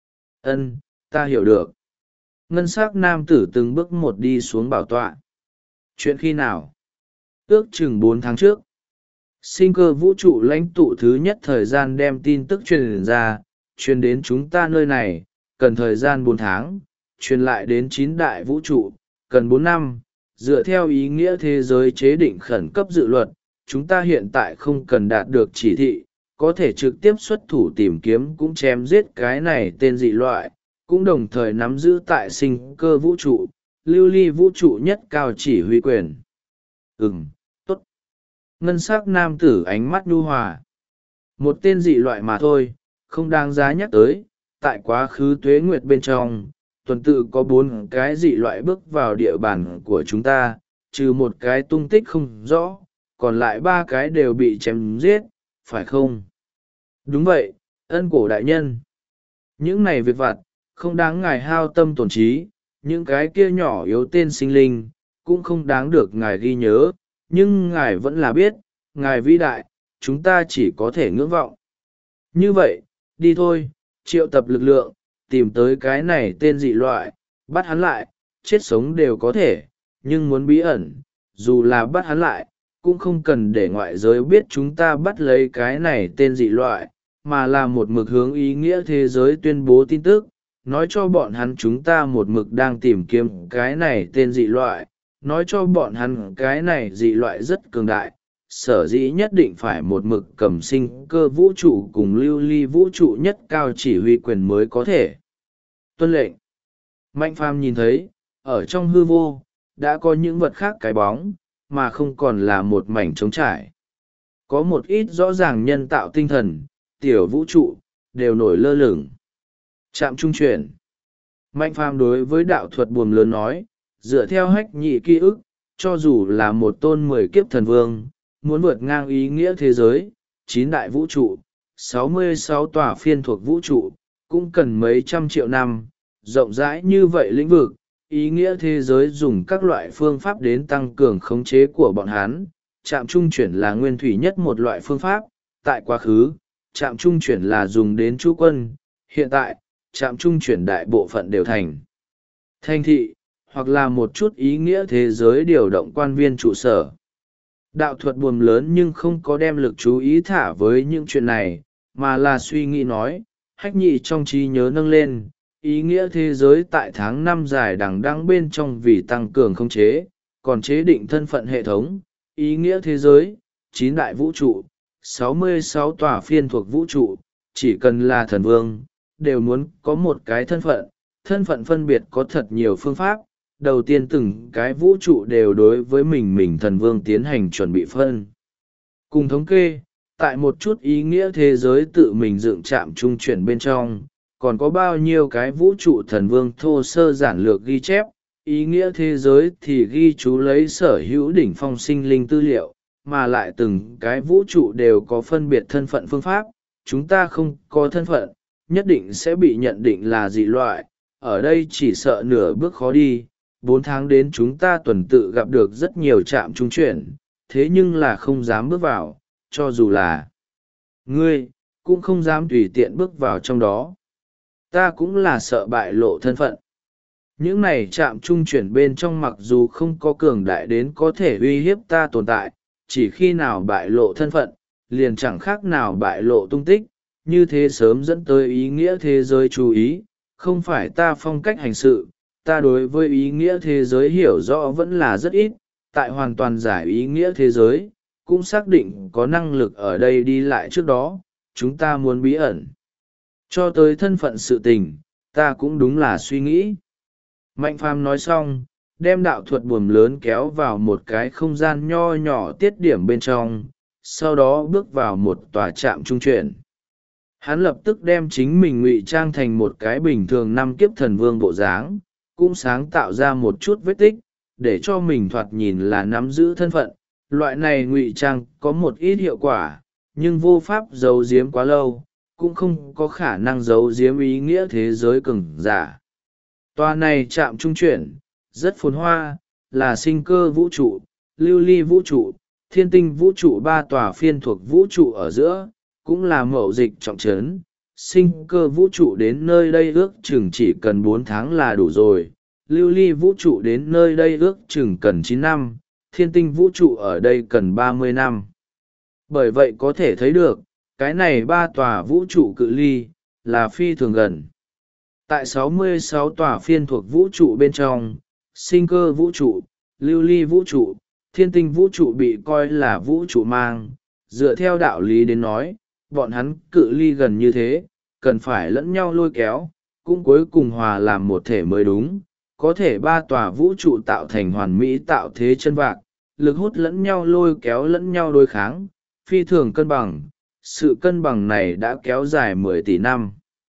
Ân, ta hiểu được. Ngân sắc nam tử từng bước một đi xuống bảo tọa. Chuyện khi nào? Ước chừng 4 tháng trước. Sinh cơ vũ trụ lãnh tụ thứ nhất thời gian đem tin tức truyền ra, truyền đến chúng ta nơi này, cần thời gian 4 tháng, truyền lại đến 9 đại vũ trụ, cần 4 năm. Dựa theo ý nghĩa thế giới chế định khẩn cấp dự luật, chúng ta hiện tại không cần đạt được chỉ thị, có thể trực tiếp xuất thủ tìm kiếm cũng chém giết cái này tên dị loại, cũng đồng thời nắm giữ tại sinh cơ vũ trụ, lưu ly vũ trụ nhất cao chỉ huy quyền. Tốt. Ngân sắc nam tử ánh mắt nhu hòa. Một tên dị loại mà thôi, không đáng giá nhắc tới, tại quá khứ tuế nguyệt bên trong, tuần tự có 4 cái dị loại bước vào địa bàn của chúng ta, trừ một cái tung tích không rõ, còn lại 3 cái đều bị chém giết, phải không? Đúng vậy, ân cổ đại nhân. Những này việc vặt, không đáng ngài hao tâm tổn trí, những cái kia nhỏ yếu tên sinh linh, cũng không đáng được ngài ghi nhớ, nhưng ngài vẫn là biết, ngài vĩ đại, chúng ta chỉ có thể ngưỡng vọng. Như vậy, đi thôi, triệu tập lực lượng, tìm tới cái này tên dị loại, bắt hắn lại, chết sống đều có thể, nhưng muốn bí ẩn, dù là bắt hắn lại, cũng không cần để ngoại giới biết chúng ta bắt lấy cái này tên dị loại, mà là một mực hướng ý nghĩa thế giới tuyên bố tin tức, nói cho bọn hắn chúng ta một mực đang tìm kiếm cái này tên dị loại, nói cho bọn hắn cái này dị loại rất cường đại, sở dĩ nhất định phải một mực cầm sinh cơ vũ trụ cùng lưu ly vũ trụ nhất cao chỉ huy quyền mới có thể. Tuân lệnh. Mạnh Phàm nhìn thấy, ở trong hư vô, đã có những vật khác cái bóng, mà không còn là một mảnh trống trải. Có một ít rõ ràng nhân tạo tinh thần, tiểu vũ trụ, đều nổi lơ lửng. Trạm trung chuyển. Mạnh Phàm đối với đạo thuật buồm lớn nói, dựa theo hách nhị ký ức, cho dù là một tôn 10 kiếp thần vương, muốn vượt ngang ý nghĩa thế giới, 9 đại vũ trụ, 66 tòa phiên thuộc vũ trụ, cũng cần mấy trăm triệu năm, rộng rãi như vậy lĩnh vực, ý nghĩa thế giới dùng các loại phương pháp đến tăng cường khống chế của bọn hắn. Trạm trung chuyển là nguyên thủy nhất một loại phương pháp, tại quá khứ, trạm trung chuyển là dùng đến trú quân, hiện tại, trạm trung chuyển đại bộ phận đều thành thị, hoặc là một chút ý nghĩa thế giới điều động quan viên trụ sở. Đạo thuật buồm lớn nhưng không có đem lực chú ý thả với những chuyện này, mà là suy nghĩ nói, hách nhị trong trí nhớ nâng lên, ý nghĩa thế giới tại tháng 5 dài đằng đẵng bên trong vì tăng cường khống chế, còn chế định thân phận hệ thống, ý nghĩa thế giới, 9 đại vũ trụ, 66 tòa phiên thuộc vũ trụ, chỉ cần là thần vương, đều muốn có một cái thân phận phân biệt có thật nhiều phương pháp. Đầu tiên từng cái vũ trụ đều đối với mình thần vương tiến hành chuẩn bị phân. Cùng thống kê, tại một chút ý nghĩa thế giới tự mình dựng trạm trung chuyển bên trong, còn có bao nhiêu cái vũ trụ thần vương thô sơ giản lược ghi chép, ý nghĩa thế giới thì ghi chú lấy sở hữu đỉnh phong sinh linh tư liệu, mà lại từng cái vũ trụ đều có phân biệt thân phận phương pháp, chúng ta không có thân phận, nhất định sẽ bị nhận định là dị loại, ở đây chỉ sợ nửa bước khó đi. 4 tháng đến chúng ta tuần tự gặp được rất nhiều trạm trung chuyển, thế nhưng là không dám bước vào, cho dù là ngươi cũng không dám tùy tiện bước vào trong đó. Ta cũng là sợ bại lộ thân phận. Những này trạm trung chuyển bên trong mặc dù không có cường đại đến có thể uy hiếp ta tồn tại, chỉ khi nào bại lộ thân phận, liền chẳng khác nào bại lộ tung tích, như thế sớm dẫn tới ý nghĩa thế giới chú ý. Không phải ta phong cách hành sự, ta đối với ý nghĩa thế giới hiểu rõ vẫn là rất ít, tại hoàn toàn giải ý nghĩa thế giới, cũng xác định có năng lực ở đây đi lại trước đó, chúng ta muốn bí ẩn. Cho tới thân phận sự tình, ta cũng đúng là suy nghĩ. Mạnh Phàm nói xong, đem đạo thuật buồm lớn kéo vào một cái không gian nho nhỏ tiết điểm bên trong, sau đó bước vào một tòa trạm trung chuyển. Hắn lập tức đem chính mình ngụy trang thành một cái bình thường 5 kiếp thần vương bộ dáng, cũng sáng tạo ra một chút vết tích, để cho mình thoạt nhìn là nắm giữ thân phận. Loại này ngụy trang có một ít hiệu quả, nhưng vô pháp giấu giếm quá lâu, cũng không có khả năng giấu giếm ý nghĩa thế giới cường giả. Tòa này trạm trung chuyển, rất phồn hoa, là sinh cơ vũ trụ, lưu ly vũ trụ, thiên tinh vũ trụ 3 tòa phiên thuộc vũ trụ ở giữa, cũng là mậu dịch trọng trấn. Sinh cơ vũ trụ đến nơi đây ước chừng chỉ cần 4 tháng là đủ rồi, lưu ly vũ trụ đến nơi đây ước chừng cần 9 năm, thiên tinh vũ trụ ở đây cần 30 năm. Bởi vậy có thể thấy được, cái này 3 tòa vũ trụ cự ly, là phi thường gần. Tại 66 tòa phiên thuộc vũ trụ bên trong, sinh cơ vũ trụ, lưu ly vũ trụ, thiên tinh vũ trụ bị coi là vũ trụ mang. Dựa theo đạo lý đến nói, bọn hắn cự ly gần như thế, cần phải lẫn nhau lôi kéo, cũng cuối cùng hòa làm một thể mới đúng. Có thể 3 tòa vũ trụ tạo thành hoàn mỹ tạo thế chân vạc, lực hút lẫn nhau lôi kéo lẫn nhau đối kháng, phi thường cân bằng. Sự cân bằng này đã kéo dài 10 tỷ năm.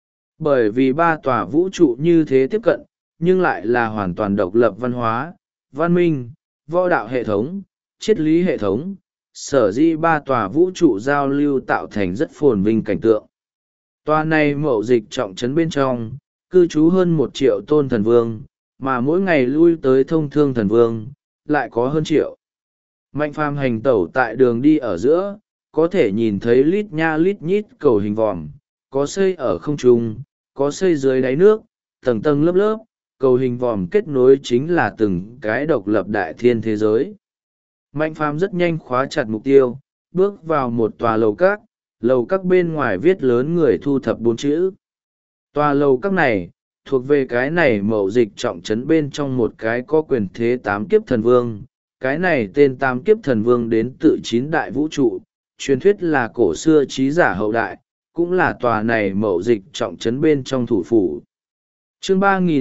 Bởi vì 3 tòa vũ trụ như thế tiếp cận, nhưng lại là hoàn toàn độc lập văn hóa, văn minh, võ đạo hệ thống, triết lý hệ thống, sở dĩ 3 tòa vũ trụ giao lưu tạo thành rất phồn vinh cảnh tượng. Tòa này mậu dịch trọng trấn bên trong, cư trú hơn 1 triệu tôn thần vương, mà mỗi ngày lui tới thông thương thần vương, lại có hơn triệu. Mạnh Phàm hành tẩu tại đường đi ở giữa, có thể nhìn thấy lít nha lít nhít cầu hình vòm, có xây ở không trung, có xây dưới đáy nước, tầng tầng lớp lớp, cầu hình vòm kết nối chính là từng cái độc lập đại thiên thế giới. Mạnh Phàm rất nhanh khóa chặt mục tiêu, bước vào một tòa lầu các bên ngoài viết lớn người thu thập 4 chữ. Tòa lầu các này, thuộc về cái này mậu dịch trọng trấn bên trong một cái có quyền thế 8 kiếp thần vương. Cái này tên 8 kiếp thần vương đến tự 9 đại vũ trụ, truyền thuyết là cổ xưa trí giả hậu đại, cũng là tòa này mậu dịch trọng trấn bên trong thủ phủ. Chương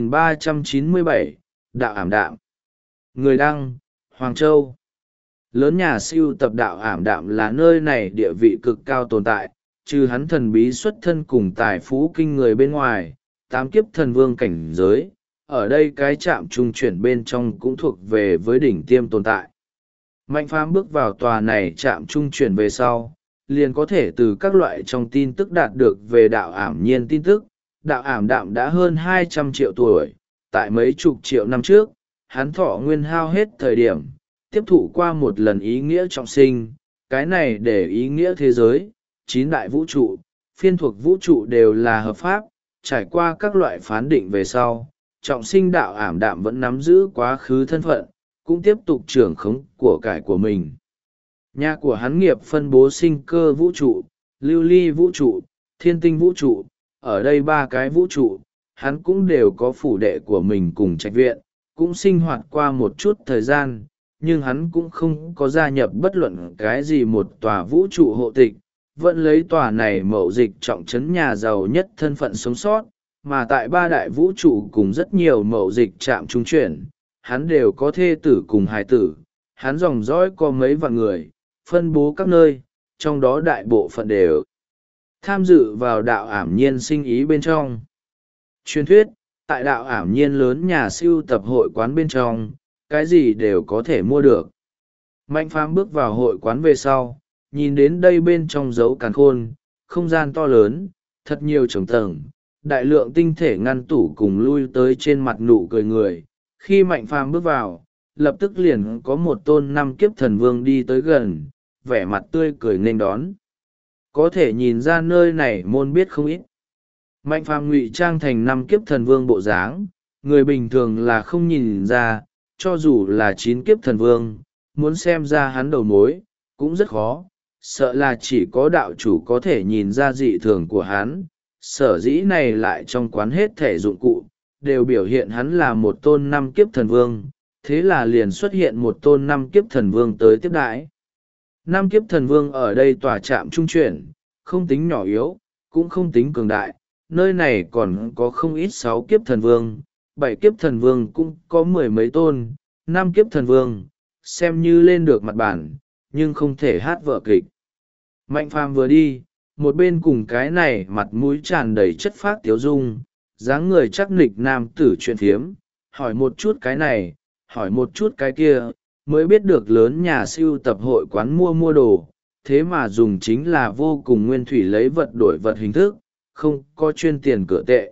3397, Đạo Ảm Đạm. Người đăng, Hoàng Châu. Lớn nhà siêu tập Đạo Ảm Đạm là nơi này địa vị cực cao tồn tại, trừ hắn thần bí xuất thân cùng tài phú kinh người bên ngoài, 8 kiếp thần vương cảnh giới, ở đây cái trạm trung chuyển bên trong cũng thuộc về với đỉnh tiêm tồn tại. Mạnh Phàm bước vào tòa này trạm trung chuyển về sau, liền có thể từ các loại trong tin tức đạt được về đạo ảm nhiên tin tức. Đạo ảm đạm đã hơn 200 triệu tuổi, tại mấy chục triệu năm trước, hắn thọ nguyên hao hết thời điểm, tiếp thụ qua một lần ý nghĩa trọng sinh, cái này để ý nghĩa thế giới, 9 đại vũ trụ, phiên thuộc vũ trụ đều là hợp pháp, trải qua các loại phán định về sau, trọng sinh đạo ảm đạm vẫn nắm giữ quá khứ thân phận, cũng tiếp tục trưởng khống của cải của mình. Nhà của hắn nghiệp phân bố sinh cơ vũ trụ, lưu ly vũ trụ, thiên tinh vũ trụ, ở đây 3 cái vũ trụ, hắn cũng đều có phủ đệ của mình cùng trạch viện, cũng sinh hoạt qua một chút thời gian, nhưng hắn cũng không có gia nhập bất luận cái gì một tòa vũ trụ hộ tịch, vẫn lấy tòa này mậu dịch trọng trấn nhà giàu nhất thân phận sống sót, mà tại 3 đại vũ trụ cùng rất nhiều mậu dịch trạm trung chuyển, hắn đều có thê tử cùng hài tử, hắn dòng dõi có mấy vạn người, phân bố các nơi, trong đó đại bộ phận đều tham dự vào đạo ảm nhiên sinh ý bên trong. Truyền thuyết, tại đạo ảm nhiên lớn nhà siêu tập hội quán bên trong, cái gì đều có thể mua được. Mạnh Phàm bước vào hội quán về sau, nhìn đến đây bên trong dấu càn khôn, không gian to lớn, thật nhiều trồng tầng, đại lượng tinh thể ngăn tủ cùng lui tới trên mặt nụ cười người. Khi Mạnh Phàm bước vào, lập tức liền có một tôn năm kiếp thần vương đi tới gần, vẻ mặt tươi cười nghênh đón. Có thể nhìn ra nơi này môn biết không ít. Mạnh Phàm ngụy trang thành năm kiếp thần vương bộ dáng, người bình thường là không nhìn ra, cho dù là 9 kiếp thần vương, muốn xem ra hắn đầu mối, cũng rất khó, sợ là chỉ có đạo chủ có thể nhìn ra dị thường của hắn. Sở dĩ này lại trong quán hết thể dụng cụ, đều biểu hiện hắn là một tôn năm kiếp thần vương, thế là liền xuất hiện một tôn năm kiếp thần vương tới tiếp đãi. Năm kiếp thần vương ở đây tòa trạm trung chuyển, không tính nhỏ yếu, cũng không tính cường đại, nơi này còn có không ít 6 kiếp thần vương, 7 kiếp thần vương cũng có 10 mấy tôn, 5 kiếp thần vương, xem như lên được mặt bản, nhưng không thể hát vở kịch. Mạnh Phàm vừa đi, một bên cùng cái này mặt mũi tràn đầy chất phác tiếu dung, dáng người chắc nịch nam tử chuyện phiếm, hỏi một chút cái này, hỏi một chút cái kia, mới biết được lớn nhà sưu tập hội quán mua đồ, thế mà dùng chính là vô cùng nguyên thủy lấy vật đổi vật hình thức, không có chuyên tiền cửa tệ.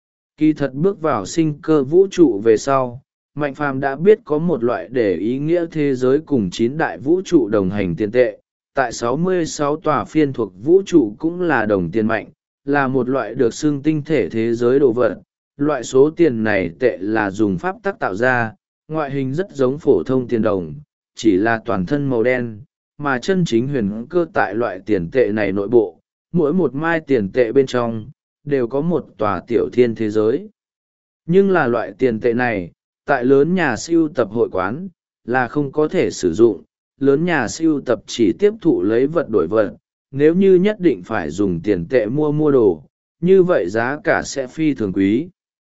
Kỳ thật bước vào sinh cơ vũ trụ về sau, Mạnh Phàm đã biết có một loại để ý nghĩa thế giới cùng 9 đại vũ trụ đồng hành tiền tệ, tại 66 tòa phiên thuộc vũ trụ cũng là đồng tiền mạnh, là một loại được xưng tinh thể thế giới đồ vật. Loại số tiền này tệ là dùng pháp tắc tạo ra, ngoại hình rất giống phổ thông tiền đồng, chỉ là toàn thân màu đen, mà chân chính huyền cơ tại loại tiền tệ này nội bộ, mỗi một mai tiền tệ bên trong, đều có một tòa tiểu thiên thế giới. Nhưng là loại tiền tệ này, tại lớn nhà sưu tập hội quán, là không có thể sử dụng, lớn nhà sưu tập chỉ tiếp thụ lấy vật đổi vật, nếu như nhất định phải dùng tiền tệ mua đồ, như vậy giá cả sẽ phi thường quý.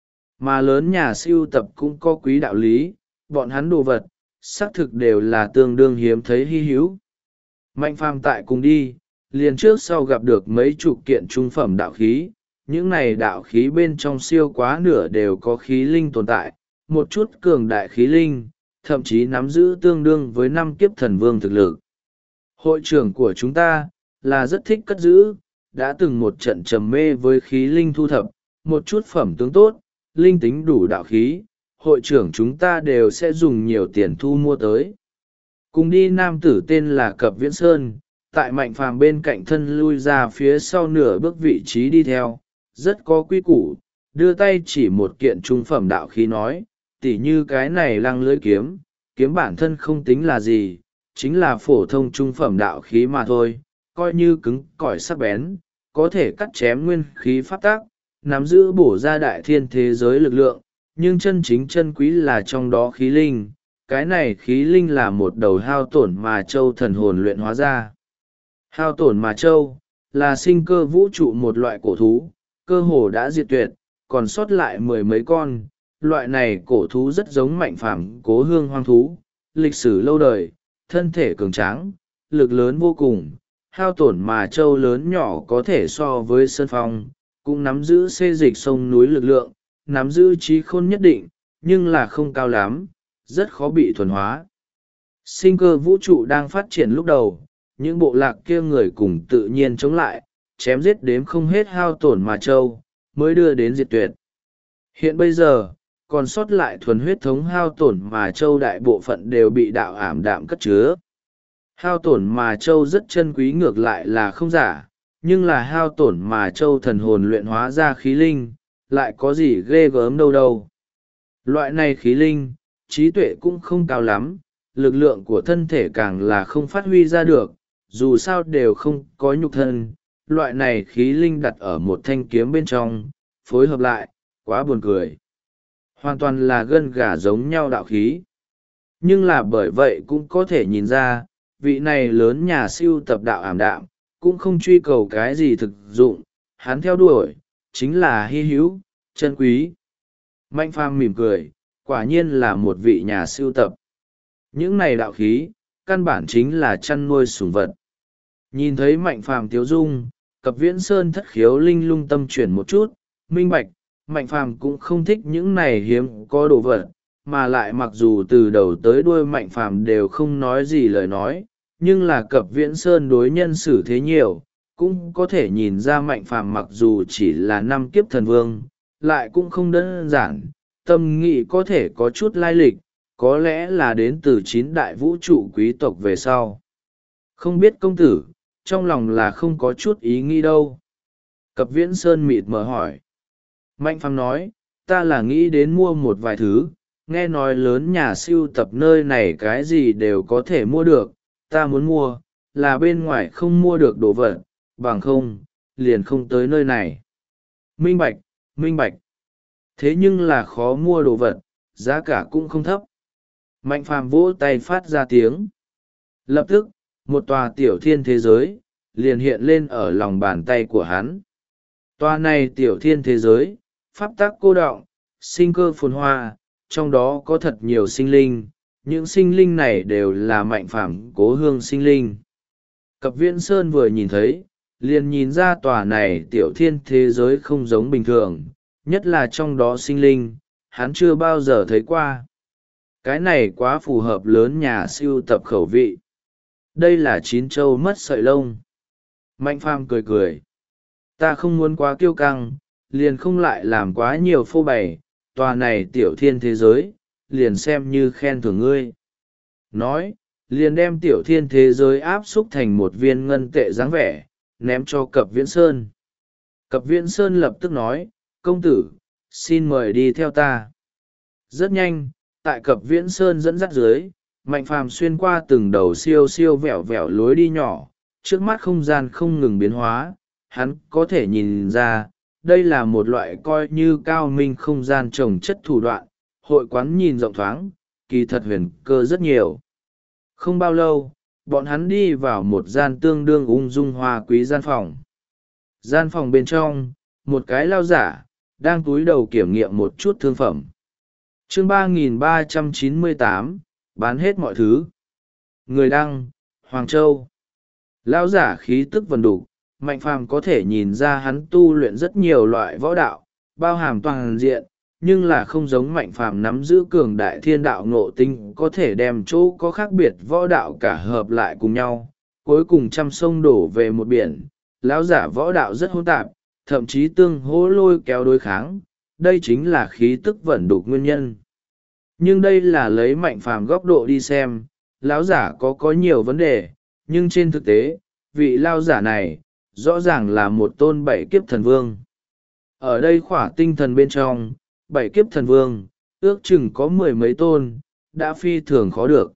Mà lớn nhà sưu tập cũng có quý đạo lý, bọn hắn đồ vật, xác thực đều là tương đương hiếm thấy hy hữu. Mạnh Phàm tại cùng đi, liền trước sau gặp được mấy chục kiện trung phẩm đạo khí, những này đạo khí bên trong siêu quá nửa đều có khí linh tồn tại, một chút cường đại khí linh, thậm chí nắm giữ tương đương với 5 kiếp thần vương thực lực. Hội trưởng của chúng ta, là rất thích cất giữ, đã từng một trận trầm mê với khí linh thu thập, một chút phẩm tướng tốt, linh tính đủ đạo khí, hội trưởng chúng ta đều sẽ dùng nhiều tiền thu mua tới. Cùng đi nam tử tên là Cập Viễn Sơn, tại Mạnh Phàm bên cạnh thân lui ra phía sau nửa bước vị trí đi theo, rất có quy củ, đưa tay chỉ một kiện trung phẩm đạo khí nói, tỉ như cái này lăng lưỡi kiếm, kiếm bản thân không tính là gì, chính là phổ thông trung phẩm đạo khí mà thôi, coi như cứng cỏi sắc bén, có thể cắt chém nguyên khí pháp tác, nắm giữ bổ ra đại thiên thế giới lực lượng, nhưng chân chính chân quý là trong đó khí linh, cái này khí linh là một đầu hao tổn mà châu thần hồn luyện hóa ra. Hao tổn mà châu, là sinh cơ vũ trụ một loại cổ thú, cơ hồ đã diệt tuyệt, còn sót lại 10 mấy con. Loại này cổ thú rất giống Mạnh Phàm cố hương hoang thú, lịch sử lâu đời, thân thể cường tráng, lực lớn vô cùng, hao tổn mà châu lớn nhỏ có thể so với sơn phong, cũng nắm giữ xê dịch sông núi lực lượng, nắm giữ trí khôn nhất định, nhưng là không cao lắm, rất khó bị thuần hóa. Sinh cơ vũ trụ đang phát triển lúc đầu, những bộ lạc kia người cùng tự nhiên chống lại, chém giết đếm không hết hao tổn mà châu, mới đưa đến diệt tuyệt. Hiện bây giờ, còn sót lại thuần huyết thống hao tổn mà châu đại bộ phận đều bị đạo ảm đạm cất chứa. Hao tổn mà châu rất chân quý ngược lại là không giả, nhưng là hao tổn mà châu thần hồn luyện hóa ra khí linh, lại có gì ghê gớm đâu đâu. Loại này khí linh, trí tuệ cũng không cao lắm, lực lượng của thân thể càng là không phát huy ra được, dù sao đều không có nhục thân. Loại này khí linh đặt ở một thanh kiếm bên trong, phối hợp lại, quá buồn cười. Hoàn toàn là gân gà giống nhau đạo khí. Nhưng là bởi vậy cũng có thể nhìn ra, vị này lớn nhà sưu tập đạo ảm đạm, cũng không truy cầu cái gì thực dụng, hắn theo đuổi, chính là hy hữu, chân quý. Mạnh Phàm mỉm cười, quả nhiên là một vị nhà sưu tập. Những này đạo khí, căn bản chính là chăn nuôi sủng vật. Nhìn thấy Mạnh Phàm tiếu dung, Cập Viễn Sơn thất khiếu linh lung tâm chuyển một chút, minh bạch, Mạnh Phàm cũng không thích những này hiếm có đồ vật, mà lại mặc dù từ đầu tới đuôi Mạnh Phàm đều không nói gì lời nói, nhưng là Cập Viễn Sơn đối nhân xử thế nhiều, cũng có thể nhìn ra Mạnh Phàm mặc dù chỉ là 5 kiếp thần vương, lại cũng không đơn giản, tâm nghị có thể có chút lai lịch, có lẽ là đến từ 9 đại vũ trụ quý tộc về sau. Không biết công tử, trong lòng là không có chút ý nghĩ đâu. Cập Viễn Sơn mịt mờ hỏi. Mạnh Phàm nói, ta là nghĩ đến mua một vài thứ, nghe nói lớn nhà sưu tập nơi này cái gì đều có thể mua được, ta muốn mua, là bên ngoài không mua được đồ vật, bằng không, liền không tới nơi này. Minh bạch, minh bạch. Thế nhưng là khó mua đồ vật, giá cả cũng không thấp. Mạnh Phàm vỗ tay phát ra tiếng. Lập tức, một tòa tiểu thiên thế giới, liền hiện lên ở lòng bàn tay của hắn. Tòa này tiểu thiên thế giới, pháp tắc cô đọng, sinh cơ phồn hoa, trong đó có thật nhiều sinh linh, những sinh linh này đều là Mạnh Phàm cố hương sinh linh. Cập Viễn Sơn vừa nhìn thấy, liền nhìn ra tòa này tiểu thiên thế giới không giống bình thường, nhất là trong đó sinh linh, hắn chưa bao giờ thấy qua. Cái này quá phù hợp lớn nhà sưu tập khẩu vị. Đây là 9 châu mất sợi lông. Mạnh Phàm cười cười. Ta không muốn quá kiêu căng, liền không lại làm quá nhiều phô bày, tòa này tiểu thiên thế giới, liền xem như khen thưởng ngươi. Nói, liền đem tiểu thiên thế giới áp xúc thành một viên ngân tệ dáng vẻ, ném cho Cập Viễn Sơn. Cập Viễn Sơn lập tức nói, công tử, xin mời đi theo ta. Rất nhanh, tại Cập Viễn Sơn dẫn dắt dưới, Mạnh Phàm xuyên qua từng đầu siêu siêu vẹo vẹo lối đi nhỏ, trước mắt không gian không ngừng biến hóa, hắn có thể nhìn ra, đây là một loại coi như cao minh không gian trồng chất thủ đoạn, hội quán nhìn rộng thoáng, kỳ thật huyền cơ rất nhiều. Không bao lâu, bọn hắn đi vào một gian tương đương ung dung hoa quý gian phòng. Gian phòng bên trong, một cái lao giả, đang cúi đầu kiểm nghiệm một chút thương phẩm. Chương 3398, bán hết mọi thứ. Người đăng, Hoàng Châu. Lao giả khí tức vần đủ, Mạnh Phàm có thể nhìn ra hắn tu luyện rất nhiều loại võ đạo, bao hàm toàn diện, nhưng là không giống Mạnh Phàm nắm giữ cường đại thiên đạo ngộ tinh có thể đem chỗ có khác biệt võ đạo cả hợp lại cùng nhau, cuối cùng trăm sông đổ về một biển. Lão giả võ đạo rất hỗn tạp, thậm chí tương hỗ lôi kéo đối kháng, đây chính là khí tức vẩn đục nguyên nhân. Nhưng đây là lấy Mạnh Phàm góc độ đi xem, lão giả có nhiều vấn đề, nhưng trên thực tế, vị lão giả này, rõ ràng là một tôn 7 kiếp thần vương. Ở đây khỏa tinh thần bên trong, 7 kiếp thần vương, ước chừng có 10 mấy tôn, đã phi thường khó được.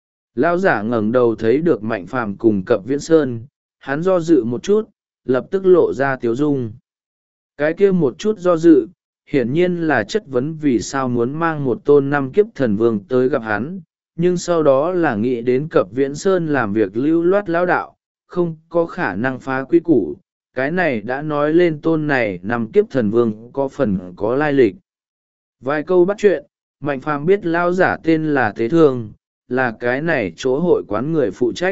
Lão giả ngẩng đầu thấy được Mạnh Phàm cùng Cập Viễn Sơn, hắn do dự một chút, lập tức lộ ra tiếu dung. Cái kia một chút do dự, hiển nhiên là chất vấn vì sao muốn mang một tôn 5 kiếp thần vương tới gặp hắn, nhưng sau đó là nghĩ đến Cập Viễn Sơn làm việc lưu loát lão đạo, không có khả năng phá quy củ. Cái này đã nói lên tôn này 5 kiếp thần vương có phần có lai lịch. Vài câu bắt chuyện, Mạnh Phàm biết lao giả tên là Tế Thương, là cái này chỗ hội quán người phụ trách.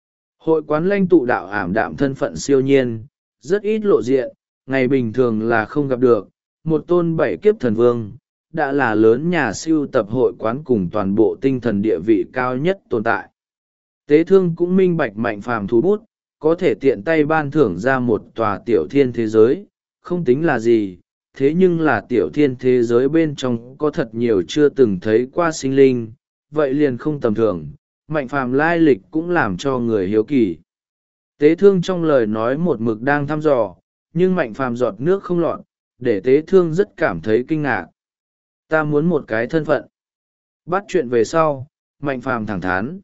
Hội quán lãnh tụ đạo ảm đạm thân phận siêu nhiên, rất ít lộ diện, ngày bình thường là không gặp được. Một tôn 7 kiếp thần vương, đã là lớn nhà sưu tập hội quán cùng toàn bộ tinh thần địa vị cao nhất tồn tại. Tế Thương cũng minh bạch Mạnh Phàm thú bút, có thể tiện tay ban thưởng ra một tòa tiểu thiên thế giới, không tính là gì, thế nhưng là tiểu thiên thế giới bên trong có thật nhiều chưa từng thấy qua sinh linh, vậy liền không tầm thường, Mạnh Phàm lai lịch cũng làm cho người hiếu kỳ. Tế Thương trong lời nói một mực đang thăm dò, nhưng Mạnh Phàm giọt nước không lọt, để Tế Thương rất cảm thấy kinh ngạc. Ta muốn một cái thân phận. Bắt chuyện về sau, Mạnh Phàm thẳng thắn.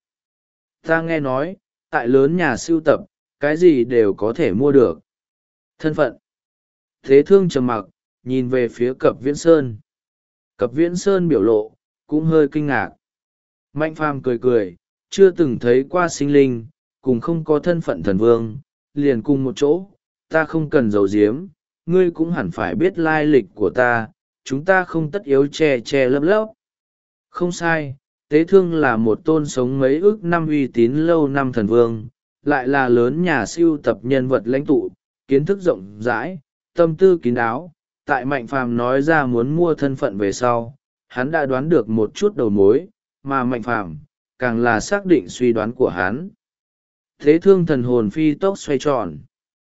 Ta nghe nói, tại lớn nhà sưu tập, cái gì đều có thể mua được. Thân phận. Tế Thương trầm mặc, nhìn về phía Cập Viễn Sơn. Cập Viễn Sơn biểu lộ, cũng hơi kinh ngạc. Mạnh Phàm cười cười, chưa từng thấy qua sinh linh, cùng không có thân phận thần vương, liền cùng một chỗ, ta không cần giấu giếm, ngươi cũng hẳn phải biết lai lịch của ta, chúng ta không tất yếu che che lấp lấp. Không sai, Tế Thương là một tôn sống mấy ước năm uy tín lâu năm thần vương, lại là lớn nhà sưu tập nhân vật lãnh tụ, kiến thức rộng rãi, tâm tư kín đáo. Tại Mạnh Phàm nói ra muốn mua thân phận về sau, hắn đã đoán được một chút đầu mối, mà Mạnh Phàm càng là xác định suy đoán của hắn. Tế Thương thần hồn phi tốc xoay tròn.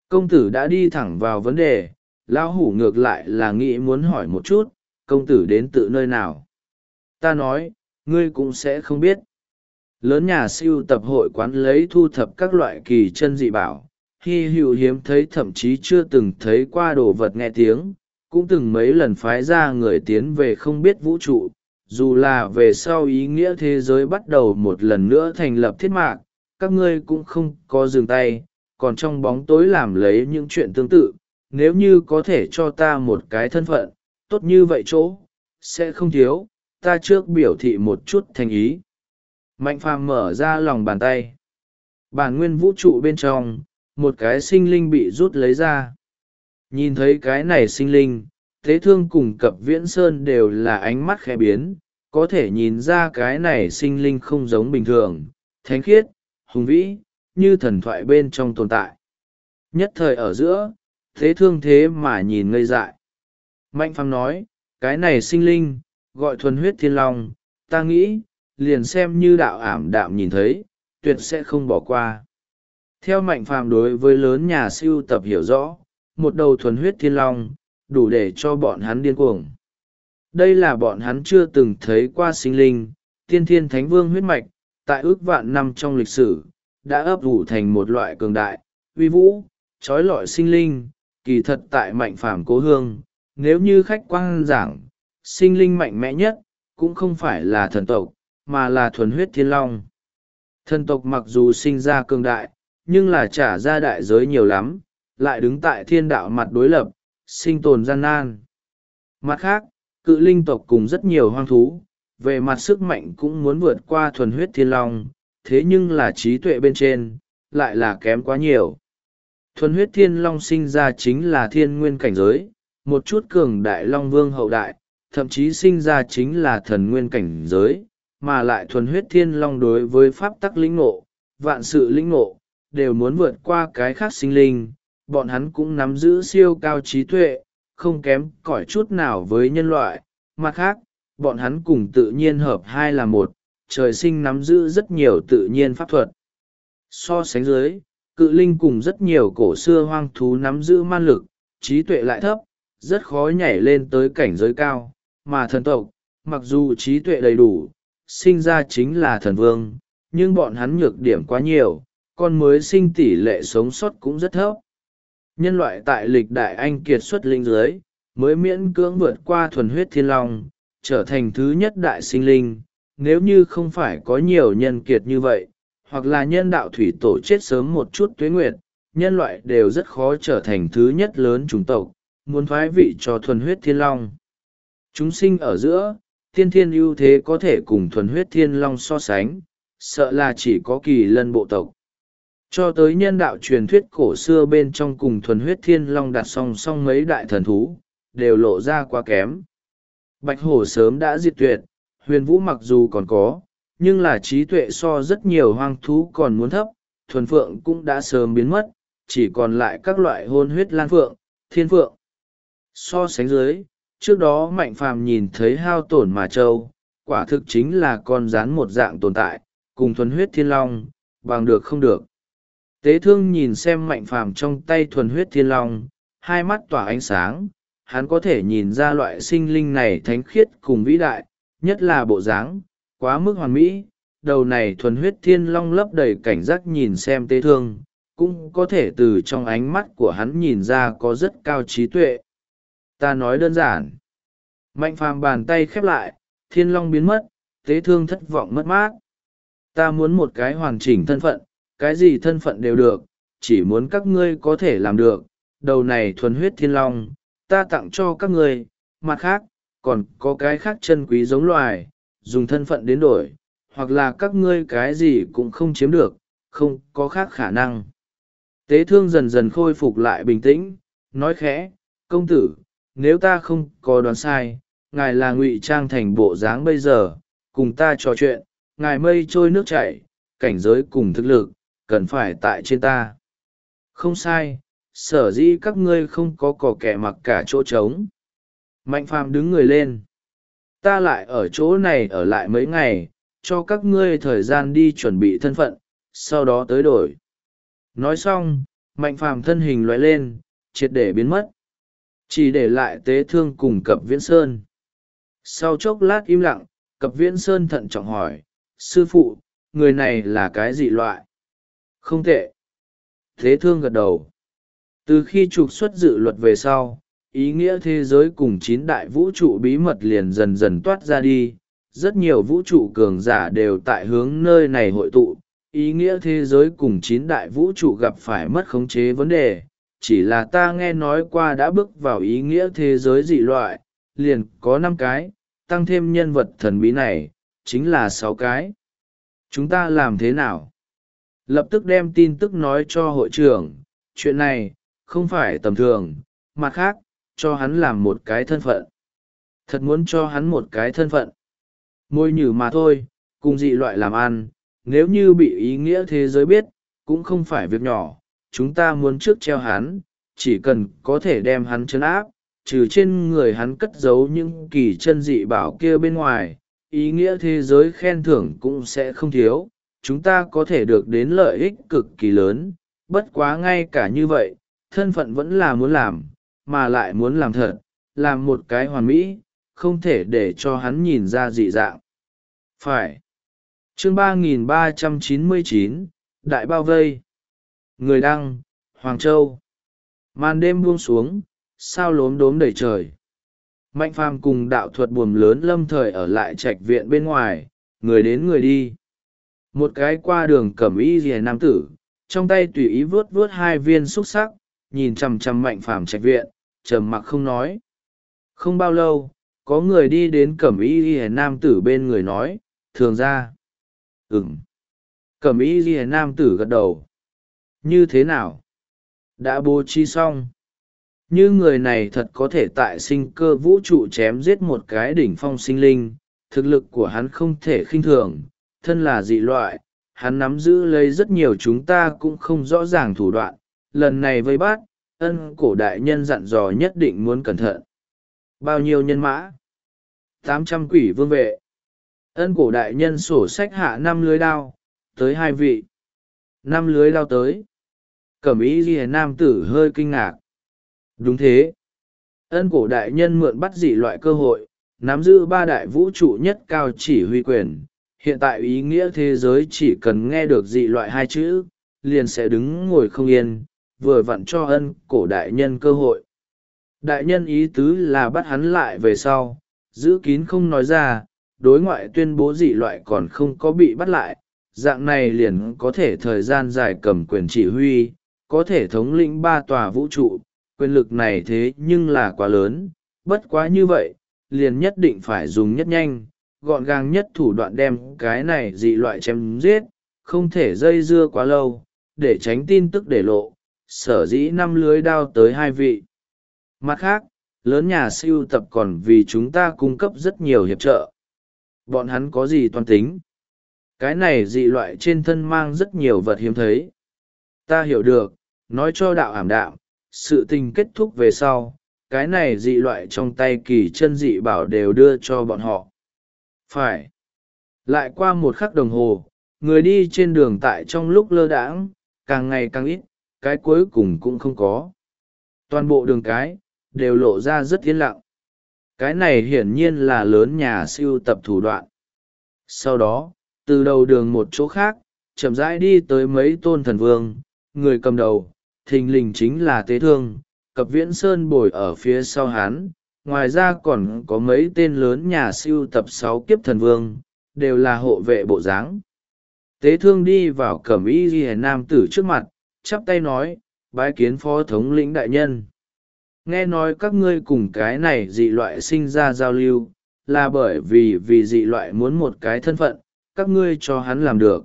Công tử đã đi thẳng vào vấn đề, lão hủ ngược lại là nghĩ muốn hỏi một chút, công tử đến từ nơi nào? Ta nói, ngươi cũng sẽ không biết. Lớn nhà sưu tập hội quán lấy thu thập các loại kỳ chân dị bảo, hy hữu hiếm thấy thậm chí chưa từng thấy qua đồ vật nghe tiếng, cũng từng mấy lần phái ra người tiến về không biết vũ trụ, dù là về sau ý nghĩa thế giới bắt đầu một lần nữa thành lập thiết mạc, các ngươi cũng không có dừng tay, còn trong bóng tối làm lấy những chuyện tương tự. Nếu như có thể cho ta một cái thân phận tốt như vậy chỗ sẽ không thiếu, ta trước biểu thị một chút thành ý. Mạnh phàm mở ra lòng bàn tay, bản nguyên vũ trụ bên trong một cái sinh linh bị rút lấy ra. Nhìn thấy cái này sinh linh, Thế Thương cùng Cập Viễn Sơn đều là ánh mắt khẽ biến, có thể nhìn ra cái này sinh linh không giống bình thường, thánh khiết, hùng vĩ, như thần thoại bên trong tồn tại. Nhất thời ở giữa, Thế Thương thế mà nhìn ngây dại. Mạnh phàm nói, cái này sinh linh, gọi thuần huyết thiên long, ta nghĩ, liền xem như đạo ảm đạm nhìn thấy, tuyệt sẽ không bỏ qua. Theo Mạnh phàm đối với lớn nhà sưu tập hiểu rõ, một đầu thuần huyết thiên long, đủ để cho bọn hắn điên cuồng. Đây là bọn hắn chưa từng thấy qua sinh linh, tiên thiên thánh vương huyết mạch, tại ước vạn năm trong lịch sử, đã ấp ủ thành một loại cường đại, uy vũ, trói lọi sinh linh, kỳ thật tại Mạnh phàm cố hương. Nếu như khách quan giảng, sinh linh mạnh mẽ nhất, cũng không phải là thần tộc, mà là thuần huyết thiên long. Thần tộc mặc dù sinh ra cường đại, nhưng là trả ra đại giới nhiều lắm, lại đứng tại thiên đạo mặt đối lập, sinh tồn gian nan. Mặt khác, cự linh tộc cùng rất nhiều hoang thú, về mặt sức mạnh cũng muốn vượt qua thuần huyết thiên long, thế nhưng là trí tuệ bên trên, lại là kém quá nhiều. Thuần huyết thiên long sinh ra chính là thiên nguyên cảnh giới, một chút cường đại long vương hậu đại, thậm chí sinh ra chính là thần nguyên cảnh giới, mà lại thuần huyết thiên long đối với pháp tắc lĩnh ngộ, vạn sự lĩnh ngộ, đều muốn vượt qua cái khác sinh linh, bọn hắn cũng nắm giữ siêu cao trí tuệ, không kém cỏi chút nào với nhân loại. Mặt khác, bọn hắn cùng tự nhiên hợp hai là một, trời sinh nắm giữ rất nhiều tự nhiên pháp thuật. So sánh dưới, cự linh cùng rất nhiều cổ xưa hoang thú nắm giữ man lực, trí tuệ lại thấp, rất khó nhảy lên tới cảnh giới cao, mà thần tộc, mặc dù trí tuệ đầy đủ, sinh ra chính là thần vương, nhưng bọn hắn nhược điểm quá nhiều, con mới sinh tỷ lệ sống sót cũng rất thấp. Nhân loại tại lịch đại anh kiệt xuất linh giới, mới miễn cưỡng vượt qua thuần huyết thiên long, trở thành thứ nhất đại sinh linh. Nếu như không phải có nhiều nhân kiệt như vậy, hoặc là nhân đạo thủy tổ chết sớm một chút tuế nguyệt, nhân loại đều rất khó trở thành thứ nhất lớn chủng tộc, muốn thoái vị cho thuần huyết thiên long. Chúng sinh ở giữa, tiên thiên ưu thế có thể cùng thuần huyết thiên long so sánh, sợ là chỉ có kỳ lân bộ tộc. Cho tới nhân đạo truyền thuyết cổ xưa bên trong cùng thuần huyết thiên long đặt song song mấy đại thần thú, đều lộ ra quá kém. Bạch hổ sớm đã diệt tuyệt, huyền vũ mặc dù còn có, nhưng là trí tuệ so rất nhiều hoang thú còn muốn thấp, thuần phượng cũng đã sớm biến mất, chỉ còn lại các loại hôn huyết lan phượng, thiên phượng. So sánh dưới, trước đó Mạnh phàm nhìn thấy hao tổn mà châu, quả thực chính là con rắn một dạng tồn tại, cùng thuần huyết thiên long, bằng được không được. Tế Thương nhìn xem Mạnh phàm trong tay thuần huyết thiên long, hai mắt tỏa ánh sáng, hắn có thể nhìn ra loại sinh linh này thánh khiết cùng vĩ đại, nhất là bộ dáng, quá mức hoàn mỹ. Đầu này thuần huyết thiên long lấp đầy cảnh giác nhìn xem Tế Thương, cũng có thể từ trong ánh mắt của hắn nhìn ra có rất cao trí tuệ. Ta nói đơn giản. Mạnh phàm bàn tay khép lại, thiên long biến mất, Tế Thương thất vọng mất mát. Ta muốn một cái hoàn chỉnh thân phận, cái gì thân phận đều được, chỉ muốn các ngươi có thể làm được. Đầu này thuần huyết thiên long, ta tặng cho các ngươi, mặt khác, còn có cái khác chân quý giống loài, dùng thân phận đến đổi, hoặc là các ngươi cái gì cũng không chiếm được, không có khác khả năng. Tế Thương dần dần khôi phục lại bình tĩnh, nói khẽ, công tử, nếu ta không có đoán sai, ngài là ngụy trang thành bộ dáng bây giờ, cùng ta trò chuyện, ngài mây trôi nước chảy, cảnh giới cùng thực lực, cần phải tại trên ta. Không sai, sở dĩ các ngươi không có kẻ mặc cả chỗ trống. Mạnh phàm đứng người lên. Ta lại ở chỗ này ở lại mấy ngày, cho các ngươi thời gian đi chuẩn bị thân phận, sau đó tới đổi. Nói xong, Mạnh phàm thân hình lóe lên, triệt để biến mất. Chỉ để lại Tế Thương cùng Cập Viễn Sơn. Sau chốc lát im lặng, Cập Viễn Sơn thận trọng hỏi, sư phụ, người này là cái dị loại? Không tệ. Tế Thương gật đầu. Từ khi trục xuất dự luật về sau, ý nghĩa thế giới cùng 9 đại vũ trụ bí mật liền dần dần toát ra đi. Rất nhiều vũ trụ cường giả đều tại hướng nơi này hội tụ. Ý nghĩa thế giới cùng 9 đại vũ trụ gặp phải mất khống chế vấn đề. Chỉ là ta nghe nói qua đã bước vào ý nghĩa thế giới dị loại, liền có 5 cái, tăng thêm nhân vật thần bí này, chính là 6 cái. Chúng ta làm thế nào? Lập tức đem tin tức nói cho hội trưởng, chuyện này, không phải tầm thường, mặt khác, cho hắn làm một cái thân phận. Thật muốn cho hắn một cái thân phận. Môi nhử mà thôi, cùng dị loại làm ăn, nếu như bị ý nghĩa thế giới biết, cũng không phải việc nhỏ. Chúng ta muốn trước treo hắn, chỉ cần có thể đem hắn trấn áp, trừ trên người hắn cất giấu những kỳ chân dị bảo kia bên ngoài, ý nghĩa thế giới khen thưởng cũng sẽ không thiếu, chúng ta có thể được đến lợi ích cực kỳ lớn. Bất quá ngay cả như vậy, thân phận vẫn là muốn làm, mà lại muốn làm thật, làm một cái hoàn mỹ, không thể để cho hắn nhìn ra dị dạng. Phải. Chương 3399, Đại bao vây. Người đăng, Hoàng Châu. Màn đêm buông xuống, sao lốm đốm đầy trời. Mạnh phàm cùng đạo thuật buồm lớn lâm thời ở lại trạch viện bên ngoài, người đến người đi. Một cái qua đường cẩm y rìa nam tử, trong tay tùy ý vớt vớt 2 viên xúc sắc, nhìn chằm chằm mạnh phàm trạch viện, trầm mặc không nói. Không bao lâu, có người đi đến cẩm y rìa nam tử bên người nói, thường ra. Cẩm y rìa nam tử gật đầu. Như thế nào? Đã bố trí xong. Như người này thật có thể tại sinh cơ vũ trụ chém giết một cái đỉnh phong sinh linh, thực lực của hắn không thể khinh thường, thân là dị loại, hắn nắm giữ lấy rất nhiều chúng ta cũng không rõ ràng thủ đoạn, lần này vây bắt, Ân Cổ đại nhân dặn dò nhất định muốn cẩn thận. Bao nhiêu nhân mã? 800 quỷ vương vệ. Ân Cổ đại nhân sổ sách hạ 5 lưới đao, tới 2 vị. 5 lưới đao tới. Cẩm ý ghi nam tử hơi kinh ngạc. Đúng thế. Ân Cổ đại nhân mượn bắt dị loại cơ hội, nắm giữ 3 đại vũ trụ nhất cao chỉ huy quyền. Hiện tại ý nghĩa thế giới chỉ cần nghe được dị loại 2 chữ, liền sẽ đứng ngồi không yên, vừa vặn cho Ân Cổ đại nhân cơ hội. Đại nhân ý tứ là bắt hắn lại về sau, giữ kín không nói ra, đối ngoại tuyên bố dị loại còn không có bị bắt lại, dạng này liền có thể thời gian dài cầm quyền chỉ huy, có thể thống lĩnh 3 tòa vũ trụ, quyền lực này thế nhưng là quá lớn, bất quá như vậy, liền nhất định phải dùng nhất nhanh, gọn gàng nhất thủ đoạn đem cái này dị loại chém giết, không thể dây dưa quá lâu, để tránh tin tức để lộ, sở dĩ 5 lưới đao tới 2 vị. Mặt khác, lớn nhà sưu tập còn vì chúng ta cung cấp rất nhiều hiệp trợ. Bọn hắn có gì toan tính? Cái này dị loại trên thân mang rất nhiều vật hiếm thấy. Ta hiểu được, nói cho đạo ảm đạm, sự tình kết thúc về sau, cái này dị loại trong tay kỳ chân dị bảo đều đưa cho bọn họ. Phải. Lại qua 1 khắc đồng hồ, người đi trên đường tại trong lúc lơ đãng, càng ngày càng ít, cái cuối cùng cũng không có. Toàn bộ đường cái, đều lộ ra rất yên lặng. Cái này hiển nhiên là lớn nhà sưu tập thủ đoạn. Sau đó, từ đầu đường một chỗ khác, chậm rãi đi tới mấy tôn thần vương, người cầm đầu, thình lình chính là Tế Thương, Cập Viễn Sơn bồi ở phía sau hắn, ngoài ra còn có mấy tên lớn nhà sưu tập 6 kiếp thần vương, đều là hộ vệ bộ dáng. Tế Thương đi vào cẩm y ghi nam tử trước mặt, chắp tay nói, bái kiến phó thống lĩnh đại nhân. Nghe nói các ngươi cùng cái này dị loại sinh ra giao lưu, là bởi vì dị loại muốn một cái thân phận, các ngươi cho hắn làm được.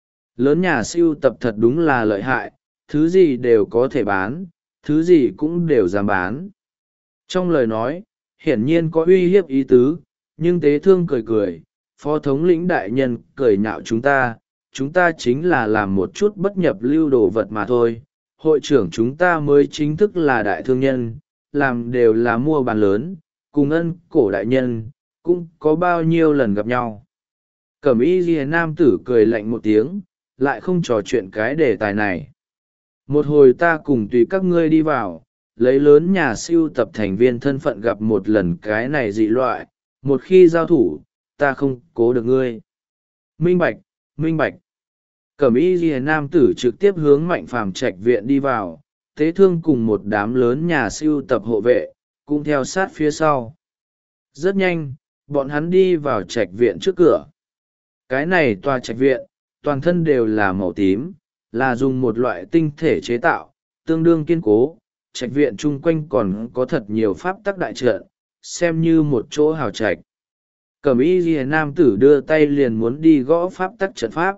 Lớn nhà sưu tập thật đúng là lợi hại, thứ gì đều có thể bán, thứ gì cũng đều dám bán. Trong lời nói, hiển nhiên có uy hiếp ý tứ, nhưng Tế Thương cười cười, phó thống lĩnh đại nhân cười nhạo chúng ta chính là làm một chút bất nhập lưu đồ vật mà thôi. Hội trưởng chúng ta mới chính thức là đại thương nhân, làm đều là mua bán lớn, cùng Ân Cổ đại nhân, cũng có bao nhiêu lần gặp nhau. Cẩm y ghi nam tử cười lạnh một tiếng, lại không trò chuyện cái đề tài này. một hồi ta cùng tùy các ngươi đi vào, lấy lớn nhà sưu tập thành viên thân phận gặp một lần cái này dị loại, một khi giao thủ ta không cố được ngươi. Minh bạch, minh bạch. Cẩm y ghi nam tử trực tiếp hướng Mạnh Phàm trạch viện đi vào, Tế Thương cùng một đám lớn nhà sưu tập hộ vệ cũng theo sát phía sau. Rất nhanh bọn hắn đi vào trạch viện trước cửa. Cái này tòa trạch viện toàn thân đều là màu tím, là dùng một loại tinh thể chế tạo tương đương kiên cố. Trạch viện chung quanh còn có thật nhiều pháp tắc đại trận, xem như một chỗ hào trạch. Cẩm y ghi nam tử đưa tay liền muốn đi gõ pháp tắc trận pháp.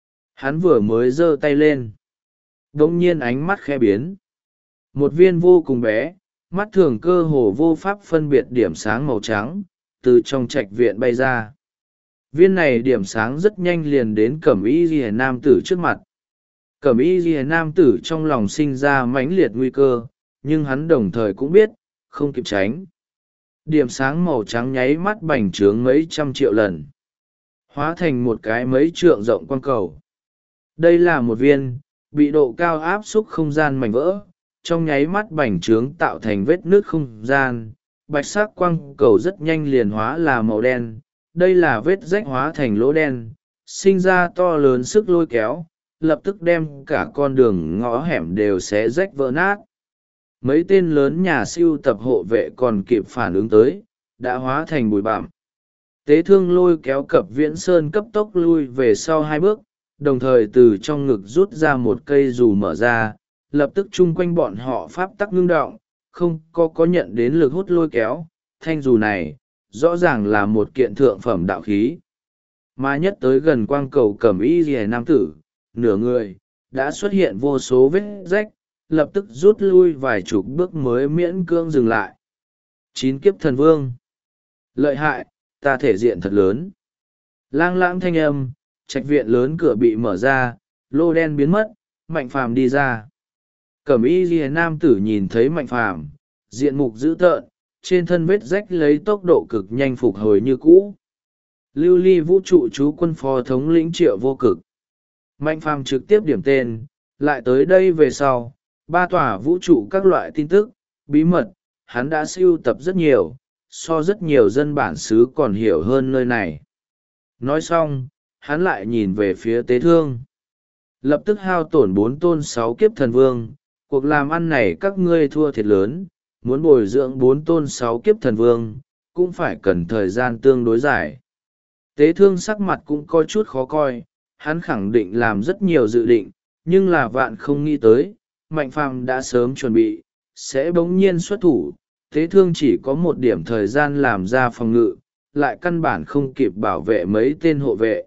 Hắn vừa mới giơ tay lên, bỗng nhiên ánh mắt khẽ biến. Một viên vô cùng bé, mắt thường cơ hồ vô pháp phân biệt điểm sáng màu trắng từ trong trạch viện bay ra. Viên này điểm sáng rất nhanh liền đến cẩm y ghi nam tử trước mặt. Cẩm y ghi nam tử trong lòng sinh ra mãnh liệt nguy cơ, nhưng hắn đồng thời cũng biết không kịp tránh. Điểm sáng màu trắng nháy mắt bành trướng mấy trăm triệu lần, hóa thành một cái mấy trượng rộng quang cầu. Đây là một viên bị độ cao áp xúc không gian mảnh vỡ, trong nháy mắt bành trướng tạo thành vết nước không gian. Bạch sắc quang cầu rất nhanh liền hóa là màu đen, đây là vết rách hóa thành lỗ đen, sinh ra to lớn sức lôi kéo, lập tức đem cả con đường ngõ hẻm đều xé rách vỡ nát. Mấy tên lớn nhà sưu tập hộ vệ còn kịp phản ứng tới, đã hóa thành bụi bặm. Tế Thương lôi kéo Cập Viễn Sơn cấp tốc lui về sau 2 bước, đồng thời từ trong ngực rút ra một cây dù mở ra, lập tức chung quanh bọn họ pháp tắc ngưng động, không có nhận đến lực hút lôi kéo. Thanh dù này rõ ràng là một kiện thượng phẩm đạo khí. Mà nhất tới gần quang cầu cẩm y liễu nam tử, nửa người đã xuất hiện vô số vết rách, lập tức rút lui vài chục bước mới miễn cưỡng dừng lại. 9 kiếp thần vương. Lợi hại, ta thể diện thật lớn. Lang lãng thanh âm, trạch viện lớn cửa bị mở ra, lô đen biến mất, Mạnh Phàm đi ra. Cẩm y liễu nam tử nhìn thấy Mạnh Phàm, diện mục dữ tợn, trên thân vết rách lấy tốc độ cực nhanh phục hồi như cũ. Lưu ly vũ trụ chú quân phó thống lĩnh Triệu Vô Cực. Mạnh Phàm trực tiếp điểm tên, lại tới đây về sau, 3 tòa vũ trụ các loại tin tức, bí mật, hắn đã sưu tập rất nhiều, so rất nhiều dân bản xứ còn hiểu hơn nơi này. Nói xong, hắn lại nhìn về phía Tế Thương. Lập tức hao tổn 4 tôn 6 kiếp thần vương, cuộc làm ăn này các ngươi thua thiệt lớn, muốn bồi dưỡng 4 tôn 6 kiếp thần vương, cũng phải cần thời gian tương đối dài. Tế Thương sắc mặt cũng có chút khó coi, hắn khẳng định làm rất nhiều dự định, nhưng là vạn không nghĩ tới, Mạnh Phàm đã sớm chuẩn bị, sẽ bỗng nhiên xuất thủ. Tế Thương chỉ có một điểm thời gian làm ra phòng ngự, lại căn bản không kịp bảo vệ mấy tên hộ vệ.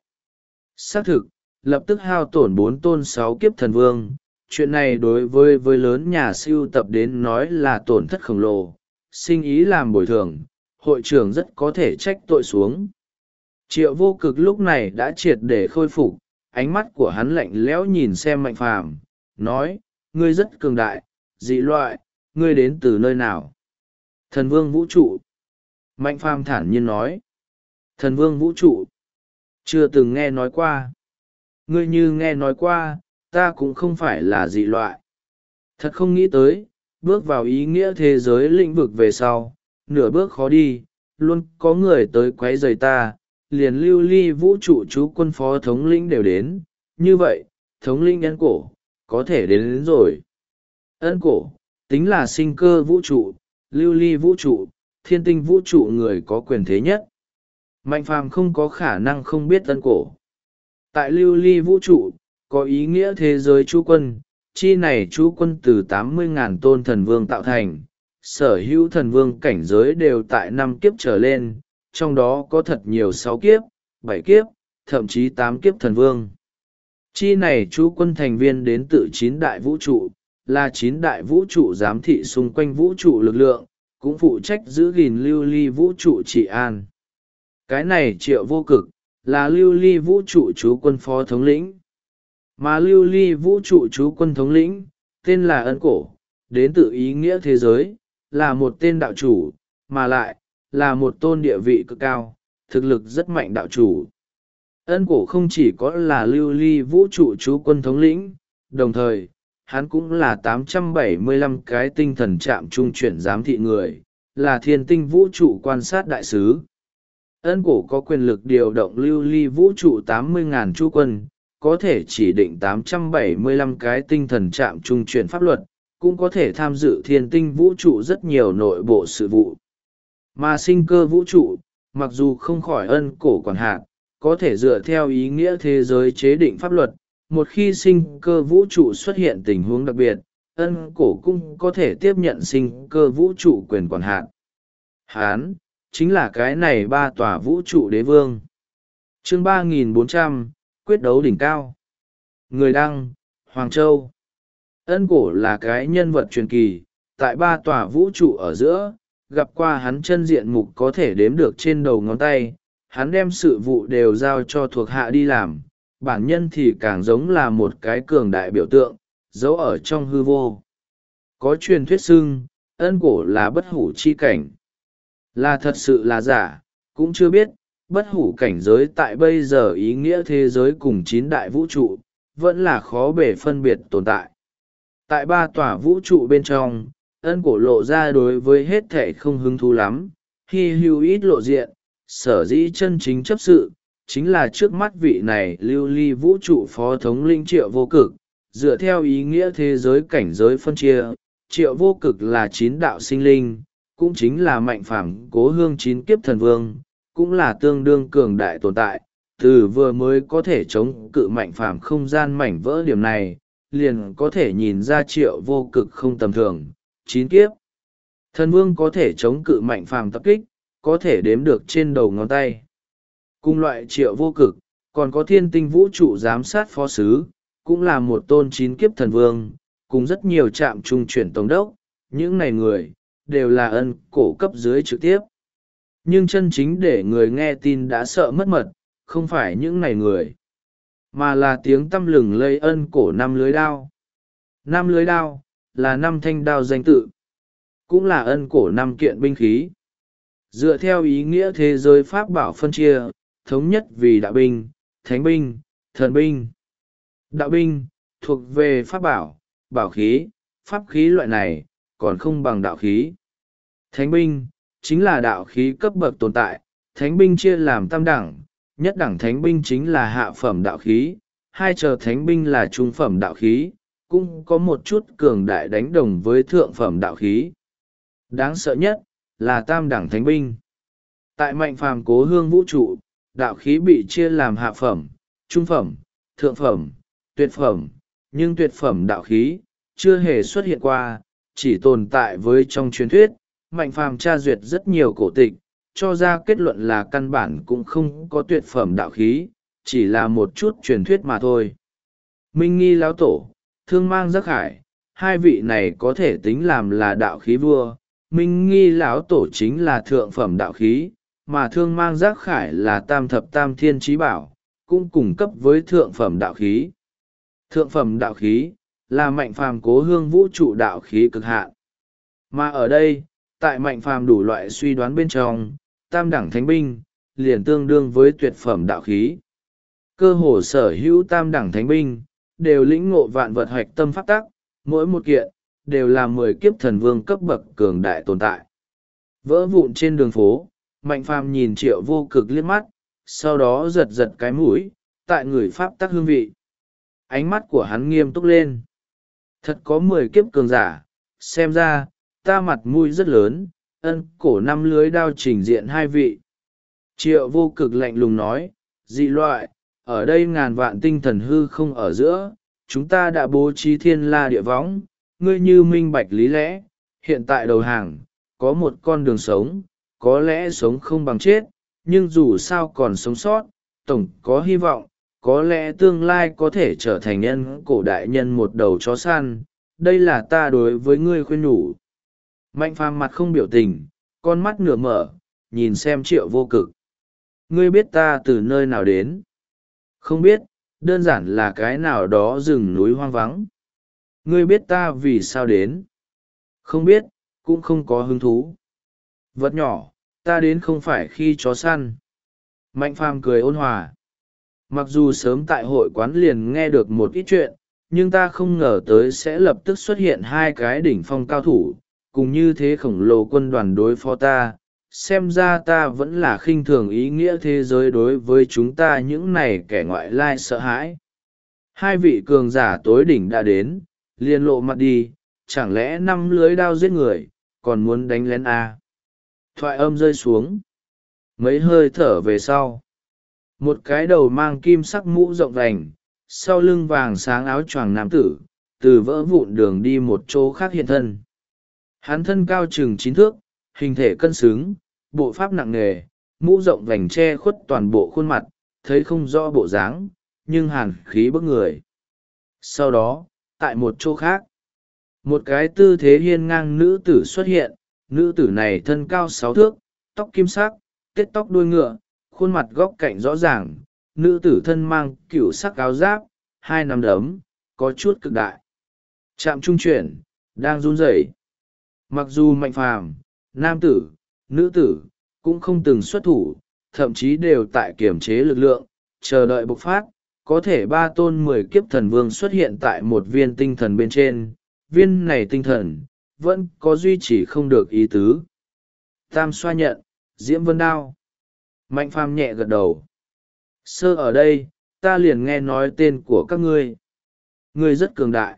Xác thực, lập tức hao tổn 4 tôn 6 kiếp thần vương, chuyện này đối với lớn nhà sưu tập đến nói là tổn thất khổng lồ, sinh ý làm bồi thường, hội trưởng rất có thể trách tội xuống. Triệu Vô Cực lúc này đã triệt để khôi phục, ánh mắt của hắn lạnh lẽo nhìn xem Mạnh Phàm, nói, ngươi rất cường đại, dị loại, ngươi đến từ nơi nào? Thần vương vũ trụ. Mạnh Phàm thản nhiên nói, thần vương vũ trụ, chưa từng nghe nói qua. Ngươi như nghe nói qua, ta cũng không phải là dị loại. Thật không nghĩ tới, bước vào ý nghĩa thế giới lĩnh vực về sau, nửa bước khó đi, luôn có người tới quấy rầy ta, liền lưu ly vũ trụ chú quân phó thống lĩnh đều đến, như vậy, thống lĩnh ân cổ, có thể đến rồi. Ân cổ, tính là sinh cơ vũ trụ, lưu ly vũ trụ, thiên tinh vũ trụ người có quyền thế nhất. Mạnh Phàm không có khả năng không biết ân cổ. Tại lưu ly vũ trụ, có ý nghĩa thế giới chú quân, chi này chú quân từ 80.000 tôn thần vương tạo thành, sở hữu thần vương cảnh giới đều tại 5 kiếp trở lên, trong đó có thật nhiều 6 kiếp, 7 kiếp, thậm chí 8 kiếp thần vương. Chi này chú quân thành viên đến từ 9 đại vũ trụ, là 9 đại vũ trụ giám thị xung quanh vũ trụ lực lượng, cũng phụ trách giữ gìn lưu ly vũ trụ trị an. Cái này Triệu Vô Cực, là lưu ly vũ trụ chú quân phó thống lĩnh. Mà lưu ly vũ trụ chú quân thống lĩnh, tên là Ân Cổ, đến từ ý nghĩa thế giới, là một tên đạo chủ, mà lại, là một tôn địa vị cực cao, thực lực rất mạnh đạo chủ. Ân Cổ không chỉ có là lưu ly vũ trụ chú quân thống lĩnh, đồng thời, hắn cũng là 875 cái tinh thần trạm trung chuyển giám thị người, là thiên tinh vũ trụ quan sát đại sứ. Ân cổ có quyền lực điều động lưu ly vũ trụ 80.000 chú quân, có thể chỉ định 875 cái tinh thần trạm trung chuyển pháp luật, cũng có thể tham dự thiên tinh vũ trụ rất nhiều nội bộ sự vụ. Mà sinh cơ vũ trụ, mặc dù không khỏi ân cổ quản hạt, có thể dựa theo ý nghĩa thế giới chế định pháp luật. Một khi sinh cơ vũ trụ xuất hiện tình huống đặc biệt, ân cổ cũng có thể tiếp nhận sinh cơ vũ trụ quyền quản hạt. Hán, chính là cái này ba tòa vũ trụ đế vương. Chương 3400, quyết đấu đỉnh cao. Người đăng, Hoàng Châu. Ân cổ là cái nhân vật truyền kỳ, tại ba tòa vũ trụ ở giữa, gặp qua hắn chân diện mục có thể đếm được trên đầu ngón tay. Hắn đem sự vụ đều giao cho thuộc hạ đi làm, bản nhân thì càng giống là một cái cường đại biểu tượng, giấu ở trong hư vô. Có truyền thuyết xưng, ân cổ là bất hủ chi cảnh. Là thật sự là giả, cũng chưa biết, bất hủ cảnh giới tại bây giờ ý nghĩa thế giới cùng 9 đại vũ trụ, vẫn là khó bề phân biệt tồn tại. Tại ba tòa vũ trụ bên trong, ân cổ lộ ra đối với hết thể không hứng thú lắm, hy hữu ít lộ diện, sở dĩ chân chính chấp sự, chính là trước mắt vị này lưu ly vũ trụ phó thống lĩnh Triệu Vô Cực. Dựa theo ý nghĩa thế giới cảnh giới phân chia, Triệu Vô Cực là 9 đạo sinh linh, cũng chính là mạnh phàm cố hương 9 kiếp thần vương, cũng là tương đương cường đại tồn tại. Từ vừa mới có thể chống cự mạnh phàm không gian mảnh vỡ điểm này, liền có thể nhìn ra Triệu Vô Cực không tầm thường. 9 kiếp thần vương có thể chống cự mạnh phàm tập kích, có thể đếm được trên đầu ngón tay. Cùng loại Triệu Vô Cực, còn có thiên tinh vũ trụ giám sát phó sứ, cũng là một tôn 9 kiếp thần vương, cùng rất nhiều trạm trung chuyển tổng đốc. Những này người, đều là ân cổ cấp dưới trực tiếp. Nhưng chân chính để người nghe tin đã sợ mất mật, không phải những này người, mà là tiếng tăm lừng lây ân cổ năm lưới đao. Năm lưới đao, là năm thanh đao danh tự, cũng là ân cổ năm kiện binh khí. Dựa theo ý nghĩa thế giới pháp bảo phân chia, thống nhất vì đạo binh, thánh binh, thần binh. Đạo binh, thuộc về pháp bảo, bảo khí, pháp khí loại này, còn không bằng đạo khí. Thánh binh, chính là đạo khí cấp bậc tồn tại, thánh binh chia làm tam đẳng, nhất đẳng thánh binh chính là hạ phẩm đạo khí, hai chờ thánh binh là trung phẩm đạo khí, cũng có một chút cường đại đánh đồng với thượng phẩm đạo khí. Đáng sợ nhất, là tam đẳng thánh binh. Tại mạnh phàm cố hương vũ trụ, đạo khí bị chia làm hạ phẩm, trung phẩm, thượng phẩm, tuyệt phẩm, nhưng tuyệt phẩm đạo khí, chưa hề xuất hiện qua, chỉ tồn tại với trong truyền thuyết. Mạnh phàm tra duyệt rất nhiều cổ tịch, cho ra kết luận là căn bản cũng không có tuyệt phẩm đạo khí, chỉ là một chút truyền thuyết mà thôi. Minh Nghi lão tổ, Thương Mang Giác Hải, hai vị này có thể tính làm là đạo khí vua. Minh Nghi lão tổ chính là thượng phẩm đạo khí, mà Thương Mang Giác Khải là tam thập tam thiên chí bảo, cũng cùng cấp với thượng phẩm đạo khí. Thượng phẩm đạo khí, là mạnh phàm cố hương vũ trụ đạo khí cực hạn. Mà ở đây, tại mạnh phàm đủ loại suy đoán bên trong, tam đẳng thánh binh, liền tương đương với tuyệt phẩm đạo khí. Cơ hồ sở hữu tam đẳng thánh binh, đều lĩnh ngộ vạn vật hoạch tâm pháp tắc, mỗi một kiện, đều là 10 kiếp thần vương cấp bậc cường đại tồn tại. Vỡ vụn trên đường phố, mạnh phàm nhìn Triệu Vô Cực liếc mắt, sau đó giật giật cái mũi, tại người pháp tắc hương vị. Ánh mắt của hắn nghiêm túc lên. Thật có 10 kiếp cường giả, xem ra, ta mặt mũi rất lớn, ân cổ năm lưới đao trình diện hai vị. Triệu Vô Cực lạnh lùng nói, dị loại, ở đây ngàn vạn tinh thần hư không ở giữa, chúng ta đã bố trí thiên la địa võng, ngươi như minh bạch lý lẽ, hiện tại đầu hàng, có một con đường sống, có lẽ sống không bằng chết, nhưng dù sao còn sống sót, tổng có hy vọng, có lẽ tương lai có thể trở thành nhân cổ đại nhân một đầu chó săn, đây là ta đối với ngươi khuyên nhủ. Mạnh phàm mặt không biểu tình, con mắt nửa mở, nhìn xem Triệu Vô Cực. Ngươi biết ta từ nơi nào đến? Không biết, đơn giản là cái nào đó rừng núi hoang vắng. Ngươi biết ta vì sao đến? Không biết, cũng không có hứng thú. Vật nhỏ, ta đến không phải khi chó săn. Mạnh phàm cười ôn hòa. Mặc dù sớm tại hội quán liền nghe được một ít chuyện, nhưng ta không ngờ tới sẽ lập tức xuất hiện hai cái đỉnh phong cao thủ cùng như thế khổng lồ quân đoàn đối phó ta. Xem ra ta vẫn là khinh thường ý nghĩa thế giới đối với chúng ta những này kẻ ngoại lai sợ hãi. Hai vị cường giả tối đỉnh đã đến, liền lộ mặt đi, chẳng lẽ năm lưới đao giết người, còn muốn đánh lén à? Thoại âm rơi xuống. Mấy hơi thở về sau. Một cái đầu mang kim sắc mũ rộng vành, sau lưng vàng sáng áo choàng nam tử, từ vỡ vụn đường đi một chỗ khác hiện thân. Hắn thân cao chừng 9 thước, hình thể cân xứng, bộ pháp nặng nề, mũ rộng vành che khuất toàn bộ khuôn mặt, thấy không rõ bộ dáng, nhưng hàn khí bức người. Sau đó, tại một chỗ khác, một cái tư thế hiên ngang nữ tử xuất hiện. Nữ tử này thân cao 6 thước, tóc kim sắc, tết tóc đuôi ngựa, khuôn mặt góc cạnh rõ ràng. Nữ tử thân mang cựu sắc áo giáp, hai nắm đấm, có chút cực đại. Trạm trung chuyển, đang run rẩy. Mặc dù Mạnh Phàm, nam tử, nữ tử, cũng không từng xuất thủ, thậm chí đều tại kiểm chế lực lượng, chờ đợi bộc phát. Có thể 3 tôn 10 kiếp thần vương xuất hiện tại một viên tinh thần bên trên, viên này tinh thần, vẫn có duy trì không được ý tứ. Tam xoa nhận, Diễm Vân Đao. Mạnh Phàm nhẹ gật đầu. Sơ ở đây, ta liền nghe nói tên của các ngươi. Ngươi rất cường đại.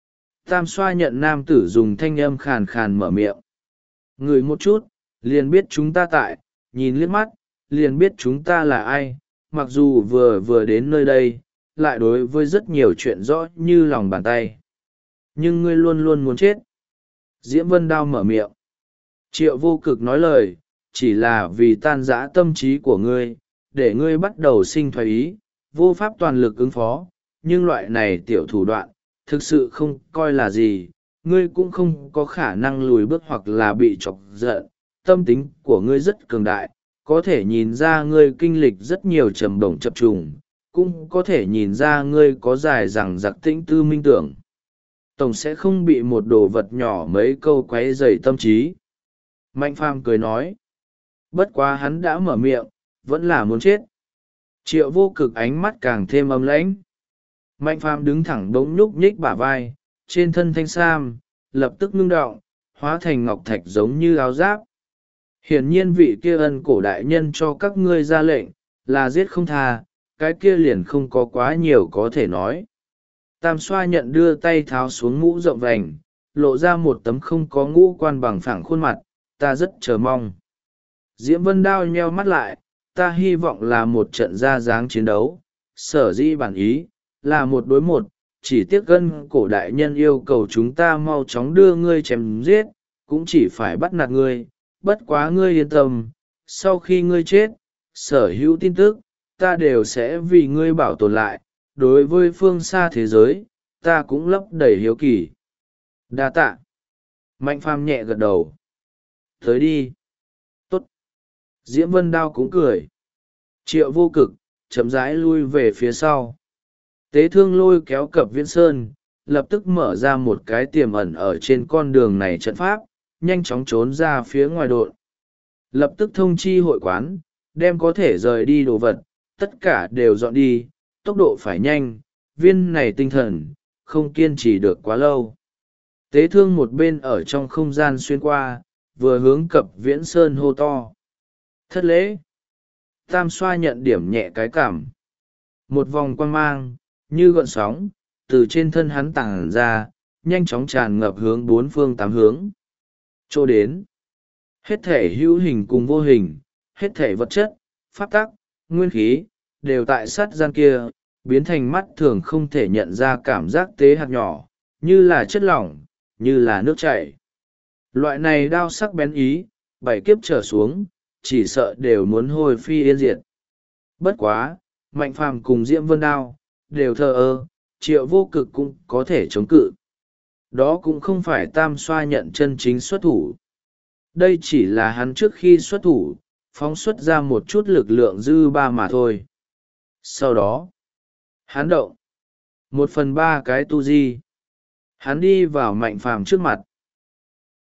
Tam xoa nhận nam tử dùng thanh âm khàn khàn mở miệng. Người một chút, liền biết chúng ta tại, nhìn liếc mắt, liền biết chúng ta là ai. Mặc dù vừa đến nơi đây, lại đối với rất nhiều chuyện rõ như lòng bàn tay. Nhưng ngươi luôn luôn muốn chết. Diễm Vân Đao mở miệng. Triệu Vô Cực nói lời, chỉ là vì tan rã tâm trí của ngươi, để ngươi bắt đầu sinh thoái ý, vô pháp toàn lực ứng phó. Nhưng loại này tiểu thủ đoạn, thực sự không coi là gì, ngươi cũng không có khả năng lùi bước hoặc là bị chọc giận. Tâm tính của ngươi rất cường đại, có thể nhìn ra ngươi kinh lịch rất nhiều trầm bổng chập trùng, cũng có thể nhìn ra ngươi có dài rằng giặc tĩnh tư minh tưởng. Tổng sẽ không bị một đồ vật nhỏ mấy câu quấy rầy tâm trí. Mạnh Phàm cười nói. Bất quá hắn đã mở miệng, vẫn là muốn chết. Triệu Vô Cực ánh mắt càng thêm âm lãnh. Mạnh Phàm đứng thẳng đống nhúc nhích bả vai, trên thân thanh sam, lập tức ngưng động, hóa thành ngọc thạch giống như áo giáp. Hiển nhiên vị kia ân cổ đại nhân cho các ngươi ra lệnh, là giết không tha, cái kia liền không có quá nhiều có thể nói. Tam xoa nhận đưa tay tháo xuống mũ rộng vành, lộ ra một tấm không có ngũ quan bằng phẳng khuôn mặt, ta rất chờ mong. Diễm Vân Đao nheo mắt lại, ta hy vọng là một trận ra dáng chiến đấu, sở dĩ bản ý, là 1 đối 1, chỉ tiếc ân cổ đại nhân yêu cầu chúng ta mau chóng đưa ngươi chém giết, cũng chỉ phải bắt nạt ngươi, bất quá ngươi yên tâm, sau khi ngươi chết, sở hữu tin tức, ta đều sẽ vì ngươi bảo tồn lại, đối với phương xa thế giới, ta cũng lấp đầy hiếu kỳ. Đa tạ. Mạnh Phàm nhẹ gật đầu. Tới đi. Tốt. Diễm Vân Đao cũng cười. Triệu Vô Cực, chậm rãi lui về phía sau. Tế Thương lôi kéo Cập Viễn Sơn, lập tức mở ra một cái tiềm ẩn ở trên con đường này trận pháp, nhanh chóng trốn ra phía ngoài độn. Lập tức thông chi hội quán, đem có thể rời đi đồ vật, tất cả đều dọn đi, tốc độ phải nhanh, viên này tinh thần, không kiên trì được quá lâu. Tế Thương một bên ở trong không gian xuyên qua, vừa hướng Cập Viễn Sơn hô to. Thất lễ. Tam xoa nhận điểm nhẹ cái cảm. Một vòng quang mang, như gợn sóng, từ trên thân hắn tàng ra, nhanh chóng tràn ngập hướng 4 phương 8 hướng. Chỗ đến. Hết thể hữu hình cùng vô hình, hết thể vật chất, pháp tắc, nguyên khí, đều tại sát gian kia, biến thành mắt thường không thể nhận ra cảm giác tế hạt nhỏ, như là chất lỏng, như là nước chảy. Loại này đao sắc bén ý, 7 kiếp trở xuống, chỉ sợ đều muốn hồi phi yên diệt. Bất quá, Mạnh Phàm cùng Diễm Vân Đao, đều thờ ơ, Triệu Vô Cực cũng có thể chống cự. Đó cũng không phải Tam xoa nhận chân chính xuất thủ. Đây chỉ là hắn trước khi xuất thủ, phóng xuất ra một chút lực lượng dư ba mà thôi. Sau đó, hắn động. 1/3 cái tu di. Hắn đi vào Mạnh Phàm trước mặt.